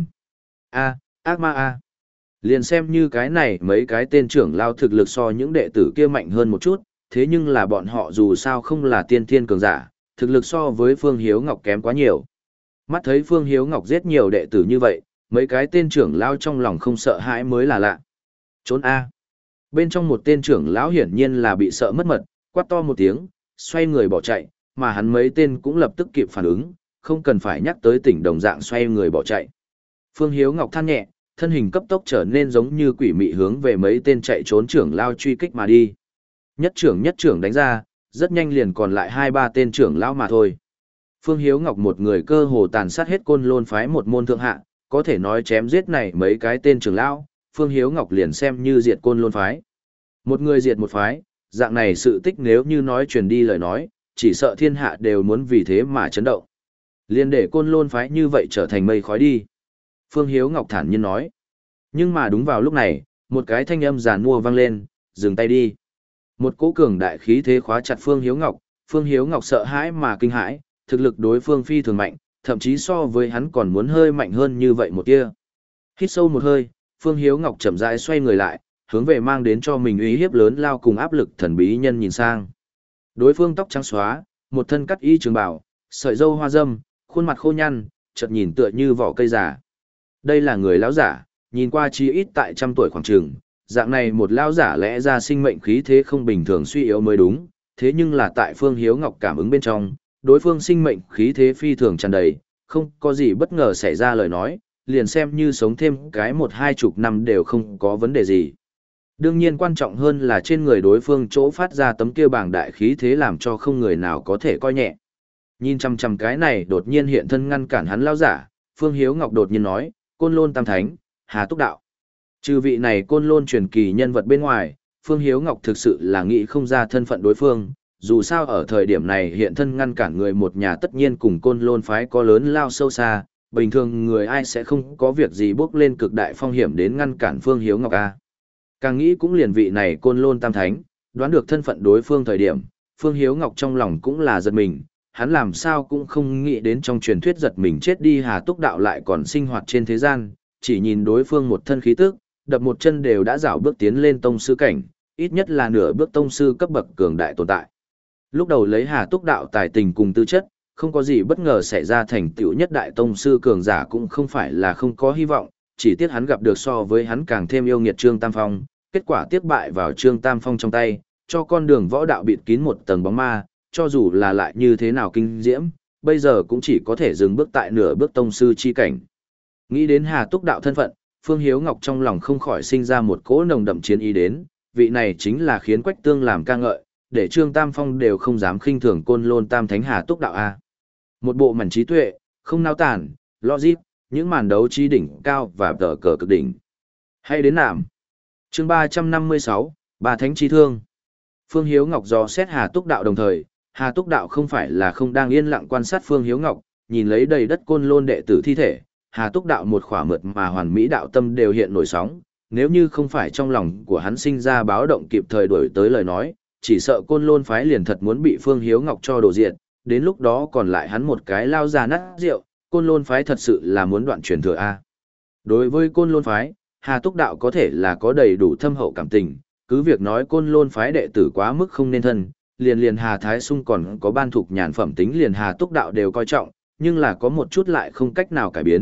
A, ác ma a. Liền xem như cái này mấy cái tên trưởng lao thực lực so những đệ tử kia mạnh hơn một chút, thế nhưng là bọn họ dù sao không là tiên thiên cường giả, thực lực so với Phương Hiếu Ngọc kém quá nhiều. Mắt thấy Phương Hiếu Ngọc giết nhiều đệ tử như vậy, mấy cái tên trưởng lao trong lòng không sợ hãi mới là lạ. Trốn A. Bên trong một tên trưởng lão hiển nhiên là bị sợ mất mật, quát to một tiếng, xoay người bỏ chạy, mà hắn mấy tên cũng lập tức kịp phản ứng, không cần phải nhắc tới tỉnh đồng dạng xoay người bỏ chạy. Phương Hiếu Ngọc than nhẹ, thân hình cấp tốc trở nên giống như quỷ mị hướng về mấy tên chạy trốn trưởng lao truy kích mà đi. Nhất trưởng nhất trưởng đánh ra, rất nhanh liền còn lại hai ba tên trưởng lão mà thôi. Phương Hiếu Ngọc một người cơ hồ tàn sát hết côn lôn phái một môn thượng hạ, có thể nói chém giết này mấy cái tên trưởng lão, Phương Hiếu Ngọc liền xem như diệt côn lôn phái. Một người diệt một phái, dạng này sự tích nếu như nói truyền đi lời nói, chỉ sợ thiên hạ đều muốn vì thế mà chấn động. Liên để côn lôn phái như vậy trở thành mây khói đi. Phương Hiếu Ngọc thản nhiên nói. Nhưng mà đúng vào lúc này, một cái thanh âm giàn mua vang lên, dừng tay đi. Một cỗ cường đại khí thế khóa chặt Phương Hiếu Ngọc, Phương Hiếu Ngọc sợ hãi mà kinh hãi, thực lực đối phương phi thường mạnh, thậm chí so với hắn còn muốn hơi mạnh hơn như vậy một tia. Hít sâu một hơi, Phương Hiếu Ngọc chậm rãi xoay người lại, hướng về mang đến cho mình uy hiếp lớn lao cùng áp lực thần bí nhân nhìn sang. Đối phương tóc trắng xóa, một thân cắt y trường bào, sợi râu hoa râm, khuôn mặt khô nhăn, chợt nhìn tựa như vỏ cây già. Đây là người lão giả, nhìn qua chí ít tại trăm tuổi khoảng chừng, dạng này một lão giả lẽ ra sinh mệnh khí thế không bình thường suy yếu mới đúng, thế nhưng là tại Phương Hiếu Ngọc cảm ứng bên trong, đối phương sinh mệnh khí thế phi thường tràn đầy, không có gì bất ngờ xảy ra lời nói, liền xem như sống thêm cái một hai chục năm đều không có vấn đề gì. Đương nhiên quan trọng hơn là trên người đối phương chỗ phát ra tấm kia bảng đại khí thế làm cho không người nào có thể coi nhẹ. Nhìn chằm chằm cái này đột nhiên hiện thân ngăn cản hắn lão giả, Phương Hiếu Ngọc đột nhiên nói, Côn Lôn Tam Thánh, Hà Túc Đạo. Trừ vị này Côn Lôn truyền kỳ nhân vật bên ngoài, Phương Hiếu Ngọc thực sự là nghĩ không ra thân phận đối phương, dù sao ở thời điểm này hiện thân ngăn cản người một nhà tất nhiên cùng Côn Lôn phái có lớn lao sâu xa, bình thường người ai sẽ không có việc gì bước lên cực đại phong hiểm đến ngăn cản Phương Hiếu Ngọc a. Càng nghĩ cũng liền vị này Côn Lôn Tam Thánh, đoán được thân phận đối phương thời điểm, Phương Hiếu Ngọc trong lòng cũng là giật mình, hắn làm sao cũng không nghĩ đến trong truyền thuyết giật mình chết đi Hà Túc Đạo lại còn sinh hoạt trên thế gian, chỉ nhìn đối phương một thân khí tức, đập một chân đều đã rảo bước tiến lên tông sư cảnh, ít nhất là nửa bước tông sư cấp bậc cường đại tồn tại. Lúc đầu lấy Hà Túc Đạo tài tình cùng tư chất, không có gì bất ngờ xảy ra thành tựu nhất đại tông sư cường giả cũng không phải là không có hy vọng, chỉ tiếc hắn gặp được so với hắn càng thêm yêu nghiệt Trương Tam Phong, kết quả tiếc bại vào Trương Tam Phong trong tay, cho con đường võ đạo bịt kín một tầng bóng ma, cho dù là lại như thế nào kinh diễm, bây giờ cũng chỉ có thể dừng bước tại nửa bước tông sư chi cảnh. Nghĩ đến Hà Túc Đạo thân phận, Phương Hiếu Ngọc trong lòng không khỏi sinh ra một cỗ nồng đậm chiến ý đến, vị này chính là khiến Quách Tương làm ca ngợi, để Trương Tam Phong đều không dám khinh thường Côn Lôn Tam Thánh Hà Túc Đạo a. Một bộ mảnh trí tuệ, không nao tản, logic, những màn đấu trí đỉnh cao và tờ cờ cực đỉnh. Hay đến nạm. Chương ba trăm năm mươi sáu, Ba Thánh Chi Thương. Phương Hiếu Ngọc dò xét Hà Túc Đạo đồng thời, Hà Túc Đạo không phải là không đang yên lặng quan sát Phương Hiếu Ngọc, nhìn lấy đầy đất Côn Lôn đệ tử thi thể, Hà Túc Đạo một khỏa mượt mà hoàn mỹ đạo tâm đều hiện nổi sóng, nếu như không phải trong lòng của hắn sinh ra báo động kịp thời đuổi tới lời nói, chỉ sợ Côn Lôn phái liền thật muốn bị Phương Hiếu Ngọc cho đổ diệt, đến lúc đó còn lại hắn một cái lao ra nát rượu, Côn Lôn phái thật sự là muốn đoạn truyền thừa a. Đối với Côn Lôn phái, Hà Túc Đạo có thể là có đầy đủ thâm hậu cảm tình, cứ việc nói Côn Lôn phái đệ tử quá mức không nên thân, liền liền Hà Thái Sung còn có ban thuộc nhàn phẩm tính liền Hà Túc Đạo đều coi trọng, nhưng là có một chút lại không cách nào cải biến,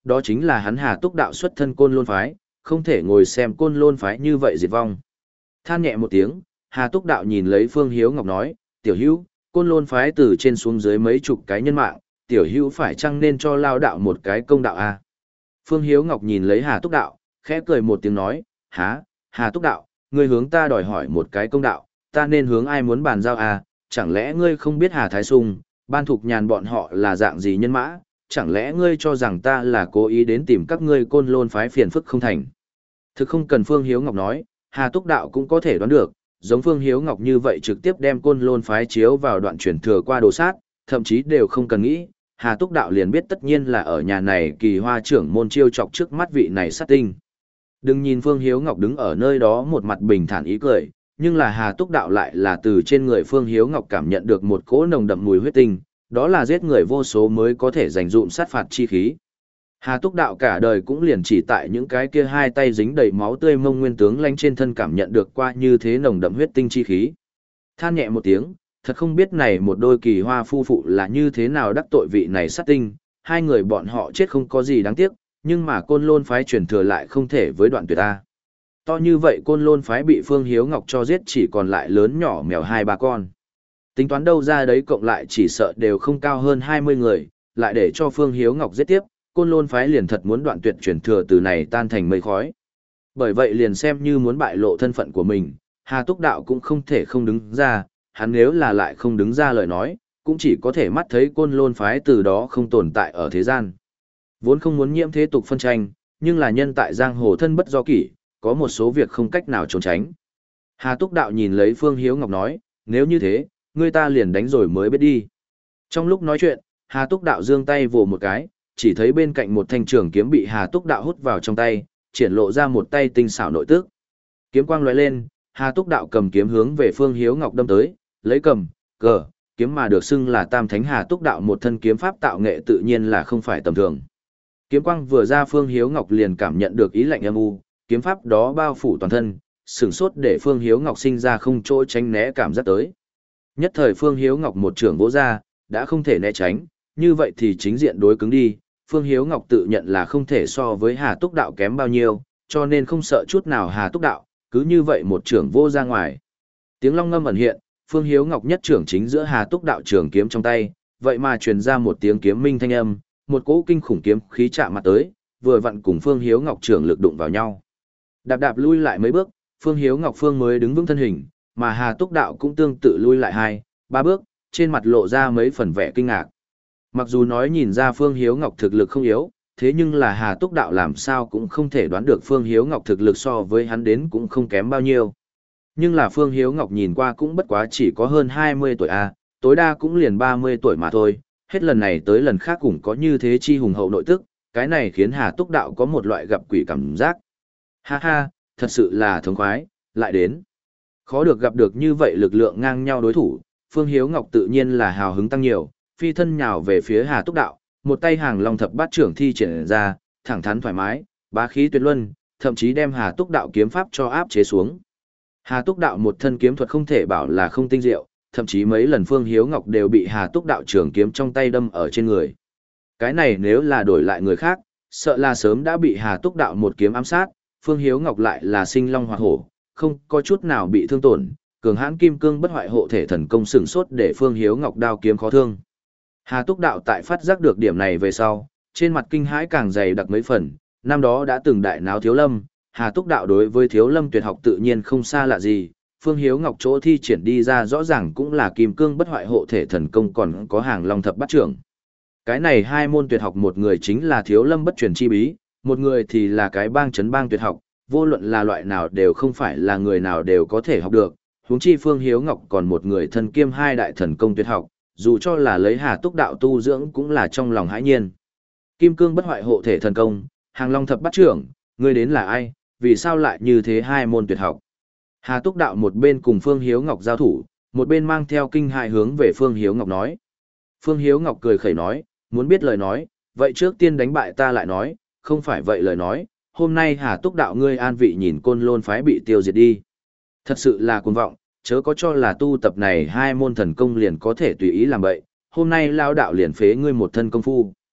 đó chính là hắn Hà Túc đạo xuất thân Côn Lôn phái, không thể ngồi xem Côn Lôn phái như vậy diệt vong. Than nhẹ một tiếng, Hà Túc đạo nhìn lấy Phương Hiếu Ngọc nói, tiểu hữu, Côn Lôn phái từ trên xuống dưới mấy chục cái nhân mạng, tiểu hữu phải chăng nên cho lao đạo một cái công đạo a? Phương Hiếu Ngọc nhìn lấy Hà Túc đạo, khẽ cười một tiếng nói, há, Hà Túc đạo, ngươi hướng ta đòi hỏi một cái công đạo, ta nên hướng ai muốn bàn giao à, chẳng lẽ ngươi không biết Hà Thái Sung, Ban Thục Nhàn bọn họ là dạng gì nhân mã, chẳng lẽ ngươi cho rằng ta là cố ý đến tìm các ngươi Côn Lôn phái phiền phức không thành. Thực không cần Phương Hiếu Ngọc nói, Hà Túc đạo cũng có thể đoán được, giống Phương Hiếu Ngọc như vậy trực tiếp đem Côn Lôn phái chiếu vào đoạn chuyển thừa qua đồ sát, thậm chí đều không cần nghĩ, Hà Túc đạo liền biết tất nhiên là ở nhà này Kỳ Hoa trưởng môn chiêu chọc trước mắt vị này sát tinh. Đừng nhìn Phương Hiếu Ngọc đứng ở nơi đó một mặt bình thản ý cười, nhưng là Hà Túc đạo lại là từ trên người Phương Hiếu Ngọc cảm nhận được một cỗ nồng đậm mùi huyết tinh, đó là giết người vô số mới có thể dành dụm sát phạt chi khí. Hà Túc đạo cả đời cũng liền chỉ tại những cái kia hai tay dính đầy máu tươi mông nguyên tướng lánh trên thân cảm nhận được qua như thế nồng đậm huyết tinh chi khí. Than nhẹ một tiếng, thật không biết này một đôi Kỳ Hoa phu phụ là như thế nào đắc tội vị này sát tinh, hai người bọn họ chết không có gì đáng tiếc, nhưng mà Côn Lôn phái truyền thừa lại không thể với đoạn tuyệt ta. To như vậy Côn Lôn phái bị Phương Hiếu Ngọc cho giết chỉ còn lại lớn nhỏ mèo hai ba con. Tính toán đâu ra đấy cộng lại chỉ sợ đều không cao hơn hai mươi người, lại để cho Phương Hiếu Ngọc giết tiếp, Côn Lôn phái liền thật muốn đoạn tuyệt truyền thừa từ này tan thành mây khói. Bởi vậy liền xem như muốn bại lộ thân phận của mình, Hà Túc đạo cũng không thể không đứng ra, hắn nếu là lại không đứng ra lời nói, cũng chỉ có thể mắt thấy Côn Lôn phái từ đó không tồn tại ở thế gian. Vốn không muốn nhiễm thế tục phân tranh, nhưng là nhân tại giang hồ thân bất do kỷ, có một số việc không cách nào trốn tránh. Hà Túc đạo nhìn lấy Phương Hiếu Ngọc nói, nếu như thế, ngươi ta liền đánh rồi mới biết đi. Trong lúc nói chuyện, Hà Túc đạo giương tay vồ một cái, chỉ thấy bên cạnh một thanh trường kiếm bị Hà Túc đạo hút vào trong tay, triển lộ ra một tay tinh xảo nội tức. Kiếm quang lóe lên, Hà Túc đạo cầm kiếm hướng về Phương Hiếu Ngọc đâm tới, lấy cầm, cờ, kiếm mà được xưng là Tam Thánh Hà Túc đạo một thân kiếm pháp tạo nghệ tự nhiên là không phải tầm thường. Kiếm quang vừa ra Phương Hiếu Ngọc liền cảm nhận được ý lạnh âm u, kiếm pháp đó bao phủ toàn thân, sửng sốt để Phương Hiếu Ngọc sinh ra không chỗ tránh né cảm giác tới. Nhất thời Phương Hiếu Ngọc một trường vỗ ra, đã không thể né tránh, như vậy thì chính diện đối cứng đi, Phương Hiếu Ngọc tự nhận là không thể so với Hà Túc đạo kém bao nhiêu, cho nên không sợ chút nào Hà Túc đạo, cứ như vậy một trường vô ra ngoài. Tiếng long ngâm ẩn hiện, Phương Hiếu Ngọc nhất trưởng chính giữa Hà Túc đạo trường kiếm trong tay, vậy mà truyền ra một tiếng kiếm minh thanh âm, một cỗ kinh khủng kiếm khí chạm mặt tới, vừa vặn cùng Phương Hiếu Ngọc trưởng lực đụng vào nhau. Đạp đạp lui lại mấy bước, Phương Hiếu Ngọc Phương mới đứng vững thân hình, mà Hà Túc đạo cũng tương tự lui lại hai, ba bước, trên mặt lộ ra mấy phần vẻ kinh ngạc. Mặc dù nói nhìn ra Phương Hiếu Ngọc thực lực không yếu, thế nhưng là Hà Túc đạo làm sao cũng không thể đoán được Phương Hiếu Ngọc thực lực so với hắn đến cũng không kém bao nhiêu. Nhưng là Phương Hiếu Ngọc nhìn qua cũng bất quá chỉ có hơn hai mươi tuổi a, tối đa cũng liền ba mươi tuổi mà thôi, hết lần này tới lần khác cũng có như thế chi hùng hậu nội tức, cái này khiến Hà Túc đạo có một loại gặp quỷ cảm giác. Ha ha, thật sự là thống khoái, lại đến. Khó được gặp được như vậy lực lượng ngang nhau đối thủ, Phương Hiếu Ngọc tự nhiên là hào hứng tăng nhiều, phi thân nhào về phía Hà Túc đạo, một tay hàng long thập bát trưởng thi triển ra, thẳng thắn thoải mái, bá khí tuyệt luân, thậm chí đem Hà Túc đạo kiếm pháp cho áp chế xuống. Hà Túc đạo một thân kiếm thuật không thể bảo là không tinh diệu, thậm chí mấy lần Phương Hiếu Ngọc đều bị Hà Túc đạo trường kiếm trong tay đâm ở trên người. Cái này nếu là đổi lại người khác, sợ là sớm đã bị Hà Túc đạo một kiếm ám sát, Phương Hiếu Ngọc lại là sinh long hoạt hổ, không có chút nào bị thương tổn, cường hãn kim cương bất hoại hộ thể thần công sừng sốt để Phương Hiếu Ngọc đao kiếm khó thương. Hà Túc đạo tại phát giác được điểm này về sau, trên mặt kinh hãi càng dày đặc mấy phần, năm đó đã từng đại náo Thiếu Lâm, Hà Túc đạo đối với Thiếu Lâm tuyệt học tự nhiên không xa lạ gì, Phương Hiếu Ngọc chỗ thi triển đi ra rõ ràng cũng là kim cương bất hoại hộ thể thần công còn có hàng long thập bát trưởng. Cái này hai môn tuyệt học một người chính là Thiếu Lâm bất truyền chi bí, một người thì là cái bang chấn bang tuyệt học, vô luận là loại nào đều không phải là người nào đều có thể học được, huống chi Phương Hiếu Ngọc còn một người thân kiêm hai đại thần công tuyệt học, dù cho là lấy Hà Túc đạo tu dưỡng cũng là trong lòng hãi nhiên. Kim cương bất hoại hộ thể thần công, hàng long thập bát trưởng, ngươi đến là ai, vì sao lại như thế hai môn tuyệt học? Hà Túc đạo một bên cùng Phương Hiếu Ngọc giao thủ, một bên mang theo kinh hại hướng về Phương Hiếu Ngọc nói. Phương Hiếu Ngọc cười khẩy nói, muốn biết lời nói, vậy trước tiên đánh bại ta lại nói, không phải vậy lời nói, hôm nay Hà Túc đạo ngươi an vị nhìn Côn Lôn phái bị tiêu diệt đi. Thật sự là cuồng vọng, chớ có cho là tu tập này hai môn thần công liền có thể tùy ý làm vậy, hôm nay lao đạo liền phế ngươi một thân công phu.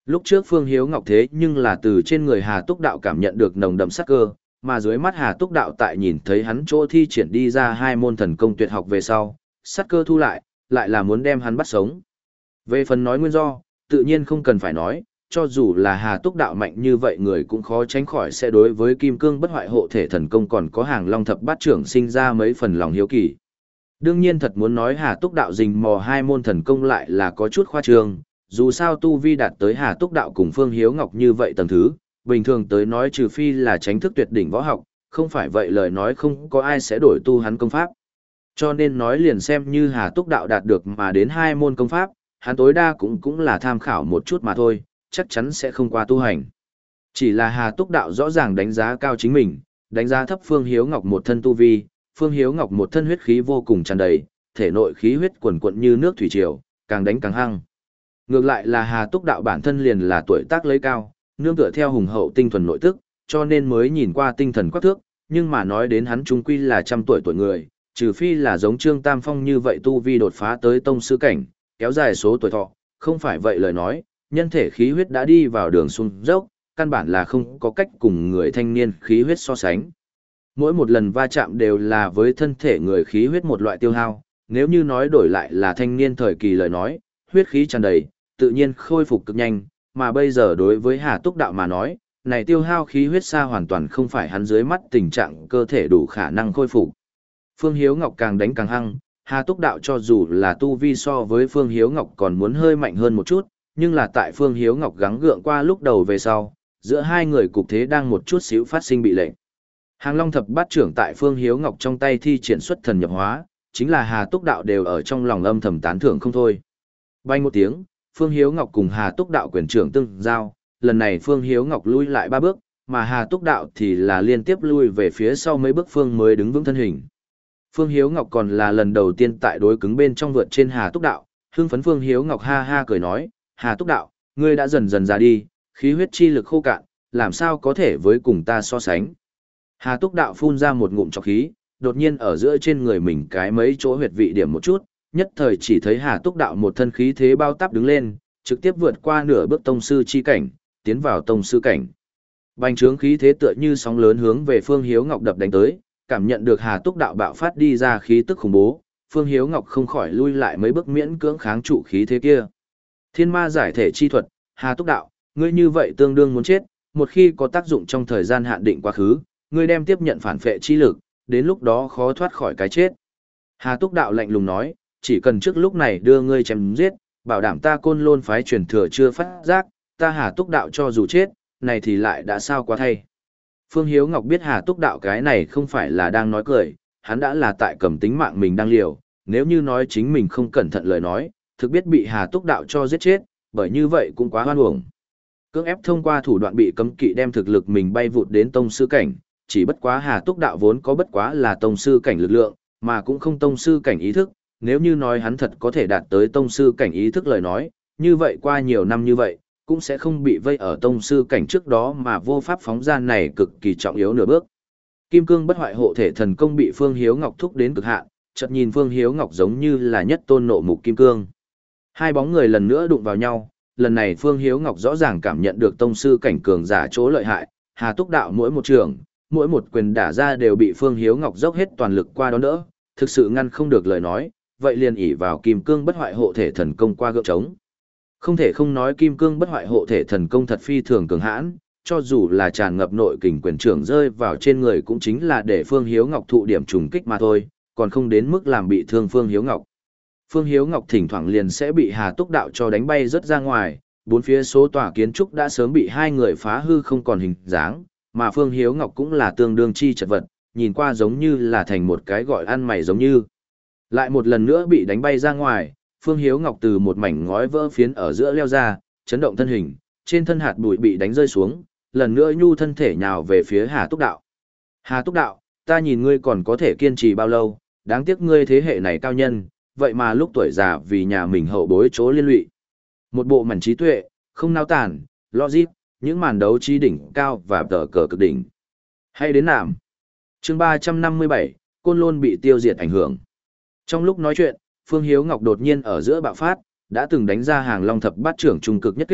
Lúc trước Phương Hiếu Ngọc thế nhưng là từ trên người Hà Túc Đạo cảm nhận được nồng đậm sát cơ, mà dưới mắt Hà Túc Đạo tại nhìn thấy hắn chỗ thi triển đi ra hai môn thần công tuyệt học về sau, sát cơ thu lại, lại là muốn đem hắn bắt sống. Về phần nói nguyên do, tự nhiên không cần phải nói, cho dù là Hà Túc Đạo mạnh như vậy người cũng khó tránh khỏi sẽ đối với Kim Cương Bất Hoại Hộ Thể thần công còn có Hàng Long Thập Bát Trưởng sinh ra mấy phần lòng hiếu kỳ. Đương nhiên thật muốn nói Hà Túc Đạo rình mò hai môn thần công lại là có chút khoa trương, dù sao tu vi đạt tới Hà Túc Đạo cùng Phương Hiếu Ngọc như vậy tầng thứ, bình thường tới nói trừ phi là tránh thức tuyệt đỉnh võ học, không phải vậy lời nói không có ai sẽ đổi tu hắn công pháp. Cho nên nói liền xem như Hà Túc Đạo đạt được mà đến hai môn công pháp, hắn tối đa cũng cũng là tham khảo một chút mà thôi, chắc chắn sẽ không qua tu hành. Chỉ là Hà Túc Đạo rõ ràng đánh giá cao chính mình, đánh giá thấp Phương Hiếu Ngọc một thân tu vi, Phương Hiếu Ngọc một thân huyết khí vô cùng tràn đầy, thể nội khí huyết quần quận như nước thủy triều, càng đánh càng hăng. Ngược lại là Hà Túc Đạo bản thân liền là tuổi tác lấy cao, nương tựa theo hùng hậu tinh thuần nội tức, cho nên mới nhìn qua tinh thần quắc thước, nhưng mà nói đến hắn trung quy là trăm tuổi tuổi người, trừ phi là giống Trương Tam Phong như vậy tu vi đột phá tới tông sư cảnh, kéo dài số tuổi thọ, không phải vậy lời nói, nhân thể khí huyết đã đi vào đường xuống dốc, căn bản là không có cách cùng người thanh niên khí huyết so sánh. Mỗi một lần va chạm đều là với thân thể người khí huyết một loại tiêu hao, nếu như nói đổi lại là thanh niên thời kỳ lời nói, huyết khí tràn đầy, tự nhiên khôi phục cực nhanh, mà bây giờ đối với Hà Túc Đạo mà nói, này tiêu hao khí huyết xa hoàn toàn không phải hắn dưới mắt tình trạng cơ thể đủ khả năng khôi phục. Phương Hiếu Ngọc càng đánh càng hăng, Hà Túc Đạo cho dù là tu vi so với Phương Hiếu Ngọc còn muốn hơi mạnh hơn một chút, nhưng là tại Phương Hiếu Ngọc gắng gượng qua lúc đầu về sau, giữa hai người cục thế đang một chút xíu phát sinh bị lệnh. Hàng Long Thập Bát Trưởng tại Phương Hiếu Ngọc trong tay thi triển xuất thần nhập hóa, chính là Hà Túc Đạo đều ở trong lòng âm thầm tán thưởng không thôi. Bay một tiếng, Phương Hiếu Ngọc cùng Hà Túc Đạo quyền trưởng tương giao, lần này Phương Hiếu Ngọc lui lại ba bước, mà Hà Túc Đạo thì là liên tiếp lui về phía sau mấy bước phương mới đứng vững thân hình. Phương Hiếu Ngọc còn là lần đầu tiên tại đối cứng bên trong vượt trên Hà Túc Đạo, hưng phấn Phương Hiếu Ngọc ha ha cười nói, Hà Túc Đạo, ngươi đã dần dần già đi, khí huyết chi lực khô cạn, làm sao có thể với cùng ta so sánh. Hà Túc Đạo phun ra một ngụm trọc khí, đột nhiên ở giữa trên người mình cái mấy chỗ huyệt vị điểm một chút, nhất thời chỉ thấy Hà Túc Đạo một thân khí thế bao táp đứng lên, trực tiếp vượt qua nửa bước tông sư chi cảnh, tiến vào tông sư cảnh. Bành trướng khí thế tựa như sóng lớn hướng về Phương Hiếu Ngọc đập đánh tới, cảm nhận được Hà Túc Đạo bạo phát đi ra khí tức khủng bố, Phương Hiếu Ngọc không khỏi lui lại mấy bước miễn cưỡng kháng trụ khí thế kia. Thiên ma giải thể chi thuật, Hà Túc Đạo, ngươi như vậy tương đương muốn chết, một khi có tác dụng trong thời gian hạn định quá khứ, ngươi đem tiếp nhận phản phệ chi lực, đến lúc đó khó thoát khỏi cái chết. Hà Túc Đạo lạnh lùng nói, chỉ cần trước lúc này đưa ngươi chém giết, bảo đảm ta Côn Lôn phái truyền thừa chưa phát giác, ta Hà Túc Đạo cho dù chết, này thì lại đã sao quá thay. Phương Hiếu Ngọc biết Hà Túc Đạo cái này không phải là đang nói cười, hắn đã là tại cầm tính mạng mình đang liều, nếu như nói chính mình không cẩn thận lời nói, thực biết bị Hà Túc Đạo cho giết chết, bởi như vậy cũng quá hoan uổng. Cưỡng ép thông qua thủ đoạn bị cấm kỵ đem thực lực mình bay vụt đến tông sư cảnh, chỉ bất quá Hà Túc Đạo vốn có bất quá là tông sư cảnh lực lượng, mà cũng không tông sư cảnh ý thức, nếu như nói hắn thật có thể đạt tới tông sư cảnh ý thức lời nói, như vậy qua nhiều năm như vậy, cũng sẽ không bị vây ở tông sư cảnh trước đó mà vô pháp phóng ra này cực kỳ trọng yếu nửa bước. Kim Cương Bất Hoại Hộ Thể thần công bị Phương Hiếu Ngọc thúc đến cực hạn, chợt nhìn Phương Hiếu Ngọc giống như là nhất tôn nộ mục kim cương. Hai bóng người lần nữa đụng vào nhau, lần này Phương Hiếu Ngọc rõ ràng cảm nhận được tông sư cảnh cường giả chỗ lợi hại, Hà Túc Đạo mỗi một trường, mỗi một quyền đả ra đều bị Phương Hiếu Ngọc dốc hết toàn lực qua đón đỡ, thực sự ngăn không được lời nói, vậy liền ỷ vào Kim Cương Bất Hoại Hộ Thể thần công qua gượng trống. Không thể không nói Kim Cương Bất Hoại Hộ Thể thần công thật phi thường cường hãn, cho dù là tràn ngập nội kình quyền trưởng rơi vào trên người cũng chính là để Phương Hiếu Ngọc thụ điểm trùng kích mà thôi, còn không đến mức làm bị thương Phương Hiếu Ngọc. Phương Hiếu Ngọc thỉnh thoảng liền sẽ bị Hà Túc Đạo cho đánh bay rất ra ngoài, bốn phía số tòa kiến trúc đã sớm bị hai người phá hư không còn hình dáng, mà Phương Hiếu Ngọc cũng là tương đương chi chật vật, nhìn qua giống như là thành một cái gọi ăn mày giống như. Lại một lần nữa bị đánh bay ra ngoài, Phương Hiếu Ngọc từ một mảnh ngói vỡ phiến ở giữa leo ra, chấn động thân hình, trên thân hạt bụi bị đánh rơi xuống, lần nữa nhu thân thể nhào về phía Hà Túc Đạo. Hà Túc Đạo, ta nhìn ngươi còn có thể kiên trì bao lâu, đáng tiếc ngươi thế hệ này cao nhân, vậy mà lúc tuổi già vì nhà mình hậu bối chỗ liên lụy. Một bộ mảnh trí tuệ, không nao tản, logic, những màn đấu trí đỉnh cao và tờ cờ cực đỉnh. Hay đến nạm. Chương ba trăm năm mươi bảy, Côn Lôn bị tiêu diệt ảnh hưởng. Trong lúc nói chuyện, Phương Hiếu Ngọc đột nhiên ở giữa bạo phát, đã từng đánh ra Hàng Long Thập Bát Trưởng trung cực nhất kích,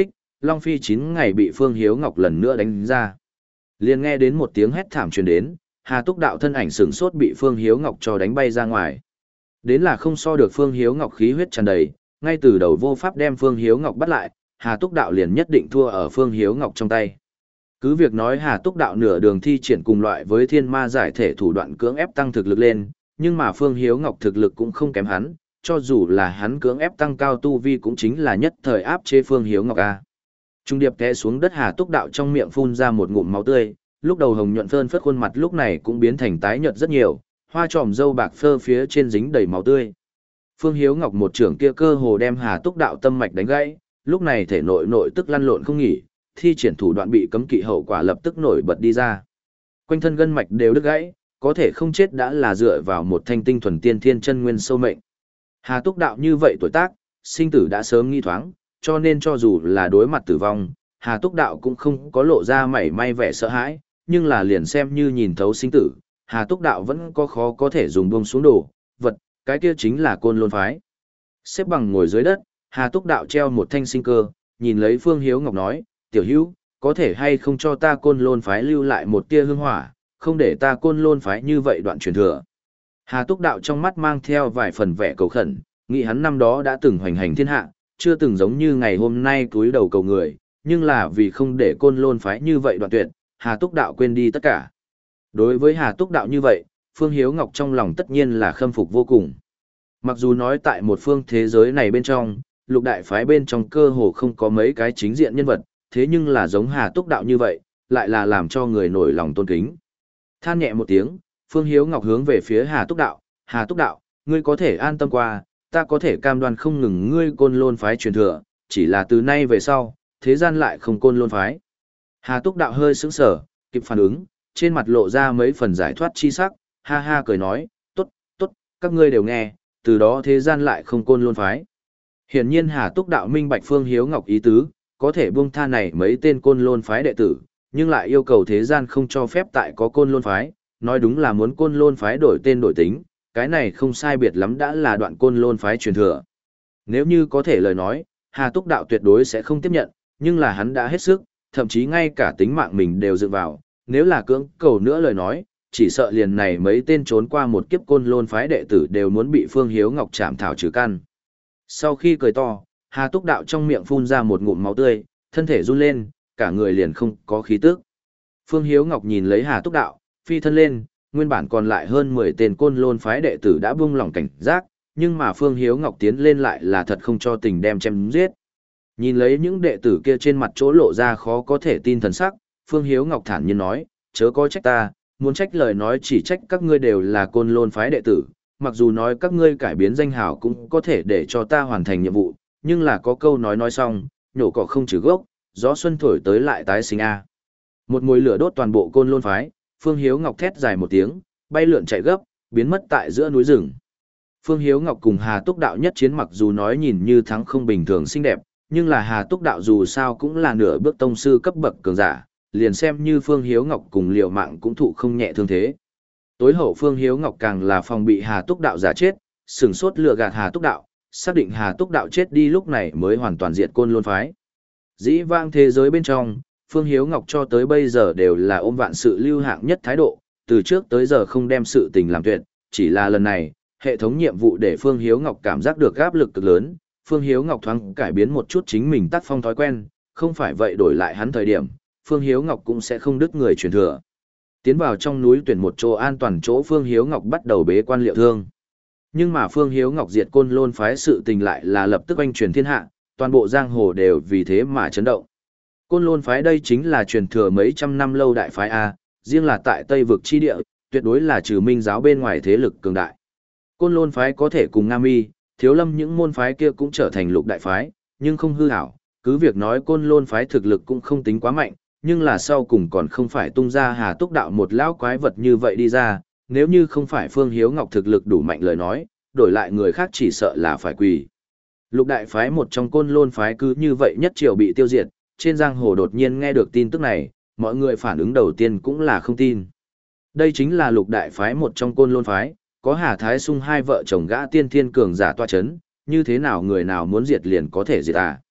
Long Phi chín ngày bị Phương Hiếu Ngọc lần nữa đánh ra. Liền nghe đến một tiếng hét thảm truyền đến, Hà Túc Đạo thân ảnh sửng sốt bị Phương Hiếu Ngọc cho đánh bay ra ngoài. Đến là không so được Phương Hiếu Ngọc khí huyết tràn đầy, ngay từ đầu vô pháp đem Phương Hiếu Ngọc bắt lại, Hà Túc Đạo liền nhất định thua ở Phương Hiếu Ngọc trong tay. Cứ việc nói Hà Túc Đạo nửa đường thi triển cùng loại với thiên ma giải thể thủ đoạn cưỡng ép tăng thực lực lên, nhưng mà Phương Hiếu Ngọc thực lực cũng không kém hắn, cho dù là hắn cưỡng ép tăng cao tu vi cũng chính là nhất thời áp chế Phương Hiếu Ngọc a. Trung điệp té xuống đất Hà Túc Đạo trong miệng phun ra một ngụm máu tươi, lúc đầu hồng nhuận phơn phất khuôn mặt lúc này cũng biến thành tái nhợt rất nhiều, hoa tròm râu bạc phơ phía trên dính đầy máu tươi. Phương Hiếu Ngọc một trưởng kia cơ hồ đem Hà Túc Đạo tâm mạch đánh gãy, lúc này thể nội nội tức lăn lộn không nghỉ, thi triển thủ đoạn bị cấm kỵ hậu quả lập tức nổi bật đi ra. Quanh thân gân mạch đều đứt gãy, có thể không chết đã là dựa vào một thanh tinh thuần tiên thiên chân nguyên sâu mệnh. Hà Túc Đạo như vậy tuổi tác, sinh tử đã sớm nghi thoáng, cho nên cho dù là đối mặt tử vong, Hà Túc Đạo cũng không có lộ ra mảy may vẻ sợ hãi, nhưng là liền xem như nhìn thấu sinh tử, Hà Túc Đạo vẫn có khó có thể dùng buông xuống đồ, vật, cái kia chính là Côn Lôn phái. Xếp bằng ngồi dưới đất, Hà Túc Đạo treo một thanh sinh cơ, nhìn lấy Phương Hiếu Ngọc nói, tiểu hữu, có thể hay không cho ta Côn Lôn phái lưu lại một tia hương hỏa, không để ta Côn Lôn phái như vậy đoạn truyền thừa. Hà Túc Đạo trong mắt mang theo vài phần vẻ cầu khẩn, nghĩ hắn năm đó đã từng hoành hành thiên hạ, chưa từng giống như ngày hôm nay cúi đầu cầu người, nhưng là vì không để Côn Lôn phái như vậy đoạn tuyệt, Hà Túc Đạo quên đi tất cả. Đối với Hà Túc Đạo như vậy, Phương Hiếu Ngọc trong lòng tất nhiên là khâm phục vô cùng. Mặc dù nói tại một phương thế giới này bên trong, lục đại phái bên trong cơ hồ không có mấy cái chính diện nhân vật, thế nhưng là giống Hà Túc Đạo như vậy, lại là làm cho người nổi lòng tôn kính. Than nhẹ một tiếng, Phương Hiếu Ngọc hướng về phía Hà Túc Đạo, Hà Túc Đạo, ngươi có thể an tâm qua, ta có thể cam đoan không ngừng ngươi Côn Lôn phái truyền thừa, chỉ là từ nay về sau, thế gian lại không Côn Lôn phái. Hà Túc Đạo hơi sững sờ, kịp phản ứng, trên mặt lộ ra mấy phần giải thoát chi sắc, ha ha cười nói, tốt, tốt, các ngươi đều nghe, từ đó thế gian lại không Côn Lôn phái. Hiển nhiên Hà Túc Đạo minh bạch Phương Hiếu Ngọc ý tứ, có thể buông tha này mấy tên Côn Lôn phái đệ tử, nhưng lại yêu cầu thế gian không cho phép tại có Côn Lôn phái, nói đúng là muốn Côn Lôn phái đổi tên đổi tính, cái này không sai biệt lắm đã là đoạn Côn Lôn phái truyền thừa. Nếu như có thể lời nói, Hà Túc Đạo tuyệt đối sẽ không tiếp nhận, nhưng là hắn đã hết sức, thậm chí ngay cả tính mạng mình đều dựa vào, nếu là cưỡng cầu nữa lời nói, chỉ sợ liền này mấy tên trốn qua một kiếp Côn Lôn phái đệ tử đều muốn bị Phương Hiếu Ngọc chạm thảo trừ căn. Sau khi cười to, Hà Túc Đạo trong miệng phun ra một ngụm máu tươi, thân thể run lên, cả người liền không có khí tức. Phương Hiếu Ngọc nhìn lấy Hà Túc Đạo, phi thân lên, nguyên bản còn lại hơn mười tên Côn Lôn phái đệ tử đã buông lỏng cảnh giác, nhưng mà Phương Hiếu Ngọc tiến lên lại là thật không cho tình đem chém giết. Nhìn lấy những đệ tử kia trên mặt chỗ lộ ra khó có thể tin thần sắc, Phương Hiếu Ngọc thản nhiên nói, chớ có trách ta, muốn trách lời nói chỉ trách các ngươi đều là Côn Lôn phái đệ tử, mặc dù nói các ngươi cải biến danh hào cũng có thể để cho ta hoàn thành nhiệm vụ, nhưng là có câu nói nói xong, nhổ cỏ không trừ gốc, gió xuân thổi tới lại tái sinh a. Một mùi lửa đốt toàn bộ Côn Lôn phái, Phương Hiếu Ngọc thét dài một tiếng, bay lượn chạy gấp, biến mất tại giữa núi rừng. Phương Hiếu Ngọc cùng Hà Túc Đạo nhất chiến mặc dù nói nhìn như thắng không bình thường xinh đẹp, nhưng là Hà Túc Đạo dù sao cũng là nửa bước tông sư cấp bậc cường giả, liền xem như Phương Hiếu Ngọc cùng liều mạng cũng thụ không nhẹ thương thế. Tối hậu Phương Hiếu Ngọc càng là phòng bị Hà Túc Đạo giả chết, sừng sốt lừa gạt Hà Túc Đạo, xác định Hà Túc Đạo chết đi lúc này mới hoàn toàn diệt Côn Lôn phái. Dĩ vãng thế giới bên trong, Phương Hiếu Ngọc cho tới bây giờ đều là ôm vạn sự lưu hạng nhất thái độ, từ trước tới giờ không đem sự tình làm tuyệt, chỉ là lần này, hệ thống nhiệm vụ để Phương Hiếu Ngọc cảm giác được áp lực cực lớn, Phương Hiếu Ngọc thoáng cải biến một chút chính mình tác phong thói quen, không phải vậy đổi lại hắn thời điểm, Phương Hiếu Ngọc cũng sẽ không đứt người truyền thừa. Tiến vào trong núi tuyển một chỗ an toàn chỗ Phương Hiếu Ngọc bắt đầu bế quan liệu thương. Nhưng mà Phương Hiếu Ngọc diệt Côn Lôn phái sự tình lại là lập tức oanh truyền thiên hạ, toàn bộ giang hồ đều vì thế mà chấn động. Côn Lôn phái đây chính là truyền thừa mấy trăm năm lâu đại phái A, riêng là tại Tây vực chi địa, tuyệt đối là trừ minh giáo bên ngoài thế lực cường đại. Côn Lôn phái có thể cùng Nam Y, Thiếu Lâm những môn phái kia cũng trở thành lục đại phái, nhưng không hư hảo, cứ việc nói Côn Lôn phái thực lực cũng không tính quá mạnh, nhưng là sau cùng còn không phải tung ra Hà Túc Đạo một lão quái vật như vậy đi ra, nếu như không phải Phương Hiếu Ngọc thực lực đủ mạnh lời nói, đổi lại người khác chỉ sợ là phải quỳ. Lục đại phái một trong Côn Lôn phái cứ như vậy nhất triều bị tiêu diệt, trên giang hồ đột nhiên nghe được tin tức này, mọi người phản ứng đầu tiên cũng là không tin. Đây chính là lục đại phái một trong Côn Lôn phái, có Hà Thái Sung hai vợ chồng gã tiên thiên cường giả toa chấn, như thế nào người nào muốn diệt liền có thể diệt à.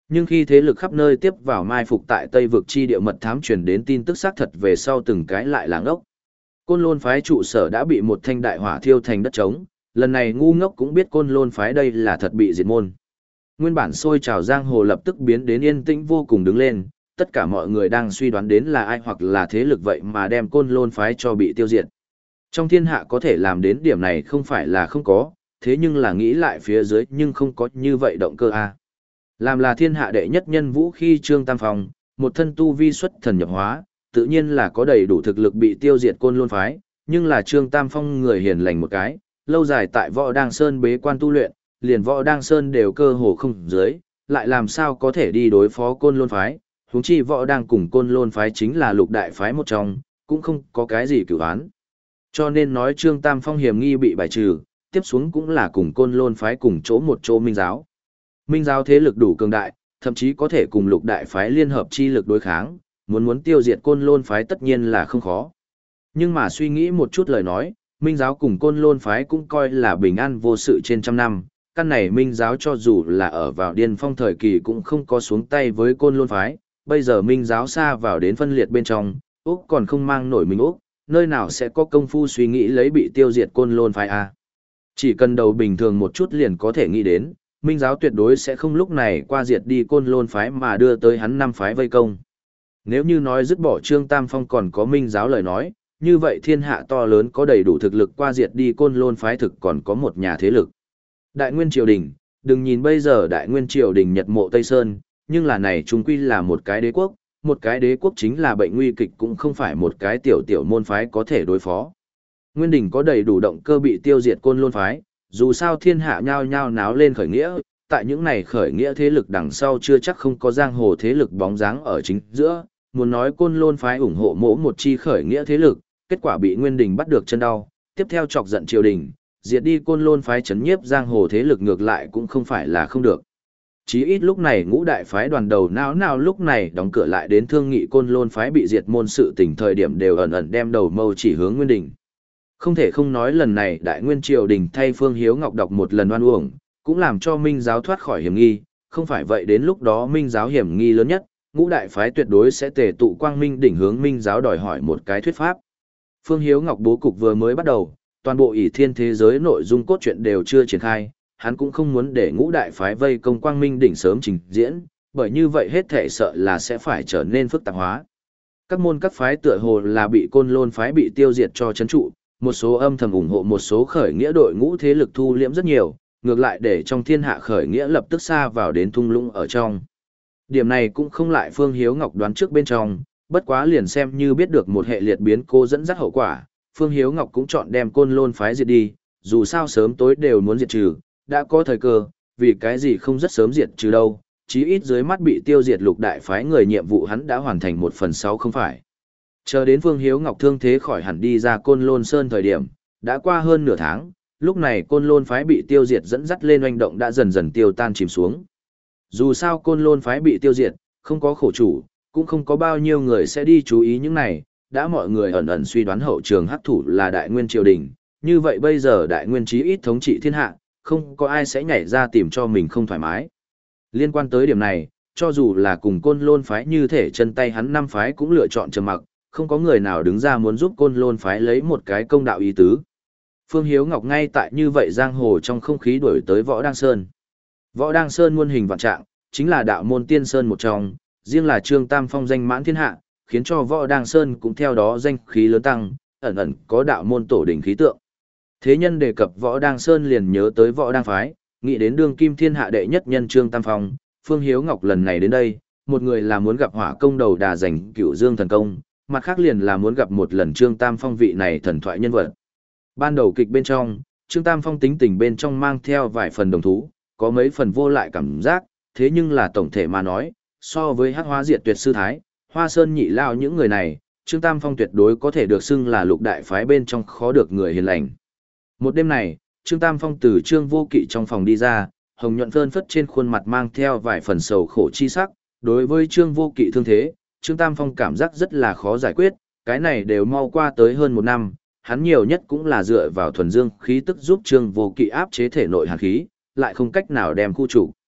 Nhưng khi thế lực khắp nơi tiếp vào mai phục tại Tây vực chi địa mật thám truyền đến tin tức xác thật về sau từng cái lại làng ốc. Côn Lôn phái trụ sở đã bị một thanh đại hỏa thiêu thành đất trống, lần này ngu ngốc cũng biết Côn Lôn phái đây là thật bị diệt môn. Nguyên bản sôi trào giang hồ lập tức biến đến yên tĩnh vô cùng đứng lên, tất cả mọi người đang suy đoán đến là ai hoặc là thế lực vậy mà đem Côn Lôn phái cho bị tiêu diệt. Trong thiên hạ có thể làm đến điểm này không phải là không có, thế nhưng là nghĩ lại phía dưới nhưng không có như vậy động cơ a. Làm là thiên hạ đệ nhất nhân vũ khi Trương Tam Phong, một thân tu vi xuất thần nhập hóa, tự nhiên là có đầy đủ thực lực bị tiêu diệt Côn Lôn phái, nhưng là Trương Tam Phong người hiền lành một cái, lâu dài tại Võ Đăng Sơn bế quan tu luyện, liền Võ Đăng Sơn đều cơ hồ không dưới, lại làm sao có thể đi đối phó Côn Lôn phái, huống chi Võ Đăng cùng Côn Lôn phái chính là lục đại phái một trong, cũng không có cái gì cửu án. Cho nên nói Trương Tam Phong hiểm nghi bị bài trừ, tiếp xuống cũng là cùng Côn Lôn phái cùng chỗ một chỗ Minh giáo. Minh giáo thế lực đủ cường đại, thậm chí có thể cùng lục đại phái liên hợp chi lực đối kháng, muốn muốn tiêu diệt Côn Lôn phái tất nhiên là không khó. Nhưng mà suy nghĩ một chút lời nói, Minh giáo cùng Côn Lôn phái cũng coi là bình an vô sự trên trăm năm, căn này Minh giáo cho dù là ở vào điên phong thời kỳ cũng không có xuống tay với Côn Lôn phái, bây giờ Minh giáo xa vào đến phân liệt bên trong, Úc còn không mang nổi mình Úc, nơi nào sẽ có công phu suy nghĩ lấy bị tiêu diệt Côn Lôn phái a. Chỉ cần đầu bình thường một chút liền có thể nghĩ đến, Minh giáo tuyệt đối sẽ không lúc này qua diệt đi Côn Lôn phái mà đưa tới hắn năm phái vây công. Nếu như nói dứt bỏ Trương Tam Phong còn có Minh giáo lời nói, như vậy thiên hạ to lớn có đầy đủ thực lực qua diệt đi Côn Lôn phái thực còn có một nhà thế lực. Đại Nguyên Triều Đình, đừng nhìn bây giờ Đại Nguyên Triều Đình nhật mộ Tây Sơn, nhưng là này chung quy là một cái đế quốc, một cái đế quốc chính là bệnh nguy kịch cũng không phải một cái tiểu tiểu môn phái có thể đối phó. Nguyên Đình có đầy đủ động cơ bị tiêu diệt Côn Lôn phái, dù sao thiên hạ nhao nhao náo lên khởi nghĩa, tại những này khởi nghĩa thế lực đằng sau chưa chắc không có giang hồ thế lực bóng dáng ở chính giữa, muốn nói Côn Lôn phái ủng hộ mỗi một chi khởi nghĩa thế lực, kết quả bị Nguyên Đình bắt được chân đau, tiếp theo chọc giận triều đình, diệt đi Côn Lôn phái chấn nhiếp giang hồ thế lực ngược lại cũng không phải là không được. Chí ít lúc này ngũ đại phái đoàn đầu nào nào lúc này đóng cửa lại đến thương nghị Côn Lôn phái bị diệt môn sự tình thời điểm đều ẩn ẩn đem đầu mâu chỉ hướng Nguyên Đình. Không thể không nói lần này Đại Nguyên Triều Đình thay Phương Hiếu Ngọc đọc một lần oan uổng, cũng làm cho Minh giáo thoát khỏi hiểm nghi, không phải vậy đến lúc đó Minh giáo hiểm nghi lớn nhất, ngũ đại phái tuyệt đối sẽ tề tụ quang minh đỉnh hướng Minh giáo đòi hỏi một cái thuyết pháp. Phương Hiếu Ngọc bố cục vừa mới bắt đầu, toàn bộ ỷ thiên thế giới nội dung cốt truyện đều chưa triển khai, hắn cũng không muốn để ngũ đại phái vây công quang minh đỉnh sớm trình diễn, bởi như vậy hết thể sợ là sẽ phải trở nên phức tạp hóa. Các môn các phái tựa hồ là bị Côn Lôn phái bị tiêu diệt cho chấn trụ, một số âm thầm ủng hộ một số khởi nghĩa đội ngũ thế lực thu liễm rất nhiều, ngược lại để trong thiên hạ khởi nghĩa lập tức xa vào đến thung lũng ở trong. Điểm này cũng không lại Phương Hiếu Ngọc đoán trước bên trong, bất quá liền xem như biết được một hệ liệt biến cố dẫn dắt hậu quả, Phương Hiếu Ngọc cũng chọn đem Côn Lôn phái diệt đi, dù sao sớm tối đều muốn diệt trừ, đã có thời cơ, vì cái gì không rất sớm diệt trừ đâu, chí ít dưới mắt bị tiêu diệt lục đại phái người nhiệm vụ hắn đã hoàn thành một phần sáu không phải. Chờ đến Phương Hiếu Ngọc thương thế khỏi hẳn đi ra Côn Lôn Sơn thời điểm, đã qua hơn nửa tháng, lúc này Côn Lôn phái bị tiêu diệt dẫn dắt lên oanh động đã dần dần tiêu tan chìm xuống. Dù sao Côn Lôn phái bị tiêu diệt, không có khổ chủ, cũng không có bao nhiêu người sẽ đi chú ý những này, đã mọi người ẩn ẩn suy đoán hậu trường hắc thủ là Đại Nguyên Triều Đình, như vậy bây giờ Đại Nguyên chí ít thống trị thiên hạ, không có ai sẽ nhảy ra tìm cho mình không thoải mái. Liên quan tới điểm này, cho dù là cùng Côn Lôn phái như thể chân tay hắn năm phái cũng lựa chọn trầm mặc, không có người nào đứng ra muốn giúp Côn Lôn phái lấy một cái công đạo ý tứ. Phương Hiếu Ngọc ngay tại như vậy giang hồ trong không khí đuổi tới Võ Đăng Sơn. Võ Đăng Sơn muôn hình vạn trạng, chính là đạo môn tiên sơn một trong, riêng là Trương Tam Phong danh mãn thiên hạ, khiến cho Võ Đăng Sơn cũng theo đó danh khí lớn tăng, ẩn ẩn có đạo môn tổ đỉnh khí tượng. Thế nhân đề cập Võ Đăng Sơn liền nhớ tới Võ Đăng phái, nghĩ đến đương kim thiên hạ đệ nhất nhân Trương Tam Phong, Phương Hiếu Ngọc lần này đến đây, một người là muốn gặp Hỏa Công đầu đà giành Cửu Dương thần công, mặt khác liền là muốn gặp một lần Trương Tam Phong vị này thần thoại nhân vật. Ban đầu kịch bên trong, Trương Tam Phong tính tình bên trong mang theo vài phần đồng thú, có mấy phần vô lại cảm giác, thế nhưng là tổng thể mà nói, so với Hắc Hóa Diệt Tuyệt sư thái, Hoa Sơn Nhị Lao những người này, Trương Tam Phong tuyệt đối có thể được xưng là lục đại phái bên trong khó được người hiền lành. Một đêm này, Trương Tam Phong từ Trương Vô Kỵ trong phòng đi ra, hồng nhuận phơn phất trên khuôn mặt mang theo vài phần sầu khổ chi sắc, đối với Trương Vô Kỵ thương thế, Trương Tam Phong cảm giác rất là khó giải quyết, cái này đều mau qua tới hơn một năm, hắn nhiều nhất cũng là dựa vào thuần dương khí tức giúp Trương Vô Kỵ áp chế thể nội hàn khí, lại không cách nào đem khu chủ.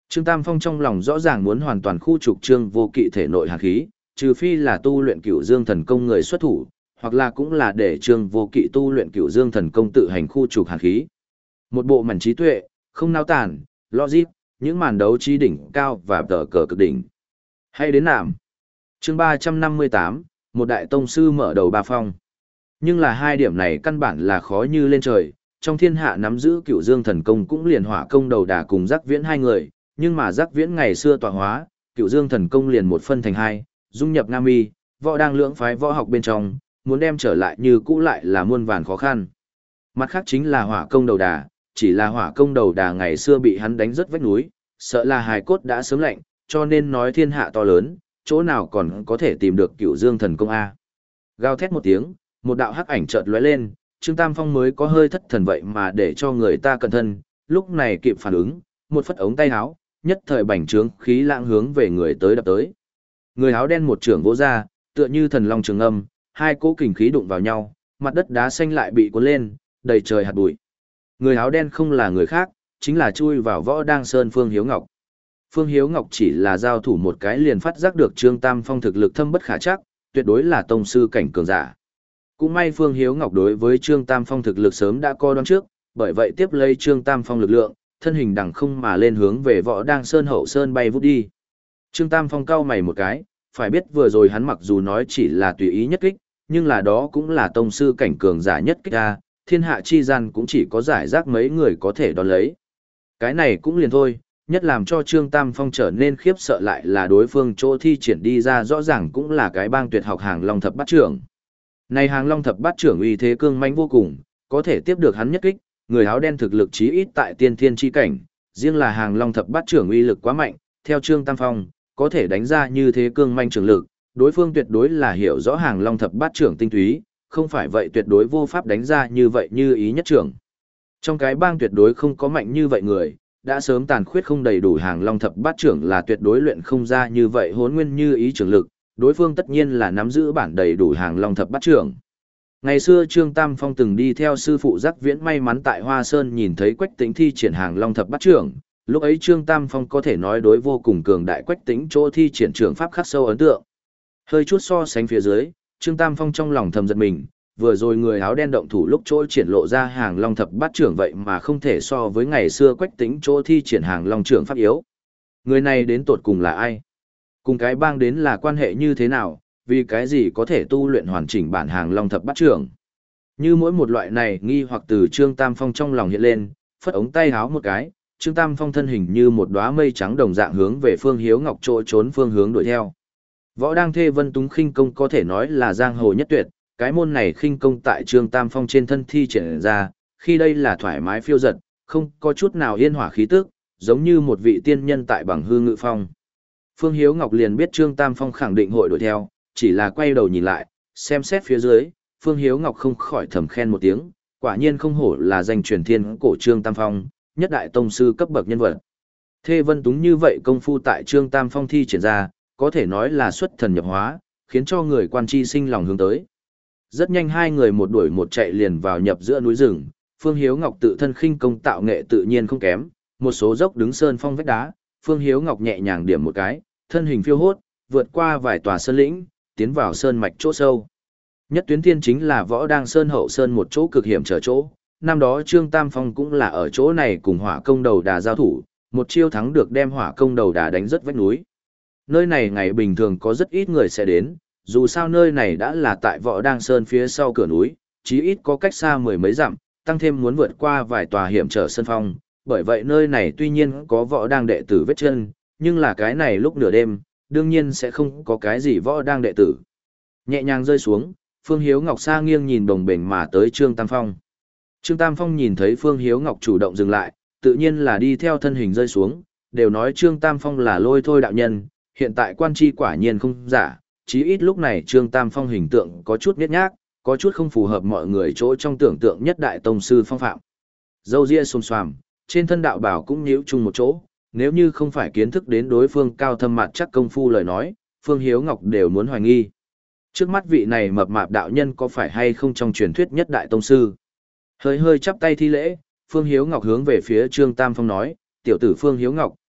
Trương Tam Phong trong lòng rõ ràng muốn hoàn toàn khu trục Trương Vô Kỵ thể nội hàn khí, trừ phi là tu luyện Cửu Dương Thần Công người xuất thủ, hoặc là cũng là để Trương Vô Kỵ tu luyện Cửu Dương Thần Công tự hành khu trục hàn khí. Một bộ mảnh trí tuệ, không nao tản, logic, những màn đấu trí đỉnh cao và tờ cờ cực đỉnh. Hay đến nạm. Chương ba trăm năm mươi tám, một đại tông sư mở đầu ba phong. Nhưng là hai điểm này căn bản là khó như lên trời, trong thiên hạ nắm giữ Cửu Dương Thần Công cũng liền Hỏa Công đầu đà cùng Giác Viễn hai người, nhưng mà Giác Viễn ngày xưa tọa hóa, Cửu Dương Thần Công liền một phân thành hai, dung nhập Nam Y, võ đang lưỡng phái võ học bên trong, muốn đem trở lại như cũ lại là muôn vàn khó khăn. Mặt khác chính là Hỏa Công đầu đà, chỉ là Hỏa Công đầu đà ngày xưa bị hắn đánh rất vách núi, sợ là hài cốt đã sớm lạnh, cho nên nói thiên hạ to lớn, chỗ nào còn có thể tìm được Cửu Dương Thần Công a. Gào thét một tiếng, một đạo hắc ảnh chợt lóe lên, Trương Tam Phong mới có hơi thất thần vậy mà để cho người ta cẩn thân, lúc này kịp phản ứng, một phất ống tay áo, nhất thời bành trướng khí lãng hướng về người tới đập tới. Người áo đen một trưởng vỗ ra, tựa như thần long trường âm, hai cỗ kình khí đụng vào nhau, mặt đất đá xanh lại bị cuốn lên, đầy trời hạt bụi. Người áo đen không là người khác, chính là chui vào võ đang sơn Phương Hiếu Ngọc. Phương Hiếu Ngọc chỉ là giao thủ một cái liền phát giác được Trương Tam Phong thực lực thâm bất khả trắc, tuyệt đối là tông sư cảnh cường giả. Cũng may Phương Hiếu Ngọc đối với Trương Tam Phong thực lực sớm đã coi đoán trước, bởi vậy tiếp lấy Trương Tam Phong lực lượng, thân hình đằng không mà lên hướng về võ đang sơn hậu sơn bay vút đi. Trương Tam Phong cau mày một cái, phải biết vừa rồi hắn mặc dù nói chỉ là tùy ý nhất kích, nhưng là đó cũng là tông sư cảnh cường giả nhất kích ra, thiên hạ chi gian cũng chỉ có giải rác mấy người có thể đón lấy. Cái này cũng liền thôi, nhất làm cho Trương Tam Phong trở nên khiếp sợ lại là đối phương chỗ thi triển đi ra rõ ràng cũng là cái bang tuyệt học Hàng Long Thập Bát Trưởng. Này Hàng Long Thập Bát Trưởng uy thế cương mãnh vô cùng, có thể tiếp được hắn nhất kích, người áo đen thực lực chí ít tại tiên thiên chi cảnh, riêng là Hàng Long Thập Bát Trưởng uy lực quá mạnh, theo Trương Tam Phong, có thể đánh ra như thế cương mãnh trưởng lực, đối phương tuyệt đối là hiểu rõ Hàng Long Thập Bát Trưởng tinh túy, không phải vậy tuyệt đối vô pháp đánh ra như vậy như ý nhất trưởng. Trong cái bang tuyệt đối không có mạnh như vậy người, đã sớm tàn khuyết không đầy đủ Hàng Long Thập Bát Trưởng là tuyệt đối luyện không ra như vậy hỗn nguyên như ý trưởng lực, đối phương tất nhiên là nắm giữ bản đầy đủ Hàng Long Thập Bát Trưởng. Ngày xưa Trương Tam Phong từng đi theo sư phụ Giác Viễn may mắn tại Hoa Sơn nhìn thấy Quách Tĩnh thi triển Hàng Long Thập Bát Trưởng, lúc ấy Trương Tam Phong có thể nói đối vô cùng cường đại Quách Tĩnh chỗ thi triển trưởng pháp khắc sâu ấn tượng. Hơi chút so sánh phía dưới, Trương Tam Phong trong lòng thầm giật mình, vừa rồi người áo đen động thủ lúc chỗ triển lộ ra Hàng Long Thập Bát Trưởng vậy mà không thể so với ngày xưa Quách Tĩnh chỗ thi triển Hàng Long trưởng pháp yếu. Người này đến tột cùng là ai? Cùng cái bang đến là quan hệ như thế nào? Vì cái gì có thể tu luyện hoàn chỉnh bản Hàng Long Thập Bát Trưởng? Như mỗi một loại này nghi hoặc từ Trương Tam Phong trong lòng hiện lên, phất ống tay háo một cái, Trương Tam Phong thân hình như một đóa mây trắng đồng dạng hướng về Phương Hiếu Ngọc chỗ trốn phương hướng đuổi theo. Võ đang thê vân túng khinh công có thể nói là giang hồ nhất tuyệt, cái môn này khinh công tại Trương Tam Phong trên thân thi triển ra, khi đây là thoải mái phiêu dật, không có chút nào yên hỏa khí tức, giống như một vị tiên nhân tại bằng hư ngự phong. Phương Hiếu Ngọc liền biết Trương Tam Phong khẳng định hội đuổi theo, chỉ là quay đầu nhìn lại, xem xét phía dưới, Phương Hiếu Ngọc không khỏi thầm khen một tiếng, quả nhiên không hổ là danh truyền thiên cổ Trương Tam Phong, nhất đại tông sư cấp bậc nhân vật. Thê vân túng như vậy công phu tại Trương Tam Phong thi triển ra, có thể nói là xuất thần nhập hóa, khiến cho người quan chi sinh lòng hướng tới. Rất nhanh hai người một đuổi một chạy liền vào nhập giữa núi rừng, Phương Hiếu Ngọc tự thân khinh công tạo nghệ tự nhiên không kém, một số dốc đứng sơn phong vách đá, Phương Hiếu Ngọc nhẹ nhàng điểm một cái, thân hình phiêu hốt, vượt qua vài tòa sơn lĩnh, tiến vào sơn mạch chỗ sâu. Nhất tuyến thiên chính là võ đang sơn hậu sơn một chỗ cực hiểm trở chỗ, năm đó Trương Tam Phong cũng là ở chỗ này cùng hỏa công đầu đà giao thủ, một chiêu thắng được đem hỏa công đầu đà đánh rất vách núi. Nơi này ngày bình thường có rất ít người sẽ đến, dù sao nơi này đã là tại võ đang sơn phía sau cửa núi, chí ít có cách xa mười mấy dặm, tăng thêm muốn vượt qua vài tòa hiểm trở sơn phong, bởi vậy nơi này tuy nhiên có võ đang đệ tử vết chân, nhưng là cái này lúc nửa đêm, đương nhiên sẽ không có cái gì võ đang đệ tử. Nhẹ nhàng rơi xuống, Phương Hiếu Ngọc xa nghiêng nhìn đồng bền mà tới Trương Tam Phong. Trương Tam Phong nhìn thấy Phương Hiếu Ngọc chủ động dừng lại, tự nhiên là đi theo thân hình rơi xuống, đều nói Trương Tam Phong là lôi thôi đạo nhân, hiện tại quan chi quả nhiên không giả, chí ít lúc này Trương Tam Phong hình tượng có chút nhếch nhác, có chút không phù hợp mọi người chỗ trong tưởng tượng nhất đại tông sư phong phạm. Dâu ria xồm xoàm, trên thân đạo bảo cũng nhíu chung một chỗ, nếu như không phải kiến thức đến đối phương cao thâm mặt chắc công phu lời nói, Phương Hiếu Ngọc đều muốn hoài nghi. Trước mắt vị này mập mạp đạo nhân có phải hay không trong truyền thuyết nhất đại tông sư? Hơi hơi chắp tay thi lễ, Phương Hiếu Ngọc hướng về phía Trương Tam Phong nói, tiểu tử Phương Hiếu Ngọc,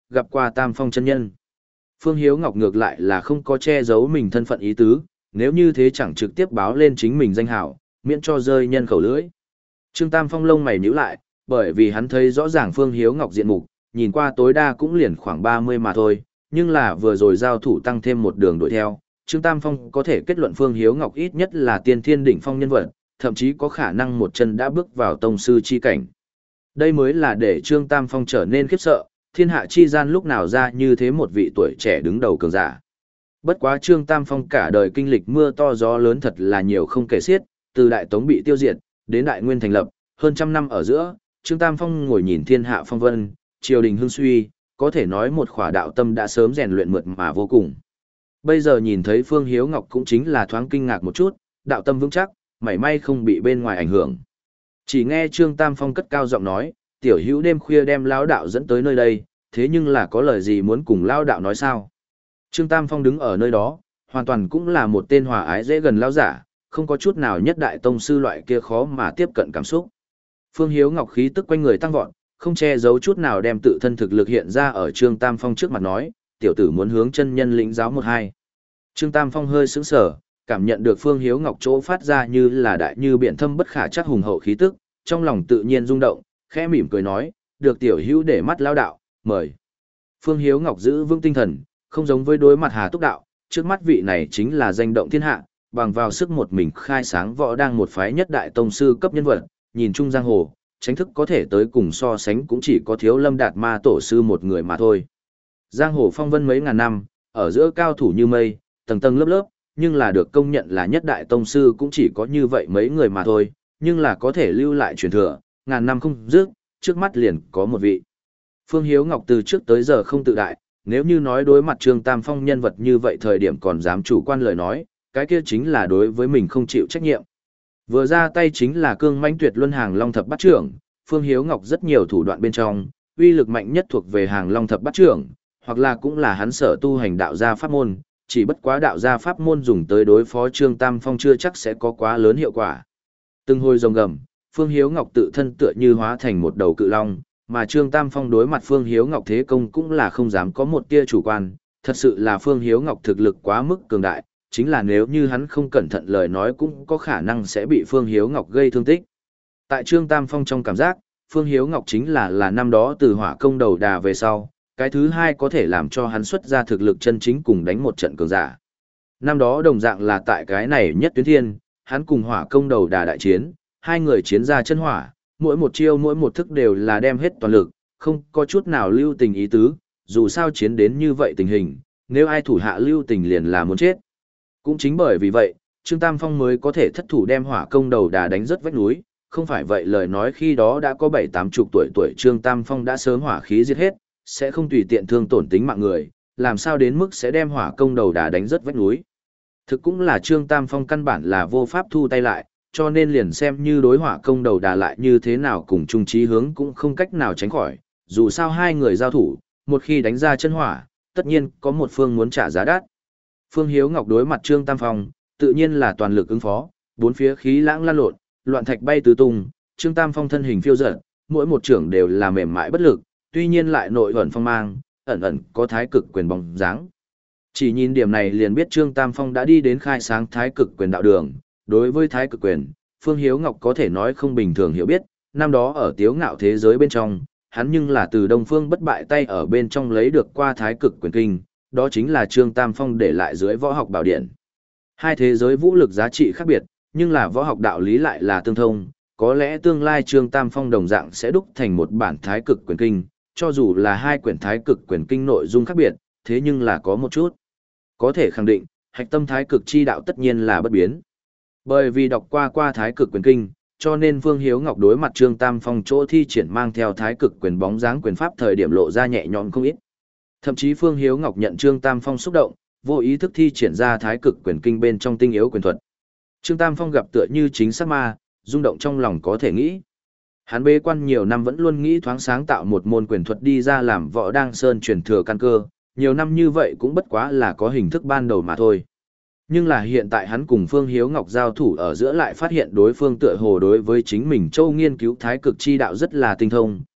gặp qua Tam Phong chân nhân. Phương Hiếu Ngọc ngược lại là không có che giấu mình thân phận ý tứ, nếu như thế chẳng trực tiếp báo lên chính mình danh hảo, miễn cho rơi nhân khẩu lưỡi. Trương Tam Phong lông mày nhíu lại, bởi vì hắn thấy rõ ràng Phương Hiếu Ngọc diện mục, nhìn qua tối đa cũng liền khoảng ba mươi mà thôi, nhưng là vừa rồi giao thủ tăng thêm một đường đuổi theo, Trương Tam Phong có thể kết luận Phương Hiếu Ngọc ít nhất là tiên thiên đỉnh phong nhân vật, thậm chí có khả năng một chân đã bước vào tông sư chi cảnh. Đây mới là để Trương Tam Phong trở nên khiếp sợ, thiên hạ chi gian lúc nào ra như thế một vị tuổi trẻ đứng đầu cường giả. Bất quá Trương Tam Phong cả đời kinh lịch mưa to gió lớn thật là nhiều không kể xiết, từ Đại Tống bị tiêu diệt, đến Đại Nguyên thành lập, hơn trăm năm ở giữa, Trương Tam Phong ngồi nhìn thiên hạ phong vân, triều đình hưng suy, có thể nói một khỏa đạo tâm đã sớm rèn luyện mượt mà vô cùng. Bây giờ nhìn thấy Phương Hiếu Ngọc cũng chính là thoáng kinh ngạc một chút, đạo tâm vững chắc, mảy may không bị bên ngoài ảnh hưởng. Chỉ nghe Trương Tam Phong cất cao giọng nói, tiểu hữu đêm khuya đem lão đạo dẫn tới nơi đây, thế nhưng là có lời gì muốn cùng lão đạo nói sao? Trương Tam Phong đứng ở nơi đó, hoàn toàn cũng là một tên hòa ái dễ gần lão giả, không có chút nào nhất đại tông sư loại kia khó mà tiếp cận cảm xúc. Phương Hiếu Ngọc khí tức quanh người tăng vọt, không che giấu chút nào đem tự thân thực lực hiện ra ở Trương Tam Phong trước mặt nói, tiểu tử muốn hướng chân nhân lĩnh giáo một hai. Trương Tam Phong hơi sững sờ, cảm nhận được Phương Hiếu Ngọc chỗ phát ra như là đại như biển thâm bất khả chắc hùng hậu khí tức, trong lòng tự nhiên rung động, khẽ mỉm cười nói, được tiểu hữu để mắt lao đạo, mời. Phương Hiếu Ngọc giữ vững tinh thần, không giống với đối mặt Hà Túc đạo, trước mắt vị này chính là danh động thiên hạ, bằng vào sức một mình khai sáng võ đang một phái nhất đại tông sư cấp nhân vật, nhìn chung giang hồ, tránh thức có thể tới cùng so sánh cũng chỉ có Thiếu Lâm Đạt Ma tổ sư một người mà thôi. Giang hồ phong vân mấy ngàn năm, ở giữa cao thủ như mây, tầng tầng lớp lớp, nhưng là được công nhận là nhất đại tông sư cũng chỉ có như vậy mấy người mà thôi, nhưng là có thể lưu lại truyền thừa, ngàn năm không dứt, trước mắt liền có một vị. Phương Hiếu Ngọc từ trước tới giờ không tự đại, nếu như nói đối mặt Trương Tam Phong nhân vật như vậy thời điểm còn dám chủ quan lời nói, cái kia chính là đối với mình không chịu trách nhiệm. Vừa ra tay chính là cương mãnh tuyệt luân hàng long thập bát trưởng, Phương Hiếu Ngọc rất nhiều thủ đoạn bên trong, uy lực mạnh nhất thuộc về hàng long thập bát trưởng, hoặc là cũng là hắn sở tu hành đạo gia pháp môn, chỉ bất quá đạo gia pháp môn dùng tới đối phó Trương Tam Phong chưa chắc sẽ có quá lớn hiệu quả. Từng hồi rồng gầm, Phương Hiếu Ngọc tự thân tựa như hóa thành một đầu cự long, mà Trương Tam Phong đối mặt Phương Hiếu Ngọc thế công cũng là không dám có một tia chủ quan, thật sự là Phương Hiếu Ngọc thực lực quá mức cường đại, chính là nếu như hắn không cẩn thận lời nói cũng có khả năng sẽ bị Phương Hiếu Ngọc gây thương tích. Tại Trương Tam Phong trong cảm giác, Phương Hiếu Ngọc chính là là năm đó từ hỏa công đầu đà về sau, cái thứ hai có thể làm cho hắn xuất ra thực lực chân chính cùng đánh một trận cường giả. Năm đó đồng dạng là tại cái này nhất tuyến thiên, hắn cùng hỏa công đầu đà đại chiến, hai người chiến ra chân hỏa, mỗi một chiêu mỗi một thức đều là đem hết toàn lực, không có chút nào lưu tình ý tứ, dù sao chiến đến như vậy tình hình, nếu ai thủ hạ lưu tình liền là muốn chết. Cũng chính bởi vì vậy, Trương Tam Phong mới có thể thất thủ đem hỏa công đầu đà đánh rất vách núi, không phải vậy lời nói khi đó đã có bảy tám chục tuổi tuổi Trương Tam Phong đã sớm hỏa khí giết hết, sẽ không tùy tiện thương tổn tính mạng người, làm sao đến mức sẽ đem hỏa công đầu đà đánh rất vách núi. Thực cũng là Trương Tam Phong căn bản là vô pháp thu tay lại, cho nên liền xem như đối hỏa công đầu đà lại như thế nào cùng chung chí hướng cũng không cách nào tránh khỏi, dù sao hai người giao thủ, một khi đánh ra chân hỏa, tất nhiên có một phương muốn trả giá đắt. Phương Hiếu Ngọc đối mặt Trương Tam Phong, tự nhiên là toàn lực ứng phó, bốn phía khí lãng lan lộn, loạn thạch bay tứ tung, Trương Tam Phong thân hình phiêu dật, mỗi một trưởng đều là mềm mại bất lực, tuy nhiên lại nội ẩn phong mang, ẩn ẩn có thái cực quyền bóng dáng. Chỉ nhìn điểm này liền biết Trương Tam Phong đã đi đến khai sáng thái cực quyền đạo đường, đối với thái cực quyền, Phương Hiếu Ngọc có thể nói không bình thường hiểu biết, năm đó ở tiếu ngạo thế giới bên trong, hắn nhưng là từ Đông Phương bất bại tay ở bên trong lấy được qua thái cực quyền kinh, đó chính là Trương Tam Phong để lại dưới võ học bảo điển. Hai thế giới vũ lực giá trị khác biệt, nhưng là võ học đạo lý lại là tương thông, có lẽ tương lai Trương Tam Phong đồng dạng sẽ đúc thành một bản thái cực quyền kinh, cho dù là hai quyển thái cực quyền kinh nội dung khác biệt, thế nhưng là có một chút. Có thể khẳng định, hạch tâm thái cực chi đạo tất nhiên là bất biến. Bởi vì đọc qua qua thái cực quyền kinh, cho nên Phương Hiếu Ngọc đối mặt Trương Tam Phong chỗ thi triển mang theo thái cực quyền bóng dáng quyền pháp thời điểm lộ ra nhẹ nhõm không ít. Thậm chí Phương Hiếu Ngọc nhận Trương Tam Phong xúc động, vô ý thức thi triển ra thái cực quyền kinh bên trong tinh yếu quyền thuật. Trương Tam Phong gặp tựa như chính xác ma, rung động trong lòng có thể nghĩ. Hắn bế quan nhiều năm vẫn luôn nghĩ thoáng sáng tạo một môn quyền thuật đi ra làm võ đăng sơn truyền thừa căn cơ, nhiều năm như vậy cũng bất quá là có hình thức ban đầu mà thôi. Nhưng là hiện tại hắn cùng Phương Hiếu Ngọc giao thủ ở giữa lại phát hiện đối phương tựa hồ đối với chính mình châu nghiên cứu thái cực chi đạo rất là tinh thông,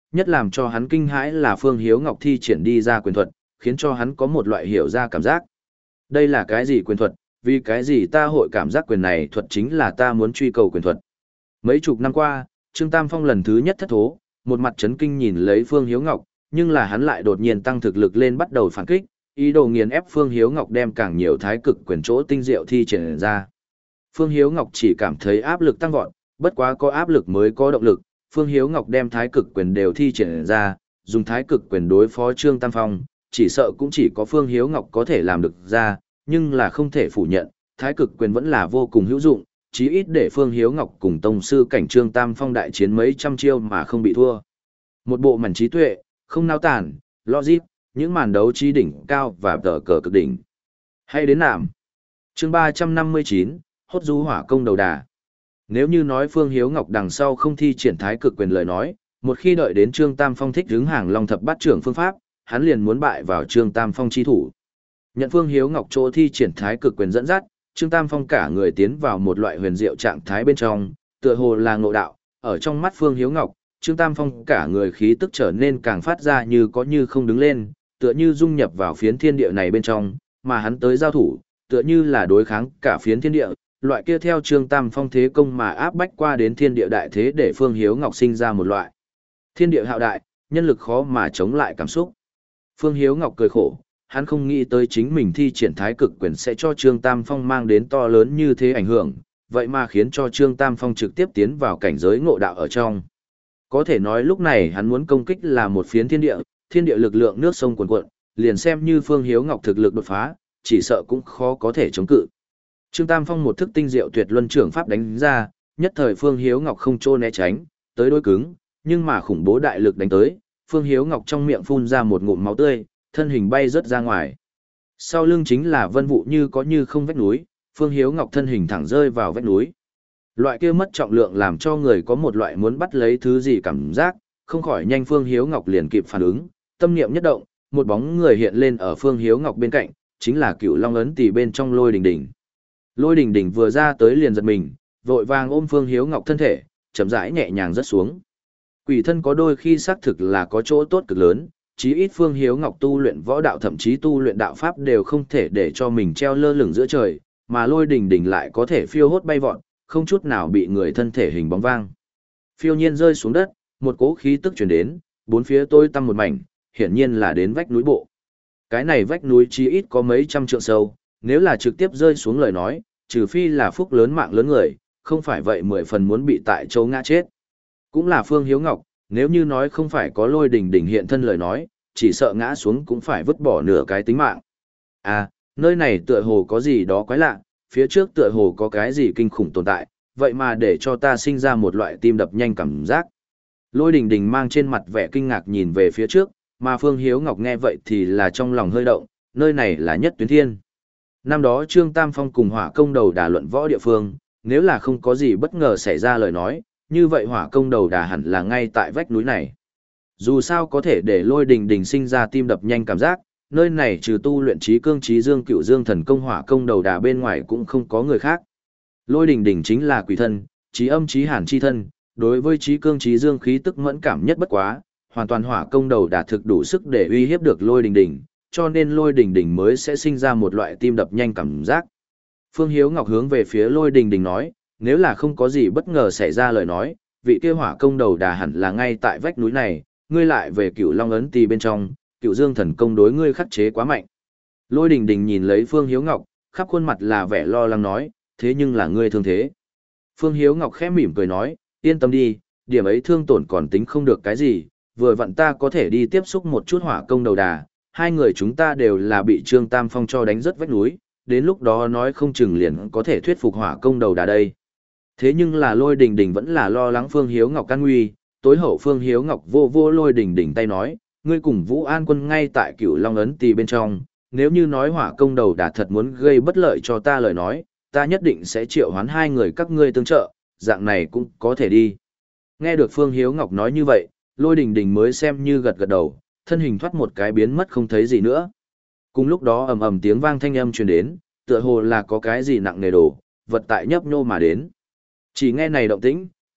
nhất làm cho hắn kinh hãi là Phương Hiếu Ngọc thi triển đi ra quyền thuật, khiến cho hắn có một loại hiểu ra cảm giác. Đây là cái gì quyền thuật, vì cái gì ta hội cảm giác quyền này thuật chính là ta muốn truy cầu quyền thuật. Mấy chục năm qua, Trương Tam Phong lần thứ nhất thất thố, một mặt chấn kinh nhìn lấy Phương Hiếu Ngọc, nhưng là hắn lại đột nhiên tăng thực lực lên bắt đầu phản kích, ý đồ nghiền ép Phương Hiếu Ngọc đem càng nhiều thái cực quyền chỗ tinh diệu thi triển ra. Phương Hiếu Ngọc chỉ cảm thấy áp lực tăng vọt, bất quá có áp lực mới có động lực, Phương Hiếu Ngọc đem thái cực quyền đều thi triển ra, dùng thái cực quyền đối phó Trương Tam Phong, chỉ sợ cũng chỉ có Phương Hiếu Ngọc có thể làm được ra, nhưng là không thể phủ nhận, thái cực quyền vẫn là vô cùng hữu dụng, chí ít để Phương Hiếu Ngọc cùng tông sư cảnh Trương Tam Phong đại chiến mấy trăm chiêu mà không bị thua. Một bộ mảnh trí tuệ, không nao tản, logic, những màn đấu trí đỉnh cao và tờ cờ cực đỉnh. Hay đến nạm. Chương ba trăm năm mươi chín, hốt du hỏa công đầu đà. Nếu như nói Phương Hiếu Ngọc đằng sau không thi triển thái cực quyền lời nói, một khi đợi đến Trương Tam Phong thích đứng hàng long thập bát trưởng phương pháp, hắn liền muốn bại vào Trương Tam Phong chi thủ. Nhận Phương Hiếu Ngọc chỗ thi triển thái cực quyền dẫn dắt, Trương Tam Phong cả người tiến vào một loại huyền diệu trạng thái bên trong, tựa hồ là ngộ đạo, ở trong mắt Phương Hiếu Ngọc, Trương Tam Phong cả người khí tức trở nên càng phát ra như có như không đứng lên, tựa như dung nhập vào phiến thiên địa này bên trong, mà hắn tới giao thủ, tựa như là đối kháng cả phiến thiên địa, loại kia theo Trương Tam Phong thế công mà áp bách qua đến thiên địa đại thế để Phương Hiếu Ngọc sinh ra một loại thiên địa hạo đại, nhân lực khó mà chống lại cảm xúc. Phương Hiếu Ngọc cười khổ, hắn không nghĩ tới chính mình thi triển thái cực quyền sẽ cho Trương Tam Phong mang đến to lớn như thế ảnh hưởng, vậy mà khiến cho Trương Tam Phong trực tiếp tiến vào cảnh giới ngộ đạo ở trong. Có thể nói lúc này hắn muốn công kích là một phiến thiên địa, thiên địa lực lượng nước sông cuồn cuộn, liền xem như Phương Hiếu Ngọc thực lực đột phá, chỉ sợ cũng khó có thể chống cự. Trương Tam Phong một thức tinh diệu tuyệt luân trưởng pháp đánh ra, nhất thời Phương Hiếu Ngọc không trô né tránh, tới đối cứng, nhưng mà khủng bố đại lực đánh tới, Phương Hiếu Ngọc trong miệng phun ra một ngụm máu tươi, thân hình bay rớt ra ngoài. Sau lưng chính là vân vụ như có như không vách núi, Phương Hiếu Ngọc thân hình thẳng rơi vào vách núi. Loại kia mất trọng lượng làm cho người có một loại muốn bắt lấy thứ gì cảm giác, không khỏi nhanh Phương Hiếu Ngọc liền kịp phản ứng, tâm niệm nhất động, một bóng người hiện lên ở Phương Hiếu Ngọc bên cạnh, chính là Cựu Long ấn tỷ bên trong Lôi Đình Đình. Lôi Đình Đình vừa ra tới liền giật mình, vội vàng ôm Phương Hiếu Ngọc thân thể, chậm rãi nhẹ nhàng rớt xuống. Quỷ thân có đôi khi xác thực là có chỗ tốt cực lớn, chí ít Phương Hiếu Ngọc tu luyện võ đạo thậm chí tu luyện đạo pháp đều không thể để cho mình treo lơ lửng giữa trời, mà Lôi Đình Đình lại có thể phiêu hốt bay vọt, không chút nào bị người thân thể hình bóng vang. Phiêu nhiên rơi xuống đất, một cỗ khí tức truyền đến, bốn phía tối tăm một mảnh, hiển nhiên là đến vách núi bộ. Cái này vách núi chí ít có mấy trăm trượng sâu, nếu là trực tiếp rơi xuống lời nói, trừ phi là phúc lớn mạng lớn người, không phải vậy mười phần muốn bị tại chỗ ngã chết. Cũng là Phương Hiếu Ngọc, nếu như nói không phải có Lôi Đình Đình hiện thân lời nói, chỉ sợ ngã xuống cũng phải vứt bỏ nửa cái tính mạng. À, nơi này tựa hồ có gì đó quái lạ, phía trước tựa hồ có cái gì kinh khủng tồn tại, vậy mà để cho ta sinh ra một loại tim đập nhanh cảm giác. Lôi Đình Đình mang trên mặt vẻ kinh ngạc nhìn về phía trước, mà Phương Hiếu Ngọc nghe vậy thì là trong lòng hơi động, nơi này là Nhất Tuyến Thiên. Năm đó Trương Tam Phong cùng Hỏa Công Đầu Đà luận võ địa phương, nếu là không có gì bất ngờ xảy ra lời nói, như vậy Hỏa Công Đầu Đà hẳn là ngay tại vách núi này. Dù sao có thể để Lôi Đình Đình sinh ra tim đập nhanh cảm giác, nơi này trừ tu luyện trí cương trí dương cựu dương thần công Hỏa Công Đầu Đà bên ngoài cũng không có người khác. Lôi Đình Đình chính là quỷ thân, trí âm trí hàn chi thân, đối với trí cương trí dương khí tức mẫn cảm nhất bất quá, hoàn toàn Hỏa Công Đầu Đà thực đủ sức để uy hiếp được Lôi Đình Đình, cho nên Lôi Đình Đình mới sẽ sinh ra một loại tim đập nhanh cảm giác. Phương Hiếu Ngọc hướng về phía Lôi Đình Đình nói, nếu là không có gì bất ngờ xảy ra lời nói, vị kia Hỏa Công Đầu Đà hẳn là ngay tại vách núi này, ngươi lại về Cựu Long ấn tỳ bên trong, Cựu Dương thần công đối ngươi khắc chế quá mạnh. Lôi Đình Đình nhìn lấy Phương Hiếu Ngọc, khắp khuôn mặt là vẻ lo lắng nói, thế nhưng là ngươi thương thế. Phương Hiếu Ngọc khẽ mỉm cười nói, yên tâm đi, điểm ấy thương tổn còn tính không được cái gì, vừa vặn ta có thể đi tiếp xúc một chút Hỏa Công Đầu Đà, hai người chúng ta đều là bị Trương Tam Phong cho đánh rất vách núi, đến lúc đó nói không chừng liền có thể thuyết phục Hỏa Công Đầu Đà đây. Thế nhưng là Lôi Đình Đình vẫn là lo lắng Phương Hiếu Ngọc can nguy, tối hậu Phương Hiếu Ngọc vô vô Lôi Đình Đình tay nói, ngươi cùng Vũ An Quân ngay tại Cựu Long ấn tỳ bên trong, nếu như nói Hỏa Công Đầu Đà thật muốn gây bất lợi cho ta lời nói, ta nhất định sẽ triệu hoán hai người các ngươi tương trợ, dạng này cũng có thể đi. Nghe được Phương Hiếu Ngọc nói như vậy, Lôi Đình Đình mới xem như gật gật đầu, thân hình thoát một cái biến mất không thấy gì nữa. Cùng lúc đó ầm ầm tiếng vang thanh âm truyền đến, tựa hồ là có cái gì nặng nề đổ, vật tại nhấp nhô mà đến. Chỉ nghe này động tĩnh,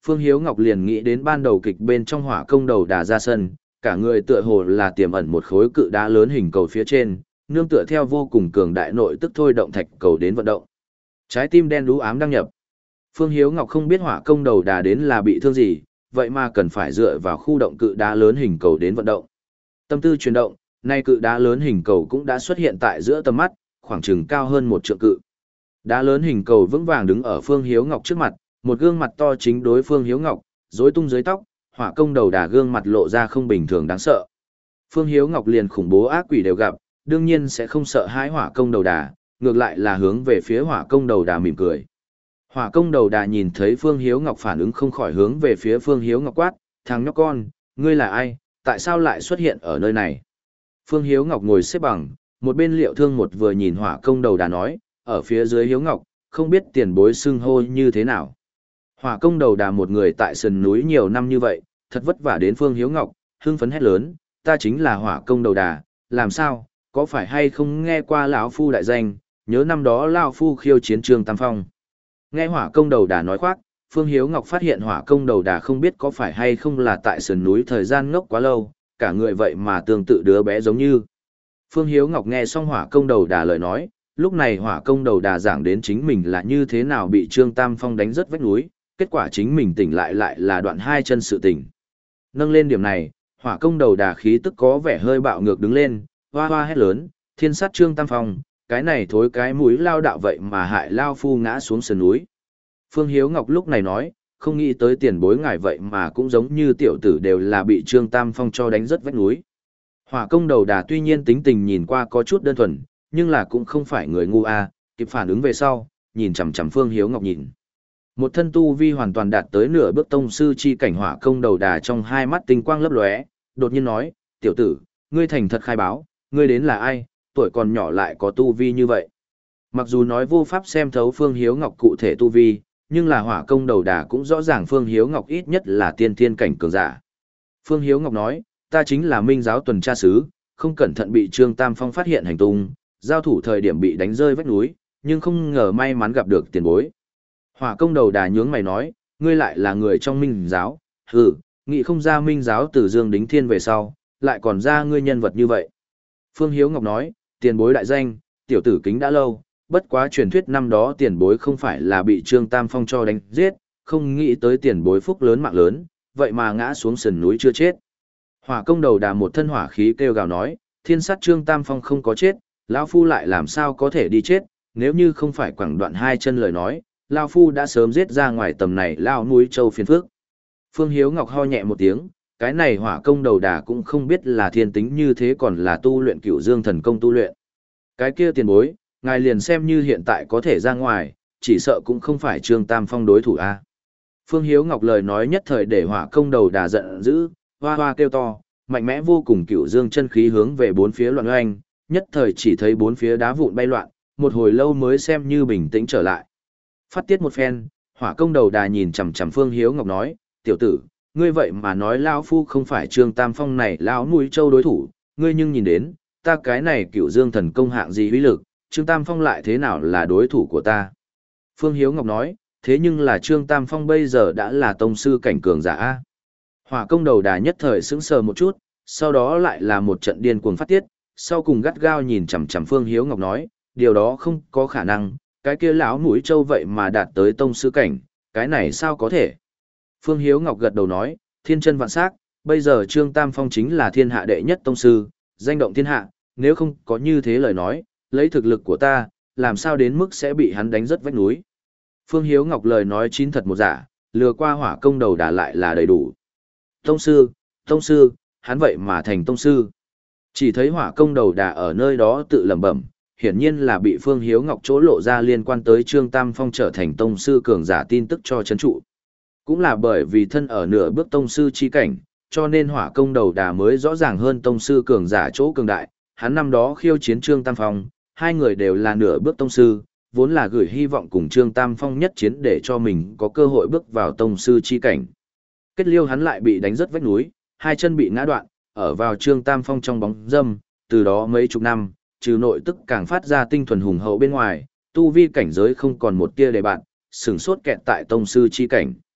Phương Hiếu Ngọc liền nghĩ đến ban đầu kịch bên trong hỏa công đầu đà ra sân, cả người tựa hồ là tiềm ẩn một khối cự đá lớn hình cầu phía trên, nương tựa theo vô cùng cường đại nội tức thôi động thạch cầu đến vận động. Trái tim đen đú ám đăng nhập. Phương Hiếu Ngọc không biết hỏa công đầu đà đến là bị thương gì, vậy mà cần phải dựa vào khu động cự đá lớn hình cầu đến vận động. Tâm tư chuyển động, nay cự đá lớn hình cầu cũng đã xuất hiện tại giữa tầm mắt, khoảng chừng cao hơn một trượng cự. Đá lớn hình cầu vững vàng đứng ở Phương Hiếu Ngọc trước mặt, một gương mặt to chính đối Phương Hiếu Ngọc, rối tung dưới tóc, hỏa công đầu đà gương mặt lộ ra không bình thường đáng sợ. Phương Hiếu Ngọc liền khủng bố ác quỷ đều gặp, đương nhiên sẽ không sợ hãi hỏa công đầu đà, ngược lại là hướng về phía hỏa công đầu đà mỉm cười. Hỏa công đầu đà nhìn thấy Phương Hiếu Ngọc phản ứng không khỏi hướng về phía Phương Hiếu Ngọc quát, thằng nhóc con, ngươi là ai, tại sao lại xuất hiện ở nơi này? Phương Hiếu Ngọc ngồi xếp bằng, một bên Liệu Thương một vừa nhìn hỏa công đầu đà nói, ở phía dưới Hiếu Ngọc, không biết tiền bối xưng hô như thế nào. Hỏa công đầu đà một người tại sườn núi nhiều năm như vậy, thật vất vả đến Phương Hiếu Ngọc, hưng phấn hét lớn, ta chính là hỏa công đầu đà, làm sao, có phải hay không nghe qua lão phu đại danh, nhớ năm đó lão phu khiêu chiến Trương Tam Phong. Nghe hỏa công đầu đà nói khoác, Phương Hiếu Ngọc phát hiện hỏa công đầu đà không biết có phải hay không là tại sườn núi thời gian ngốc quá lâu, cả người vậy mà tương tự đứa bé giống như. Phương Hiếu Ngọc nghe xong hỏa công đầu đà lời nói, lúc này hỏa công đầu đà giảng đến chính mình là như thế nào bị Trương Tam Phong đánh rất vách núi, kết quả chính mình tỉnh lại lại là đoạn hai chân sự tỉnh. Nâng lên điểm này, hỏa công đầu đà khí tức có vẻ hơi bạo ngược đứng lên, hoa hoa hét lớn, thiên sát Trương Tam Phong, cái này thối cái mũi lao đạo vậy mà hại lao phu ngã xuống sườn núi. Phương Hiếu Ngọc lúc này nói, không nghĩ tới tiền bối ngài vậy mà cũng giống như tiểu tử đều là bị Trương Tam Phong cho đánh rất vách núi. Hỏa công đầu đà tuy nhiên tính tình nhìn qua có chút đơn thuần, nhưng là cũng không phải người ngu a, kịp phản ứng về sau, nhìn chằm chằm Phương Hiếu Ngọc nhìn. Một thân tu vi hoàn toàn đạt tới nửa bước tông sư chi cảnh hỏa công đầu đà trong hai mắt tinh quang lấp lóe, đột nhiên nói, tiểu tử, ngươi thành thật khai báo, ngươi đến là ai, tuổi còn nhỏ lại có tu vi như vậy. Mặc dù nói vô pháp xem thấu Phương Hiếu Ngọc cụ thể tu vi, nhưng là hỏa công đầu đà cũng rõ ràng Phương Hiếu Ngọc ít nhất là tiên thiên cảnh cường giả. Phương Hiếu Ngọc nói, ta chính là minh giáo tuần tra sứ, không cẩn thận bị Trương Tam Phong phát hiện hành tung, giao thủ thời điểm bị đánh rơi vách núi, nhưng không ngờ may mắn gặp được tiền bối. Hỏa công đầu đà nhướng mày nói, ngươi lại là người trong minh giáo, hừ, nghĩ không ra minh giáo từ Dương Đính Thiên về sau, lại còn ra ngươi nhân vật như vậy. Phương Hiếu Ngọc nói, tiền bối đại danh, tiểu tử kính đã lâu, bất quá truyền thuyết năm đó tiền bối không phải là bị Trương Tam Phong cho đánh giết, không nghĩ tới tiền bối phúc lớn mạng lớn, vậy mà ngã xuống sườn núi chưa chết. Hỏa công đầu đà một thân hỏa khí kêu gào nói, thiên sát Trương Tam Phong không có chết, lão phu lại làm sao có thể đi chết, nếu như không phải quẳng đoạn hai chân lời nói, lão phu đã sớm giết ra ngoài tầm này lao núi châu phiền phước. Phương Hiếu Ngọc ho nhẹ một tiếng, cái này hỏa công đầu đà cũng không biết là thiên tính như thế còn là tu luyện cửu dương thần công tu luyện. Cái kia tiền bối, ngài liền xem như hiện tại có thể ra ngoài, chỉ sợ cũng không phải Trương Tam Phong đối thủ a. Phương Hiếu Ngọc lời nói nhất thời để hỏa công đầu đà giận dữ, hoa hoa kêu to, mạnh mẽ vô cùng cửu dương chân khí hướng về bốn phía loạn oanh, nhất thời chỉ thấy bốn phía đá vụn bay loạn, một hồi lâu mới xem như bình tĩnh trở lại. Phát tiết một phen, hỏa công đầu đà nhìn chằm chằm Phương Hiếu Ngọc nói, tiểu tử, ngươi vậy mà nói lão phu không phải Trương Tam Phong này lão núi châu đối thủ, ngươi nhưng nhìn đến, ta cái này cửu dương thần công hạng gì uy lực, Trương Tam Phong lại thế nào là đối thủ của ta. Phương Hiếu Ngọc nói, thế nhưng là Trương Tam Phong bây giờ đã là tông sư cảnh cường giả a. Hỏa công đầu đà nhất thời sững sờ một chút, sau đó lại là một trận điên cuồng phát tiết, sau cùng gắt gao nhìn chằm chằm Phương Hiếu Ngọc nói, điều đó không có khả năng, cái kia lão mũi trâu vậy mà đạt tới tông sư cảnh, cái này sao có thể. Phương Hiếu Ngọc gật đầu nói, thiên chân vạn sắc, bây giờ Trương Tam Phong chính là thiên hạ đệ nhất tông sư, danh động thiên hạ, nếu không có như thế lời nói, lấy thực lực của ta, làm sao đến mức sẽ bị hắn đánh rất vách núi. Phương Hiếu Ngọc lời nói chín thật một giả, lừa qua hỏa công đầu đà lại là đầy đủ. Tông sư, tông sư, hắn vậy mà thành tông sư. Chỉ thấy hỏa công đầu đà ở nơi đó tự lẩm bẩm, hiển nhiên là bị Phương Hiếu Ngọc chỗ lộ ra liên quan tới Trương Tam Phong trở thành tông sư cường giả tin tức cho chấn trụ. Cũng là bởi vì thân ở nửa bước tông sư chi cảnh, cho nên hỏa công đầu đà mới rõ ràng hơn tông sư cường giả chỗ cường đại, hắn năm đó khiêu chiến Trương Tam Phong, hai người đều là nửa bước tông sư, vốn là gửi hy vọng cùng Trương Tam Phong nhất chiến để cho mình có cơ hội bước vào tông sư chi cảnh. Kết liêu hắn lại bị đánh rất vách núi, hai chân bị ngã đoạn, ở vào Trương Tam Phong trong bóng dâm, từ đó mấy chục năm, trừ nội tức càng phát ra tinh thuần hùng hậu bên ngoài, tu vi cảnh giới không còn một tia để bạn, sừng sốt kẹt tại tông sư chi cảnh.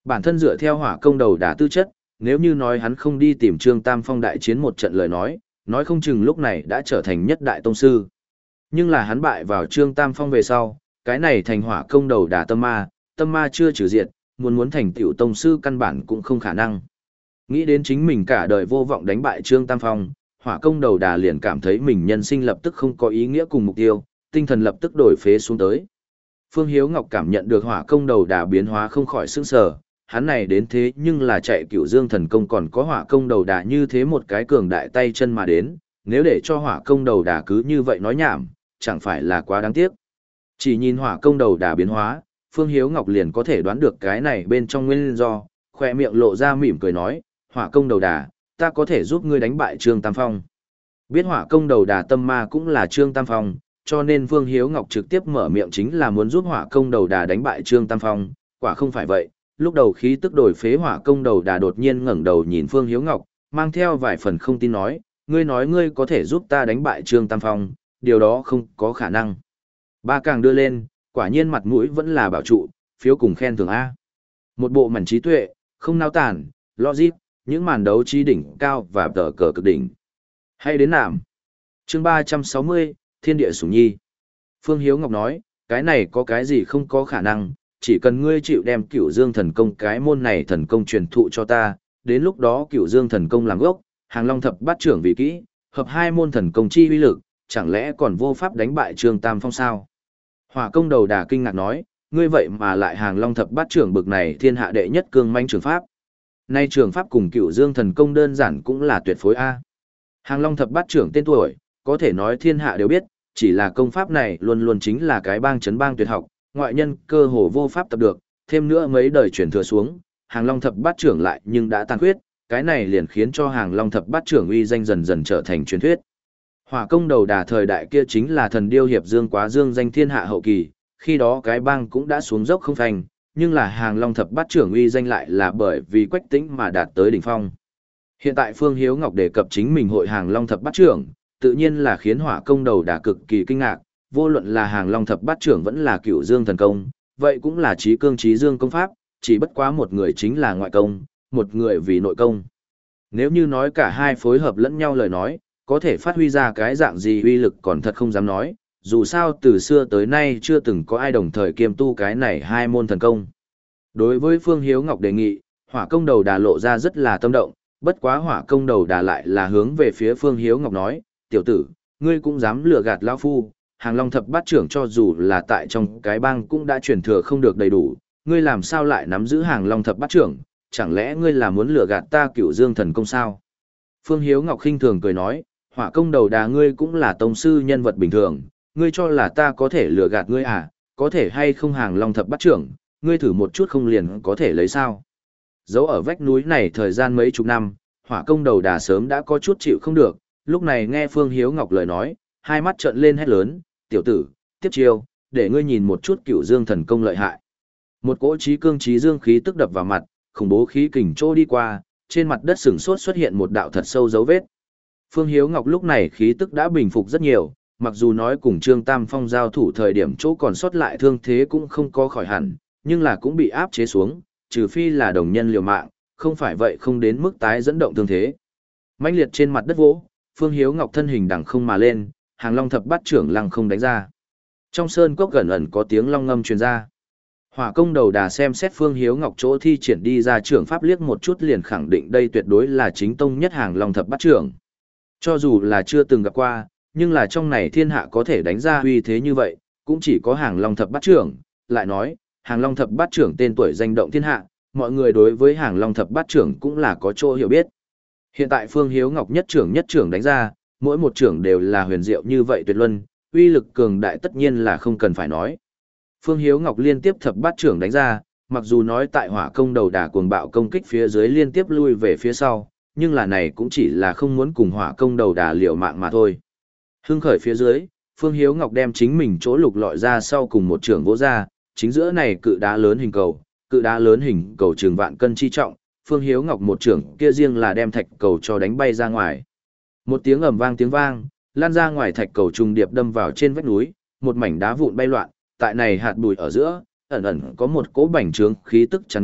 Bản thân dựa theo hỏa công đầu đà tư chất, nếu như nói hắn không đi tìm Trương Tam Phong đại chiến một trận lời nói, nói không chừng lúc này đã trở thành nhất đại tông sư. Nhưng là hắn bại vào Trương Tam Phong về sau, cái này thành hỏa công đầu đà tâm ma, tâm ma chưa trừ diệt, muốn muốn thành tiểu tông sư căn bản cũng không khả năng. Nghĩ đến chính mình cả đời vô vọng đánh bại Trương Tam Phong, hỏa công đầu đà liền cảm thấy mình nhân sinh lập tức không có ý nghĩa cùng mục tiêu, tinh thần lập tức đổi phế xuống tới. Phương Hiếu Ngọc cảm nhận được hỏa công đầu đà biến hóa không khỏi sững sờ, hắn này đến thế nhưng là chạy Cửu Dương thần công còn có hỏa công đầu đà như thế một cái cường đại tay chân mà đến, nếu để cho hỏa công đầu đà cứ như vậy nói nhảm, chẳng phải là quá đáng tiếc. Chỉ nhìn hỏa công đầu đà biến hóa, Phương Hiếu Ngọc liền có thể đoán được cái này bên trong nguyên do, khỏe miệng lộ ra mỉm cười nói, hỏa công đầu đà, ta có thể giúp ngươi đánh bại Trương Tam Phong. Biết hỏa công đầu đà tâm ma cũng là Trương Tam Phong, cho nên Phương Hiếu Ngọc trực tiếp mở miệng chính là muốn giúp hỏa công đầu đà đánh bại Trương Tam Phong, quả không phải vậy. Lúc đầu khí tức đổi phế hỏa công đầu đà đột nhiên ngẩng đầu nhìn Phương Hiếu Ngọc, mang theo vài phần không tin nói, ngươi nói ngươi có thể giúp ta đánh bại Trương Tam Phong, điều đó không có khả năng. Ba càng đưa lên, quả nhiên mặt mũi vẫn là bảo trụ, phiếu cùng khen thưởng A. Một bộ mảnh trí tuệ, không nao tản, logic, những màn đấu trí đỉnh cao và tờ cờ cực đỉnh. Hay đến nạm. Chương ba trăm sáu mươi, Thiên địa sủng nhi. Phương Hiếu Ngọc nói, cái này có cái gì không có khả năng, chỉ cần ngươi chịu đem Cửu Dương thần công cái môn này thần công truyền thụ cho ta, đến lúc đó Cửu Dương thần công làm gốc, Hàng Long thập bát trưởng vì kỹ, hợp hai môn thần công chi uy lực, chẳng lẽ còn vô pháp đánh bại Trương Tam Phong sao? Hỏa công đầu đà kinh ngạc nói, ngươi vậy mà lại Hàng Long thập bát trưởng bực này thiên hạ đệ nhất cương manh trường pháp. Nay trường pháp cùng Cửu Dương thần công đơn giản cũng là tuyệt phối a. Hàng Long thập bát trưởng tên tuổi, có thể nói thiên hạ đều biết, chỉ là công pháp này luôn luôn chính là cái bang chấn bang tuyệt học, ngoại nhân cơ hồ vô pháp tập được, thêm nữa mấy đời truyền thừa xuống, Hàng Long thập bát trưởng lại nhưng đã tàn khuyết, cái này liền khiến cho Hàng Long thập bát trưởng uy danh dần dần trở thành truyền thuyết. Hỏa công đầu đà thời đại kia chính là thần điêu hiệp dương quá dương danh thiên hạ hậu kỳ, khi đó cái bang cũng đã xuống dốc không thành, nhưng là Hàng Long thập bát trưởng uy danh lại là bởi vì Quách Tĩnh mà đạt tới đỉnh phong. Hiện tại Phương Hiếu Ngọc đề cập chính mình hội Hàng Long thập bát trưởng, tự nhiên là khiến hỏa công đầu đà cực kỳ kinh ngạc, vô luận là Hàng Long thập bát trưởng vẫn là Cửu Dương thần công, vậy cũng là trí cương trí dương công pháp, chỉ bất quá một người chính là ngoại công, một người vì nội công. Nếu như nói cả hai phối hợp lẫn nhau lời nói, có thể phát huy ra cái dạng gì uy lực còn thật không dám nói, dù sao từ xưa tới nay chưa từng có ai đồng thời kiêm tu cái này hai môn thần công. Đối với Phương Hiếu Ngọc đề nghị, hỏa công đầu đà lộ ra rất là tâm động, bất quá hỏa công đầu đà lại là hướng về phía Phương Hiếu Ngọc nói, tiểu tử, ngươi cũng dám lừa gạt lão phu, Hàng Long thập bát trưởng cho dù là tại trong cái bang cũng đã truyền thừa không được đầy đủ, ngươi làm sao lại nắm giữ Hàng Long thập bát trưởng, chẳng lẽ ngươi là muốn lừa gạt ta Cửu Dương thần công sao? Phương Hiếu Ngọc khinh thường cười nói, hỏa công đầu đà ngươi cũng là tông sư nhân vật bình thường, ngươi cho là ta có thể lừa gạt ngươi à, có thể hay không Hàng Long thập bát trưởng, ngươi thử một chút không liền có thể lấy sao? Dấu ở vách núi này thời gian mấy chục năm, hỏa công đầu đà sớm đã có chút chịu không được, lúc này nghe Phương Hiếu Ngọc lời nói, hai mắt trợn lên hét lớn, tiểu tử, tiếp chiêu, để ngươi nhìn một chút Cửu Dương thần công lợi hại. Một cỗ trí cương trí dương khí tức đập vào mặt, khủng bố khí kình trô đi qua, trên mặt đất sừng sốt xuất hiện một đạo thật sâu dấu vết. Phương Hiếu Ngọc lúc này khí tức đã bình phục rất nhiều, mặc dù nói cùng Trương Tam Phong giao thủ thời điểm chỗ còn sót lại thương thế cũng không có khỏi hẳn, nhưng là cũng bị áp chế xuống, trừ phi là đồng nhân liều mạng, không phải vậy không đến mức tái dẫn động thương thế. Mãnh liệt trên mặt đất vỗ, Phương Hiếu Ngọc thân hình đằng không mà lên, Hàng Long thập bát trưởng lăng không đánh ra. Trong sơn cốc gần ẩn có tiếng long ngâm truyền ra. Hỏa công đầu đà xem xét Phương Hiếu Ngọc chỗ thi triển đi ra trưởng pháp liếc một chút liền khẳng định đây tuyệt đối là chính tông nhất Hàng Long thập bát trưởng. Cho dù là chưa từng gặp qua, nhưng là trong này thiên hạ có thể đánh ra uy thế như vậy, cũng chỉ có Hàng Long thập bát trưởng. Lại nói, Hàng Long thập bát trưởng tên tuổi danh động thiên hạ, mọi người đối với Hàng Long thập bát trưởng cũng là có chỗ hiểu biết. Hiện tại Phương Hiếu Ngọc nhất trưởng nhất trưởng đánh ra, mỗi một trưởng đều là huyền diệu như vậy tuyệt luân, uy lực cường đại tất nhiên là không cần phải nói. Phương Hiếu Ngọc liên tiếp thập bát trưởng đánh ra, mặc dù nói tại hỏa công đầu đà cuồng bạo công kích phía dưới liên tiếp lui về phía sau, nhưng là này cũng chỉ là không muốn cùng hỏa công đầu đà liều mạng mà thôi. Hưng khởi phía dưới, Phương Hiếu Ngọc đem chính mình chỗ lục lọi ra sau cùng một trưởng vỗ ra, chính giữa này cự đá lớn hình cầu, cự đá lớn hình cầu trường vạn cân chi trọng, Phương Hiếu Ngọc một trưởng kia riêng là đem thạch cầu cho đánh bay ra ngoài. Một tiếng ầm vang tiếng vang, lan ra ngoài thạch cầu trùng điệp đâm vào trên vách núi, một mảnh đá vụn bay loạn, tại này hạt bụi ở giữa, ẩn ẩn có một cỗ bành trướng khí tức tràn ngập,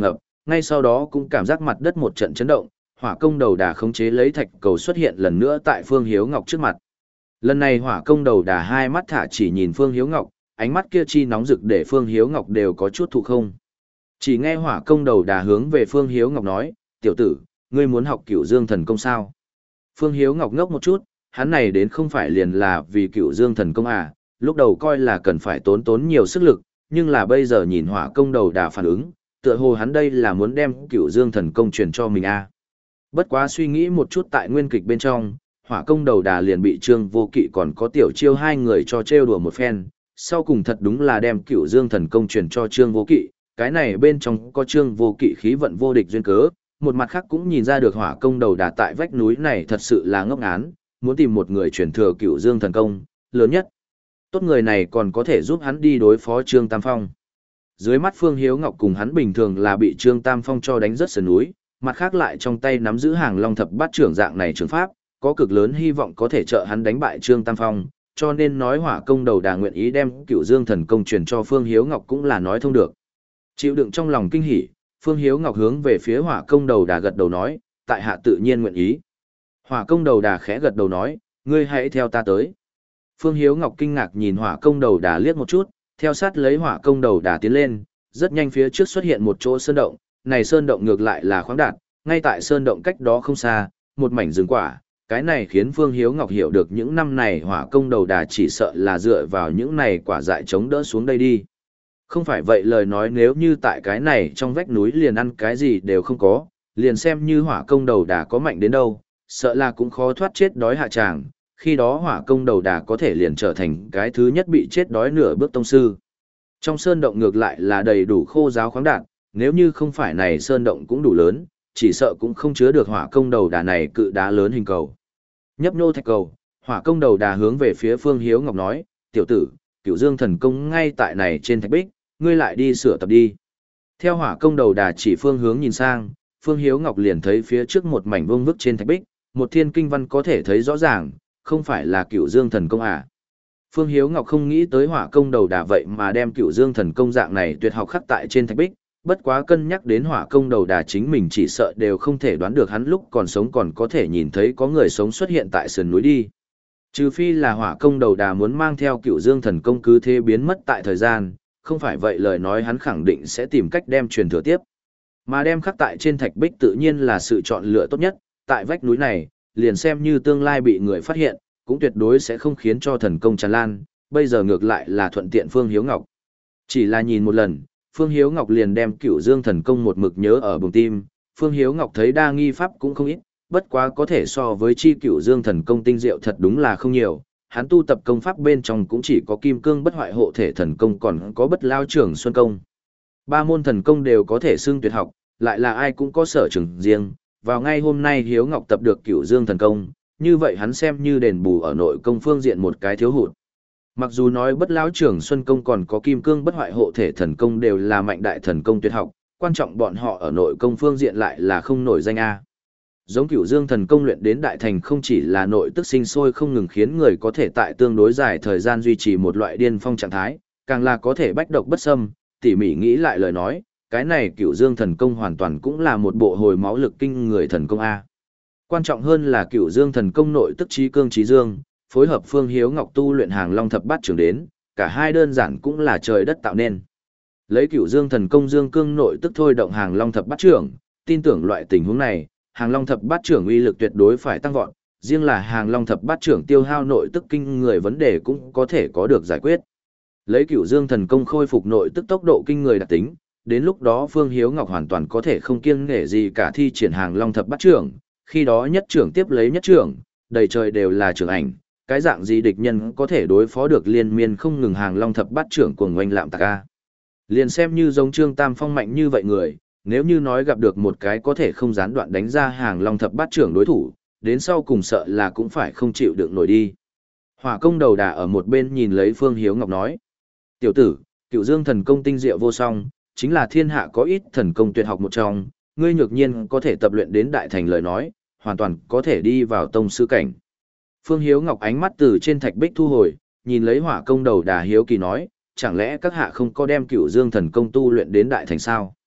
ngay sau đó cũng cảm giác mặt đất một trận chấn động, hỏa công đầu đà khống chế lấy thạch cầu xuất hiện lần nữa tại Phương Hiếu Ngọc trước mặt. Lần này hỏa công đầu đà hai mắt thả chỉ nhìn Phương Hiếu Ngọc, ánh mắt kia chi nóng rực để Phương Hiếu Ngọc đều có chút thụ không. Chỉ nghe hỏa công đầu đà hướng về Phương Hiếu Ngọc nói, tiểu tử, ngươi muốn học Cửu Dương thần công sao? Phương Hiếu Ngọc ngốc một chút, hắn này đến không phải liền là vì Cửu Dương thần công à, lúc đầu coi là cần phải tốn tốn nhiều sức lực, nhưng là bây giờ nhìn hỏa công đầu đà phản ứng, tựa hồ hắn đây là muốn đem Cửu Dương thần công truyền cho mình à. Bất quá suy nghĩ một chút tại nguyên kịch bên trong, hỏa công đầu đà liền bị Trương Vô Kỵ còn có Tiểu Chiêu hai người cho trêu đùa một phen, sau cùng thật đúng là đem Cửu Dương thần công truyền cho Trương Vô Kỵ, cái này bên trong có Trương Vô Kỵ khí vận vô địch duyên cớ, một mặt khác cũng nhìn ra được hỏa công đầu đà tại vách núi này thật sự là ngốc ngán, muốn tìm một người truyền thừa Cửu Dương thần công, lớn nhất. Tốt người này còn có thể giúp hắn đi đối phó Trương Tam Phong. Dưới mắt Phương Hiếu Ngọc cùng hắn bình thường là bị Trương Tam Phong cho đánh rất sườn núi, mặt khác lại trong tay nắm giữ hàng long thập bát trưởng dạng này trường pháp, có cực lớn hy vọng có thể trợ hắn đánh bại Trương Tam Phong, cho nên nói hỏa công đầu đà nguyện ý đem Cửu Dương thần công truyền cho Phương Hiếu Ngọc cũng là nói thông được. Chịu đựng trong lòng kinh hỉ, Phương Hiếu Ngọc hướng về phía hỏa công đầu đà gật đầu nói, tại hạ tự nhiên nguyện ý. Hỏa công đầu đà khẽ gật đầu nói, ngươi hãy theo ta tới. Phương Hiếu Ngọc kinh ngạc nhìn hỏa công đầu đà liếc một chút, theo sát lấy hỏa công đầu đà tiến lên, rất nhanh phía trước xuất hiện một chỗ sơn động, này sơn động ngược lại là khoáng đạt, ngay tại sơn động cách đó không xa, một mảnh rừng quả, cái này khiến Phương Hiếu Ngọc hiểu được những năm này hỏa công đầu đà chỉ sợ là dựa vào những này quả dại chống đỡ xuống đây đi. Không phải vậy lời nói nếu như tại cái này trong vách núi liền ăn cái gì đều không có, liền xem như hỏa công đầu đà có mạnh đến đâu, sợ là cũng khó thoát chết đói hạ tràng, khi đó hỏa công đầu đà có thể liền trở thành cái thứ nhất bị chết đói nửa bước tông sư. Trong sơn động ngược lại là đầy đủ khô giáo khoáng đạt, nếu như không phải này sơn động cũng đủ lớn, chỉ sợ cũng không chứa được hỏa công đầu đà này cự đá lớn hình cầu. Nhấp nhô thạch cầu, hỏa công đầu đà hướng về phía Phương Hiếu Ngọc nói, tiểu tử, Cửu Dương thần công ngay tại này trên thạch bích, ngươi lại đi sửa tập đi. Theo hỏa công đầu đà chỉ phương hướng nhìn sang, Phương Hiếu Ngọc liền thấy phía trước một mảnh vuông vức trên thạch bích, một thiên kinh văn có thể thấy rõ ràng, không phải là Cửu Dương thần công à. Phương Hiếu Ngọc không nghĩ tới hỏa công đầu đà vậy mà đem Cửu Dương thần công dạng này tuyệt học khắc tại trên thạch bích, bất quá cân nhắc đến hỏa công đầu đà chính mình chỉ sợ đều không thể đoán được hắn lúc còn sống còn có thể nhìn thấy có người sống xuất hiện tại sườn núi đi. Trừ phi là hỏa công đầu đà muốn mang theo Cửu Dương thần công cứ thế biến mất tại thời gian, không phải vậy lời nói hắn khẳng định sẽ tìm cách đem truyền thừa tiếp. Mà đem khắc tại trên thạch bích tự nhiên là sự chọn lựa tốt nhất, tại vách núi này, liền xem như tương lai bị người phát hiện, cũng tuyệt đối sẽ không khiến cho thần công tràn lan, bây giờ ngược lại là thuận tiện Phương Hiếu Ngọc. Chỉ là nhìn một lần, Phương Hiếu Ngọc liền đem Cửu Dương thần công một mực nhớ ở bụng tim, Phương Hiếu Ngọc thấy đa nghi pháp cũng không ít, bất quá có thể so với chi Cửu Dương thần công tinh diệu thật đúng là không nhiều, hắn tu tập công pháp bên trong cũng chỉ có kim cương bất hoại hộ thể thần công còn có bất lao trưởng xuân công. Ba môn thần công đều có thể xưng tuyệt học, lại là ai cũng có sở trường riêng, vào ngay hôm nay Hiếu Ngọc tập được Cửu Dương thần công, như vậy hắn xem như đền bù ở nội công phương diện một cái thiếu hụt. Mặc dù nói bất lão trưởng xuân công còn có kim cương bất hoại hộ thể thần công đều là mạnh đại thần công tuyệt học, quan trọng bọn họ ở nội công phương diện lại là không nổi danh A. Giống Cửu Dương thần công luyện đến đại thành không chỉ là nội tức sinh sôi không ngừng khiến người có thể tại tương đối dài thời gian duy trì một loại điên phong trạng thái, càng là có thể bách độc bất xâm, tỉ mỉ nghĩ lại lời nói, cái này Cửu Dương thần công hoàn toàn cũng là một bộ hồi máu lực kinh người thần công A. Quan trọng hơn là Cửu Dương thần công nội tức trí cương trí dương, phối hợp Phương Hiếu Ngọc tu luyện hàng long thập bát trưởng đến, cả hai đơn giản cũng là trời đất tạo nên. Lấy Cửu Dương thần công dương cương nội tức thôi động hàng long thập bát trưởng, tin tưởng loại tình huống này, hàng long thập bát trưởng uy lực tuyệt đối phải tăng vọt, riêng là hàng long thập bát trưởng tiêu hao nội tức kinh người vấn đề cũng có thể có được giải quyết. Lấy Cửu Dương thần công khôi phục nội tức tốc độ kinh người đặc tính, đến lúc đó Phương Hiếu Ngọc hoàn toàn có thể không kiêng nể gì cả thi triển hàng long thập bát trưởng, khi đó nhất trưởng tiếp lấy nhất trưởng, đầy trời đều là trưởng ảnh, cái dạng gì địch nhân có thể đối phó được liên miên không ngừng hàng long thập bát trưởng của ngoanh lạm tạc a. Liền xem như giống Trương Tam Phong mạnh như vậy người, nếu như nói gặp được một cái có thể không gián đoạn đánh ra hàng long thập bát trưởng đối thủ, đến sau cùng sợ là cũng phải không chịu đựng nổi đi. Hỏa công đầu đà ở một bên nhìn lấy Phương Hiếu Ngọc nói, tiểu tử, Cửu Dương thần công tinh diệu vô song, chính là thiên hạ có ít thần công tuyệt học một trong, ngươi nhược nhiên có thể tập luyện đến đại thành lời nói, hoàn toàn có thể đi vào tông sư cảnh. Phương Hiếu Ngọc ánh mắt từ trên thạch bích thu hồi, nhìn lấy hỏa công đầu đà hiếu kỳ nói, chẳng lẽ các hạ không có đem Cửu Dương thần công tu luyện đến đại thành sao?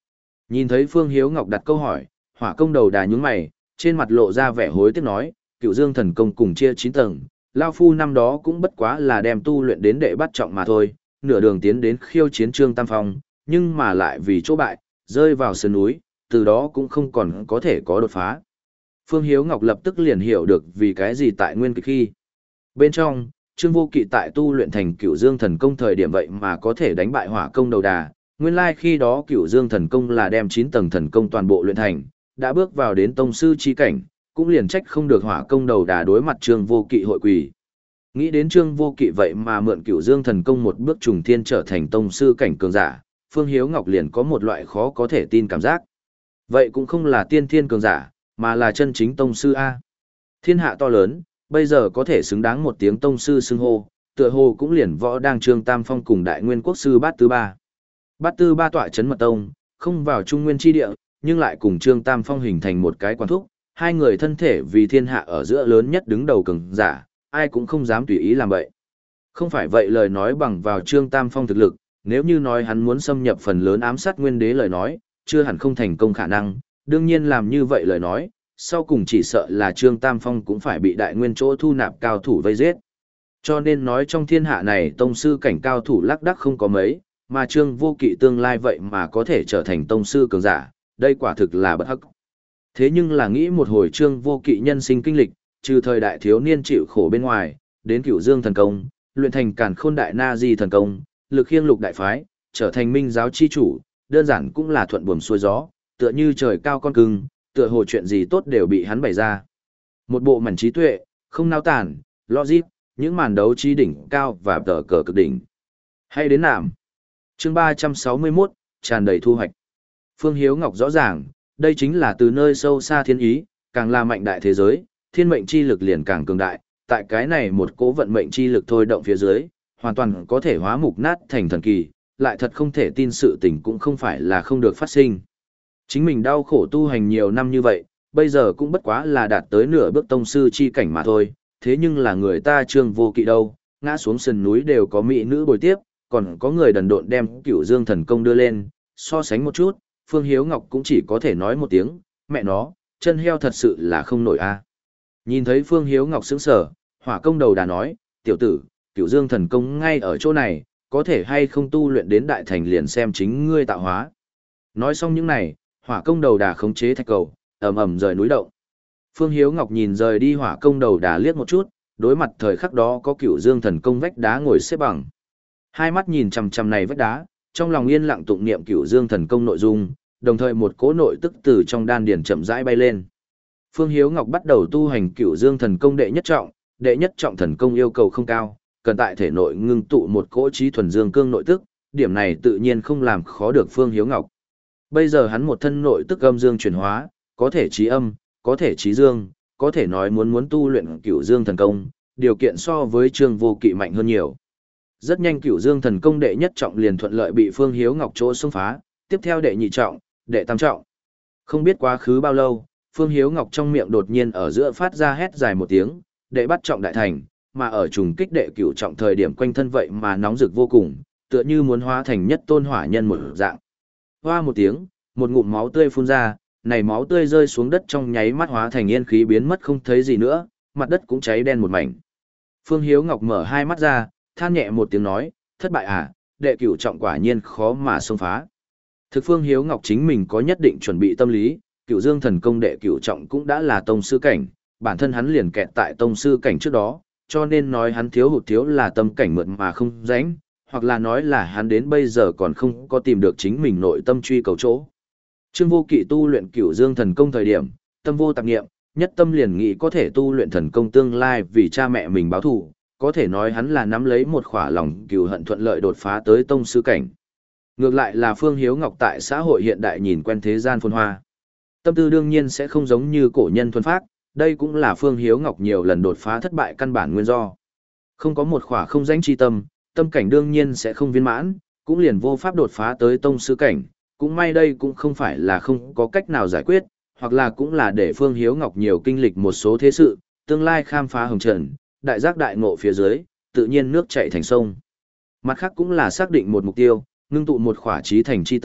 Nhìn thấy Phương Hiếu Ngọc đặt câu hỏi, Hỏa Công đầu đà nhướng mày, trên mặt lộ ra vẻ hối tiếc nói, Cựu Dương Thần Công cùng chia chín tầng, lao phu năm đó cũng bất quá là đem tu luyện đến đệ bắt trọng mà thôi, nửa đường tiến đến khiêu chiến Trương Tam Phong, nhưng mà lại vì chỗ bại, rơi vào sườn núi, từ đó cũng không còn có thể có đột phá. Phương Hiếu Ngọc lập tức liền hiểu được vì cái gì tại nguyên kịch khi. Bên trong, Trương Vô Kỵ tại tu luyện thành Cựu Dương Thần Công thời điểm vậy mà có thể đánh bại Hỏa Công đầu đà, nguyên lai khi đó Cựu Dương Thần Công là đem chín tầng thần công toàn bộ luyện thành, đã bước vào đến tông sư chi cảnh, cũng liền trách không được Hỏa Công đầu đà đối mặt Trương Vô Kỵ hội quỳ. Nghĩ đến Trương Vô Kỵ vậy mà mượn Cựu Dương Thần Công một bước trùng thiên trở thành tông sư cảnh cường giả, Phương Hiếu Ngọc liền có một loại khó có thể tin cảm giác. Vậy cũng không là tiên thiên cường giả, mà là chân chính tông sư A. Thiên hạ to lớn, bây giờ có thể xứng đáng một tiếng tông sư xưng hô, tựa hồ cũng liền võ đang Trương Tam Phong cùng Đại Nguyên Quốc sư Bát Tư Ba. Bát Tư Ba tọa chấn mật tông, không vào Trung Nguyên chi địa, nhưng lại cùng Trương Tam Phong hình thành một cái quan thúc, hai người thân thể vì thiên hạ ở giữa lớn nhất đứng đầu cường giả, ai cũng không dám tùy ý làm vậy. Không phải vậy lời nói bằng vào Trương Tam Phong thực lực, nếu như nói hắn muốn xâm nhập phần lớn ám sát Nguyên Đế lời nói, chưa hẳn không thành công khả năng, đương nhiên làm như vậy lời nói, sau cùng chỉ sợ là Trương Tam Phong cũng phải bị Đại Nguyên chỗ thu nạp cao thủ vây giết. Cho nên nói trong thiên hạ này tông sư cảnh cao thủ lác đác không có mấy, mà Trương Vô Kỵ tương lai vậy mà có thể trở thành tông sư cường giả, đây quả thực là bất hắc. Thế nhưng là nghĩ một hồi Trương Vô Kỵ nhân sinh kinh lịch, trừ thời đại thiếu niên chịu khổ bên ngoài, đến Cửu Dương thần công, luyện thành Càn Khôn Đại Na Di thần công, lực khiêng lục đại phái, trở thành minh giáo chi chủ, đơn giản cũng là thuận buồm xuôi gió, tựa như trời cao con cưng, tựa hồ chuyện gì tốt đều bị hắn bày ra. Một bộ mảnh trí tuệ, không nao tản, logic, những màn đấu trí đỉnh cao và tờ cờ cực đỉnh. Hay đến nạm. Chương ba trăm sáu mươi mốt, tràn đầy thu hoạch. Phương Hiếu Ngọc rõ ràng, đây chính là từ nơi sâu xa thiên ý, càng là mạnh đại thế giới, thiên mệnh chi lực liền càng cường đại, tại cái này một cố vận mệnh chi lực thôi động phía dưới, hoàn toàn có thể hóa mục nát thành thần kỳ, lại thật không thể tin sự tình cũng không phải là không được phát sinh. Chính mình đau khổ tu hành nhiều năm như vậy, bây giờ cũng bất quá là đạt tới nửa bước tông sư chi cảnh mà thôi, thế nhưng là người ta Trương Vô Kỵ đâu, ngã xuống sườn núi đều có mỹ nữ bồi tiếp, còn có người đần độn đem Cửu Dương thần công đưa lên, so sánh một chút, Phương Hiếu Ngọc cũng chỉ có thể nói một tiếng, mẹ nó, chân heo thật sự là không nổi a. Nhìn thấy Phương Hiếu Ngọc sững sờ, Hỏa Công đầu đà nói, tiểu tử, Cửu Dương thần công ngay ở chỗ này, có thể hay không tu luyện đến đại thành liền xem chính ngươi tạo hóa. Nói xong những này, Hỏa Công đầu đà khống chế thạch cầu, ầm ầm rời núi động. Phương Hiếu Ngọc nhìn rời đi Hỏa Công đầu đà liếc một chút, đối mặt thời khắc đó có Cửu Dương thần công vách đá ngồi xếp bằng. Hai mắt nhìn chằm chằm này vách đá, trong lòng yên lặng tụng niệm Cửu Dương thần công nội dung, đồng thời một cỗ nội tức từ trong đan điền chậm rãi bay lên. Phương Hiếu Ngọc bắt đầu tu hành Cửu Dương thần công đệ nhất trọng, đệ nhất trọng thần công yêu cầu không cao, cần tại thể nội ngưng tụ một cỗ trí thuần dương cương nội tức, điểm này tự nhiên không làm khó được Phương Hiếu Ngọc. Bây giờ hắn một thân nội tức âm dương chuyển hóa, có thể trí âm, có thể trí dương, có thể nói muốn muốn tu luyện Cửu Dương thần công, điều kiện so với Trương Vô Kỵ mạnh hơn nhiều. Rất nhanh Cửu Dương thần công đệ nhất trọng liền thuận lợi bị Phương Hiếu Ngọc chỗ xông phá, tiếp theo đệ nhị trọng, đệ tam trọng. Không biết quá khứ bao lâu, Phương Hiếu Ngọc trong miệng đột nhiên ở giữa phát ra hét dài một tiếng, đệ bắt trọng đại thành, mà ở trùng kích đệ cửu trọng thời điểm quanh thân vậy mà nóng rực vô cùng, tựa như muốn hóa thành nhất tôn hỏa nhân một dạng. Hoa một tiếng, một ngụm máu tươi phun ra, này máu tươi rơi xuống đất trong nháy mắt hóa thành yên khí biến mất không thấy gì nữa, mặt đất cũng cháy đen một mảnh. Phương Hiếu Ngọc mở hai mắt ra, than nhẹ một tiếng nói, thất bại à, đệ cửu trọng quả nhiên khó mà xông phá. Thực Phương Hiếu Ngọc chính mình có nhất định chuẩn bị tâm lý, Cửu Dương thần công đệ cửu trọng cũng đã là tông sư cảnh, bản thân hắn liền kẹt tại tông sư cảnh trước đó, cho nên nói hắn thiếu hụt thiếu là tâm cảnh mượt mà không rãnh, hoặc là nói là hắn đến bây giờ còn không có tìm được chính mình nội tâm truy cầu chỗ. Trương Vô Kỵ tu luyện Cửu Dương thần công thời điểm, tâm vô tạp niệm, nhất tâm liền nghĩ có thể tu luyện thần công tương lai vì cha mẹ mình báo thù, có thể nói hắn là nắm lấy một khỏa lòng cừu hận thuận lợi đột phá tới tông sư cảnh. Ngược lại là Phương Hiếu Ngọc tại xã hội hiện đại nhìn quen thế gian phồn hoa. Tâm tư đương nhiên sẽ không giống như cổ nhân thuần phác, đây cũng là Phương Hiếu Ngọc nhiều lần đột phá thất bại căn bản nguyên do. Không có một khỏa không danh chi tâm, tâm cảnh đương nhiên sẽ không viên mãn, cũng liền vô pháp đột phá tới tông sư cảnh, cũng may đây cũng không phải là không có cách nào giải quyết, hoặc là cũng là để Phương Hiếu Ngọc nhiều kinh lịch một số thế sự, tương lai khám phá hồng trần, đại giác đại ngộ phía dưới, tự nhiên nước chảy thành sông. Mặt khác cũng là xác định một mục tiêu, ngưng tụ một khỏa trí thành chi tâm,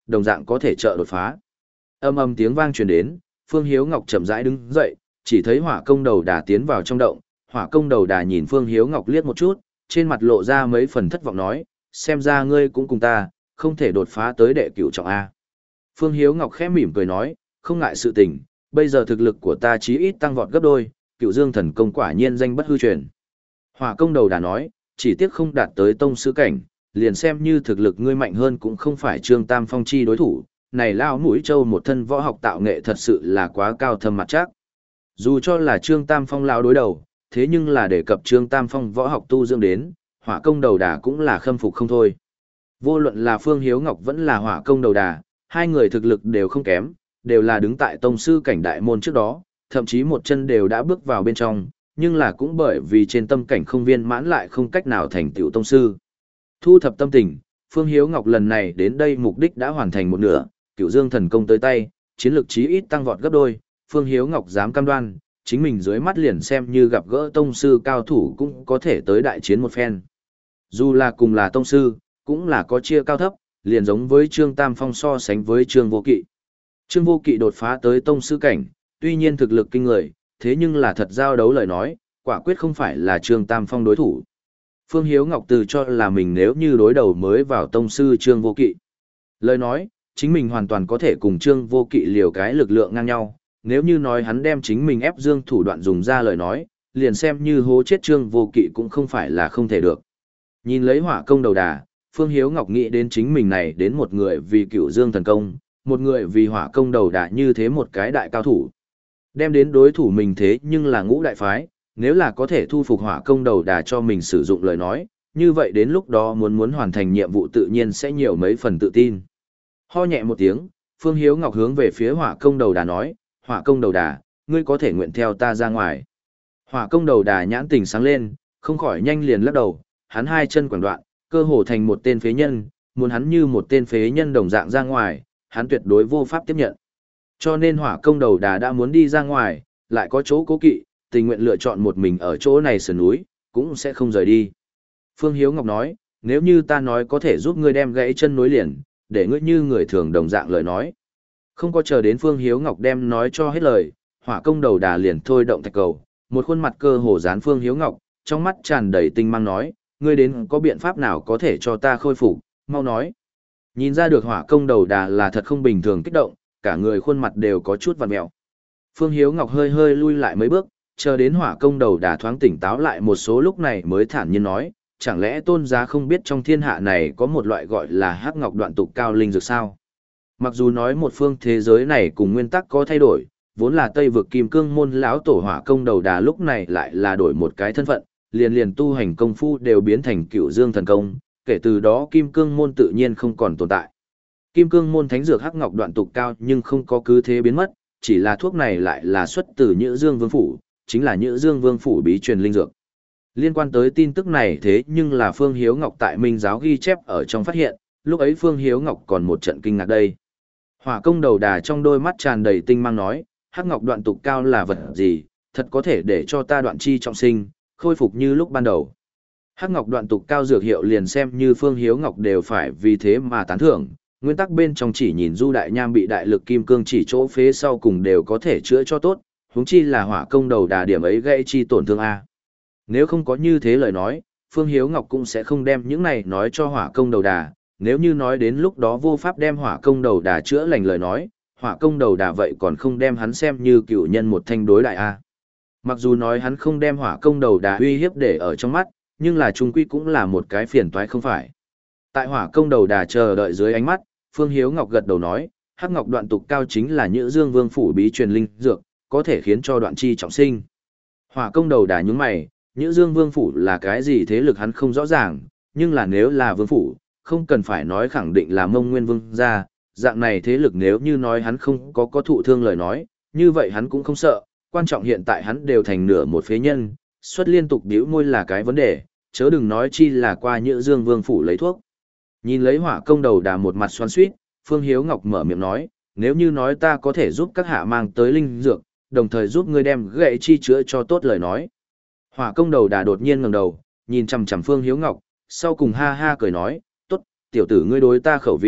đồng dạng có thể trợ đột phá. Âm âm tiếng vang truyền đến, Phương Hiếu Ngọc chậm rãi đứng dậy, chỉ thấy hỏa công đầu đà tiến vào trong động, hỏa công đầu đà nhìn Phương Hiếu Ngọc liếc một chút, trên mặt lộ ra mấy phần thất vọng nói, xem ra ngươi cũng cùng ta, không thể đột phá tới đệ cửu trọng A. Phương Hiếu Ngọc khẽ mỉm cười nói, không ngại sự tình, bây giờ thực lực của ta chí ít tăng vọt gấp đôi, cựu dương thần công quả nhiên danh bất hư truyền. Hỏa công đầu đà nói, chỉ tiếc không đạt tới tông sư cảnh, liền xem như thực lực ngươi mạnh hơn cũng không phải Trương Tam Phong chi đối thủ, này lao mũi châu một thân võ học tạo nghệ thật sự là quá cao thâm mặt chắc. Dù cho là Trương Tam Phong lao đối đầu, thế nhưng là để cập Trương Tam Phong võ học tu dưỡng đến, hỏa công đầu đà cũng là khâm phục không thôi. Vô luận là Phương Hiếu Ngọc vẫn là hỏa công đầu đà, hai người thực lực đều không kém, đều là đứng tại tông sư cảnh đại môn trước đó, thậm chí một chân đều đã bước vào bên trong, nhưng là cũng bởi vì trên tâm cảnh không viên mãn lại không cách nào thành tựu tông sư. Thu thập tâm tình, Phương Hiếu Ngọc lần này đến đây mục đích đã hoàn thành một nửa, cựu dương thần công tới tay, chiến lược chí ít tăng vọt gấp đôi, Phương Hiếu Ngọc dám cam đoan, chính mình dưới mắt liền xem như gặp gỡ tông sư cao thủ cũng có thể tới đại chiến một phen. Dù là cùng là tông sư, cũng là có chia cao thấp, liền giống với Trương Tam Phong so sánh với Trương Vô Kỵ. Trương Vô Kỵ đột phá tới tông sư cảnh, tuy nhiên thực lực kinh người, thế nhưng là thật giao đấu lời nói, quả quyết không phải là Trương Tam Phong đối thủ. Phương Hiếu Ngọc từ cho là mình nếu như đối đầu mới vào tông sư Trương Vô Kỵ. Lời nói, chính mình hoàn toàn có thể cùng Trương Vô Kỵ liều cái lực lượng ngang nhau, nếu như nói hắn đem chính mình ép dương thủ đoạn dùng ra lời nói, liền xem như hố chết Trương Vô Kỵ cũng không phải là không thể được. Nhìn lấy hỏa công đầu đà, Phương Hiếu Ngọc nghĩ đến chính mình này đến một người vì cựu dương thần công, một người vì hỏa công đầu đà như thế một cái đại cao thủ. Đem đến đối thủ mình thế nhưng là ngũ đại phái, nếu là có thể thu phục hỏa công đầu đà cho mình sử dụng lời nói, như vậy đến lúc đó muốn muốn hoàn thành nhiệm vụ tự nhiên sẽ nhiều mấy phần tự tin. Ho nhẹ một tiếng, Phương Hiếu Ngọc hướng về phía hỏa công đầu đà nói, hỏa công đầu đà, ngươi có thể nguyện theo ta ra ngoài. Hỏa công đầu đà nhãn tình sáng lên, không khỏi nhanh liền lắc đầu, hắn hai chân quẳng đoạn, cơ hồ thành một tên phế nhân, muốn hắn như một tên phế nhân đồng dạng ra ngoài, hắn tuyệt đối vô pháp tiếp nhận. Cho nên hỏa công đầu đà đã muốn đi ra ngoài, lại có chỗ cố kỵ, tình nguyện lựa chọn một mình ở chỗ này sườn núi, cũng sẽ không rời đi. Phương Hiếu Ngọc nói, nếu như ta nói có thể giúp ngươi đem gãy chân nối liền, để ngươi như người thường đồng dạng lời nói. Không có chờ đến Phương Hiếu Ngọc đem nói cho hết lời, hỏa công đầu đà liền thôi động thạch cầu, một khuôn mặt cơ hồ dán Phương Hiếu Ngọc, trong mắt tràn đầy tinh mang nói, ngươi đến có biện pháp nào có thể cho ta khôi phục, mau nói. Nhìn ra được hỏa công đầu đà là thật không bình thường kích động, cả người khuôn mặt đều có chút vặn mẹo. Phương Hiếu Ngọc hơi hơi lui lại mấy bước, chờ đến hỏa công đầu đà thoáng tỉnh táo lại một số lúc này mới thản nhiên nói, chẳng lẽ tôn giá không biết trong thiên hạ này có một loại gọi là hắc ngọc đoạn tục cao linh dược sao? Mặc dù nói một phương thế giới này cùng nguyên tắc có thay đổi, vốn là Tây vực Kim Cương môn lão tổ hỏa công đầu đà lúc này lại là đổi một cái thân phận, liền liền tu hành công phu đều biến thành Cựu Dương thần công, kể từ đó Kim Cương môn tự nhiên không còn tồn tại. Kim Cương môn thánh dược hắc ngọc đoạn tục cao nhưng không có cứ thế biến mất, chỉ là thuốc này lại là xuất từ Nhữ Dương Vương phủ, chính là Nhữ Dương Vương phủ bí truyền linh dược. Liên quan tới tin tức này thế nhưng là Phương Hiếu Ngọc tại Minh giáo ghi chép ở trong phát hiện, lúc ấy Phương Hiếu Ngọc còn một trận kinh ngạc đây. Hỏa công đầu đà trong đôi mắt tràn đầy tinh mang nói, hắc ngọc đoạn tục cao là vật gì, thật có thể để cho ta đoạn chi trọng sinh, khôi phục như lúc ban đầu. Hắc ngọc đoạn tục cao dược hiệu liền xem như Phương Hiếu Ngọc đều phải vì thế mà tán thưởng, nguyên tắc bên trong chỉ nhìn Du Đại Nham bị đại lực kim cương chỉ chỗ phế sau cùng đều có thể chữa cho tốt, huống chi là hỏa công đầu đà điểm ấy gây chi tổn thương a. Nếu không có như thế lời nói, Phương Hiếu Ngọc cũng sẽ không đem những này nói cho hỏa công đầu đà, nếu như nói đến lúc đó vô pháp đem hỏa công đầu đà chữa lành lời nói, hỏa công đầu đà vậy còn không đem hắn xem như cựu nhân một thanh đối đại a. Mặc dù nói hắn không đem hỏa công đầu đà uy hiếp để ở trong mắt, nhưng là trung quy cũng là một cái phiền toái không phải. Tại hỏa công đầu đà chờ đợi dưới ánh mắt, Phương Hiếu Ngọc gật đầu nói, hắc ngọc đoạn tục cao chính là Nhữ Dương Vương phủ bí truyền linh dược, có thể khiến cho đoạn chi trọng sinh. Hỏa công đầu đà nhướng mày, Nhữ Dương Vương phủ là cái gì thế lực hắn không rõ ràng, nhưng là nếu là vương phủ, không cần phải nói khẳng định là Mông Nguyên Vương gia, dạng này thế lực nếu như nói hắn không có có thụ thương lời nói, như vậy hắn cũng không sợ, quan trọng hiện tại hắn đều thành nửa một phế nhân, xuất liên tục bĩu môi là cái vấn đề, chớ đừng nói chi là qua Nhữ Dương Vương phủ lấy thuốc. Nhìn lấy hỏa công đầu đà một mặt xoắn xuýt, Phương Hiếu Ngọc mở miệng nói, nếu như nói ta có thể giúp các hạ mang tới linh dược, đồng thời giúp ngươi đem gậy chi chữa cho tốt lời nói. Hỏa công đầu đà đột nhiên ngẩng đầu, nhìn chằm chằm Phương Hiếu Ngọc, sau cùng ha ha cười nói, tốt, tiểu tử ngươi đối ta khẩu vị,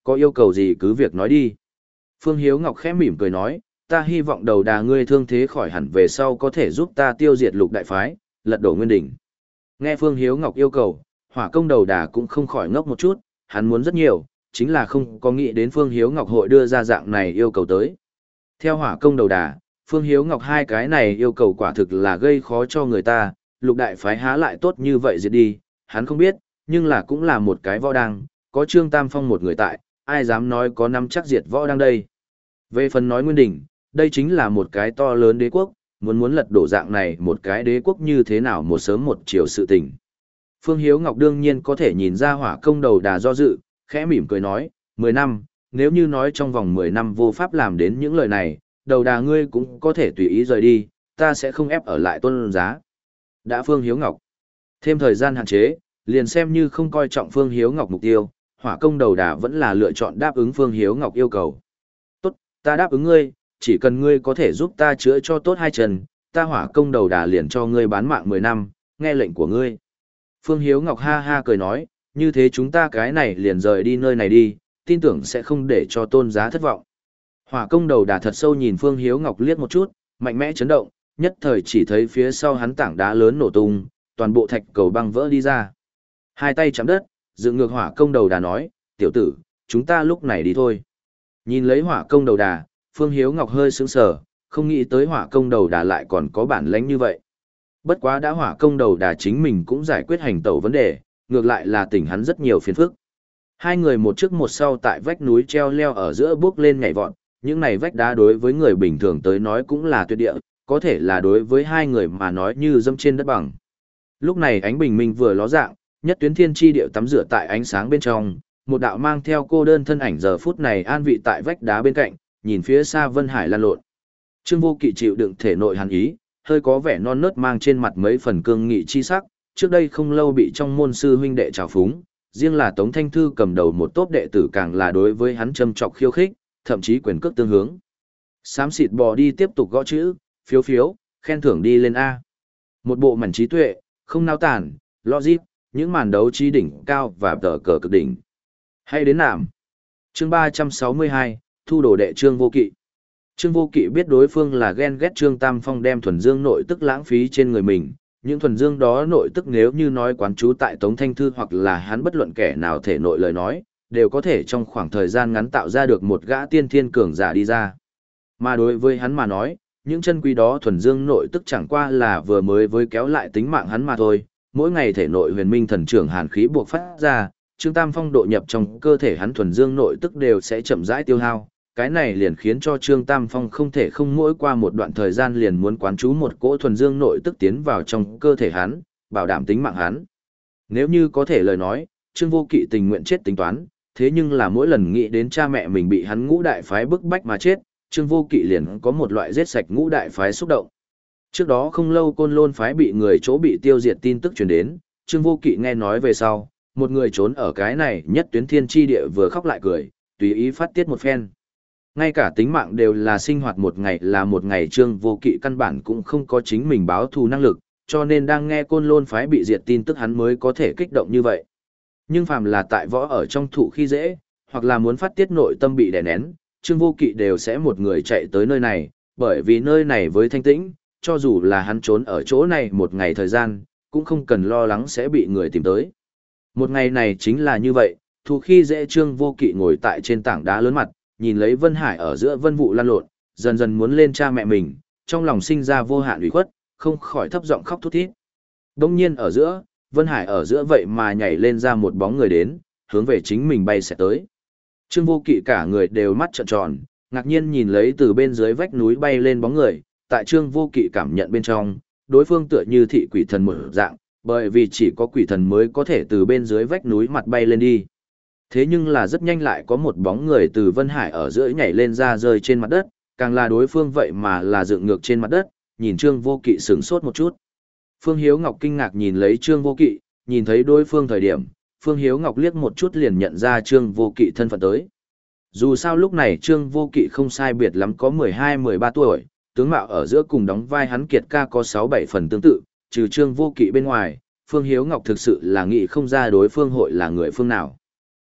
có yêu cầu gì cứ việc nói đi. Phương Hiếu Ngọc khẽ mỉm cười nói, ta hy vọng đầu đà ngươi thương thế khỏi hẳn về sau có thể giúp ta tiêu diệt lục đại phái, lật đổ nguyên đỉnh. Nghe Phương Hiếu Ngọc yêu cầu, hỏa công đầu đà cũng không khỏi ngốc một chút, hắn muốn rất nhiều, chính là không có nghĩ đến Phương Hiếu Ngọc hội đưa ra dạng này yêu cầu tới. Theo hỏa công đầu đà, Phương Hiếu Ngọc hai cái này yêu cầu quả thực là gây khó cho người ta, lục đại phái há lại tốt như vậy diệt đi, hắn không biết, nhưng là cũng là một cái võ đăng, có Trương Tam Phong một người tại, ai dám nói có năm chắc diệt võ đăng đây. Về phần nói nguyên đỉnh, đây chính là một cái to lớn đế quốc, muốn muốn lật đổ dạng này một cái đế quốc như thế nào một sớm một chiều sự tình. Phương Hiếu Ngọc đương nhiên có thể nhìn ra hỏa công đầu đà do dự, khẽ mỉm cười nói, mười năm, nếu như nói trong vòng mười năm vô pháp làm đến những lời này, đầu đà ngươi cũng có thể tùy ý rời đi, ta sẽ không ép ở lại tôn giá. Đã Phương Hiếu Ngọc thêm thời gian hạn chế, liền xem như không coi trọng Phương Hiếu Ngọc mục tiêu, hỏa công đầu đà vẫn là lựa chọn đáp ứng Phương Hiếu Ngọc yêu cầu. Tốt, ta đáp ứng ngươi, chỉ cần ngươi có thể giúp ta chữa cho tốt hai chân, ta hỏa công đầu đà liền cho ngươi bán mạng mười năm, nghe lệnh của ngươi. Phương Hiếu Ngọc ha ha cười nói, như thế chúng ta cái này liền rời đi nơi này đi, tin tưởng sẽ không để cho tôn giá thất vọng. Hỏa công đầu đà thật sâu nhìn Phương Hiếu Ngọc liếc một chút, mạnh mẽ chấn động, nhất thời chỉ thấy phía sau hắn tảng đá lớn nổ tung, toàn bộ thạch cầu băng vỡ đi ra. Hai tay chạm đất, dựng ngược hỏa công đầu đà nói, tiểu tử, chúng ta lúc này đi thôi. Nhìn lấy hỏa công đầu đà, Phương Hiếu Ngọc hơi sững sờ, không nghĩ tới hỏa công đầu đà lại còn có bản lĩnh như vậy. Bất quá đã hỏa công đầu đà chính mình cũng giải quyết hành tẩu vấn đề, ngược lại là tỉnh hắn rất nhiều phiền phức. Hai người một trước một sau tại vách núi treo leo ở giữa bước lên nhảy vọt, những này vách đá đối với người bình thường tới nói cũng là tuyệt địa, có thể là đối với hai người mà nói như dẫm trên đất bằng. Lúc này ánh bình minh vừa ló dạng, nhất tuyến thiên chi điệu tắm rửa tại ánh sáng bên trong, một đạo mang theo cô đơn thân ảnh giờ phút này an vị tại vách đá bên cạnh, nhìn phía xa Vân Hải lan lộn. Trương Vô Kỵ chịu đựng thể nội hàn ý, hơi có vẻ non nớt mang trên mặt mấy phần cương nghị chi sắc, trước đây không lâu bị trong môn sư huynh đệ trào phúng, riêng là Tống Thanh Thư cầm đầu một tốp đệ tử càng là đối với hắn châm trọc khiêu khích, thậm chí quyền cước tương hướng. Xám xịt bò đi tiếp tục gõ chữ, phiếu phiếu, khen thưởng đi lên A. Một bộ mảnh trí tuệ, không nao tản, logic, những màn đấu trí đỉnh cao và tờ cờ cực đỉnh. Hay đến nàm. Chương ba trăm sáu mươi hai, thu đồ đệ Trương Vô Kỵ. Trương Vô Kỵ biết đối phương là ghen ghét Trương Tam Phong đem thuần dương nội tức lãng phí trên người mình, những thuần dương đó nội tức nếu như nói quán trú tại Tống Thanh Thư hoặc là hắn bất luận kẻ nào thể nội lời nói, đều có thể trong khoảng thời gian ngắn tạo ra được một gã tiên thiên cường giả đi ra. Mà đối với hắn mà nói, những chân quý đó thuần dương nội tức chẳng qua là vừa mới với kéo lại tính mạng hắn mà thôi, mỗi ngày thể nội huyền minh thần trưởng hàn khí buộc phát ra, Trương Tam Phong độ nhập trong cơ thể hắn thuần dương nội tức đều sẽ chậm rãi tiêu hao. Cái này liền khiến cho Trương Tam Phong không thể không mỗi qua một đoạn thời gian liền muốn quán trú một cỗ thuần dương nội tức tiến vào trong cơ thể hắn, bảo đảm tính mạng hắn. Nếu như có thể lời nói, Trương Vô Kỵ tình nguyện chết tính toán, thế nhưng là mỗi lần nghĩ đến cha mẹ mình bị hắn ngũ đại phái bức bách mà chết, Trương Vô Kỵ liền có một loại giết sạch ngũ đại phái xúc động. Trước đó không lâu Côn Lôn phái bị người chỗ bị tiêu diệt tin tức truyền đến, Trương Vô Kỵ nghe nói về sau, một người trốn ở cái này nhất tuyến thiên chi địa vừa khóc lại cười, tùy ý phát tiết một phen. Ngay cả tính mạng đều là sinh hoạt một ngày là một ngày Trương Vô Kỵ căn bản cũng không có chính mình báo thù năng lực, cho nên đang nghe Côn Lôn phái bị diệt tin tức hắn mới có thể kích động như vậy. Nhưng phàm là tại võ ở trong thụ khi dễ, hoặc là muốn phát tiết nội tâm bị đè nén, Trương Vô Kỵ đều sẽ một người chạy tới nơi này, bởi vì nơi này với thanh tĩnh, cho dù là hắn trốn ở chỗ này một ngày thời gian, cũng không cần lo lắng sẽ bị người tìm tới. Một ngày này chính là như vậy, thù khi dễ Trương Vô Kỵ ngồi tại trên tảng đá lớn mặt, nhìn lấy Vân Hải ở giữa vân vụ lan lộn, dần dần muốn lên cha mẹ mình, trong lòng sinh ra vô hạn ủy khuất, không khỏi thấp giọng khóc thút thít. Đông nhiên ở giữa, Vân Hải ở giữa vậy mà nhảy lên ra một bóng người đến, hướng về chính mình bay sẽ tới. Trương Vô Kỵ cả người đều mắt trợn tròn, ngạc nhiên nhìn lấy từ bên dưới vách núi bay lên bóng người, tại Trương Vô Kỵ cảm nhận bên trong, đối phương tựa như thị quỷ thần một dạng, bởi vì chỉ có quỷ thần mới có thể từ bên dưới vách núi mặt bay lên đi. Thế nhưng là rất nhanh lại có một bóng người từ Vân Hải ở giữa nhảy lên ra rơi trên mặt đất, càng là đối phương vậy mà là dựng ngược trên mặt đất, nhìn Trương Vô Kỵ sửng sốt một chút. Phương Hiếu Ngọc kinh ngạc nhìn lấy Trương Vô Kỵ, nhìn thấy đối phương thời điểm, Phương Hiếu Ngọc liếc một chút liền nhận ra Trương Vô Kỵ thân phận tới. Dù sao lúc này Trương Vô Kỵ không sai biệt lắm có mười hai mười ba tuổi, tướng mạo ở giữa cùng đóng vai hắn Kiệt ca có sáu bảy phần tương tự, trừ Trương Vô Kỵ bên ngoài, Phương Hiếu Ngọc thực sự là nghĩ không ra đối phương hội là người phương nào.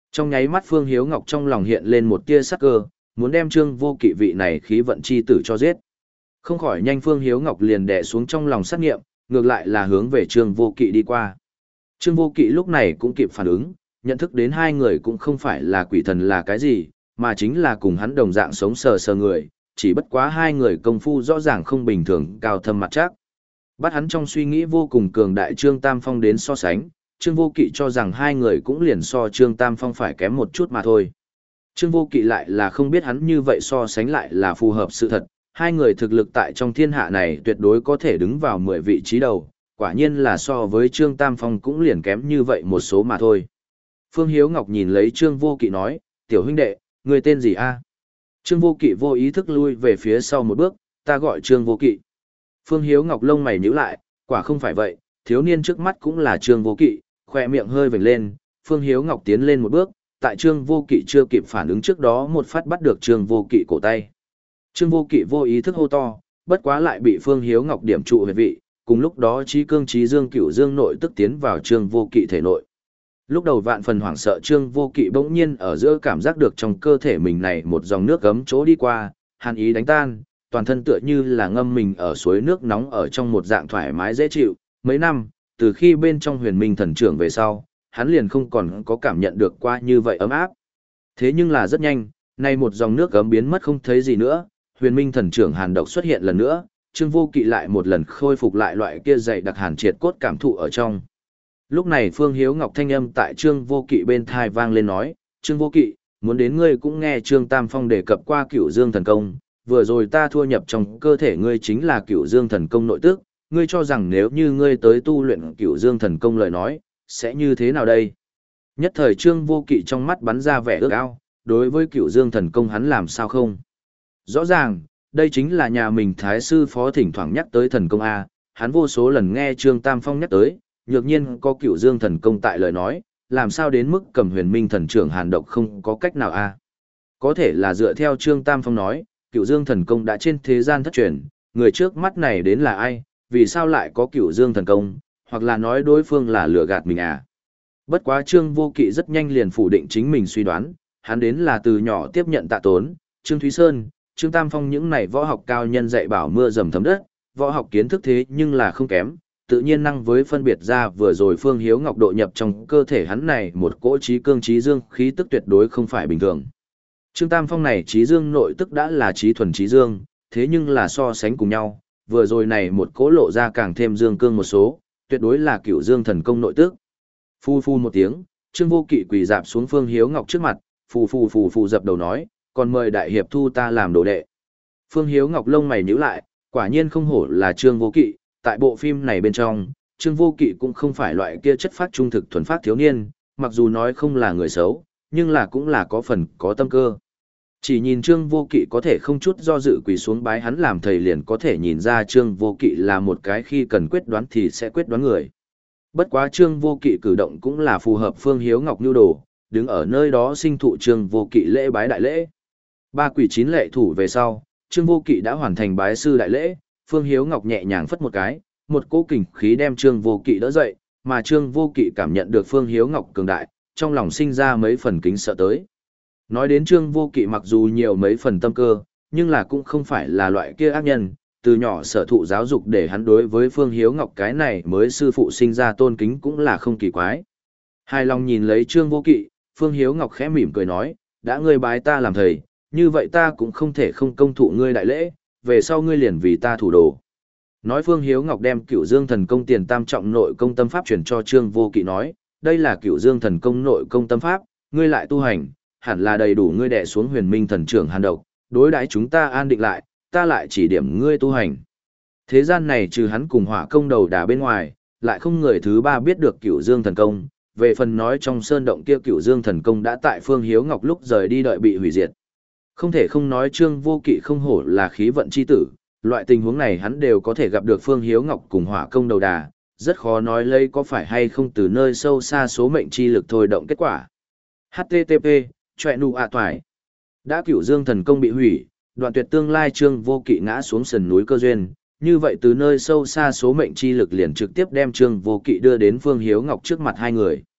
Trong nháy mắt Phương Hiếu Ngọc trong lòng hiện lên một tia sắc cơ, muốn đem Trương Vô Kỵ vị này khí vận chi tử cho giết. Không khỏi nhanh Phương Hiếu Ngọc liền đè xuống trong lòng sát nghiệm, ngược lại là hướng về Trương Vô Kỵ đi qua. Trương Vô Kỵ lúc này cũng kịp phản ứng, nhận thức đến hai người cũng không phải là quỷ thần là cái gì, mà chính là cùng hắn đồng dạng sống sờ sờ người, chỉ bất quá hai người công phu rõ ràng không bình thường, cao thâm mặt chắc. Bắt hắn trong suy nghĩ vô cùng cường đại Trương Tam Phong đến so sánh, Trương Vô Kỵ cho rằng hai người cũng liền so Trương Tam Phong phải kém một chút mà thôi. Trương Vô Kỵ lại là không biết hắn như vậy so sánh lại là phù hợp sự thật, hai người thực lực tại trong thiên hạ này tuyệt đối có thể đứng vào mười vị trí đầu, quả nhiên là so với Trương Tam Phong cũng liền kém như vậy một số mà thôi. Phương Hiếu Ngọc nhìn lấy Trương Vô Kỵ nói, tiểu huynh đệ, người tên gì a? Trương Vô Kỵ vô ý thức lui về phía sau một bước, ta gọi Trương Vô Kỵ. Phương Hiếu Ngọc lông mày nhíu lại, quả không phải vậy, thiếu niên trước mắt cũng là Trương Vô Kỵ, khỏe miệng hơi vểnh lên, Phương Hiếu Ngọc tiến lên một bước, tại Trương Vô Kỵ chưa kịp phản ứng trước đó một phát bắt được Trương Vô Kỵ cổ tay. Trương Vô Kỵ vô ý thức hô to, bất quá lại bị Phương Hiếu Ngọc điểm trụ huyệt vị, cùng lúc đó trí cương trí dương cửu dương nội tức tiến vào Trương Vô Kỵ thể nội. Lúc đầu vạn phần hoảng sợ Trương Vô Kỵ bỗng nhiên ở giữa cảm giác được trong cơ thể mình này một dòng nước gấm chỗ đi qua, hàn ý đánh tan, toàn thân tựa như là ngâm mình ở suối nước nóng ở trong một dạng thoải mái dễ chịu. Mấy năm, từ khi bên trong huyền minh thần trưởng về sau, hắn liền không còn có cảm nhận được qua như vậy ấm áp. Thế nhưng là rất nhanh, nay một dòng nước gấm biến mất không thấy gì nữa, huyền minh thần trưởng hàn độc xuất hiện lần nữa, Trương Vô Kỵ lại một lần khôi phục lại loại kia dày đặc hàn triệt cốt cảm thụ ở trong. Lúc này Phương Hiếu Ngọc thanh âm tại Trương Vô Kỵ bên thai vang lên nói, Trương Vô Kỵ, muốn đến ngươi cũng nghe Trương Tam Phong đề cập qua Cửu Dương thần công, vừa rồi ta thua nhập trong cơ thể ngươi chính là Cửu Dương thần công nội tức, ngươi cho rằng nếu như ngươi tới tu luyện Cửu Dương thần công lời nói, sẽ như thế nào đây? Nhất thời Trương Vô Kỵ trong mắt bắn ra vẻ ước ao, đối với Cửu Dương thần công hắn làm sao không? Rõ ràng, đây chính là nhà mình Thái sư phó thỉnh thoảng nhắc tới thần công A, hắn vô số lần nghe Trương Tam Phong nhắc tới, nhược nhiên có Cửu Dương thần công tại lời nói, làm sao đến mức cầm huyền minh thần trưởng hàn độc không có cách nào A. Có thể là dựa theo Trương Tam Phong nói, Cửu Dương thần công đã trên thế gian thất truyền, người trước mắt này đến là ai, vì sao lại có Cửu Dương thần công, hoặc là nói đối phương là lừa gạt mình à. Bất quá Trương Vô Kỵ rất nhanh liền phủ định chính mình suy đoán, hắn đến là từ nhỏ tiếp nhận Tạ Tốn, Trương Thúy Sơn, Trương Tam Phong những này võ học cao nhân dạy bảo mưa dầm thấm đất, võ học kiến thức thế nhưng là không kém, tự nhiên năng với phân biệt ra vừa rồi Phương Hiếu Ngọc độ nhập trong cơ thể hắn này một cỗ trí cương trí dương khí tức tuyệt đối không phải bình thường. Trương Tam Phong này trí dương nội tức đã là trí thuần trí dương, thế nhưng là so sánh cùng nhau, vừa rồi này một cỗ lộ ra càng thêm dương cương một số, tuyệt đối là Cửu Dương thần công nội tức. Phu phu một tiếng, Trương Vô Kỵ quỳ dạp xuống Phương Hiếu Ngọc trước mặt, phù phù phù phù dập đầu nói, còn mời đại hiệp thu ta làm đồ đệ. Phương Hiếu Ngọc lông mày nhíu lại, quả nhiên không hổ là Trương Vô Kỵ, tại bộ phim này bên trong, Trương Vô Kỵ cũng không phải loại kia chất phát trung thực thuần phát thiếu niên, mặc dù nói không là người xấu, nhưng là cũng là có phần có tâm cơ. Chỉ nhìn Trương Vô Kỵ có thể không chút do dự quỳ xuống bái hắn làm thầy liền có thể nhìn ra Trương Vô Kỵ là một cái khi cần quyết đoán thì sẽ quyết đoán người. Bất quá Trương Vô Kỵ cử động cũng là phù hợp Phương Hiếu Ngọc nhu đồ, đứng ở nơi đó sinh thụ Trương Vô Kỵ lễ bái đại lễ. Ba quỷ chín lệ thủ về sau, Trương Vô Kỵ đã hoàn thành bái sư đại lễ, Phương Hiếu Ngọc nhẹ nhàng phất một cái, một cỗ kình khí đem Trương Vô Kỵ đỡ dậy, mà Trương Vô Kỵ cảm nhận được Phương Hiếu Ngọc cường đại, trong lòng sinh ra mấy phần kính sợ tới. Nói đến Trương Vô Kỵ mặc dù nhiều mấy phần tâm cơ, nhưng là cũng không phải là loại kia ác nhân, từ nhỏ sở thụ giáo dục để hắn đối với Phương Hiếu Ngọc cái này mới sư phụ sinh ra tôn kính cũng là không kỳ quái. Hài lòng nhìn lấy Trương Vô Kỵ, Phương Hiếu Ngọc khẽ mỉm cười nói, đã ngươi bái ta làm thầy, như vậy ta cũng không thể không công thụ ngươi đại lễ, về sau ngươi liền vì ta thủ đồ. Nói Phương Hiếu Ngọc đem Cửu Dương thần công tiền tam trọng nội công tâm pháp truyền cho Trương Vô Kỵ nói, đây là Cửu Dương thần công nội công tâm pháp, ngươi lại tu hành, hẳn là đầy đủ ngươi đè xuống huyền minh thần trưởng hàn độc, đối đãi chúng ta an định lại, ta lại chỉ điểm ngươi tu hành. Thế gian này trừ hắn cùng hỏa công đầu đà bên ngoài, lại không người thứ ba biết được Cửu Dương thần công, về phần nói trong sơn động kia Cửu Dương thần công đã tại Phương Hiếu Ngọc lúc rời đi đợi bị hủy diệt. Không thể không nói Trương Vô Kỵ không hổ là khí vận chi tử, loại tình huống này hắn đều có thể gặp được Phương Hiếu Ngọc cùng hỏa công đầu đà, rất khó nói lấy có phải hay không từ nơi sâu xa số mệnh chi lực thôi động kết quả. H T T P Choẹ nụ ạ toài. Đã Cửu Dương thần công bị hủy, đoạn tuyệt tương lai Trương Vô Kỵ ngã xuống sườn núi cơ duyên, như vậy từ nơi sâu xa số mệnh chi lực liền trực tiếp đem Trương Vô Kỵ đưa đến Phương Hiếu Ngọc trước mặt hai người.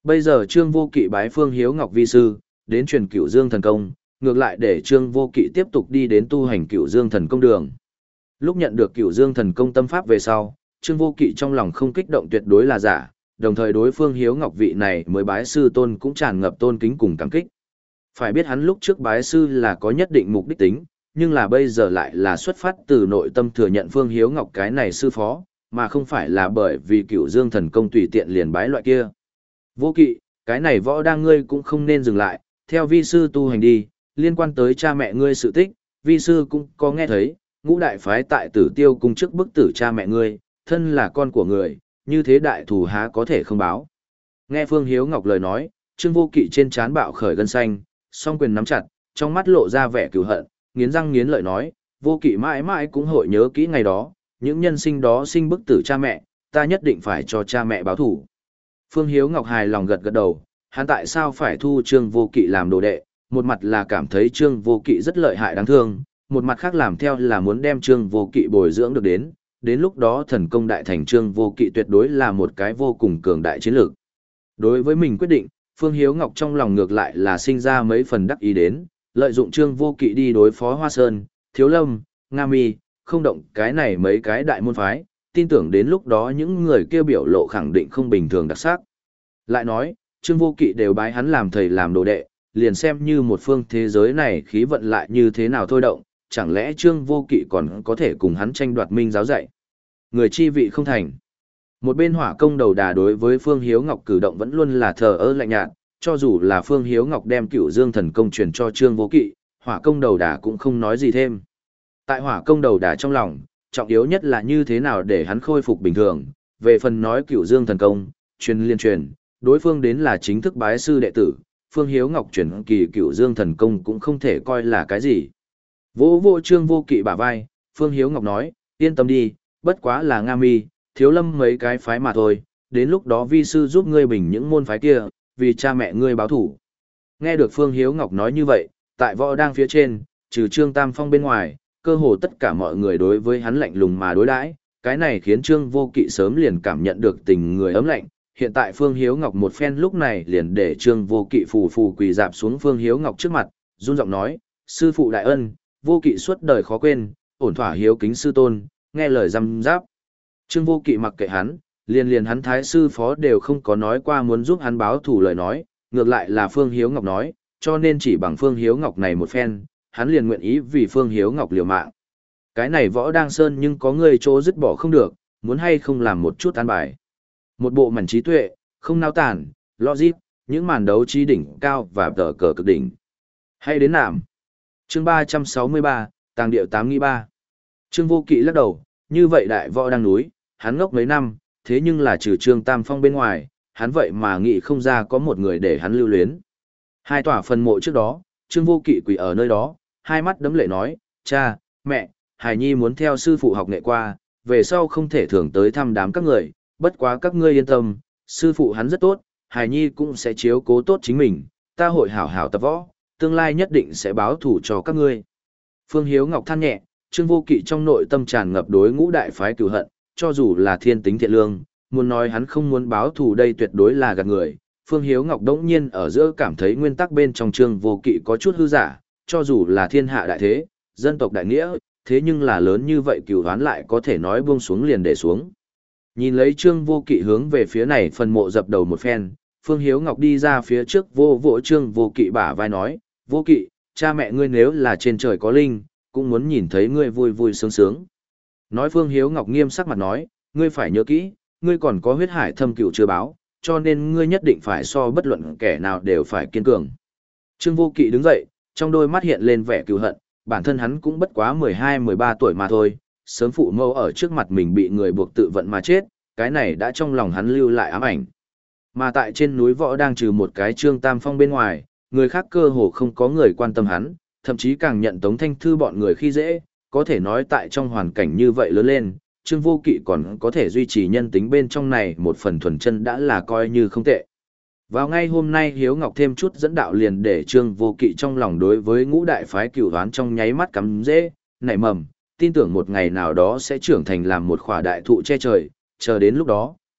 Bây giờ Trương Vô Kỵ bái Phương Hiếu Ngọc vi sư, đến truyền Cửu Dương thần công, ngược lại để Trương Vô Kỵ tiếp tục đi đến tu hành Cửu Dương thần công đường. Lúc nhận được Cửu Dương thần công tâm pháp về sau, Trương Vô Kỵ trong lòng không kích động tuyệt đối là giả, đồng thời đối Phương Hiếu Ngọc vị này mới bái sư tôn cũng tràn ngập tôn kính cùng cảm kích. Phải biết hắn lúc trước bái sư là có nhất định mục đích tính, nhưng là bây giờ lại là xuất phát từ nội tâm thừa nhận Phương Hiếu Ngọc cái này sư phó, mà không phải là bởi vì Cửu Dương thần công tùy tiện liền bái loại kia. Vô Kỵ, cái này võ đang ngươi cũng không nên dừng lại, theo vi sư tu hành đi, liên quan tới cha mẹ ngươi sự tích, vi sư cũng có nghe thấy, ngũ đại phái tại Tử Tiêu cung trước bức tử cha mẹ ngươi, thân là con của người, như thế đại thù há có thể không báo. Nghe Phương Hiếu Ngọc lời nói, Trương Vô Kỵ trên trán bạo khởi gân xanh, song quyền nắm chặt, trong mắt lộ ra vẻ cừu hận, nghiến răng nghiến lợi nói, Vô Kỵ mãi mãi cũng hội nhớ kỹ ngày đó, những nhân sinh đó sinh bức tử cha mẹ, ta nhất định phải cho cha mẹ báo thù. Phương Hiếu Ngọc hài lòng gật gật đầu, hắn tại sao phải thu Trương Vô Kỵ làm đồ đệ, một mặt là cảm thấy Trương Vô Kỵ rất lợi hại đáng thương, một mặt khác làm theo là muốn đem Trương Vô Kỵ bồi dưỡng được đến, đến lúc đó thần công đại thành Trương Vô Kỵ tuyệt đối là một cái vô cùng cường đại chiến lược. Đối với mình quyết định, Phương Hiếu Ngọc trong lòng ngược lại là sinh ra mấy phần đắc ý đến, lợi dụng Trương Vô Kỵ đi đối phó Hoa Sơn, Thiếu Lâm, Nga Mi, không động cái này mấy cái đại môn phái, tin tưởng đến lúc đó những người kia biểu lộ khẳng định không bình thường đặc sắc. Lại nói, Trương Vô Kỵ đều bái hắn làm thầy làm đồ đệ, liền xem như một phương thế giới này khí vận lại như thế nào thôi động, chẳng lẽ Trương Vô Kỵ còn có thể cùng hắn tranh đoạt minh giáo dạy. Người chi vị không thành. Một bên Hỏa Công Đầu Đà đối với Phương Hiếu Ngọc cử động vẫn luôn là thờ ơ lạnh nhạt, cho dù là Phương Hiếu Ngọc đem Cửu Dương thần công truyền cho Trương Vô Kỵ, Hỏa Công Đầu Đà cũng không nói gì thêm. Tại Hỏa Công Đầu Đà trong lòng, trọng yếu nhất là như thế nào để hắn khôi phục bình thường, về phần nói Cửu Dương thần công, truyền liên truyền, đối phương đến là chính thức bái sư đệ tử, Phương Hiếu Ngọc truyền kỳ Cửu Dương thần công cũng không thể coi là cái gì. Vỗ vỗ Trương Vô Kỵ bả vai, Phương Hiếu Ngọc nói, yên tâm đi, bất quá là Nga Mi, Thiếu Lâm mấy cái phái mà thôi, đến lúc đó vi sư giúp ngươi bình những môn phái kia, vì cha mẹ ngươi báo thủ. Nghe được Phương Hiếu Ngọc nói như vậy, tại võ đang phía trên, trừ Trương Tam Phong bên ngoài, cơ hồ tất cả mọi người đối với hắn lạnh lùng mà đối đãi, cái này khiến Trương Vô Kỵ sớm liền cảm nhận được tình người ấm lạnh. Hiện tại Phương Hiếu Ngọc một phen lúc này liền để Trương Vô Kỵ phù phù quỳ dạp xuống Phương Hiếu Ngọc trước mặt, run giọng nói, sư phụ đại ân, Vô Kỵ suốt đời khó quên, ổn thỏa hiếu kính sư tôn, nghe lời răm giáp. Trương Vô Kỵ mặc kệ hắn, liền liền hắn thái sư phó đều không có nói qua muốn giúp hắn báo thù lời nói, ngược lại là Phương Hiếu Ngọc nói, cho nên chỉ bằng Phương Hiếu Ngọc này một phen, hắn liền nguyện ý vì Phương Hiếu Ngọc liều mạng. Cái này võ đang sơn nhưng có người chỗ dứt bỏ không được, muốn hay không làm một chút an bài. Một bộ mảnh trí tuệ, không nao tản, logic, những màn đấu trí đỉnh cao và tờ cờ cực đỉnh. Hay đến nạm. Chương ba trăm sáu mươi ba, Tàng điệu tám nghi ba. Trương Vô Kỵ lắc đầu, như vậy đại võ đang núi, hắn ngốc mấy năm, thế nhưng là trừ Trương Tam Phong bên ngoài, hắn vậy mà nghĩ không ra có một người để hắn lưu luyến. Hai tòa phần mộ trước đó, Trương Vô Kỵ quỳ ở nơi đó, hai mắt đấm lệ nói, cha, mẹ, Hải Nhi muốn theo sư phụ học nghệ qua, về sau không thể thường tới thăm đám các người, bất quá các ngươi yên tâm, sư phụ hắn rất tốt, Hải Nhi cũng sẽ chiếu cố tốt chính mình, ta hội hảo hảo tập võ, tương lai nhất định sẽ báo thủ cho các ngươi. Phương Hiếu Ngọc than nhẹ, Trương Vô Kỵ trong nội tâm tràn ngập đối ngũ đại phái cửu hận, cho dù là thiên tính thiện lương, muốn nói hắn không muốn báo thù đây tuyệt đối là gạt người. Phương Hiếu Ngọc đống nhiên ở giữa cảm thấy nguyên tắc bên trong Trương Vô Kỵ có chút hư giả, cho dù là thiên hạ đại thế, dân tộc đại nghĩa, thế nhưng là lớn như vậy cửu hoán lại có thể nói buông xuống liền để xuống. Nhìn lấy Trương Vô Kỵ hướng về phía này phần mộ dập đầu một phen, Phương Hiếu Ngọc đi ra phía trước vô vỗ Trương Vô Kỵ bả vai nói, Vô Kỵ, cha mẹ ngươi nếu là trên trời có linh, cũng muốn nhìn thấy ngươi vui vui sướng sướng. Nói Phương Hiếu Ngọc nghiêm sắc mặt nói, ngươi phải nhớ kỹ, ngươi còn có huyết hải thâm cửu chưa báo, cho nên ngươi nhất định phải so bất luận kẻ nào đều phải kiên cường. Trương Vô Kỵ đứng dậy, trong đôi mắt hiện lên vẻ cừu hận, bản thân hắn cũng bất quá mười hai mười ba tuổi mà thôi, sớm phụ mẫu ở trước mặt mình bị người buộc tự vận mà chết, cái này đã trong lòng hắn lưu lại ám ảnh. Mà tại trên núi võ đang trừ một cái Trương Tam Phong bên ngoài, người khác cơ hồ không có người quan tâm hắn, thậm chí càng nhận Tống Thanh Thư bọn người khi dễ, có thể nói tại trong hoàn cảnh như vậy lớn lên, Trương Vô Kỵ còn có thể duy trì nhân tính bên trong này một phần thuần chân đã là coi như không tệ. Vào ngay hôm nay Hiếu Ngọc thêm chút dẫn đạo liền để Trương Vô Kỵ trong lòng đối với ngũ đại phái cửu đoán trong nháy mắt cắm dễ, nảy mầm, tin tưởng một ngày nào đó sẽ trưởng thành làm một khỏa đại thụ che trời, chờ đến lúc đó,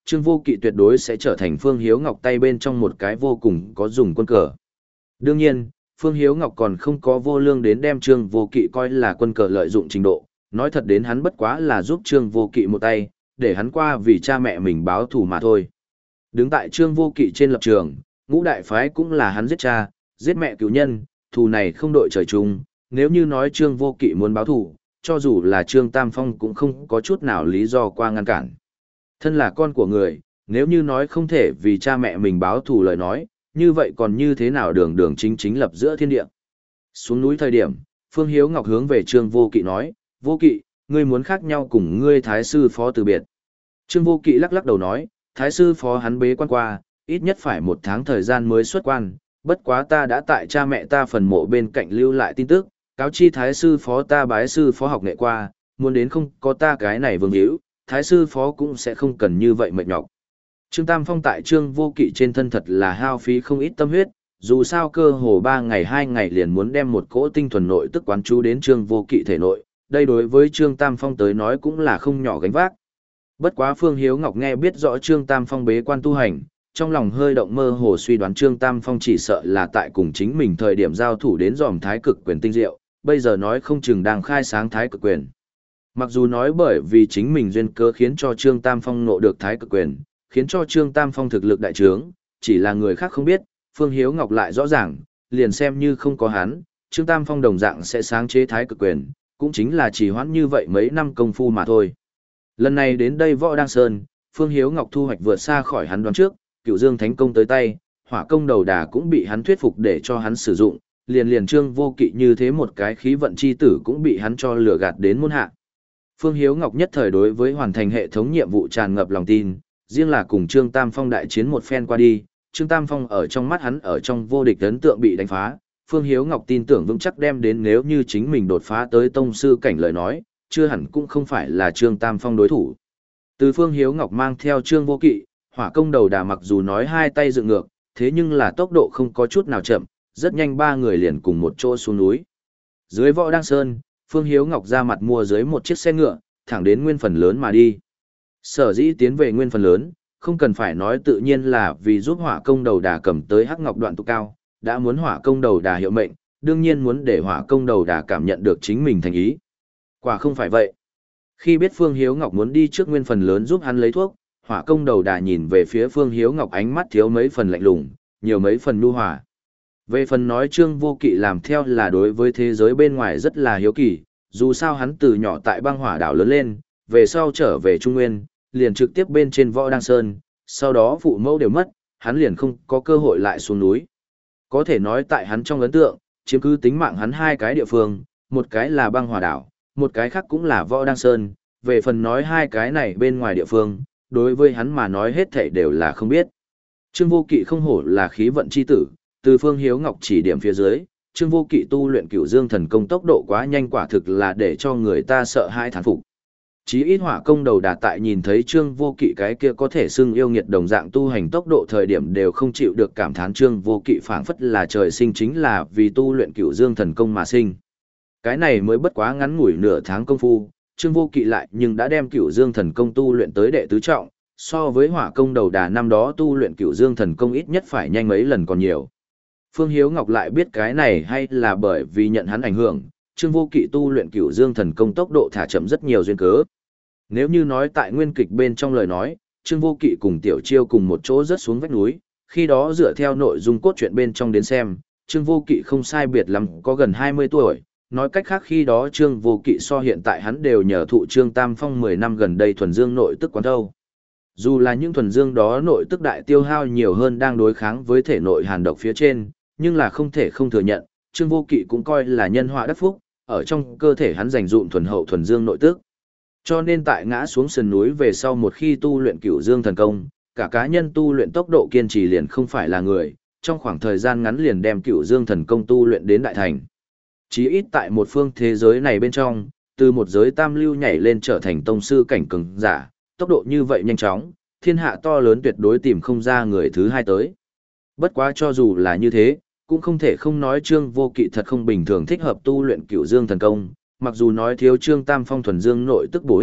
Trương Vô Kỵ tuyệt đối sẽ trở thành Phương Hiếu Ngọc tay bên trong một cái vô cùng có dùng quân cờ. Đương nhiên, Phương Hiếu Ngọc còn không có vô lương đến đem Trương Vô Kỵ coi là quân cờ lợi dụng trình độ, nói thật đến hắn bất quá là giúp Trương Vô Kỵ một tay, để hắn qua vì cha mẹ mình báo thù mà thôi. Đứng tại Trương Vô Kỵ trên lập trường, ngũ đại phái cũng là hắn giết cha, giết mẹ cứu nhân, thù này không đội trời chung, nếu như nói Trương Vô Kỵ muốn báo thù, cho dù là Trương Tam Phong cũng không có chút nào lý do qua ngăn cản. Thân là con của người, nếu như nói không thể vì cha mẹ mình báo thù lời nói, như vậy còn như thế nào đường đường chính chính lập giữa thiên địa. Xuống núi thời điểm, Phương Hiếu Ngọc hướng về Trương Vô Kỵ nói, Vô Kỵ, ngươi muốn khác nhau cùng ngươi thái sư phó từ biệt. Trương Vô Kỵ lắc lắc đầu nói, thái sư phó hắn bế quan qua, ít nhất phải một tháng thời gian mới xuất quan, bất quá ta đã tại cha mẹ ta phần mộ bên cạnh lưu lại tin tức, cáo chi thái sư phó ta bái sư phó học nghệ qua, muốn đến không có ta cái này vương hữu, thái sư phó cũng sẽ không cần như vậy mệt nhọc. Trương Tam Phong tại Trương Vô Kỵ trên thân thật là hao phí không ít tâm huyết, dù sao cơ hồ ba ngày hai ngày liền muốn đem một cỗ tinh thuần nội tức quán chú đến Trương Vô Kỵ thể nội, đây đối với Trương Tam Phong tới nói cũng là không nhỏ gánh vác. Bất quá Phương Hiếu Ngọc nghe biết rõ Trương Tam Phong bế quan tu hành, trong lòng hơi động mơ hồ suy đoán Trương Tam Phong chỉ sợ là tại cùng chính mình thời điểm giao thủ đến dòm thái cực quyền tinh diệu, bây giờ nói không chừng đang khai sáng thái cực quyền. Mặc dù nói bởi vì chính mình duyên cơ khiến cho Trương Tam Phong nộ được thái cực quyền, khiến cho Trương Tam Phong thực lực đại trướng, chỉ là người khác không biết, Phương Hiếu Ngọc lại rõ ràng, liền xem như không có hắn, Trương Tam Phong đồng dạng sẽ sáng chế thái cực quyền, cũng chính là chỉ hoãn như vậy mấy năm công phu mà thôi. Lần này đến đây Võ Đăng Sơn, Phương Hiếu Ngọc thu hoạch vượt xa khỏi hắn đoán trước, Cựu Dương Thánh Công tới tay, Hỏa Công Đầu Đà cũng bị hắn thuyết phục để cho hắn sử dụng, liền liền Trương Vô Kỵ như thế một cái khí vận chi tử cũng bị hắn cho lừa gạt đến muôn hạ. Phương Hiếu Ngọc nhất thời đối với hoàn thành hệ thống nhiệm vụ tràn ngập lòng tin, riêng là cùng Trương Tam Phong đại chiến một phen qua đi, Trương Tam Phong ở trong mắt hắn ở trong vô địch ấn tượng bị đánh phá, Phương Hiếu Ngọc tin tưởng vững chắc đem đến nếu như chính mình đột phá tới tông sư cảnh lời nói, chưa hẳn cũng không phải là Trương Tam Phong đối thủ. Từ Phương Hiếu Ngọc mang theo Trương Vô Kỵ, Hỏa Công Đầu Đà mặc dù nói hai tay dựng ngược, thế nhưng là tốc độ không có chút nào chậm, rất nhanh ba người liền cùng một chỗ xuống núi. Dưới Võ Đăng Sơn, Phương Hiếu Ngọc ra mặt mua dưới một chiếc xe ngựa, thẳng đến Nguyên Phần Lớn mà đi. Sở dĩ tiến về Nguyên Phần Lớn, không cần phải nói tự nhiên là vì giúp Hỏa Công Đầu Đà cầm tới Hắc Ngọc Đoạn Tụ Cao, đã muốn Hỏa Công Đầu Đà hiệu mệnh, đương nhiên muốn để Hỏa Công Đầu Đà cảm nhận được chính mình thành ý. Quả không phải vậy. Khi biết Phương Hiếu Ngọc muốn đi trước Nguyên Phần Lớn giúp hắn lấy thuốc, Hỏa Công Đầu Đà nhìn về phía Phương Hiếu Ngọc ánh mắt thiếu mấy phần lạnh lùng, nhiều mấy phần nhu hòa. Về phần nói Trương Vô Kỵ làm theo là đối với thế giới bên ngoài rất là hiếu kỳ, dù sao hắn từ nhỏ tại băng hỏa đảo lớn lên, về sau trở về Trung Nguyên, liền trực tiếp bên trên Võ Đăng Sơn, sau đó phụ mẫu đều mất, hắn liền không có cơ hội lại xuống núi. Có thể nói tại hắn trong ấn tượng, chiếm cứ tính mạng hắn hai cái địa phương, một cái là băng hỏa đảo, một cái khác cũng là Võ Đăng Sơn, về phần nói hai cái này bên ngoài địa phương, đối với hắn mà nói hết thảy đều là không biết. Trương Vô Kỵ không hổ là khí vận chi tử, từ Phương Hiếu Ngọc chỉ điểm phía dưới, Trương Vô Kỵ tu luyện Cửu Dương Thần Công tốc độ quá nhanh quả thực là để cho người ta sợ hãi thán phục. Chí ít Hỏa Công Đầu Đà tại nhìn thấy Trương Vô Kỵ cái kia có thể xưng yêu nghiệt đồng dạng tu hành tốc độ thời điểm đều không chịu được cảm thán Trương Vô Kỵ phảng phất là trời sinh chính là vì tu luyện Cửu Dương Thần Công mà sinh. Cái này mới bất quá ngắn ngủi nửa tháng công phu, Trương Vô Kỵ lại nhưng đã đem Cửu Dương Thần Công tu luyện tới đệ tứ trọng, so với Hỏa Công Đầu Đà năm đó tu luyện Cửu Dương Thần Công ít nhất phải nhanh mấy lần còn nhiều. Phương Hiếu Ngọc lại biết cái này hay là bởi vì nhận hắn ảnh hưởng, Trương Vô Kỵ tu luyện Cửu Dương Thần Công tốc độ thả chậm rất nhiều duyên cớ. Nếu như nói tại nguyên kịch bên trong lời nói, Trương Vô Kỵ cùng Tiểu Chiêu cùng một chỗ rớt xuống vách núi, khi đó dựa theo nội dung cốt truyện bên trong đến xem, Trương Vô Kỵ không sai biệt lắm có gần hai mươi tuổi, nói cách khác khi đó Trương Vô Kỵ so hiện tại hắn đều nhờ thụ Trương Tam Phong mười năm gần đây thuần dương nội tức quán thâu. Dù là những thuần dương đó nội tức đại tiêu hao nhiều hơn đang đối kháng với thể nội hàn độc phía trên, nhưng là không thể không thừa nhận, Trương Vô Kỵ cũng coi là nhân họa đắc phúc, ở trong cơ thể hắn dành dụm thuần hậu thuần dương nội tức. Cho nên tại ngã xuống sườn núi về sau một khi tu luyện Cửu Dương Thần Công, cả cá nhân tu luyện tốc độ kiên trì liền không phải là người, trong khoảng thời gian ngắn liền đem Cửu Dương Thần Công tu luyện đến đại thành. Chí ít tại một phương thế giới này bên trong, từ một giới tam lưu nhảy lên trở thành tông sư cảnh cường giả, tốc độ như vậy nhanh chóng, thiên hạ to lớn tuyệt đối tìm không ra người thứ hai tới. Bất quá cho dù là như thế, cũng không thể không nói Trương Vô Kỵ thật không bình thường thích hợp tu luyện Cửu Dương Thần Công, mặc dù nói thiếu Trương Tam Phong thuần dương nội tức bổ ích,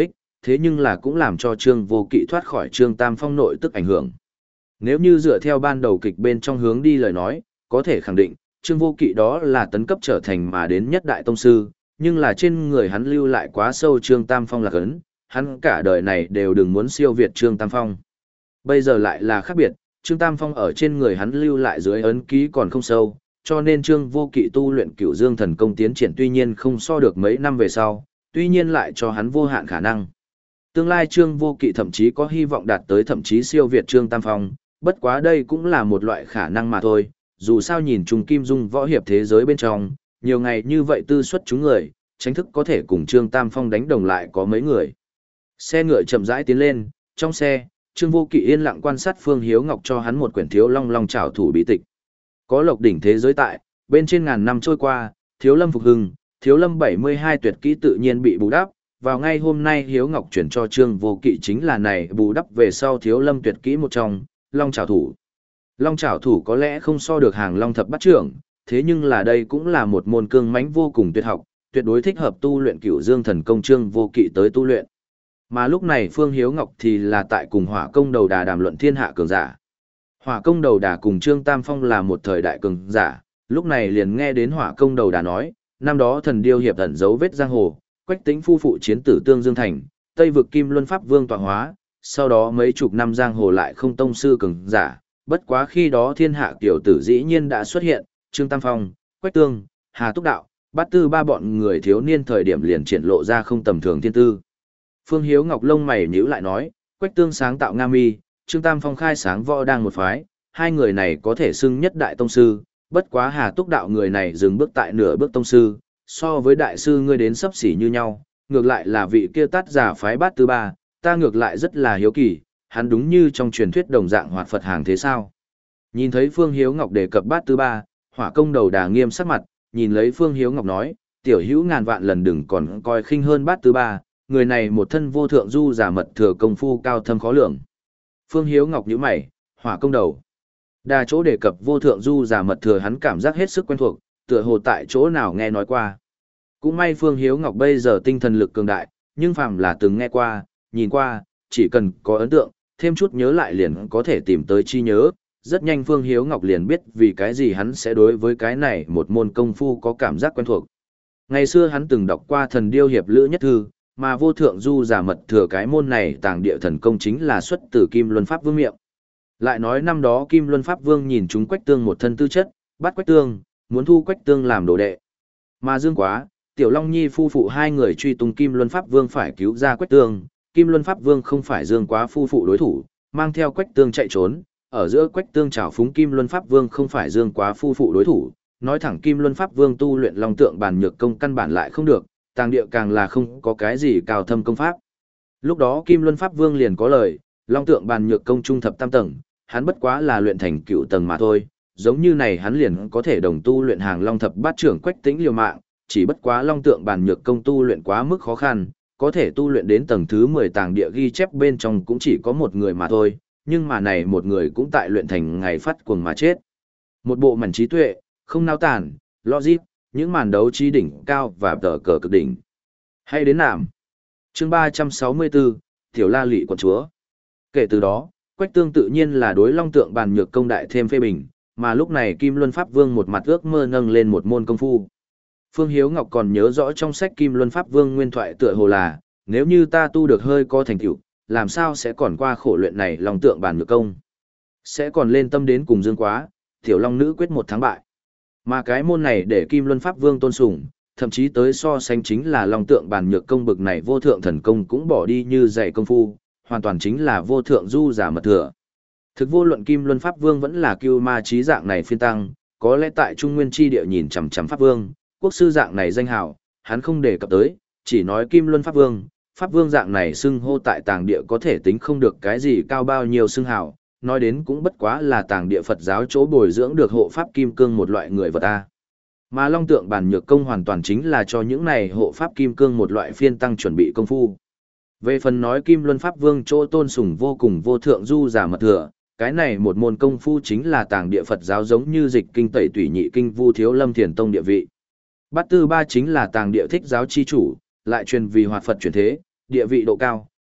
thế nhưng là cũng làm cho Trương Vô Kỵ thoát khỏi Trương Tam Phong nội tức ảnh hưởng. Nếu như dựa theo ban đầu kịch bên trong hướng đi lời nói, có thể khẳng định, Trương Vô Kỵ đó là tấn cấp trở thành mà đến nhất đại tông sư, nhưng là trên người hắn lưu lại quá sâu Trương Tam Phong lạc ấn, hắn cả đời này đều đừng muốn siêu việt Trương Tam Phong. Bây giờ lại là khác biệt, Trương Tam Phong ở trên người hắn lưu lại dưới ấn ký còn không sâu, cho nên Trương Vô Kỵ tu luyện Cửu Dương Thần Công tiến triển tuy nhiên không so được mấy năm về sau, tuy nhiên lại cho hắn vô hạn khả năng. Tương lai Trương Vô Kỵ thậm chí có hy vọng đạt tới thậm chí siêu việt Trương Tam Phong, bất quá đây cũng là một loại khả năng mà thôi, dù sao nhìn chung Kim Dung võ hiệp thế giới bên trong, nhiều ngày như vậy tư xuất chúng người, tránh thức có thể cùng Trương Tam Phong đánh đồng lại có mấy người. Xe ngựa chậm rãi tiến lên, trong xe, Trương Vô Kỵ yên lặng quan sát Phương Hiếu Ngọc cho hắn một quyển Thiếu Long Long Trảo thủ bí tịch. Có lộc đỉnh thế giới tại, bên trên ngàn năm trôi qua, Thiếu Lâm phục hưng, Thiếu Lâm bảy mươi hai tuyệt kỹ tự nhiên bị bù đắp, vào ngay hôm nay Hiếu Ngọc chuyển cho Trương Vô Kỵ chính là này bù đắp về sau Thiếu Lâm tuyệt kỹ một trong, Long Trảo thủ. Long Trảo thủ có lẽ không so được hàng Long thập bát trưởng, thế nhưng là đây cũng là một môn cương mãnh vô cùng tuyệt học, tuyệt đối thích hợp tu luyện Cửu Dương Thần Công Trương Vô Kỵ tới tu luyện. Mà lúc này Phương Hiếu Ngọc thì là tại cùng Hỏa Công Đầu Đà đàm luận thiên hạ cường giả. Hỏa Công Đầu Đà cùng Trương Tam Phong là một thời đại cường giả, lúc này liền nghe đến Hỏa Công Đầu Đà nói, năm đó thần điêu hiệp ẩn dấu vết giang hồ, Quách Tĩnh phu phụ chiến tử Tương Dương thành, Tây vực Kim Luân Pháp Vương tọa hóa, sau đó mấy chục năm giang hồ lại không tông sư cường giả, bất quá khi đó thiên hạ tiểu tử dĩ nhiên đã xuất hiện, Trương Tam Phong, Quách Tương, Hà Túc Đạo, Bát Tư ba bọn người thiếu niên thời điểm liền triển lộ ra không tầm thường thiên tư. Phương Hiếu Ngọc lông mày nhíu lại nói, Quách Tương sáng tạo Nga Mi, Trương Tam Phong khai sáng võ đang một phái, hai người này có thể xưng nhất đại tông sư, bất quá Hà Túc Đạo người này dừng bước tại nửa bước tông sư, so với đại sư ngươi đến sấp xỉ như nhau, ngược lại là vị kia tát giả phái Bát Tư ba, ta ngược lại rất là hiếu kỳ, hắn đúng như trong truyền thuyết đồng dạng hoạt Phật hàng thế sao? Nhìn thấy Phương Hiếu Ngọc đề cập Bát Tư ba, Hỏa Công Đầu Đà nghiêm sắc mặt, nhìn lấy Phương Hiếu Ngọc nói, tiểu hữu ngàn vạn lần đừng còn coi khinh hơn Bát Tư ba, người này một thân vô thượng du giả mật thừa công phu cao thâm khó lường. Phương Hiếu Ngọc nhíu mày, Hỏa Công Đầu Đà chỗ đề cập vô thượng du giả mật thừa hắn cảm giác hết sức quen thuộc, tựa hồ tại chỗ nào nghe nói qua. Cũng may Phương Hiếu Ngọc bây giờ tinh thần lực cường đại, nhưng phàm là từng nghe qua, nhìn qua, chỉ cần có ấn tượng, thêm chút nhớ lại liền có thể tìm tới chi nhớ. Rất nhanh Phương Hiếu Ngọc liền biết vì cái gì hắn sẽ đối với cái này một môn công phu có cảm giác quen thuộc. Ngày xưa hắn từng đọc qua thần điêu hiệp lữ nhất thư, mà vô thượng du giả mật thừa cái môn này tàng địa thần công chính là xuất từ Kim Luân Pháp Vương miệng. Lại nói năm đó Kim Luân Pháp Vương nhìn chúng Quách Tương một thân tư chất, bắt Quách Tương, muốn thu Quách Tương làm đồ đệ. Mà Dương Quá, Tiểu Long Nhi phu phụ hai người truy tung Kim Luân Pháp Vương phải cứu ra Quách Tương, Kim Luân Pháp Vương không phải Dương Quá phu phụ đối thủ, mang theo Quách Tương chạy trốn, ở giữa Quách Tương trảo phúng Kim Luân Pháp Vương không phải Dương Quá phu phụ đối thủ, nói thẳng Kim Luân Pháp Vương tu luyện Long Tượng Bàn Nhược Công căn bản lại không được, tàng địa càng là không có cái gì cao thâm công pháp. Lúc đó Kim Luân Pháp Vương liền có lời, Long Tượng Bàn Nhược Công trung thập tam tầng, hắn bất quá là luyện thành cựu tầng mà thôi, giống như này hắn liền có thể đồng tu luyện hàng Long thập bát trưởng Quách Tĩnh liều mạng, chỉ bất quá Long Tượng Bàn Nhược Công tu luyện quá mức khó khăn, có thể tu luyện đến tầng thứ mười tàng địa ghi chép bên trong cũng chỉ có một người mà thôi, nhưng mà này một người cũng tại luyện thành ngày phát cuồng mà chết. Một bộ mảnh trí tuệ, không nao tản, logic, những màn đấu trí đỉnh cao và tờ cờ cực đỉnh. Hay đến nàm. Chương ba trăm sáu mươi bốn, Tiểu La Lị quận chúa. Kể từ đó, Quách Tương tự nhiên là đối Long Tượng Bàn Nhược Công đại thêm phê bình, mà lúc này Kim Luân Pháp Vương một mặt ước mơ nâng lên một môn công phu. Phương Hiếu Ngọc còn nhớ rõ trong sách Kim Luân Pháp Vương nguyên thoại tựa hồ là, nếu như ta tu được hơi có thành tựu, làm sao sẽ còn qua khổ luyện này Long Tượng Bàn Nhược Công. Sẽ còn lên tâm đến cùng Dương Quá, Tiểu Long Nữ quyết một thắng bại. Mà cái môn này để Kim Luân Pháp Vương tôn sùng, thậm chí tới so sánh chính là Long Tượng Bàn Nhược Công bực này vô thượng thần công cũng bỏ đi như dạy công phu, hoàn toàn chính là vô thượng du giả mật thừa. Thực vô luận Kim Luân Pháp Vương vẫn là Cưu Ma Chí dạng này phiên tăng, có lẽ tại Trung Nguyên chi địa nhìn chằm chằm Pháp Vương, quốc sư dạng này danh hào, hắn không đề cập tới, chỉ nói Kim Luân Pháp Vương, Pháp Vương dạng này xưng hô tại tàng địa có thể tính không được cái gì cao bao nhiêu xưng hào, nói đến cũng bất quá là tàng địa Phật giáo chỗ bồi dưỡng được hộ pháp kim cương một loại người vật ta. Mà Long Tượng Bàn Nhược Công hoàn toàn chính là cho những này hộ pháp kim cương một loại phiên tăng chuẩn bị công phu. Về phần nói Kim Luân Pháp Vương chỗ tôn sùng vô cùng vô thượng du giả mật thừa, cái này một môn công phu chính là tàng địa Phật giáo giống như dịch kinh tẩy tủy nhị kinh vu thiếu lâm thiền tông địa vị. Bát Tư Ba chính là tàng địa thích giáo chi chủ, lại truyền vì hoạt Phật truyền thế, địa vị độ cao,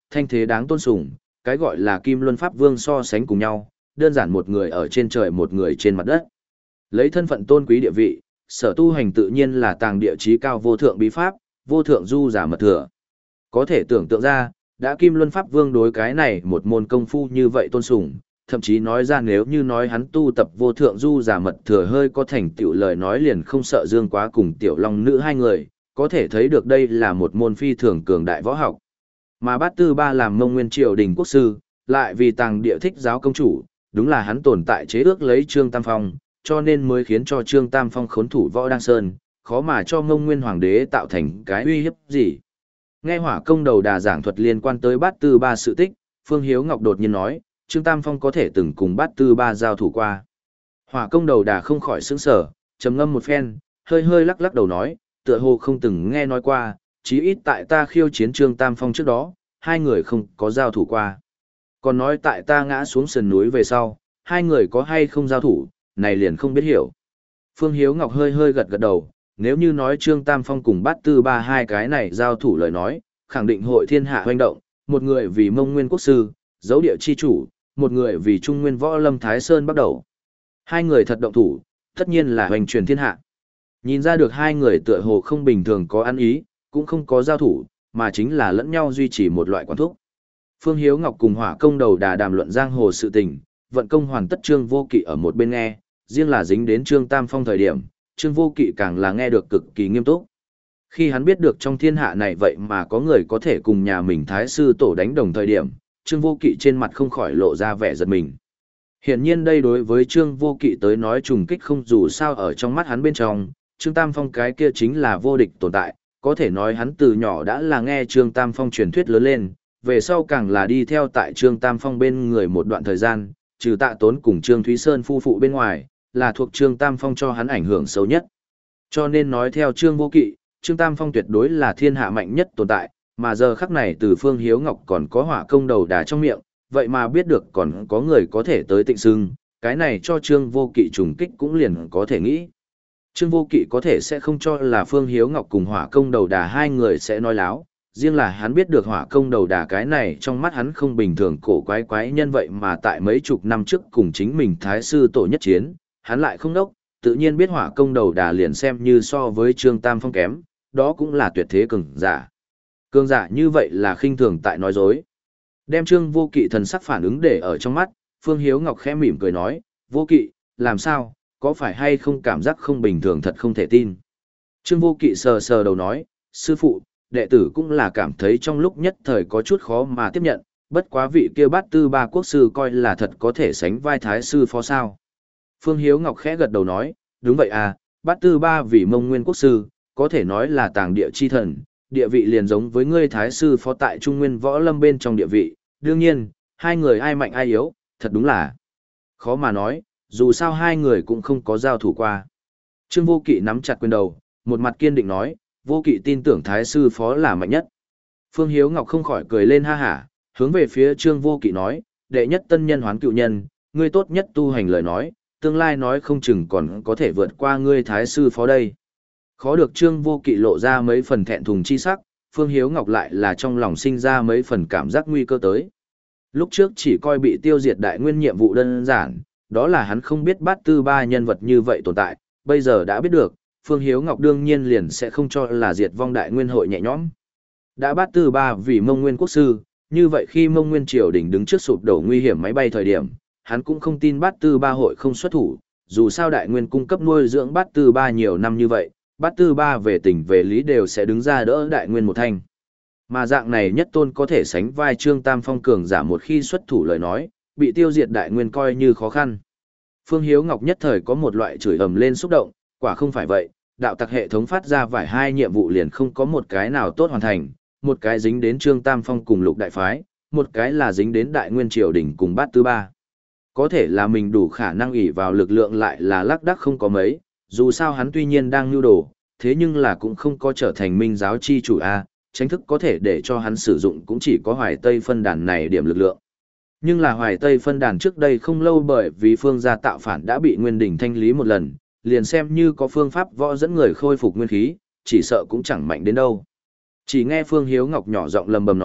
thanh thế đáng tôn sùng, cái gọi là Kim Luân Pháp Vương so sánh cùng nhau, đơn giản một người ở trên trời một người trên mặt đất. Lấy thân phận tôn quý địa vị, sở tu hành tự nhiên là tàng địa chí cao vô thượng bí pháp, vô thượng du giả mật thừa. Có thể tưởng tượng ra, đã Kim Luân Pháp Vương đối cái này một môn công phu như vậy tôn sùng, thậm chí nói ra nếu như nói hắn tu tập vô thượng du giả mật thừa hơi có thành tựu lời nói liền không sợ Dương Quá cùng Tiểu Long Nữ hai người, có thể thấy được đây là một môn phi thường cường đại võ học. Mà Bát Tư Ba làm Mông Nguyên triều đình quốc sư, lại vì tàng địa thích giáo công chủ, đúng là hắn tồn tại chế ước lấy Trương Tam Phong, cho nên mới khiến cho Trương Tam Phong khốn thủ Võ Đăng Sơn, khó mà cho Mông Nguyên Hoàng đế tạo thành cái uy hiếp gì. Nghe Hỏa Công Đầu Đà giảng thuật liên quan tới Bát Tư Ba sự tích, Phương Hiếu Ngọc đột nhiên nói, Trương Tam Phong có thể từng cùng Bát Tư Ba giao thủ qua. Hỏa Công Đầu Đà không khỏi sững sờ, trầm ngâm một phen, hơi hơi lắc lắc đầu nói, tựa hồ không từng nghe nói qua, chí ít tại ta khiêu chiến Trương Tam Phong trước đó, hai người không có giao thủ qua. Còn nói tại ta ngã xuống sườn núi về sau, hai người có hay không giao thủ, này liền không biết hiểu. Phương Hiếu Ngọc hơi hơi gật gật đầu, nếu như nói Trương Tam Phong cùng Bát Tư Ba hai cái này giao thủ lời nói, khẳng định hội thiên hạ hoành động, một người vì Mông Nguyên quốc sư, dấu địa chi chủ, một người vì Trung Nguyên Võ Lâm Thái Sơn bắt đầu. Hai người thật động thủ, tất nhiên là hoành truyền thiên hạ. Nhìn ra được hai người tựa hồ không bình thường có ăn ý, cũng không có giao thủ, mà chính là lẫn nhau duy trì một loại quán thúc. Phương Hiếu Ngọc cùng Hỏa Công Đầu Đà đàm luận giang hồ sự tình, vận công hoàn tất Trương Vô Kỵ ở một bên nghe, riêng là dính đến Trương Tam Phong thời điểm, Trương Vô Kỵ càng là nghe được cực kỳ nghiêm túc. Khi hắn biết được trong thiên hạ này vậy mà có người có thể cùng nhà mình Thái Sư Tổ đánh đồng thời điểm, Trương Vô Kỵ trên mặt không khỏi lộ ra vẻ giật mình. Hiển nhiên đây đối với Trương Vô Kỵ tới nói trùng kích không dù sao ở trong mắt hắn bên trong, Trương Tam Phong cái kia chính là vô địch tồn tại, có thể nói hắn từ nhỏ đã là nghe Trương Tam Phong truyền thuyết lớn lên, về sau càng là đi theo tại Trương Tam Phong bên người một đoạn thời gian, trừ Tạ Tốn cùng Trương Thúy Sơn phu phụ bên ngoài, là thuộc Trương Tam Phong cho hắn ảnh hưởng sâu nhất. Cho nên nói theo Trương Vô Kỵ, Trương Tam Phong tuyệt đối là thiên hạ mạnh nhất tồn tại, mà giờ khắc này từ Phương Hiếu Ngọc còn có Hỏa Công Đầu Đà trong miệng, vậy mà biết được còn có người có thể tới Tịnh Sưng, cái này cho Trương Vô Kỵ trùng kích cũng liền có thể nghĩ. Trương Vô Kỵ có thể sẽ không cho là Phương Hiếu Ngọc cùng Hỏa Công Đầu Đà hai người sẽ nói láo, riêng là hắn biết được Hỏa Công Đầu Đà cái này trong mắt hắn không bình thường cổ quái quái nhân vậy mà tại mấy chục năm trước cùng chính mình Thái Sư Tổ nhất chiến, hắn lại không đốc, tự nhiên biết Hỏa Công Đầu Đà liền xem như so với Trương Tam Phong kém, đó cũng là tuyệt thế cường giả. Cường giả như vậy là khinh thường tại nói dối. Đem Trương Vô Kỵ thần sắc phản ứng để ở trong mắt, Phương Hiếu Ngọc khẽ mỉm cười nói, Vô Kỵ, làm sao, có phải hay không cảm giác không bình thường thật không thể tin. Trương Vô Kỵ sờ sờ đầu nói, sư phụ, đệ tử cũng là cảm thấy trong lúc nhất thời có chút khó mà tiếp nhận, bất quá vị kia Bát Tư Ba quốc sư coi là thật có thể sánh vai Thái Sư phó sao. Phương Hiếu Ngọc khẽ gật đầu nói, đúng vậy à, Bát Tư Ba vì Mông Nguyên quốc sư, có thể nói là tàng địa chi thần, địa vị liền giống với ngươi Thái Sư phó tại Trung Nguyên Võ Lâm bên trong địa vị, đương nhiên, hai người ai mạnh ai yếu, thật đúng là khó mà nói, dù sao hai người cũng không có giao thủ qua. Trương Vô Kỵ nắm chặt quyền đầu, một mặt kiên định nói, Vô Kỵ tin tưởng Thái Sư phó là mạnh nhất. Phương Hiếu Ngọc không khỏi cười lên ha hả, hướng về phía Trương Vô Kỵ nói, đệ nhất tân nhân hoán cựu nhân, ngươi tốt nhất tu hành lời nói, tương lai nói không chừng còn có thể vượt qua ngươi Thái Sư phó đây. Khó được Trương Vô Kỵ lộ ra mấy phần thẹn thùng chi sắc, Phương Hiếu Ngọc lại là trong lòng sinh ra mấy phần cảm giác nguy cơ tới. Lúc trước chỉ coi bị tiêu diệt đại nguyên nhiệm vụ đơn giản, đó là hắn không biết Bát Tư Ba nhân vật như vậy tồn tại, bây giờ đã biết được, Phương Hiếu Ngọc đương nhiên liền sẽ không cho là diệt vong đại nguyên hội nhẹ nhõm. Đã Bát Tư Ba vì Mông Nguyên quốc sư, như vậy khi Mông Nguyên triều đình đứng trước sụp đổ nguy hiểm máy bay thời điểm, hắn cũng không tin Bát Tư Ba hội không xuất thủ, dù sao đại nguyên cung cấp nuôi dưỡng Bát Tư Ba nhiều năm như vậy, Bát Tư Ba về tình về lý đều sẽ đứng ra đỡ đại nguyên một thanh. Mà dạng này nhất tôn có thể sánh vai Trương Tam Phong cường giả một khi xuất thủ lời nói, bị tiêu diệt đại nguyên coi như khó khăn. Phương Hiếu Ngọc nhất thời có một loại chửi ầm lên xúc động, quả không phải vậy, đạo tặc hệ thống phát ra vài hai nhiệm vụ liền không có một cái nào tốt hoàn thành, một cái dính đến Trương Tam Phong cùng Lục Đại Phái, một cái là dính đến Đại Nguyên Triều Đình cùng Bát Tư Ba. Có thể là mình đủ khả năng ỷ vào lực lượng lại là lác đác không có mấy, dù sao hắn tuy nhiên đang nưu đồ, thế nhưng là cũng không có trở thành minh giáo chi chủ A, tránh thức có thể để cho hắn sử dụng cũng chỉ có Hoài Tây phân đàn này điểm lực lượng. Nhưng là Hoài Tây phân đàn trước đây không lâu bởi vì phương gia tạo phản đã bị Nguyên Đình thanh lý một lần, liền xem như có phương pháp võ dẫn người khôi phục nguyên khí, chỉ sợ cũng chẳng mạnh đến đâu. Chỉ nghe Phương Hiếu Ngọc nhỏ giọng lầm bầm nói,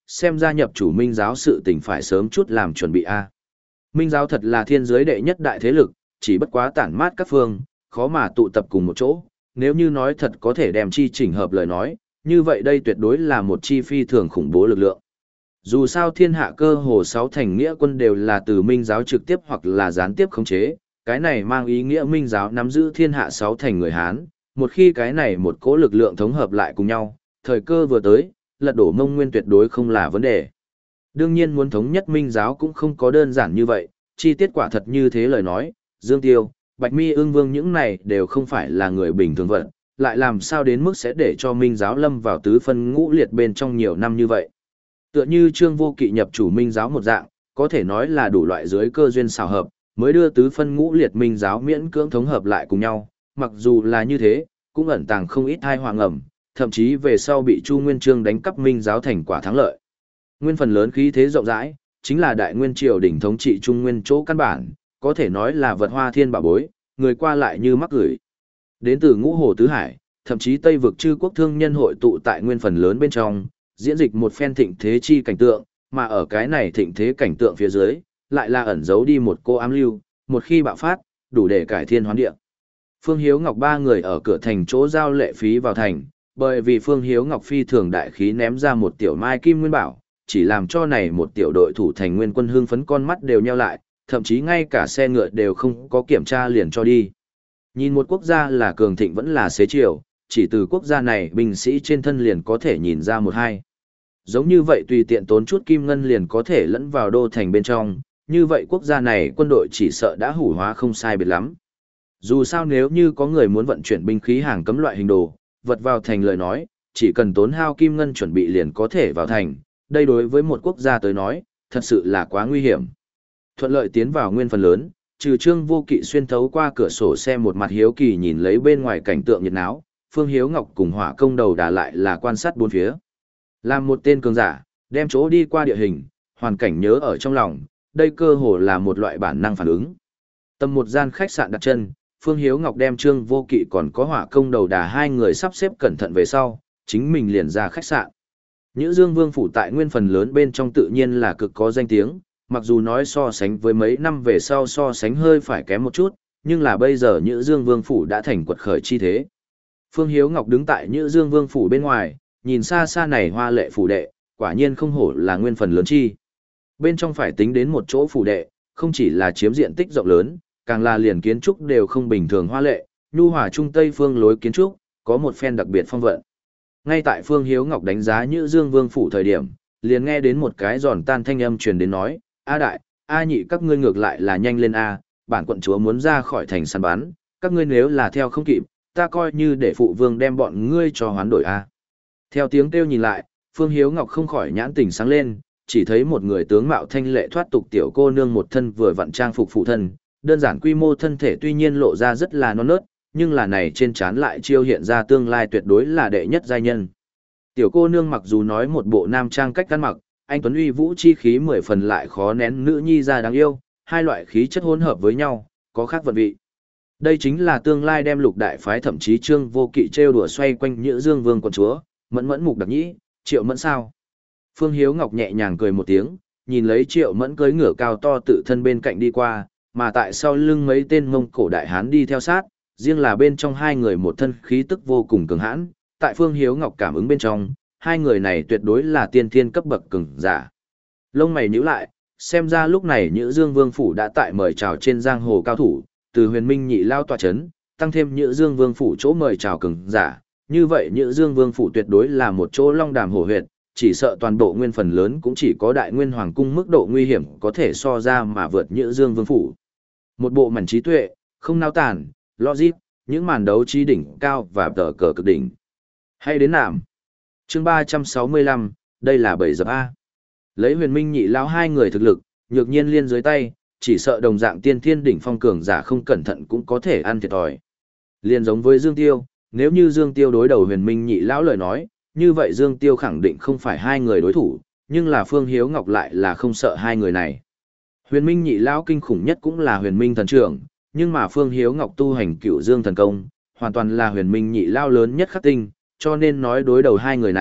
xem ra nhập chủ Minh giáo sự tình phải sớm chút làm chuẩn bị a. Minh giáo thật là thiên giới đệ nhất đại thế lực, chỉ bất quá tản mát các phương, khó mà tụ tập cùng một chỗ, nếu như nói thật có thể đem chi chỉnh hợp lời nói, như vậy đây tuyệt đối là một chi phi thường khủng bố lực lượng. Dù sao thiên hạ cơ hồ sáu thành nghĩa quân đều là từ Minh giáo trực tiếp hoặc là gián tiếp khống chế, cái này mang ý nghĩa Minh giáo nắm giữ thiên hạ sáu thành người Hán, một khi cái này một cỗ lực lượng thống hợp lại cùng nhau, thời cơ vừa tới, lật đổ Mông Nguyên tuyệt đối không là vấn đề. Đương nhiên muốn thống nhất Minh giáo cũng không có đơn giản như vậy, chi tiết quả thật như thế lời nói, Dương Tiêu, Bạch Mi Ưng Vương những này đều không phải là người bình thường vật, lại làm sao đến mức sẽ để cho Minh giáo lâm vào tứ phân ngũ liệt bên trong nhiều năm như vậy. Tựa như Trương Vô Kỵ nhập chủ Minh giáo một dạng, có thể nói là đủ loại dưới cơ duyên xào hợp, mới đưa tứ phân ngũ liệt Minh giáo miễn cưỡng thống hợp lại cùng nhau, mặc dù là như thế, cũng ẩn tàng không ít tai họa ngầm, thậm chí về sau bị Chu Nguyên Chương đánh cắp Minh giáo thành quả thắng lợi. Nguyên phần lớn khí thế rộng rãi, chính là đại nguyên triều đỉnh thống trị Trung Nguyên chỗ căn bản, có thể nói là vật hoa thiên bảo bối, người qua lại như mắc gửi. Đến từ ngũ hồ tứ hải, thậm chí Tây vực chư quốc thương nhân hội tụ tại nguyên phần lớn bên trong, diễn dịch một phen thịnh thế chi cảnh tượng, mà ở cái này thịnh thế cảnh tượng phía dưới, lại là ẩn giấu đi một cô ám lưu, một khi bạo phát, đủ để cải thiên hoán địa. Phương Hiếu Ngọc ba người ở cửa thành chỗ giao lệ phí vào thành, bởi vì Phương Hiếu Ngọc phi thường đại khí ném ra một tiểu mai kim nguyên bảo, chỉ làm cho này một tiểu đội thủ thành nguyên quân hương phấn con mắt đều nheo lại, thậm chí ngay cả xe ngựa đều không có kiểm tra liền cho đi. Nhìn một quốc gia là cường thịnh vẫn là xế chiều, chỉ từ quốc gia này binh sĩ trên thân liền có thể nhìn ra một hai. Giống như vậy tùy tiện tốn chút kim ngân liền có thể lẫn vào đô thành bên trong, như vậy quốc gia này quân đội chỉ sợ đã hủ hóa không sai biệt lắm. Dù sao nếu như có người muốn vận chuyển binh khí hàng cấm loại hình đồ, vật vào thành lời nói, chỉ cần tốn hao kim ngân chuẩn bị liền có thể vào thành, đây đối với một quốc gia tới nói, thật sự là quá nguy hiểm. Thuận lợi tiến vào nguyên phần lớn, trừ Trương Vô Kỵ xuyên thấu qua cửa sổ xe một mặt hiếu kỳ nhìn lấy bên ngoài cảnh tượng nhiệt náo, Phương Hiếu Ngọc cùng Hỏa Công Đầu Đà lại là quan sát bốn phía. Làm một tên cường giả, đem chỗ đi qua địa hình, hoàn cảnh nhớ ở trong lòng, đây cơ hồ là một loại bản năng phản ứng. Tầm một gian khách sạn đặt chân, Phương Hiếu Ngọc đem Trương Vô Kỵ còn có Hỏa Công Đầu Đà hai người sắp xếp cẩn thận về sau, chính mình liền ra khách sạn. Nhữ Dương Vương phủ tại nguyên phần lớn bên trong tự nhiên là cực có danh tiếng, mặc dù nói so sánh với mấy năm về sau so sánh hơi phải kém một chút, nhưng là bây giờ Nhữ Dương Vương phủ đã thành quật khởi chi thế. Phương Hiếu Ngọc đứng tại Nhữ Dương Vương phủ bên ngoài, nhìn xa xa này hoa lệ phủ đệ, quả nhiên không hổ là nguyên phần lớn chi. Bên trong phải tính đến một chỗ phủ đệ, không chỉ là chiếm diện tích rộng lớn, càng là liền kiến trúc đều không bình thường hoa lệ, nhu hòa trung tây phương lối kiến trúc, có một phen đặc biệt phong vận. Ngay tại Phương Hiếu Ngọc đánh giá Nhữ Dương Vương phủ thời điểm, liền nghe đến một cái giòn tan thanh âm truyền đến nói, A đại, A nhị các ngươi ngược lại là nhanh lên A, bản quận chúa muốn ra khỏi thành săn bắn, các ngươi nếu là theo không kịp, ta coi như để phụ vương đem bọn ngươi cho hoán đổi A. Theo tiếng kêu nhìn lại, Phương Hiếu Ngọc không khỏi nhãn tỉnh sáng lên, chỉ thấy một người tướng mạo thanh lệ thoát tục tiểu cô nương một thân vừa vặn trang phục phụ thân, đơn giản quy mô thân thể tuy nhiên lộ ra rất là non nớt, nhưng là này trên trán lại chiêu hiện ra tương lai tuyệt đối là đệ nhất giai nhân. Tiểu cô nương mặc dù nói một bộ nam trang cách ăn mặc, anh tuấn uy vũ chi khí mười phần lại khó nén nữ nhi ra đáng yêu, hai loại khí chất hỗn hợp với nhau, có khác vận vị. Đây chính là tương lai đem lục đại phái thậm chí Trương Vô Kỵ trêu đùa xoay quanh Nhữ Dương Vương quận chúa, Mẫn Mẫn Mục Đặc Nhĩ, Triệu Mẫn sao? Phương Hiếu Ngọc nhẹ nhàng cười một tiếng, nhìn lấy Triệu Mẫn cưỡi ngựa cao to tự thân bên cạnh đi qua, mà tại sau lưng mấy tên Mông Cổ đại hán đi theo sát, riêng là bên trong hai người một thân khí tức vô cùng cường hãn, tại Phương Hiếu Ngọc cảm ứng bên trong, hai người này tuyệt đối là tiên thiên cấp bậc cường giả. Lông mày nhíu lại, xem ra lúc này Nhữ Dương Vương phủ đã tại mời chào trên giang hồ cao thủ, từ Huyền Minh nhị lao tọa chấn, tăng thêm Nhữ Dương Vương phủ chỗ mời chào cường giả, như vậy Nhữ Dương Vương phủ tuyệt đối là một chỗ long đàm hổ huyệt, chỉ sợ toàn bộ nguyên phần lớn cũng chỉ có Đại Nguyên Hoàng cung mức độ nguy hiểm có thể so ra mà vượt Nhữ Dương Vương phủ. Một bộ mảnh trí tuệ, không nao tản, logic, những màn đấu trí đỉnh cao và tờ cờ cực đỉnh. Hay đến nạm. Chương ba trăm sáu mươi lăm, đây là bảy dập A. Lấy Huyền Minh nhị lão hai người thực lực, nhược nhiên liên dưới tay, chỉ sợ đồng dạng tiên thiên đỉnh phong cường giả không cẩn thận cũng có thể ăn thiệt thòi. Liên giống với Dương Tiêu, nếu như Dương Tiêu đối đầu Huyền Minh nhị lão lời nói, như vậy Dương Tiêu khẳng định không phải hai người đối thủ, nhưng là Phương Hiếu Ngọc lại là không sợ hai người này. Huyền Minh nhị lão kinh khủng nhất cũng là Huyền Minh thần trưởng, nhưng mà Phương Hiếu Ngọc tu hành Cửu Dương thần công, hoàn toàn là Huyền Minh nhị lão lớn nhất khắc tinh, cho nên nói đối đầu hai người này,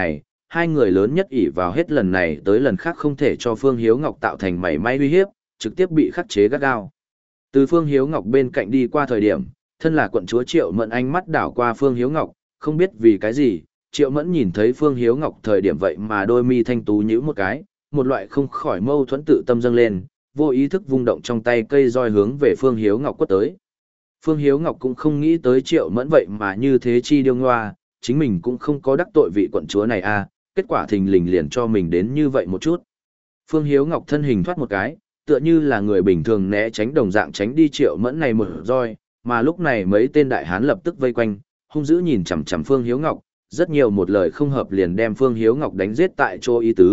hai người lớn nhất ỷ vào hết lần này tới lần khác không thể cho Phương Hiếu Ngọc tạo thành mảy may uy hiếp, trực tiếp bị khắc chế gắt gao. Từ Phương Hiếu Ngọc bên cạnh đi qua thời điểm, thân là quận chúa Triệu Mẫn ánh mắt đảo qua Phương Hiếu Ngọc, không biết vì cái gì, Triệu Mẫn nhìn thấy Phương Hiếu Ngọc thời điểm vậy mà đôi mi thanh tú nhíu một cái, một loại không khỏi mâu thuẫn tự tâm dâng lên, vô ý thức vung động trong tay cây roi hướng về Phương Hiếu Ngọc quất tới. Phương Hiếu Ngọc cũng không nghĩ tới Triệu Mẫn vậy mà như thế chi điêu ngoa, chính mình cũng không có đắc tội vị quận chúa này à, kết quả thình lình liền cho mình đến như vậy một chút. Phương Hiếu Ngọc thân hình thoát một cái, tựa như là người bình thường né tránh đồng dạng tránh đi Triệu Mẫn này một roi, mà lúc này mấy tên đại hán lập tức vây quanh, hung dữ nhìn chằm chằm Phương Hiếu Ngọc, rất nhiều một lời không hợp liền đem Phương Hiếu Ngọc đánh giết tại chỗ ý tứ.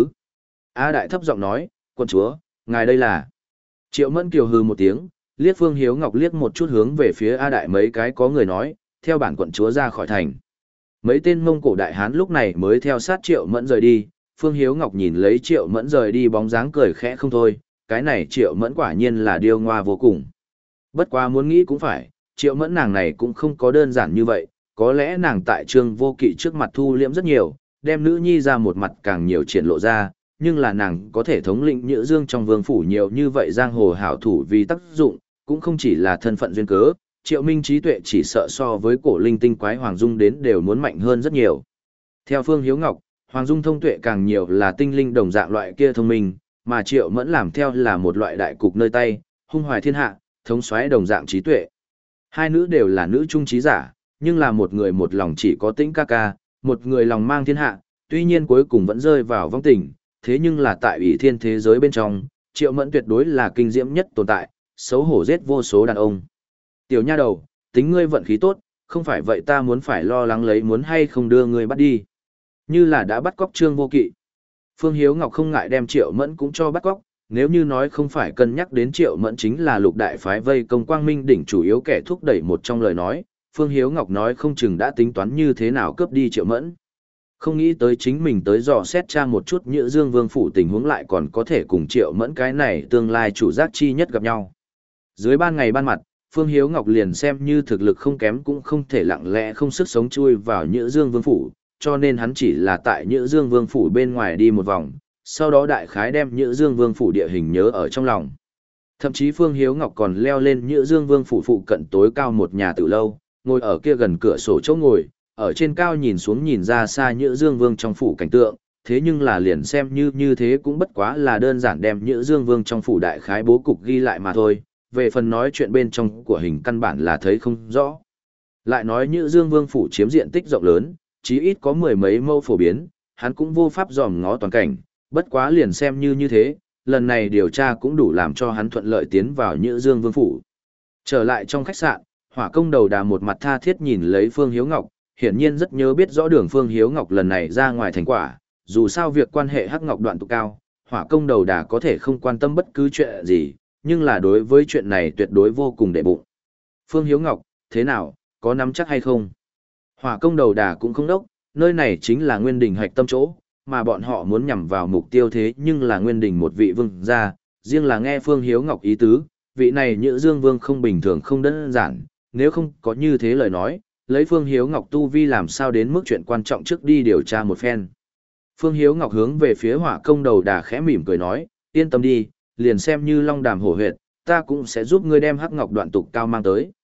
A Đại thấp giọng nói, quận chúa, ngài đây là... Triệu Mẫn kiều hừ một tiếng, liếc Phương Hiếu Ngọc liếc một chút hướng về phía A Đại mấy cái có người nói, theo bản quận chúa ra khỏi thành. Mấy tên Mông Cổ đại hán lúc này mới theo sát Triệu Mẫn rời đi, Phương Hiếu Ngọc nhìn lấy Triệu Mẫn rời đi bóng dáng cười khẽ không thôi, cái này Triệu Mẫn quả nhiên là điêu ngoa vô cùng. Bất quá muốn nghĩ cũng phải, Triệu Mẫn nàng này cũng không có đơn giản như vậy, có lẽ nàng tại Trương Vô Kỵ trước mặt thu liễm rất nhiều, đem nữ nhi ra một mặt càng nhiều triển lộ ra, nhưng là nàng có thể thống lĩnh Nhữ Dương trong vương phủ nhiều như vậy giang hồ hảo thủ vì tác dụng, cũng không chỉ là thân phận duyên cớ, Triệu Minh trí tuệ chỉ sợ so với cổ linh tinh quái Hoàng Dung đến đều muốn mạnh hơn rất nhiều. Theo Phương Hiếu Ngọc, Hoàng Dung thông tuệ càng nhiều là tinh linh đồng dạng loại kia thông minh, mà Triệu Mẫn làm theo là một loại đại cục nơi tay, hung hoài thiên hạ, thống soái đồng dạng trí tuệ. Hai nữ đều là nữ trung trí giả, nhưng là một người một lòng chỉ có Tĩnh ca ca, một người lòng mang thiên hạ, tuy nhiên cuối cùng vẫn rơi vào vong tình, thế nhưng là tại ủy thiên thế giới bên trong, Triệu Mẫn tuyệt đối là kinh diễm nhất tồn tại, xấu hổ giết vô số đàn ông. Tiểu nha đầu, tính ngươi vận khí tốt, không phải vậy ta muốn phải lo lắng lấy muốn hay không đưa ngươi bắt đi. Như là đã bắt cóc Trương Vô Kỵ. Phương Hiếu Ngọc không ngại đem Triệu Mẫn cũng cho bắt cóc, nếu như nói không phải cân nhắc đến Triệu Mẫn chính là lục đại phái vây công Quang Minh đỉnh chủ yếu kẻ thúc đẩy một trong lời nói, Phương Hiếu Ngọc nói không chừng đã tính toán như thế nào cướp đi Triệu Mẫn. Không nghĩ tới chính mình tới dò xét tra một chút Nhữ Dương Vương phủ tình huống lại còn có thể cùng Triệu Mẫn cái này tương lai chủ giác chi nhất gặp nhau. Dưới ban ngày ban mặt, Phương Hiếu Ngọc liền xem như thực lực không kém cũng không thể lặng lẽ không sức sống chui vào Nhữ Dương Vương phủ, cho nên hắn chỉ là tại Nhữ Dương Vương phủ bên ngoài đi một vòng, sau đó đại khái đem Nhữ Dương Vương phủ địa hình nhớ ở trong lòng. Thậm chí Phương Hiếu Ngọc còn leo lên Nhữ Dương Vương phủ phụ cận tối cao một nhà tử lâu, ngồi ở kia gần cửa sổ chỗ ngồi, ở trên cao nhìn xuống nhìn ra xa Nhữ Dương Vương trong phủ cảnh tượng, thế nhưng là liền xem như như thế cũng bất quá là đơn giản đem Nhữ Dương Vương trong phủ đại khái bố cục ghi lại mà thôi, về phần nói chuyện bên trong của hình căn bản là thấy không rõ. Lại nói Nhữ Dương Vương phủ chiếm diện tích rộng lớn, chí ít có mười mấy mẫu phổ biến, hắn cũng vô pháp dòm ngó toàn cảnh, bất quá liền xem như như thế, lần này điều tra cũng đủ làm cho hắn thuận lợi tiến vào Nhữ Dương Vương phủ. Trở lại trong khách sạn, Hỏa Công Đầu Đà một mặt tha thiết nhìn lấy Phương Hiếu Ngọc, hiển nhiên rất nhớ biết rõ đường Phương Hiếu Ngọc lần này ra ngoài thành quả, dù sao việc quan hệ Hắc Ngọc đoạn tụ cao, Hỏa Công Đầu Đà có thể không quan tâm bất cứ chuyện gì, nhưng là đối với chuyện này tuyệt đối vô cùng để bụng. Phương Hiếu Ngọc, thế nào, có nắm chắc hay không? Hỏa Công Đầu Đà cũng không đốc, nơi này chính là Nguyên Đình hạch tâm chỗ, mà bọn họ muốn nhằm vào mục tiêu thế nhưng là Nguyên Đình một vị vương gia, riêng là nghe Phương Hiếu Ngọc ý tứ, vị này Nhữ Dương Vương không bình thường không đơn giản, nếu không có như thế lời nói, lấy Phương Hiếu Ngọc tu vi làm sao đến mức chuyện quan trọng trước đi điều tra một phen. Phương Hiếu Ngọc hướng về phía Hỏa Công Đầu Đà khẽ mỉm cười nói, yên tâm đi, liền xem như long đàm hổ huyệt, ta cũng sẽ giúp ngươi đem Hắc Ngọc đoạn tục cao mang tới.